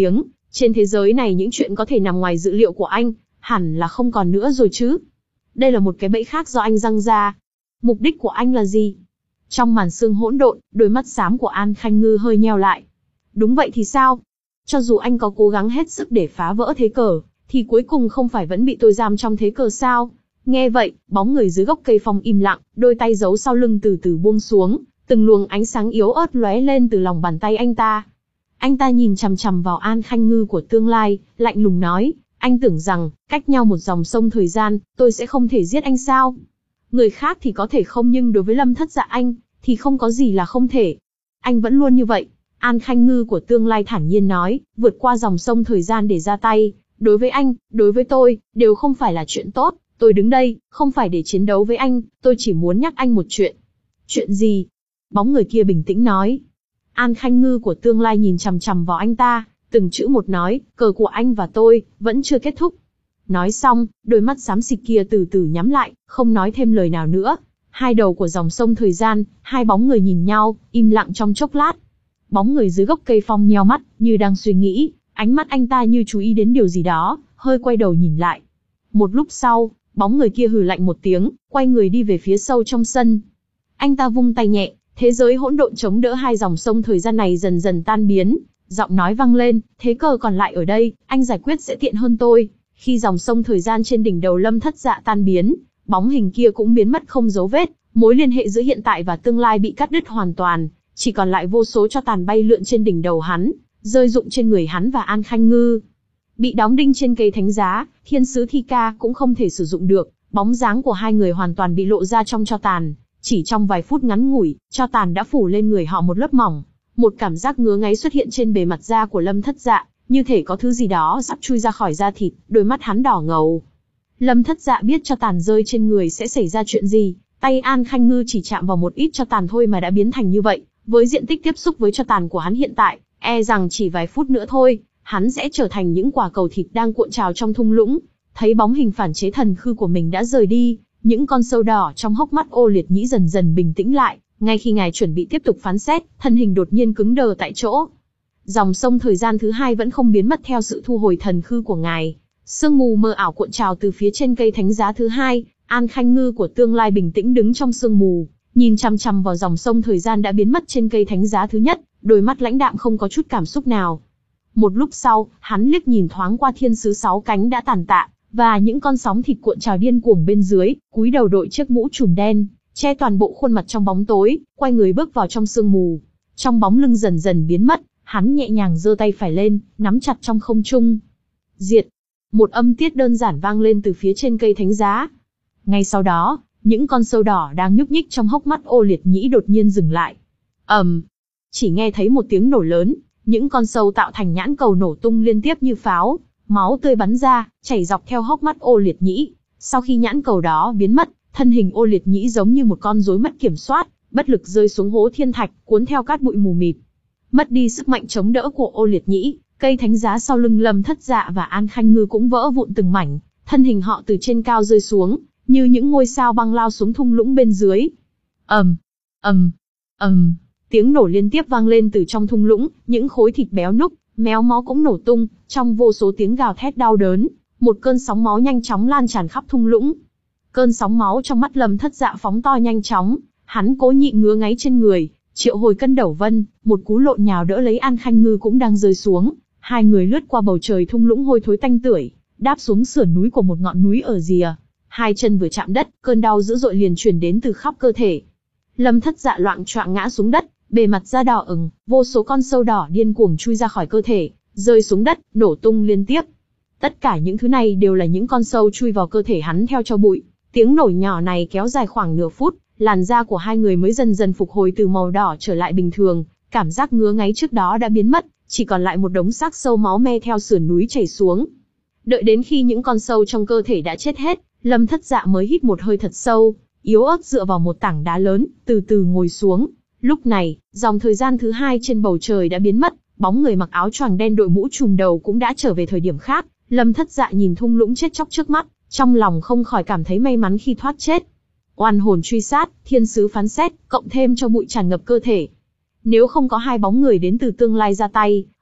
Trên thế giới này những chuyện có thể nằm ngoài dự liệu của anh, hẳn là không còn nữa rồi chứ. Đây là một cái bẫy khác do anh răng ra. Mục đích của anh là gì? Trong màn sương hỗn độn, đôi mắt xám của An Khanh Ngư hơi nheo lại. Đúng vậy thì sao? Cho dù anh có cố gắng hết sức để phá vỡ thế cờ, thì cuối cùng không phải vẫn bị tôi giam trong thế cờ sao? Nghe vậy, bóng người dưới gốc cây phong im lặng, đôi tay giấu sau lưng từ từ buông xuống, từng luồng ánh sáng yếu ớt lóe lên từ lòng bàn tay anh ta. Anh ta nhìn chằm chằm vào An Khanh Ngư của tương lai, lạnh lùng nói, anh tưởng rằng, cách nhau một dòng sông thời gian, tôi sẽ không thể giết anh sao? Người khác thì có thể không, nhưng đối với Lâm Thất Dạ anh, thì không có gì là không thể. Anh vẫn luôn như vậy. An Khanh Ngư của tương lai thản nhiên nói, vượt qua dòng sông thời gian để ra tay, đối với anh, đối với tôi, đều không phải là chuyện tốt. Tôi đứng đây, không phải để chiến đấu với anh, tôi chỉ muốn nhắc anh một chuyện. Chuyện gì? Bóng người kia bình tĩnh nói. An Khanh Ngư của tương lai nhìn chằm chằm vào anh ta, từng chữ một nói, cờ của anh và tôi, vẫn chưa kết thúc. Nói xong, đôi mắt xám xịt kia từ từ nhắm lại, không nói thêm lời nào nữa. Hai đầu của dòng sông thời gian, hai bóng người nhìn nhau, im lặng trong chốc lát. Bóng người dưới gốc cây phong nheo mắt, như đang suy nghĩ, ánh mắt anh ta như chú ý đến điều gì đó, hơi quay đầu nhìn lại. Một lúc sau, bóng người kia hừ lạnh một tiếng, quay người đi về phía sâu trong sân. Anh ta vung tay nhẹ, thế giới hỗn độn chống đỡ hai dòng sông thời gian này dần dần tan biến, giọng nói vang lên, thế cờ còn lại ở đây, anh giải quyết sẽ tiện hơn tôi. Khi dòng sông thời gian trên đỉnh đầu Lâm Thất Dạ tan biến, bóng hình kia cũng biến mất không dấu vết, mối liên hệ giữa hiện tại và tương lai bị cắt đứt hoàn toàn, chỉ còn lại vô số tro tàn bay lượn trên đỉnh đầu hắn, rơi rụng trên người hắn và An Khanh Ngư. Bị đóng đinh trên cây thánh giá, thiên sứ thi ca cũng không thể sử dụng được, bóng dáng của hai người hoàn toàn bị lộ ra trong tro tàn. Chỉ trong vài phút ngắn ngủi, tro tàn đã phủ lên người họ một lớp mỏng. Một cảm giác ngứa ngáy xuất hiện trên bề mặt da của Lâm Thất Dạ, như thể có thứ gì đó sắp chui ra khỏi da thịt, đôi mắt hắn đỏ ngầu. Lâm Thất Dạ biết tro tàn rơi trên người sẽ xảy ra chuyện gì, tay An Khanh Ngư chỉ chạm vào một ít tro tàn thôi mà đã biến thành như vậy, với diện tích tiếp xúc với tro tàn của hắn hiện tại, e rằng chỉ vài phút nữa thôi, hắn sẽ trở thành những quả cầu thịt đang cuộn trào trong thung lũng. Thấy bóng hình phản chế thần khư của mình đã rời đi, những con sâu đỏ trong hốc mắt Ô Liệt Nhĩ dần dần bình tĩnh lại, ngay khi ngài chuẩn bị tiếp tục phán xét, thân hình đột nhiên cứng đờ tại chỗ. Dòng sông thời gian thứ hai vẫn không biến mất theo sự thu hồi thần khư của ngài. Sương mù mờ ảo cuộn trào từ phía trên cây thánh giá thứ hai, An Khanh Ngư của tương lai bình tĩnh đứng trong sương mù, nhìn chằm chằm vào dòng sông thời gian đã biến mất trên cây thánh giá thứ nhất, đôi mắt lãnh đạm không có chút cảm xúc nào. Một lúc sau, hắn liếc nhìn thoáng qua thiên sứ sáu cánh đã tàn tạ, và những con sóng thịt cuộn trào điên cuồng bên dưới, cúi đầu đội chiếc mũ trùm đen, che toàn bộ khuôn mặt trong bóng tối, quay người bước vào trong sương mù. Trong bóng lưng dần dần biến mất, hắn nhẹ nhàng giơ tay phải lên, nắm chặt trong không trung. Diệt! Một âm tiết đơn giản vang lên từ phía trên cây thánh giá. Ngay sau đó, những con sâu đỏ đang nhúc nhích trong hốc mắt Ô Liệt Nhĩ đột nhiên dừng lại. ầm, um, chỉ nghe thấy một tiếng nổ lớn, những con sâu tạo thành nhãn cầu nổ tung liên tiếp như pháo, máu tươi bắn ra, chảy dọc theo hốc mắt Ô Liệt Nhĩ. Sau khi nhãn cầu đó biến mất, thân hình Ô Liệt Nhĩ giống như một con rối mất kiểm soát, bất lực rơi xuống hố thiên thạch, cuốn theo cát bụi mù mịt. Mất đi sức mạnh chống đỡ của Ô Liệt Nhĩ, cây thánh giá sau lưng Lâm Thất Dạ và An Khanh Ngư cũng vỡ vụn từng mảnh, thân hình họ từ trên cao rơi xuống, như những ngôi sao băng lao xuống thung lũng bên dưới. ầm, ầm, ầm, tiếng nổ liên tiếp vang lên từ trong thung lũng, những khối thịt béo núc, méo mó cũng nổ tung, trong vô số tiếng gào thét đau đớn, một cơn sóng máu nhanh chóng lan tràn khắp thung lũng. Cơn sóng máu trong mắt Lâm Thất Dạ phóng to nhanh chóng, hắn cố nhịn ngứa ngáy trên người, triệu hồi cân đẩu vân, một cú lộn nhào đỡ lấy An Khanh Ngư cũng đang rơi xuống, hai người lướt qua bầu trời thung lũng hôi thối tanh tưởi, đáp xuống sườn núi của một ngọn núi ở rìa. Hai chân vừa chạm đất, cơn đau dữ dội liền truyền đến từ khắp cơ thể. Lâm Thất Dạ loạng choạng ngã xuống đất, bề mặt da đỏ ửng, vô số con sâu đỏ điên cuồng chui ra khỏi cơ thể, rơi xuống đất, nổ tung liên tiếp. Tất cả những thứ này đều là những con sâu chui vào cơ thể hắn theo cho bụi. Tiếng nổ nhỏ này kéo dài khoảng nửa phút, làn da của hai người mới dần dần phục hồi từ màu đỏ trở lại bình thường, cảm giác ngứa ngáy trước đó đã biến mất, chỉ còn lại một đống xác sâu máu me theo sườn núi chảy xuống. Đợi đến khi những con sâu trong cơ thể đã chết hết, Lâm Thất Dạ mới hít một hơi thật sâu, yếu ớt dựa vào một tảng đá lớn, từ từ ngồi xuống. Lúc này, dòng thời gian thứ hai trên bầu trời đã biến mất, bóng người mặc áo choàng đen đội mũ trùm đầu cũng đã trở về thời điểm khác. Lâm Thất Dạ nhìn thung lũng chết chóc trước mắt, trong lòng không khỏi cảm thấy may mắn khi thoát chết. Oan hồn truy sát, thiên sứ phán xét, cộng thêm cho bụi tràn ngập cơ thể. Nếu không có hai bóng người đến từ tương lai ra tay,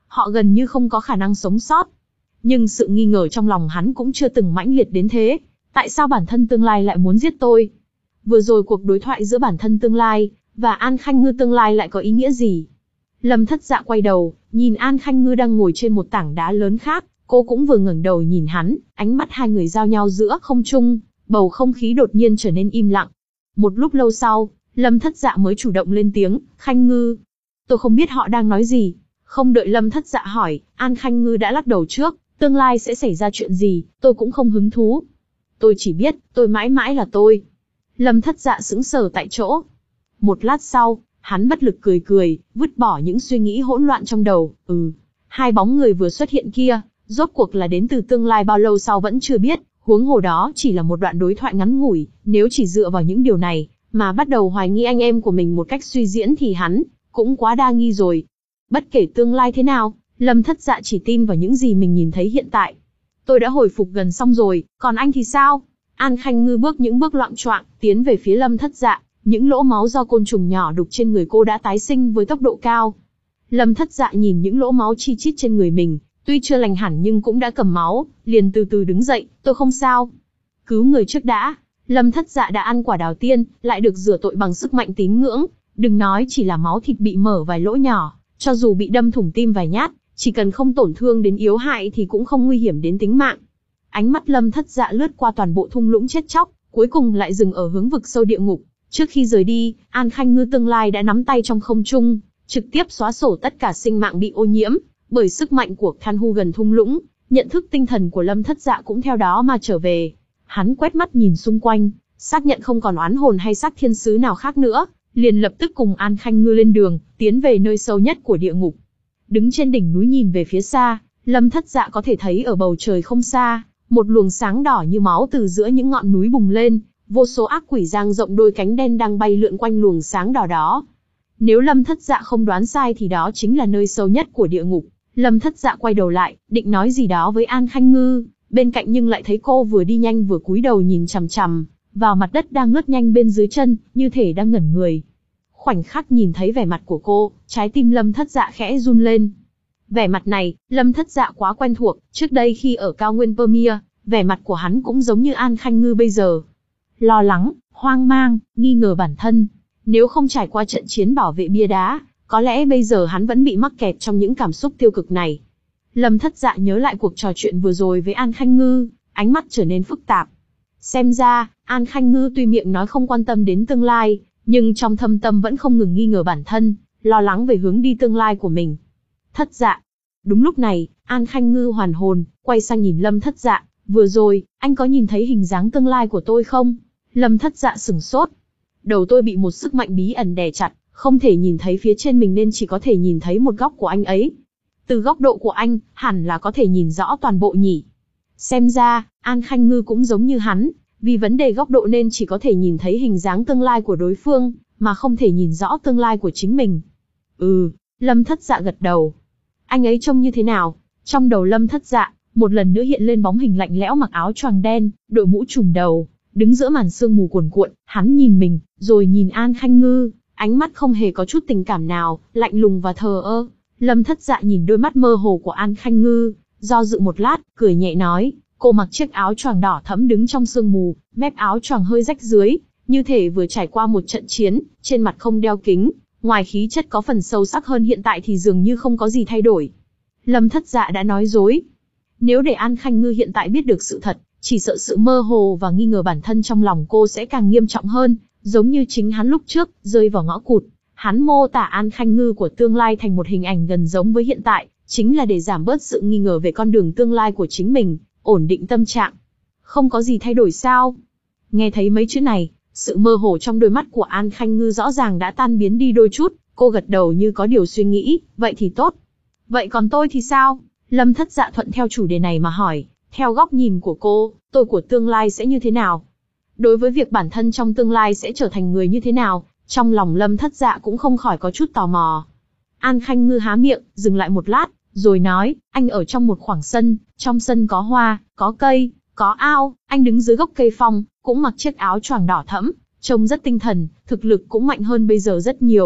họ gần như không có khả năng sống sót. Nhưng sự nghi ngờ trong lòng hắn cũng chưa từng mãnh liệt đến thế. Tại sao bản thân tương lai lại muốn giết tôi? Vừa rồi cuộc đối thoại giữa bản thân tương lai và An Khanh Ngư tương lai lại có ý nghĩa gì? Lâm Thất Dạ quay đầu, nhìn An Khanh Ngư đang ngồi trên một tảng đá lớn khác, cô cũng vừa ngẩng đầu nhìn hắn, ánh mắt hai người giao nhau giữa không trung, bầu không khí đột nhiên trở nên im lặng. Một lúc lâu sau, Lâm Thất Dạ mới chủ động lên tiếng, Khanh Ngư. Tôi không biết họ đang nói gì. Không đợi Lâm Thất Dạ hỏi, An Khanh Ngư đã lắc đầu trước, tương lai sẽ xảy ra chuyện gì, tôi cũng không hứng thú. Tôi chỉ biết, tôi mãi mãi là tôi. Lâm Thất Dạ sững sờ tại chỗ. Một lát sau, hắn bất lực cười cười, vứt bỏ những suy nghĩ hỗn loạn trong đầu, ừ. Hai bóng người vừa xuất hiện kia, rốt cuộc là đến từ tương lai bao lâu sau vẫn chưa biết, huống hồ đó chỉ là một đoạn đối thoại ngắn ngủi, nếu chỉ dựa vào những điều này, mà bắt đầu hoài nghi anh em của mình một cách suy diễn thì hắn, cũng quá đa nghi rồi. Bất kể tương lai thế nào, Lâm Thất Dạ chỉ tin vào những gì mình nhìn thấy hiện tại. Tôi đã hồi phục gần xong rồi, còn anh thì sao? An Khanh Ngư bước những bước loạng choạng, tiến về phía Lâm Thất Dạ, những lỗ máu do côn trùng nhỏ đục trên người cô đã tái sinh với tốc độ cao. Lâm Thất Dạ nhìn những lỗ máu chi chít trên người mình, tuy chưa lành hẳn nhưng cũng đã cầm máu, liền từ từ đứng dậy, tôi không sao. Cứu người trước đã. Lâm Thất Dạ đã ăn quả đào tiên, lại được rửa tội bằng sức mạnh tín ngưỡng, đừng nói chỉ là máu thịt bị mở vài lỗ nhỏ, cho dù bị đâm thủng tim vài nhát, chỉ cần không tổn thương đến yếu hại thì cũng không nguy hiểm đến tính mạng. Ánh mắt Lâm Thất Dạ lướt qua toàn bộ thung lũng chết chóc, cuối cùng lại dừng ở hướng vực sâu địa ngục. Trước khi rời đi, An Khanh Ngư tương lai đã nắm tay trong không trung, trực tiếp xóa sổ tất cả sinh mạng bị ô nhiễm bởi sức mạnh của Than Hu gần thung lũng. Nhận thức tinh thần của Lâm Thất Dạ cũng theo đó mà trở về. Hắn quét mắt nhìn xung quanh, xác nhận không còn oán hồn hay xác thiên sứ nào khác nữa, liền lập tức cùng An Khanh Ngư lên đường, tiến về nơi sâu nhất của địa ngục. Đứng trên đỉnh núi nhìn về phía xa, Lâm Thất Dạ có thể thấy ở bầu trời không xa, một luồng sáng đỏ như máu từ giữa những ngọn núi bùng lên, vô số ác quỷ dang rộng đôi cánh đen đang bay lượn quanh luồng sáng đỏ đó. Nếu Lâm Thất Dạ không đoán sai thì đó chính là nơi sâu nhất của địa ngục. Lâm Thất Dạ quay đầu lại, định nói gì đó với An Khanh Ngư, bên cạnh nhưng lại thấy cô vừa đi nhanh vừa cúi đầu nhìn chằm chằm vào mặt đất đang lướt nhanh bên dưới chân, như thể đang ngẩn người. Khoảnh khắc nhìn thấy vẻ mặt của cô, trái tim Lâm Thất Dạ khẽ run lên. Vẻ mặt này, Lâm Thất Dạ quá quen thuộc, trước đây khi ở cao nguyên Vermeer, vẻ mặt của hắn cũng giống như An Khanh Ngư bây giờ. Lo lắng, hoang mang, nghi ngờ bản thân. Nếu không trải qua trận chiến bảo vệ bia đá, có lẽ bây giờ hắn vẫn bị mắc kẹt trong những cảm xúc tiêu cực này. Lâm Thất Dạ nhớ lại cuộc trò chuyện vừa rồi với An Khanh Ngư, ánh mắt trở nên phức tạp. Xem ra, An Khanh Ngư tuy miệng nói không quan tâm đến tương lai, nhưng trong thâm tâm vẫn không ngừng nghi ngờ bản thân, lo lắng về hướng đi tương lai của mình. Thất Dạ. Đúng lúc này, An Khanh Ngư hoàn hồn, quay sang nhìn Lâm Thất Dạ, vừa rồi, anh có nhìn thấy hình dáng tương lai của tôi không? Lâm Thất Dạ sửng sốt. Đầu tôi bị một sức mạnh bí ẩn đè chặt, không thể nhìn thấy phía trên mình nên chỉ có thể nhìn thấy một góc của anh ấy. Từ góc độ của anh, hẳn là có thể nhìn rõ toàn bộ nhỉ. Xem ra, An Khanh Ngư cũng giống như hắn, vì vấn đề góc độ nên chỉ có thể nhìn thấy hình dáng tương lai của đối phương, mà không thể nhìn rõ tương lai của chính mình. Ừ, Lâm Thất Dạ gật đầu. Anh ấy trông như thế nào? Trong đầu Lâm Thất Dạ, một lần nữa hiện lên bóng hình lạnh lẽo mặc áo choàng đen, đội mũ trùm đầu, đứng giữa màn sương mù cuồn cuộn, hắn nhìn mình, rồi nhìn An Khanh Ngư, ánh mắt không hề có chút tình cảm nào, lạnh lùng và thờ ơ. Lâm Thất Dạ nhìn đôi mắt mơ hồ của An Khanh Ngư, do dự một lát, cười nhẹ nói, cô mặc chiếc áo choàng đỏ thẫm đứng trong sương mù, mép áo choàng hơi rách dưới, như thể vừa trải qua một trận chiến, trên mặt không đeo kính, ngoài khí chất có phần sâu sắc hơn hiện tại thì dường như không có gì thay đổi. Lâm Thất Dạ đã nói dối. Nếu để An Khanh Ngư hiện tại biết được sự thật, chỉ sợ sự mơ hồ và nghi ngờ bản thân trong lòng cô sẽ càng nghiêm trọng hơn, giống như chính hắn lúc trước, rơi vào ngõ cụt. Hắn mô tả An Khanh Ngư của tương lai thành một hình ảnh gần giống với hiện tại, chính là để giảm bớt sự nghi ngờ về con đường tương lai của chính mình, ổn định tâm trạng. Không có gì thay đổi sao? Nghe thấy mấy chữ này, sự mơ hồ trong đôi mắt của An Khanh Ngư rõ ràng đã tan biến đi đôi chút, cô gật đầu như có điều suy nghĩ, vậy thì tốt. Vậy còn tôi thì sao? Lâm Thất Dạ thuận theo chủ đề này mà hỏi, theo góc nhìn của cô, tôi của tương lai sẽ như thế nào? Đối với việc bản thân trong tương lai sẽ trở thành người như thế nào, trong lòng Lâm Thất Dạ cũng không khỏi có chút tò mò. An Khanh Ngư há miệng, dừng lại một lát, rồi nói, anh ở trong một khoảng sân, trong sân có hoa, có cây, có ao, anh đứng dưới gốc cây phong, cũng mặc chiếc áo choàng đỏ thẫm, trông rất tinh thần, thực lực cũng mạnh hơn bây giờ rất nhiều.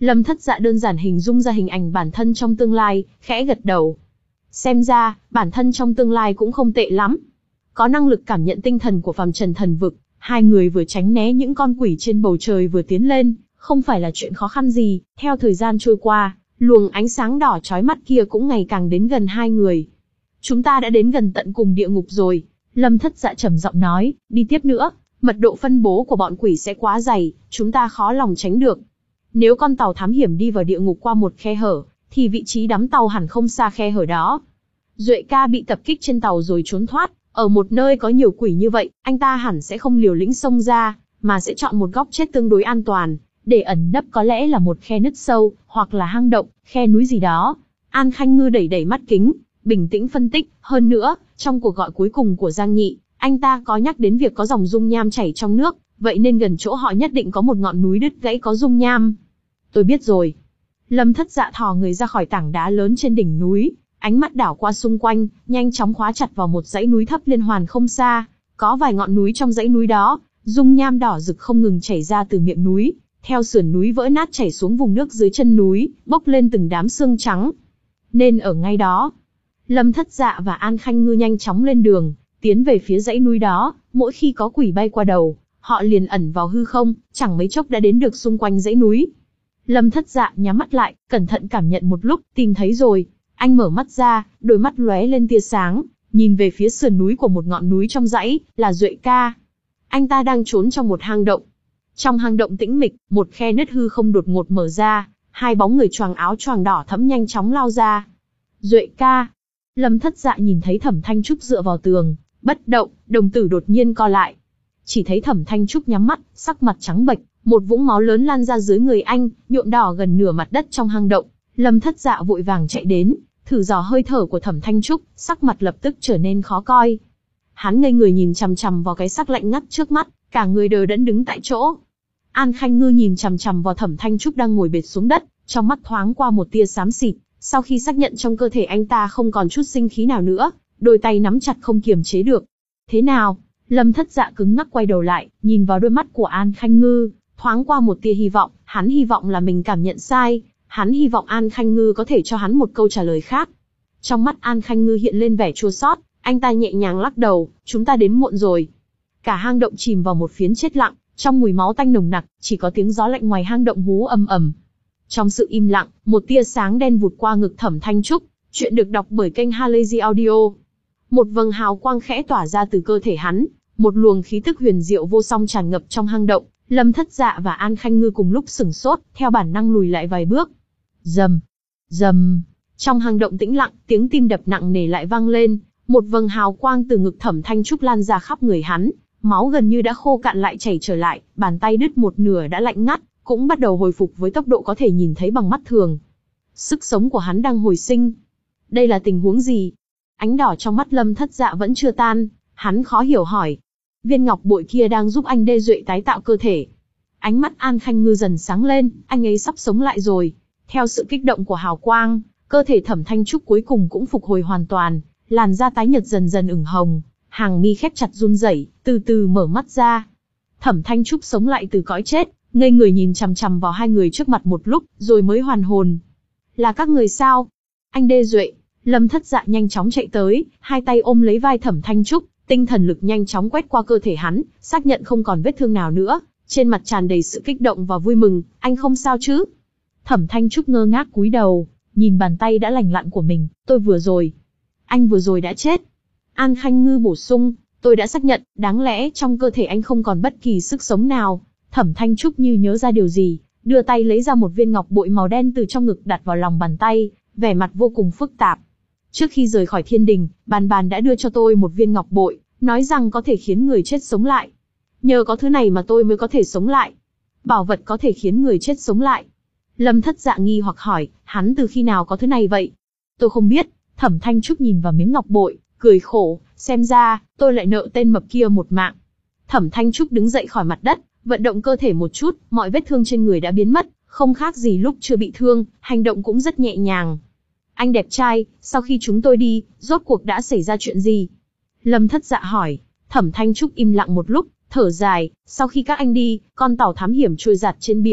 Lâm Thất Dạ đơn giản hình dung ra hình ảnh bản thân trong tương lai, khẽ gật đầu. Xem ra, bản thân trong tương lai cũng không tệ lắm. Có năng lực cảm nhận tinh thần của phàm trần thần vực, hai người vừa tránh né những con quỷ trên bầu trời vừa tiến lên, không phải là chuyện khó khăn gì. Theo thời gian trôi qua, luồng ánh sáng đỏ chói mắt kia cũng ngày càng đến gần hai người. Chúng ta đã đến gần tận cùng địa ngục rồi, Lâm Thất Dạ trầm giọng nói, đi tiếp nữa, mật độ phân bố của bọn quỷ sẽ quá dày, chúng ta khó lòng tránh được. Nếu con tàu thám hiểm đi vào địa ngục qua một khe hở, thì vị trí đắm tàu hẳn không xa khe hở đó. Duệ ca bị tập kích trên tàu rồi trốn thoát, ở một nơi có nhiều quỷ như vậy, anh ta hẳn sẽ không liều lĩnh xông ra, mà sẽ chọn một góc chết tương đối an toàn, để ẩn nấp, có lẽ là một khe nứt sâu, hoặc là hang động, khe núi gì đó. An Khanh Ngư đẩy đẩy mắt kính, bình tĩnh phân tích, hơn nữa, trong cuộc gọi cuối cùng của Giang Nhị, anh ta có nhắc đến việc có dòng dung nham chảy trong nước, vậy nên gần chỗ họ nhất định có một ngọn núi đứt gãy có dung nham. Tôi biết rồi. Lâm Thất Dạ thò người ra khỏi tảng đá lớn trên đỉnh núi, ánh mắt đảo qua xung quanh, nhanh chóng khóa chặt vào một dãy núi thấp liên hoàn không xa. Có vài ngọn núi trong dãy núi đó, dung nham đỏ rực không ngừng chảy ra từ miệng núi, theo sườn núi vỡ nát chảy xuống vùng nước dưới chân núi, bốc lên từng đám xương trắng. Nên ở ngay đó, Lâm Thất Dạ và An Khanh Ngư nhanh chóng lên đường, tiến về phía dãy núi đó. Mỗi khi có quỷ bay qua đầu, họ liền ẩn vào hư không, chẳng mấy chốc đã đến được xung quanh dãy núi. Lâm Thất Dạ nhắm mắt lại, cẩn thận cảm nhận một lúc, tìm thấy rồi. Anh mở mắt ra, đôi mắt lóe lên tia sáng, nhìn về phía sườn núi của một ngọn núi trong dãy, là Duệ ca. Anh ta đang trốn trong một hang động. Trong hang động tĩnh mịch, một khe nứt hư không đột ngột mở ra, hai bóng người choàng áo choàng đỏ thẫm nhanh chóng lao ra. Duệ ca. Lâm Thất Dạ nhìn thấy Thẩm Thanh Trúc dựa vào tường, bất động, đồng tử đột nhiên co lại. Chỉ thấy Thẩm Thanh Trúc nhắm mắt, sắc mặt trắng bệch, một vũng máu lớn lan ra dưới người anh, nhuộm đỏ gần nửa mặt đất trong hang động. Lâm Thất Dạ vội vàng chạy đến, thử dò hơi thở của Thẩm Thanh Trúc, sắc mặt lập tức trở nên khó coi. Hắn ngây người nhìn chằm chằm vào cái xác lạnh ngắt trước mắt, cả người đờ đẫn đứng tại chỗ. An Khanh Ngư nhìn chằm chằm vào Thẩm Thanh Trúc đang ngồi bệt xuống đất, trong mắt thoáng qua một tia xám xịt. Sau khi xác nhận trong cơ thể anh ta không còn chút sinh khí nào nữa, đôi tay nắm chặt không kiềm chế được. Thế nào? Lâm Thất Dạ cứng ngắc quay đầu lại, nhìn vào đôi mắt của An Khanh Ngư, thoáng qua một tia hy vọng. Hắn hy vọng là mình cảm nhận sai, hắn hy vọng An Khanh Ngư có thể cho hắn một câu trả lời khác. Trong mắt An Khanh Ngư hiện lên vẻ chua xót, anh ta nhẹ nhàng lắc đầu, chúng ta đến muộn rồi. Cả hang động chìm vào một phiến chết lặng, trong mùi máu tanh nồng nặc, chỉ có tiếng gió lạnh ngoài hang động hú ầm ầm. Trong sự im lặng, một tia sáng đen vụt qua ngực Thẩm Thanh Trúc. Chuyện được đọc bởi kênh Halazy Audio. Một vầng hào quang khẽ tỏa ra từ cơ thể hắn, một luồng khí tức huyền diệu vô song tràn ngập trong hang động. Lâm Thất Dạ và An Khanh Ngư cùng lúc sửng sốt, theo bản năng lùi lại vài bước. Rầm, rầm. Trong hang động tĩnh lặng, tiếng tim đập nặng nề lại vang lên. Một vầng hào quang từ ngực Thẩm Thanh Trúc lan ra khắp người hắn, máu gần như đã khô cạn lại chảy trở lại, bàn tay đứt một nửa đã lạnh ngắt, cũng bắt đầu hồi phục với tốc độ có thể nhìn thấy bằng mắt thường. Sức sống của hắn đang hồi sinh. Đây là tình huống gì? Ánh đỏ trong mắt Lâm Thất Dạ vẫn chưa tan, hắn khó hiểu hỏi. Viên ngọc bội kia đang giúp anh Đê Duệ tái tạo cơ thể. Ánh mắt An Khanh Ngư dần sáng lên, anh ấy sắp sống lại rồi. Theo sự kích động của hào quang, cơ thể Thẩm Thanh Trúc cuối cùng cũng phục hồi hoàn toàn, làn da tái nhợt dần dần ửng hồng, hàng mi khép chặt run rẩy, từ từ mở mắt ra. Thẩm Thanh Trúc sống lại từ cõi chết, ngây người nhìn chằm chằm vào hai người trước mặt một lúc, rồi mới hoàn hồn. Là các người sao? Anh Đê Duệ. Lâm Thất Dạ nhanh chóng chạy tới, hai tay ôm lấy vai Thẩm Thanh Trúc, tinh thần lực nhanh chóng quét qua cơ thể hắn, xác nhận không còn vết thương nào nữa, trên mặt tràn đầy sự kích động và vui mừng. Anh không sao chứ? Thẩm Thanh Trúc ngơ ngác cúi đầu, nhìn bàn tay đã lành lặn của mình. Tôi vừa rồi, anh vừa rồi đã chết. An Khanh Ngư bổ sung, tôi đã xác nhận, đáng lẽ trong cơ thể anh không còn bất kỳ sức sống nào. Thẩm Thanh Trúc như nhớ ra điều gì, đưa tay lấy ra một viên ngọc bội màu đen từ trong ngực đặt vào lòng bàn tay, vẻ mặt vô cùng phức tạp. Trước khi rời khỏi thiên đình, Bàn Bàn đã đưa cho tôi một viên ngọc bội, nói rằng có thể khiến người chết sống lại. Nhờ có thứ này mà tôi mới có thể sống lại. Bảo vật có thể khiến người chết sống lại. Lâm Thất Dạ nghi hoặc hỏi, hắn từ khi nào có thứ này vậy? Tôi không biết. Thẩm Thanh Trúc nhìn vào miếng ngọc bội, cười khổ, xem ra, tôi lại nợ tên mập kia một mạng. Thẩm Thanh Trúc đứng dậy khỏi mặt đất, vận động cơ thể một chút, mọi vết thương trên người đã biến mất, không khác gì lúc chưa bị thương, hành động cũng rất nhẹ nhàng. Anh đẹp trai, sau khi chúng tôi đi, rốt cuộc đã xảy ra chuyện gì? Lâm Thất Dạ hỏi. Thẩm Thanh Trúc im lặng một lúc, thở dài, sau khi các anh đi, con tàu thám hiểm trôi giạt trên biển,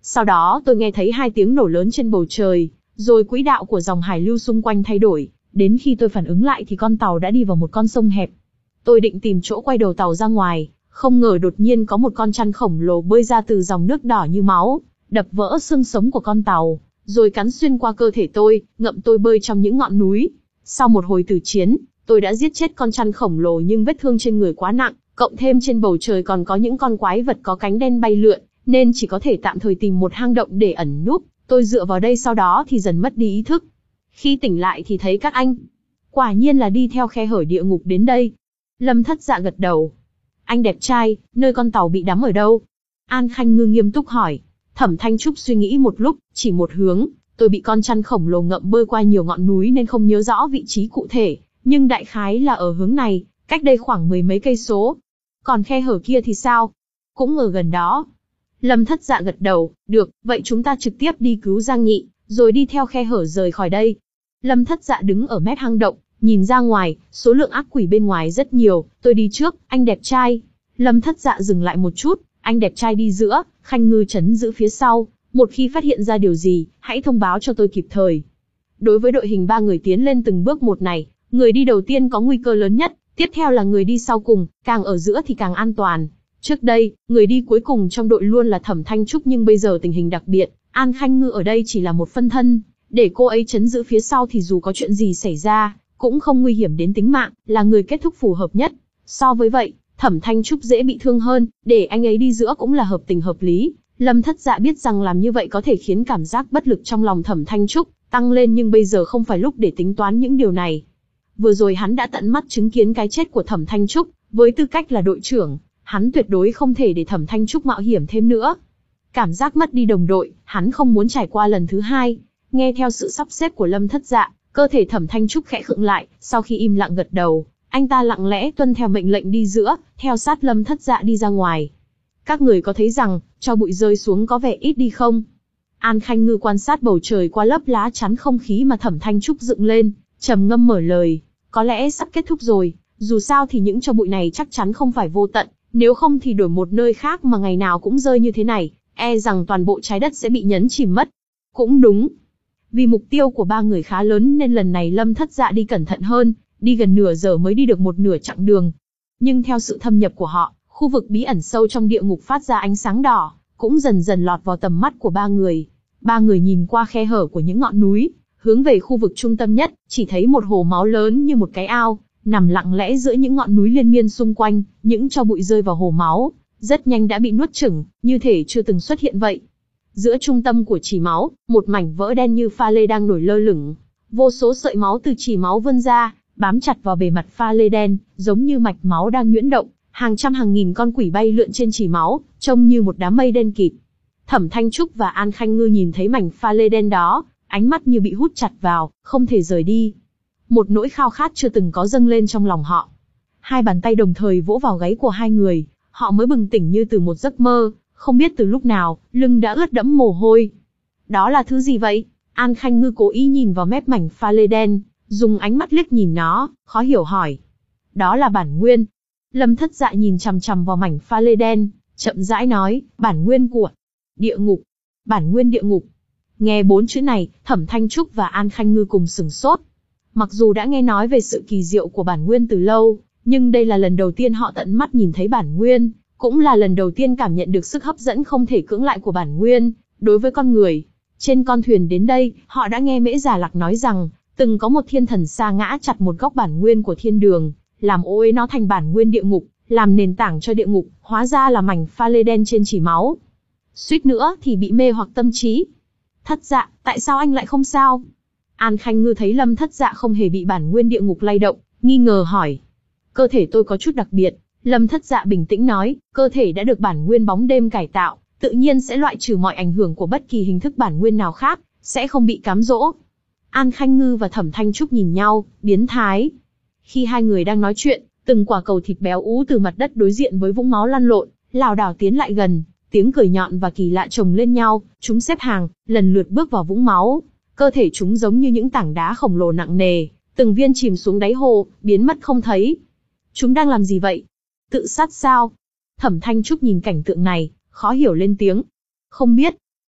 Sau đó tôi nghe thấy hai tiếng nổ lớn trên bầu trời, rồi quỹ đạo của dòng hải lưu xung quanh thay đổi, đến khi tôi phản ứng lại thì con tàu đã đi vào một con sông hẹp. Tôi định tìm chỗ quay đầu tàu ra ngoài, không ngờ đột nhiên có một con chăn khổng lồ bơi ra từ dòng nước đỏ như máu, đập vỡ xương sống của con tàu, rồi cắn xuyên qua cơ thể tôi, ngậm tôi bơi trong những ngọn núi. Sau một hồi tử chiến, tôi đã giết chết con chăn khổng lồ nhưng vết thương trên người quá nặng, cộng thêm trên bầu trời còn có những con quái vật có cánh đen bay lượn, nên chỉ có thể tạm thời tìm một hang động để ẩn núp. Tôi dựa vào đây sau đó thì dần mất đi ý thức. Khi tỉnh lại thì thấy các anh. Quả nhiên là đi theo khe hở địa ngục đến đây. Lâm Thất Dạ gật đầu. Anh đẹp trai, nơi con tàu bị đắm ở đâu? An Khanh Ngư nghiêm túc hỏi. Thẩm Thanh Trúc suy nghĩ một lúc, chỉ một hướng. Tôi bị con chăn khổng lồ ngậm bơi qua nhiều ngọn núi nên không nhớ rõ vị trí cụ thể, nhưng đại khái là ở hướng này, cách đây khoảng mười mấy cây số. Còn khe hở kia thì sao? Cũng ở gần đó. Lâm Thất Dạ gật đầu, được, vậy chúng ta trực tiếp đi cứu Giang Nhị, rồi đi theo khe hở rời khỏi đây. Lâm Thất Dạ đứng ở mép hang động, nhìn ra ngoài, số lượng ác quỷ bên ngoài rất nhiều, tôi đi trước, anh đẹp trai. Lâm Thất Dạ dừng lại một chút, anh đẹp trai đi giữa, Khanh Ngư trấn giữ phía sau, một khi phát hiện ra điều gì, hãy thông báo cho tôi kịp thời. Đối với đội hình ba người tiến lên từng bước một này, người đi đầu tiên có nguy cơ lớn nhất, tiếp theo là người đi sau cùng, càng ở giữa thì càng an toàn. Trước đây, người đi cuối cùng trong đội luôn là Thẩm Thanh Trúc nhưng bây giờ tình hình đặc biệt, An Khanh Ngư ở đây chỉ là một phân thân, để cô ấy trấn giữ phía sau thì dù có chuyện gì xảy ra, cũng không nguy hiểm đến tính mạng, là người kết thúc phù hợp nhất. So với vậy, Thẩm Thanh Trúc dễ bị thương hơn, để anh ấy đi giữa cũng là hợp tình hợp lý. Lâm Thất Dạ biết rằng làm như vậy có thể khiến cảm giác bất lực trong lòng Thẩm Thanh Trúc tăng lên nhưng bây giờ không phải lúc để tính toán những điều này. Vừa rồi hắn đã tận mắt chứng kiến cái chết của Thẩm Thanh Trúc, với tư cách là đội trưởng, hắn tuyệt đối không thể để Thẩm Thanh Trúc mạo hiểm thêm nữa. Cảm giác mất đi đồng đội, hắn không muốn trải qua lần thứ hai. Nghe theo sự sắp xếp của Lâm Thất Dạ, cơ thể Thẩm Thanh Trúc khẽ khựng lại, sau khi im lặng gật đầu, anh ta lặng lẽ tuân theo mệnh lệnh đi giữa, theo sát Lâm Thất Dạ đi ra ngoài. Các người có thấy rằng, tro bụi rơi xuống có vẻ ít đi không? An Khanh Ngư quan sát bầu trời qua lớp lá chắn không khí mà Thẩm Thanh Trúc dựng lên, trầm ngâm mở lời, có lẽ sắp kết thúc rồi, dù sao thì những tro bụi này chắc chắn không phải vô tận, nếu không thì đổi một nơi khác mà ngày nào cũng rơi như thế này, e rằng toàn bộ trái đất sẽ bị nhấn chìm mất. Cũng đúng. Vì mục tiêu của ba người khá lớn nên lần này Lâm Thất Dạ đi cẩn thận hơn, đi gần nửa giờ mới đi được một nửa chặng đường. Nhưng theo sự thâm nhập của họ, khu vực bí ẩn sâu trong địa ngục phát ra ánh sáng đỏ, cũng dần dần lọt vào tầm mắt của ba người. Ba người nhìn qua khe hở của những ngọn núi, hướng về khu vực trung tâm nhất, chỉ thấy một hồ máu lớn như một cái ao, nằm lặng lẽ giữa những ngọn núi liên miên xung quanh, những tro bụi rơi vào hồ máu, rất nhanh đã bị nuốt chửng, như thể chưa từng xuất hiện vậy. Giữa trung tâm của chì máu, một mảnh vỡ đen như pha lê đang nổi lơ lửng. Vô số sợi máu từ chì máu vươn ra, bám chặt vào bề mặt pha lê đen, giống như mạch máu đang nhuyễn động. Hàng trăm hàng nghìn con quỷ bay lượn trên chì máu, trông như một đám mây đen kịt. Thẩm Thanh Trúc và An Khanh Ngư nhìn thấy mảnh pha lê đen đó, ánh mắt như bị hút chặt vào, không thể rời đi. Một nỗi khao khát chưa từng có dâng lên trong lòng họ. Hai bàn tay đồng thời vỗ vào gáy của hai người, họ mới bừng tỉnh như từ một giấc mơ, không biết từ lúc nào, lưng đã ướt đẫm mồ hôi. Đó là thứ gì vậy? An Khanh Ngư cố ý nhìn vào mép mảnh pha lê đen, dùng ánh mắt liếc nhìn nó, khó hiểu hỏi. Đó là bản nguyên. Lâm Thất Dạ nhìn chằm chằm vào mảnh pha lê đen, chậm rãi nói, bản nguyên của địa ngục. Bản nguyên địa ngục. Nghe bốn chữ này, Thẩm Thanh Trúc và An Khanh Ngư cùng sửng sốt. Mặc dù đã nghe nói về sự kỳ diệu của bản nguyên từ lâu, nhưng đây là lần đầu tiên họ tận mắt nhìn thấy bản nguyên, cũng là lần đầu tiên cảm nhận được sức hấp dẫn không thể cưỡng lại của bản nguyên đối với con người. Trên con thuyền đến đây, họ đã nghe Mễ Già Lạc nói rằng, từng có một thiên thần sa ngã chặt một góc bản nguyên của thiên đường, làm ô uế nó thành bản nguyên địa ngục, làm nền tảng cho địa ngục, hóa ra là mảnh pha lê đen trên chỉ máu. Suýt nữa thì bị mê hoặc tâm trí. Thất Dạ, tại sao anh lại không sao? An Khanh Ngư thấy Lâm Thất Dạ không hề bị bản nguyên địa ngục lay động, nghi ngờ hỏi. Cơ thể tôi có chút đặc biệt. Lâm Thất Dạ bình tĩnh nói, cơ thể đã được bản nguyên bóng đêm cải tạo, tự nhiên sẽ loại trừ mọi ảnh hưởng của bất kỳ hình thức bản nguyên nào khác, sẽ không bị cám dỗ. An Khanh Ngư và Thẩm Thanh Trúc nhìn nhau, biến thái. Khi hai người đang nói chuyện, từng quả cầu thịt béo ú từ mặt đất đối diện với vũng máu lăn lộn, lảo đảo tiến lại gần, tiếng cười nhọn và kỳ lạ chồng lên nhau, chúng xếp hàng, lần lượt bước vào vũng máu. Cơ thể chúng giống như những tảng đá khổng lồ nặng nề, từng viên chìm xuống đáy hồ, biến mất không thấy. Chúng đang làm gì vậy? Tự sát sao? Thẩm Thanh Trúc nhìn cảnh tượng này, khó hiểu lên tiếng. Không biết.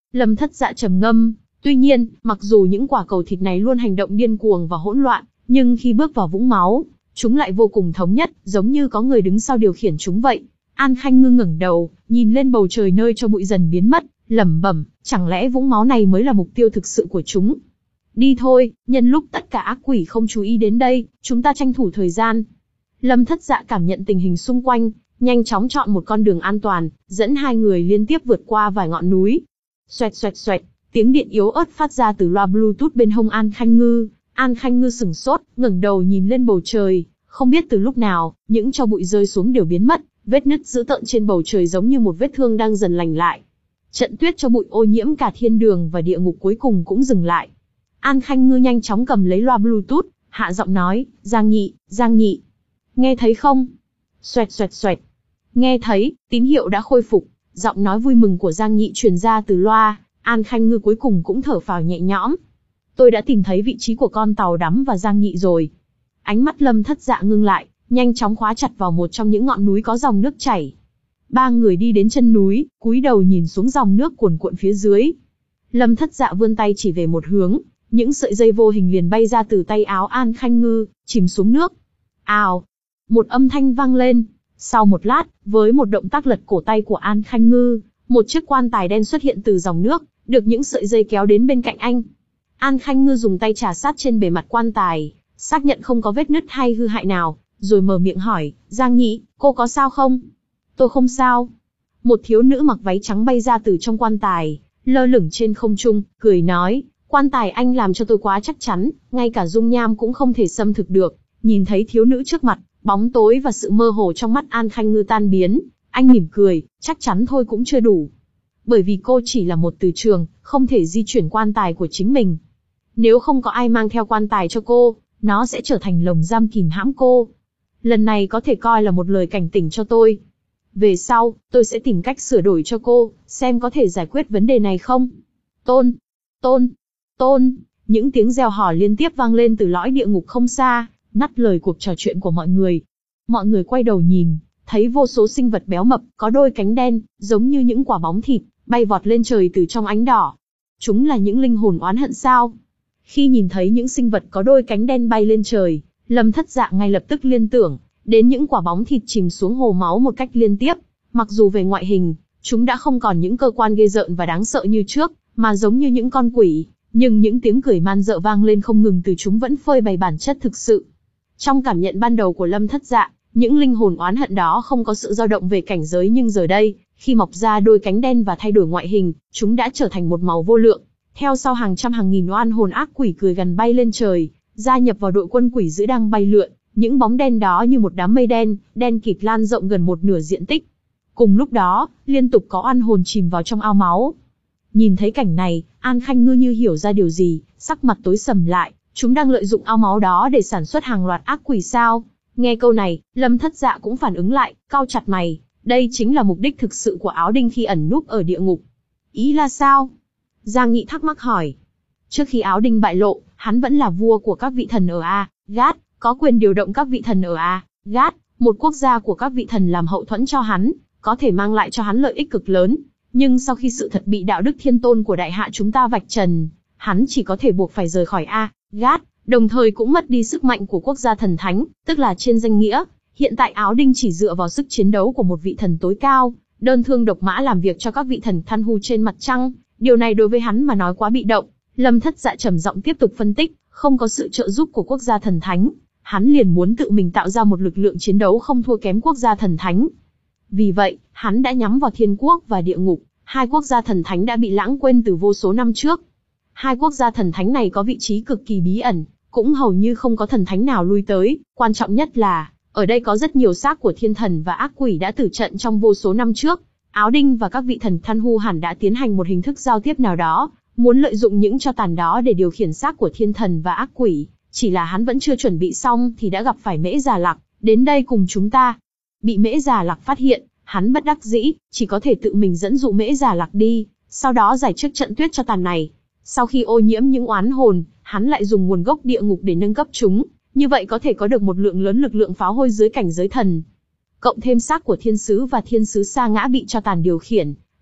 Lâm Thất Dạ trầm ngâm, tuy nhiên, mặc dù những quả cầu thịt này luôn hành động điên cuồng và hỗn loạn, nhưng khi bước vào vũng máu, chúng lại vô cùng thống nhất, giống như có người đứng sau điều khiển chúng vậy. An Khanh Ngư ngẩng đầu, nhìn lên bầu trời nơi cho bụi dần biến mất, lẩm bẩm, chẳng lẽ vũng máu này mới là mục tiêu thực sự của chúng? Đi thôi, nhân lúc tất cả ác quỷ không chú ý đến đây, chúng ta tranh thủ thời gian. Lâm Thất Dạ cảm nhận tình hình xung quanh, nhanh chóng chọn một con đường an toàn, dẫn hai người liên tiếp vượt qua vài ngọn núi. Xoẹt xoẹt xoẹt, tiếng điện yếu ớt phát ra từ loa Bluetooth bên hông An Khanh Ngư. An Khanh Ngư sửng sốt, ngẩng đầu nhìn lên bầu trời, không biết từ lúc nào, những tro bụi rơi xuống đều biến mất, vết nứt dữ tợn trên bầu trời giống như một vết thương đang dần lành lại. Trận tuyết cho bụi ô nhiễm cả thiên đường và địa ngục cuối cùng cũng dừng lại. An Khanh Ngư nhanh chóng cầm lấy loa Bluetooth, hạ giọng nói, Giang Nhị, Giang Nhị. Nghe thấy không? Xoẹt xoẹt xoẹt. Nghe thấy, tín hiệu đã khôi phục, giọng nói vui mừng của Giang Nhị truyền ra từ loa, An Khanh Ngư cuối cùng cũng thở phào nhẹ nhõm. Tôi đã tìm thấy vị trí của con tàu đắm và Giang Nhị rồi. Ánh mắt Lâm Thất Dạ ngưng lại, nhanh chóng khóa chặt vào một trong những ngọn núi có dòng nước chảy. Ba người đi đến chân núi, cúi đầu nhìn xuống dòng nước cuồn cuộn phía dưới. Lâm Thất Dạ vươn tay chỉ về một hướng, những sợi dây vô hình liền bay ra từ tay áo An Khanh Ngư, chìm xuống nước. Ào! Một âm thanh vang lên. Sau một lát, với một động tác lật cổ tay của An Khanh Ngư, một chiếc quan tài đen xuất hiện từ dòng nước, được những sợi dây kéo đến bên cạnh anh. An Khanh Ngư dùng tay trà sát trên bề mặt quan tài, xác nhận không có vết nứt hay hư hại nào, rồi mở miệng hỏi, Giang Nhị, cô có sao không? Tôi không sao. Một thiếu nữ mặc váy trắng bay ra từ trong quan tài, lơ lửng trên không trung, cười nói, quan tài anh làm cho tôi quá chắc chắn, ngay cả dung nham cũng không thể xâm thực được. Nhìn thấy thiếu nữ trước mặt, bóng tối và sự mơ hồ trong mắt An Khanh Ngư tan biến, anh mỉm cười, chắc chắn thôi cũng chưa đủ. Bởi vì cô chỉ là một từ trường, không thể di chuyển quan tài của chính mình. Nếu không có ai mang theo quan tài cho cô, nó sẽ trở thành lồng giam kìm hãm cô. Lần này có thể coi là một lời cảnh tỉnh cho tôi. Về sau, tôi sẽ tìm cách sửa đổi cho cô, xem có thể giải quyết vấn đề này không. Tôn, tôn, tôn, những tiếng reo hò liên tiếp vang lên từ lõi địa ngục không xa, ngắt lời cuộc trò chuyện của mọi người. Mọi người quay đầu nhìn, thấy vô số sinh vật béo mập, có đôi cánh đen, giống như những quả bóng thịt, bay vọt lên trời từ trong ánh đỏ. Chúng là những linh hồn oán hận sao? Khi nhìn thấy những sinh vật có đôi cánh đen bay lên trời, Lâm Thất Dạ ngay lập tức liên tưởng đến những quả bóng thịt chìm xuống hồ máu một cách liên tiếp. Mặc dù về ngoại hình, chúng đã không còn những cơ quan ghê rợn và đáng sợ như trước, mà giống như những con quỷ, nhưng những tiếng cười man dợ vang lên không ngừng từ chúng vẫn phơi bày bản chất thực sự. Trong cảm nhận ban đầu của Lâm Thất Dạ, những linh hồn oán hận đó không có sự dao động về cảnh giới, nhưng giờ đây, khi mọc ra đôi cánh đen và thay đổi ngoại hình, chúng đã trở thành một màu vô lượng. Theo sau hàng trăm hàng nghìn oan hồn ác quỷ cười gằn bay lên trời, gia nhập vào đội quân quỷ dữ đang bay lượn, những bóng đen đó như một đám mây đen, đen kịt lan rộng gần một nửa diện tích. Cùng lúc đó, liên tục có oan hồn chìm vào trong ao máu. Nhìn thấy cảnh này, An Khanh Ngư như hiểu ra điều gì, sắc mặt tối sầm lại, chúng đang lợi dụng ao máu đó để sản xuất hàng loạt ác quỷ sao? Nghe câu này, Lâm Thất Dạ cũng phản ứng lại, cau chặt mày, đây chính là mục đích thực sự của Áo Đinh khi ẩn núp ở địa ngục. Ý là sao? Giang Nghị thắc mắc hỏi. Trước khi Áo Đinh bại lộ, hắn vẫn là vua của các vị thần ở Asgard, có quyền điều động các vị thần ở Asgard, một quốc gia của các vị thần làm hậu thuẫn cho hắn, có thể mang lại cho hắn lợi ích cực lớn. Nhưng sau khi sự thật bị đạo đức thiên tôn của đại hạ chúng ta vạch trần, hắn chỉ có thể buộc phải rời khỏi Asgard, đồng thời cũng mất đi sức mạnh của quốc gia thần thánh, tức là trên danh nghĩa, hiện tại Áo Đinh chỉ dựa vào sức chiến đấu của một vị thần tối cao, đơn thương độc mã làm việc cho các vị thần than hu trên mặt trăng. Điều này đối với hắn mà nói quá bị động. Lâm Thất Dạ trầm giọng tiếp tục phân tích, không có sự trợ giúp của quốc gia thần thánh, hắn liền muốn tự mình tạo ra một lực lượng chiến đấu không thua kém quốc gia thần thánh. Vì vậy, hắn đã nhắm vào thiên quốc và địa ngục, hai quốc gia thần thánh đã bị lãng quên từ vô số năm trước. Hai quốc gia thần thánh này có vị trí cực kỳ bí ẩn, cũng hầu như không có thần thánh nào lui tới, quan trọng nhất là, ở đây có rất nhiều xác của thiên thần và ác quỷ đã tử trận trong vô số năm trước. Áo Đinh và các vị thần than hu hẳn đã tiến hành một hình thức giao tiếp nào đó, muốn lợi dụng những tro tàn đó để điều khiển xác của thiên thần và ác quỷ, chỉ là hắn vẫn chưa chuẩn bị xong thì đã gặp phải Mễ Già Lặc, đến đây cùng chúng ta. Bị Mễ Già Lặc phát hiện, hắn bất đắc dĩ, chỉ có thể tự mình dẫn dụ Mễ Già Lặc đi, sau đó giải trước trận tuyết cho tàn này. Sau khi ô nhiễm những oán hồn, hắn lại dùng nguồn gốc địa ngục để nâng cấp chúng, như vậy có thể có được một lượng lớn lực lượng phá hôi dưới cảnh giới thần. Cộng thêm xác của thiên sứ và thiên sứ sa ngã bị cho tàn điều khiển,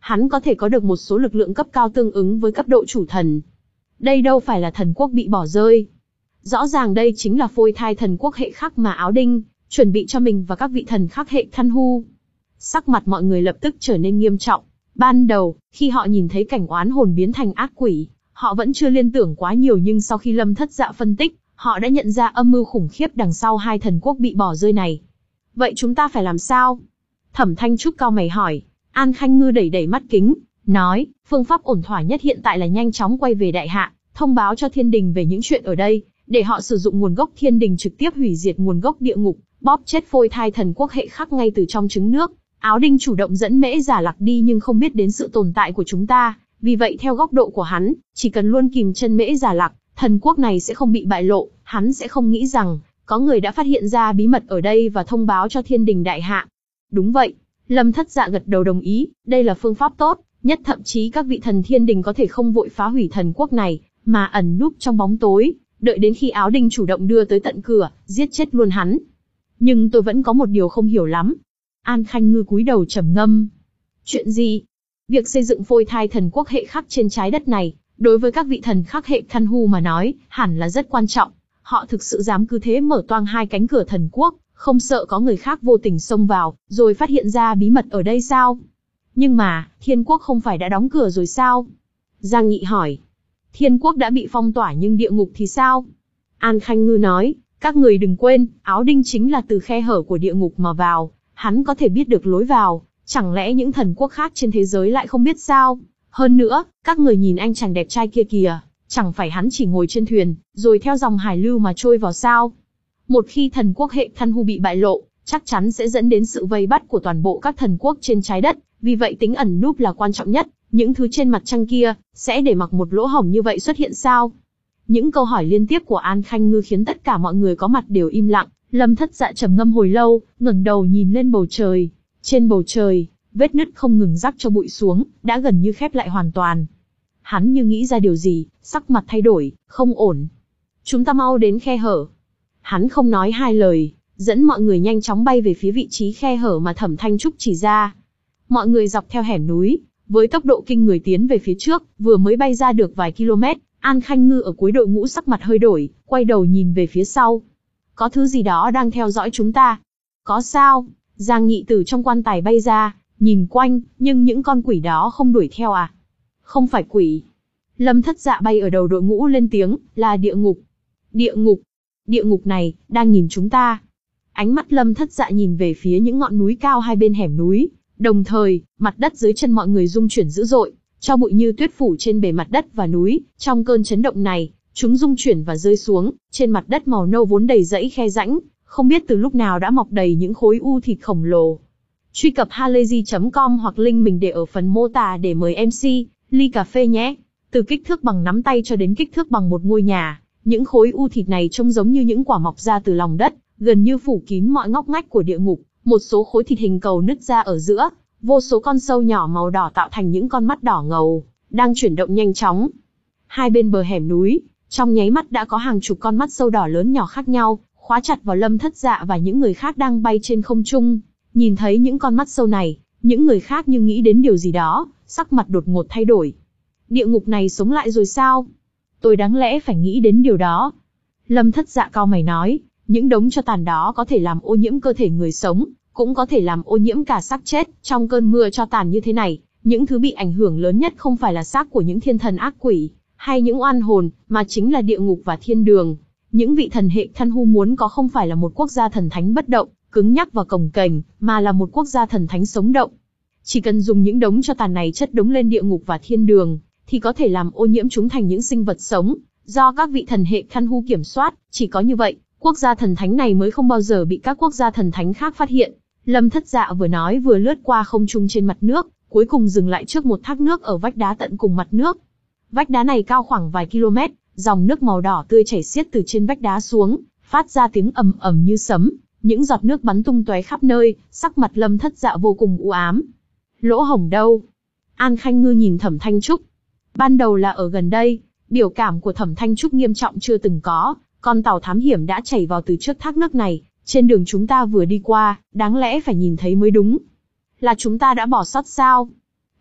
hắn có thể có được một số lực lượng cấp cao tương ứng với cấp độ chủ thần. Đây đâu phải là thần quốc bị bỏ rơi. Rõ ràng đây chính là phôi thai thần quốc hệ khắc mà Áo Đinh chuẩn bị cho mình và các vị thần khắc hệ Than Hu. Sắc mặt mọi người lập tức trở nên nghiêm trọng. Ban đầu, khi họ nhìn thấy cảnh oán hồn biến thành ác quỷ, họ vẫn chưa liên tưởng quá nhiều, nhưng sau khi Lâm Thất Dạ phân tích, họ đã nhận ra âm mưu khủng khiếp đằng sau hai thần quốc bị bỏ rơi này. Vậy chúng ta phải làm sao? Thẩm Thanh Trúc cau mày hỏi. An Khanh Ngư đẩy đẩy mắt kính, nói, phương pháp ổn thỏa nhất hiện tại là nhanh chóng quay về Đại Hạ, thông báo cho Thiên Đình về những chuyện ở đây, để họ sử dụng nguồn gốc Thiên Đình trực tiếp hủy diệt nguồn gốc địa ngục, bóp chết phôi thai thần quốc hệ khắc ngay từ trong trứng nước. Áo Đinh chủ động dẫn Mễ Giả Lạc đi nhưng không biết đến sự tồn tại của chúng ta, vì vậy theo góc độ của hắn, chỉ cần luôn kìm chân Mễ Giả Lạc, thần quốc này sẽ không bị bại lộ, hắn sẽ không nghĩ rằng có người đã phát hiện ra bí mật ở đây và thông báo cho Thiên Đình Đại Hạ. Đúng vậy, Lâm Thất Dạ gật đầu đồng ý, đây là phương pháp tốt nhất, thậm chí các vị thần Thiên Đình có thể không vội phá hủy thần quốc này, mà ẩn núp trong bóng tối, đợi đến khi Áo Đinh chủ động đưa tới tận cửa, giết chết luôn hắn. Nhưng tôi vẫn có một điều không hiểu lắm. An Khanh Ngư cúi đầu trầm ngâm. Chuyện gì? Việc xây dựng phôi thai thần quốc hệ khắc trên trái đất này, đối với các vị thần khắc hệ Than Hu mà nói, hẳn là rất quan trọng. Họ thực sự dám cứ thế mở toang hai cánh cửa thần quốc, không sợ có người khác vô tình xông vào, rồi phát hiện ra bí mật ở đây sao? Nhưng mà, Thiên Quốc không phải đã đóng cửa rồi sao? Giang Nghị hỏi. Thiên Quốc đã bị phong tỏa nhưng địa ngục thì sao? An Khanh Ngư nói, các người đừng quên, Áo Đinh chính là từ khe hở của địa ngục mà vào, hắn có thể biết được lối vào, chẳng lẽ những thần quốc khác trên thế giới lại không biết sao? Hơn nữa, các người nhìn anh chàng đẹp trai kia kìa, chẳng phải hắn chỉ ngồi trên thuyền, rồi theo dòng hải lưu mà trôi vào sao? Một khi thần quốc hệ Than Hu bị bại lộ, chắc chắn sẽ dẫn đến sự vây bắt của toàn bộ các thần quốc trên trái đất, vì vậy tính ẩn núp là quan trọng nhất. Những thứ trên mặt trăng kia, sẽ để mặc một lỗ hổng như vậy xuất hiện sao? Những câu hỏi liên tiếp của An Khanh Ngư khiến tất cả mọi người có mặt đều im lặng. Lâm Thất Dạ trầm ngâm hồi lâu, ngẩng đầu nhìn lên bầu trời. Trên bầu trời, vết nứt không ngừng rắc cho bụi xuống, đã gần như khép lại hoàn toàn. Hắn như nghĩ ra điều gì, sắc mặt thay đổi, không ổn. Chúng ta mau đến khe hở. Hắn không nói hai lời, dẫn mọi người nhanh chóng bay về phía vị trí khe hở mà Thẩm Thanh Trúc chỉ ra. Mọi người dọc theo hẻm núi, với tốc độ kinh người tiến về phía trước, vừa mới bay ra được vài km, An Khanh Ngư ở cuối đội ngũ sắc mặt hơi đổi, quay đầu nhìn về phía sau. Có thứ gì đó đang theo dõi chúng ta. Có sao? Giang Nghị từ trong quan tài bay ra, nhìn quanh, nhưng những con quỷ đó không đuổi theo à? Không phải quỷ. Lâm Thất Dạ bay ở đầu đội ngũ lên tiếng, là địa ngục. Địa ngục. Địa ngục này, đang nhìn chúng ta. Ánh mắt Lâm Thất Dạ nhìn về phía những ngọn núi cao hai bên hẻm núi. Đồng thời, mặt đất dưới chân mọi người rung chuyển dữ dội, cho bụi như tuyết phủ trên bề mặt đất và núi. Trong cơn chấn động này, chúng rung chuyển và rơi xuống, trên mặt đất màu nâu vốn đầy rẫy khe rãnh, không biết từ lúc nào đã mọc đầy những khối u thịt khổng lồ. Truy cập halayzi chấm com hoặc link mình để ở phần mô tả để mời em xê, ly cà phê nhé. Từ kích thước bằng nắm tay cho đến kích thước bằng một ngôi nhà, những khối u thịt này trông giống như những quả mọc ra từ lòng đất, gần như phủ kín mọi ngóc ngách của địa ngục. Một số khối thịt hình cầu nứt ra ở giữa, vô số con sâu nhỏ màu đỏ tạo thành những con mắt đỏ ngầu, đang chuyển động nhanh chóng. Hai bên bờ hẻm núi, trong nháy mắt đã có hàng chục con mắt sâu đỏ lớn nhỏ khác nhau, khóa chặt vào Lâm Thất Dạ và những người khác đang bay trên không trung. Nhìn thấy những con mắt sâu này, những người khác như nghĩ đến điều gì đó, sắc mặt đột ngột thay đổi. Địa ngục này sống lại rồi sao? Tôi đáng lẽ phải nghĩ đến điều đó. Lâm Thất Dạ cau mày nói, những đống tro tàn đó có thể làm ô nhiễm cơ thể người sống, cũng có thể làm ô nhiễm cả xác chết. Trong cơn mưa tro tàn như thế này, những thứ bị ảnh hưởng lớn nhất không phải là xác của những thiên thần ác quỷ, hay những oan hồn, mà chính là địa ngục và thiên đường. Những vị thần hệ Than Hu muốn có không phải là một quốc gia thần thánh bất động, cứng nhắc và cồng kềnh, mà là một quốc gia thần thánh sống động. Chỉ cần dùng những đống tro tàn này chất đống lên địa ngục và thiên đường, thì có thể làm ô nhiễm chúng thành những sinh vật sống, do các vị thần hệ Than Hu kiểm soát. Chỉ có như vậy, quốc gia thần thánh này mới không bao giờ bị các quốc gia thần thánh khác phát hiện. Lâm Thất Dạ vừa nói vừa lướt qua không trung trên mặt nước, cuối cùng dừng lại trước một thác nước ở vách đá tận cùng mặt nước. Vách đá này cao khoảng vài km, dòng nước màu đỏ tươi chảy xiết từ trên vách đá xuống, phát ra tiếng ầm ầm như sấm, những giọt nước bắn tung tóe khắp nơi, sắc mặt Lâm Thất Dạ vô cùng u ám. Lỗ hổng đâu? An Khanh Ngư nhìn Thẩm Thanh Trúc. Ban đầu là ở gần đây, biểu cảm của Thẩm Thanh Trúc nghiêm trọng chưa từng có, con tàu thám hiểm đã chảy vào từ trước thác nước này, trên đường chúng ta vừa đi qua, đáng lẽ phải nhìn thấy mới đúng. Là chúng ta đã bỏ sót sao?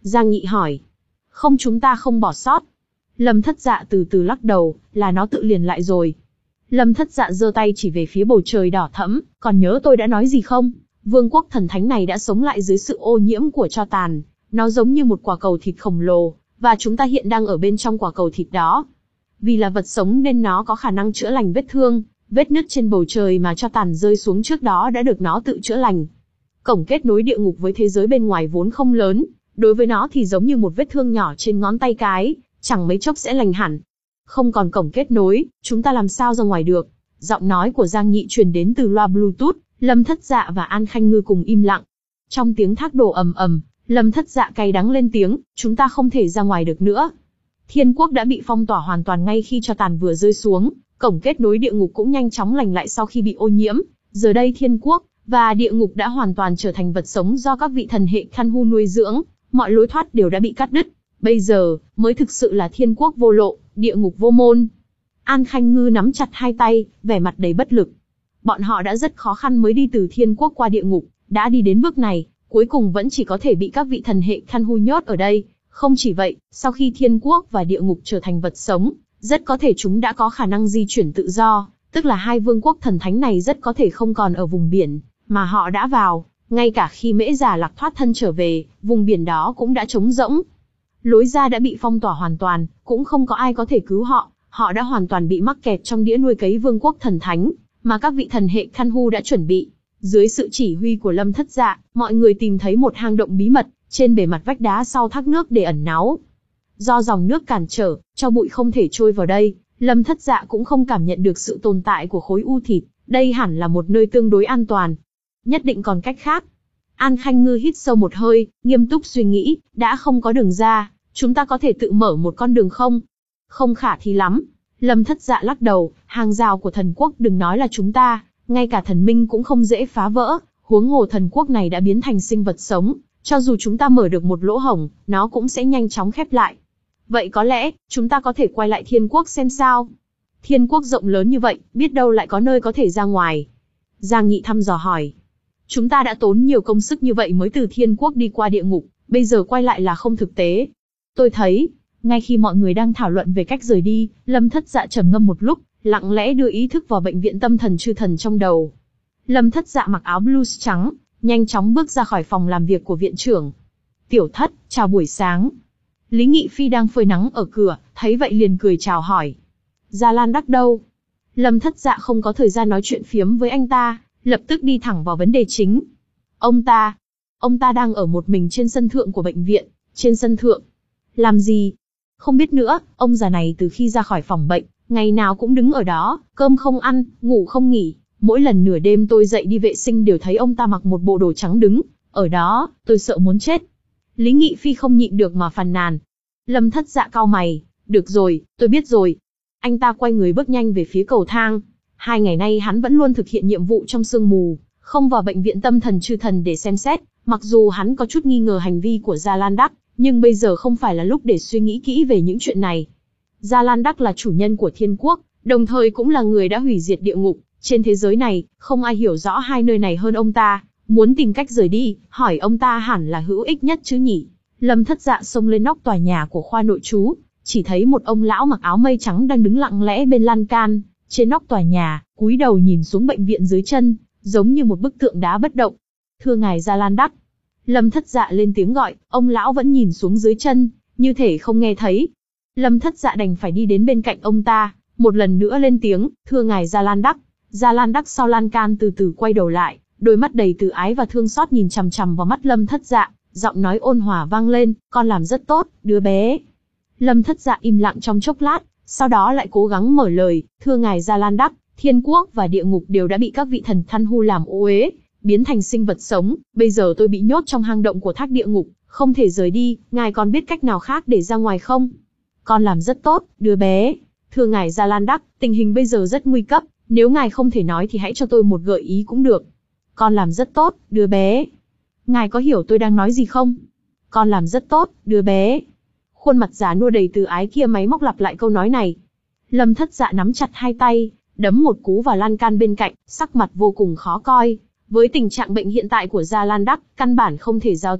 Giang Nghị hỏi. Không, chúng ta không bỏ sót. Lâm Thất Dạ từ từ lắc đầu, là nó tự liền lại rồi. Lâm Thất Dạ giơ tay chỉ về phía bầu trời đỏ thẫm, còn nhớ tôi đã nói gì không? Vương quốc thần thánh này đã sống lại dưới sự ô nhiễm của tro tàn. Nó giống như một quả cầu thịt khổng lồ, và chúng ta hiện đang ở bên trong quả cầu thịt đó. Vì là vật sống nên nó có khả năng chữa lành vết thương, vết nứt trên bầu trời mà tro tàn rơi xuống trước đó đã được nó tự chữa lành. Cổng kết nối địa ngục với thế giới bên ngoài vốn không lớn, đối với nó thì giống như một vết thương nhỏ trên ngón tay cái, chẳng mấy chốc sẽ lành hẳn. Không còn cổng kết nối, chúng ta làm sao ra ngoài được? Giọng nói của Giang Nghị truyền đến từ loa Bluetooth, Lâm Thất Dạ và An Khanh Ngư cùng im lặng. Trong tiếng thác đổ ầm ầm, Lâm Thất Dạ cay đắng lên tiếng, chúng ta không thể ra ngoài được nữa. Thiên quốc đã bị phong tỏa hoàn toàn ngay khi tro tàn vừa rơi xuống, cổng kết nối địa ngục cũng nhanh chóng lành lại sau khi bị ô nhiễm. Giờ đây thiên quốc và địa ngục đã hoàn toàn trở thành vật sống do các vị thần hệ Khan Hu nuôi dưỡng, mọi lối thoát đều đã bị cắt đứt. Bây giờ, mới thực sự là thiên quốc vô lộ, địa ngục vô môn. An Khanh Ngư nắm chặt hai tay, vẻ mặt đầy bất lực. Bọn họ đã rất khó khăn mới đi từ thiên quốc qua địa ngục, đã đi đến bước này, cuối cùng vẫn chỉ có thể bị các vị thần hệ Khan Hu nhốt ở đây. Không chỉ vậy, sau khi thiên quốc và địa ngục trở thành vật sống, rất có thể chúng đã có khả năng di chuyển tự do, tức là hai vương quốc thần thánh này rất có thể không còn ở vùng biển mà họ đã vào. Ngay cả khi Mễ Già Lạc thoát thân trở về, vùng biển đó cũng đã trống rỗng. Lối ra đã bị phong tỏa hoàn toàn, cũng không có ai có thể cứu họ. Họ đã hoàn toàn bị mắc kẹt trong đĩa nuôi cấy vương quốc thần thánh mà các vị thần hệ Khan Hu đã chuẩn bị. Dưới sự chỉ huy của Lâm Thất Dạ, mọi người tìm thấy một hang động bí mật trên bề mặt vách đá sau thác nước để ẩn náu. Do dòng nước cản trở, cho bụi không thể trôi vào đây, Lâm Thất Dạ cũng không cảm nhận được sự tồn tại của khối u thịt. Đây hẳn là một nơi tương đối an toàn. Nhất định còn cách khác. An Khanh Ngư hít sâu một hơi, nghiêm túc suy nghĩ, đã không có đường ra, chúng ta có thể tự mở một con đường không? Không khả thi lắm. Lâm Thất Dạ lắc đầu, hàng rào của thần quốc đừng nói là chúng ta, ngay cả thần minh cũng không dễ phá vỡ, huống hồ thần quốc này đã biến thành sinh vật sống, cho dù chúng ta mở được một lỗ hổng, nó cũng sẽ nhanh chóng khép lại. Vậy có lẽ, chúng ta có thể quay lại thiên quốc xem sao? Thiên quốc rộng lớn như vậy, biết đâu lại có nơi có thể ra ngoài. Giang Nghị thăm dò hỏi. Chúng ta đã tốn nhiều công sức như vậy mới từ thiên quốc đi qua địa ngục, bây giờ quay lại là không thực tế. Tôi thấy, ngay khi mọi người đang thảo luận về cách rời đi, Lâm Thất Dạ trầm ngâm một lúc, lặng lẽ đưa ý thức vào bệnh viện tâm thần chư thần trong đầu. Lâm Thất Dạ mặc áo blues trắng, nhanh chóng bước ra khỏi phòng làm việc của viện trưởng. Tiểu Thất, chào buổi sáng. Lý Nghị Phi đang phơi nắng ở cửa, thấy vậy liền cười chào hỏi. Gia Lan Đắc đâu? Lâm Thất Dạ không có thời gian nói chuyện phiếm với anh ta, lập tức đi thẳng vào vấn đề chính. Ông ta, ông ta đang ở một mình trên sân thượng của bệnh viện, trên sân thượng. Làm gì? Không biết nữa, ông già này từ khi ra khỏi phòng bệnh, ngày nào cũng đứng ở đó, cơm không ăn, ngủ không nghỉ. Mỗi lần nửa đêm tôi dậy đi vệ sinh đều thấy ông ta mặc một bộ đồ trắng đứng ở đó, tôi sợ muốn chết. Lý Nghị Phi không nhịn được mà phàn nàn. Lâm Thất Dạ cau mày, được rồi, tôi biết rồi. Anh ta quay người bước nhanh về phía cầu thang. Hai ngày nay hắn vẫn luôn thực hiện nhiệm vụ trong sương mù, không vào bệnh viện tâm thần chư thần để xem xét. Mặc dù hắn có chút nghi ngờ hành vi của Gia Lan Đắc, nhưng bây giờ không phải là lúc để suy nghĩ kỹ về những chuyện này. Gia Lan Đắc là chủ nhân của thiên quốc, đồng thời cũng là người đã hủy diệt địa ngục. Trên thế giới này, không ai hiểu rõ hai nơi này hơn ông ta. Muốn tìm cách rời đi, hỏi ông ta hẳn là hữu ích nhất chứ nhỉ. Lâm Thất Dạ xông lên nóc tòa nhà của khoa nội trú, chỉ thấy một ông lão mặc áo mây trắng đang đứng lặng lẽ bên lan can, trên nóc tòa nhà, cúi đầu nhìn xuống bệnh viện dưới chân, giống như một bức tượng đá bất động. Thưa ngài Gia Lan Đắc. Lâm Thất Dạ lên tiếng gọi, ông lão vẫn nhìn xuống dưới chân, như thể không nghe thấy. Lâm Thất Dạ đành phải đi đến bên cạnh ông ta, một lần nữa lên tiếng, thưa ngài Gia Lan Đắc. Gia Lan Đắc sau lan can từ từ quay đầu lại, đôi mắt đầy từ ái và thương xót nhìn chằm chằm vào mắt Lâm Thất Dạ, giọng nói ôn hòa vang lên, con làm rất tốt, đứa bé. Lâm Thất Dạ im lặng trong chốc lát, sau đó lại cố gắng mở lời, thưa ngài Gia Lan Đắc, thiên quốc và địa ngục đều đã bị các vị thần Khan Hu làm ô uế, biến thành sinh vật sống, bây giờ tôi bị nhốt trong hang động của thác địa ngục, không thể rời đi, ngài còn biết cách nào khác để ra ngoài không? Con làm rất tốt, đứa bé. Thưa ngài Gia Lan Đắc, tình hình bây giờ rất nguy cấp, nếu ngài không thể nói thì hãy cho tôi một gợi ý cũng được. Con làm rất tốt, đứa bé. Ngài có hiểu tôi đang nói gì không? Con làm rất tốt, đứa bé. Khuôn mặt già nua đầy từ ái kia máy móc lặp lại câu nói này. Lâm Thất Dạ nắm chặt hai tay, đấm một cú vào lan can bên cạnh, sắc mặt vô cùng khó coi. Với tình trạng bệnh hiện tại của Gia Lan Đắc, căn bản không thể giao tiếp,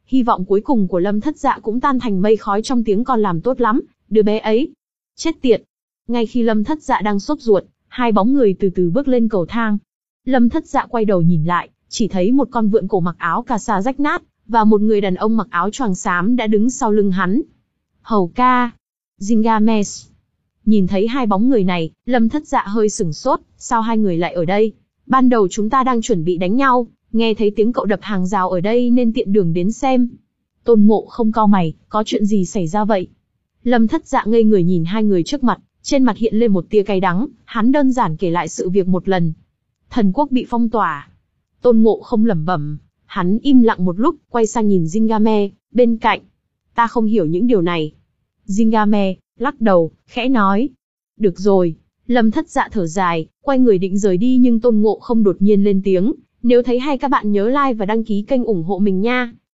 hy vọng cuối cùng của Lâm Thất Dạ cũng tan thành mây khói trong tiếng con làm tốt lắm, đứa bé ấy. Chết tiệt. Ngay khi Lâm Thất Dạ đang sốt ruột, hai bóng người từ từ bước lên cầu thang. Lâm Thất Dạ quay đầu nhìn lại, chỉ thấy một con vượn cổ mặc áo cà sa rách nát, và một người đàn ông mặc áo choàng xám đã đứng sau lưng hắn. Hầu ca. Gilgamesh. Nhìn thấy hai bóng người này, Lâm Thất Dạ hơi sửng sốt, sao hai người lại ở đây? Ban đầu chúng ta đang chuẩn bị đánh nhau, nghe thấy tiếng cậu đập hàng rào ở đây nên tiện đường đến xem. Tôn Ngộ không cau mày, có chuyện gì xảy ra vậy? Lâm Thất Dạ ngây người nhìn hai người trước mặt, trên mặt hiện lên một tia cay đắng, hắn đơn giản kể lại sự việc một lần. Thần quốc bị phong tỏa. Tôn Ngộ không lẩm bẩm, hắn im lặng một lúc, quay sang nhìn Gilgamesh bên cạnh. Ta không hiểu những điều này. Gilgamesh lắc đầu, khẽ nói. Được rồi. Lâm Thất Dạ thở dài, quay người định rời đi nhưng Tôn Ngộ không đột nhiên lên tiếng. Nếu thấy hay các bạn nhớ like và đăng ký kênh ủng hộ mình nha.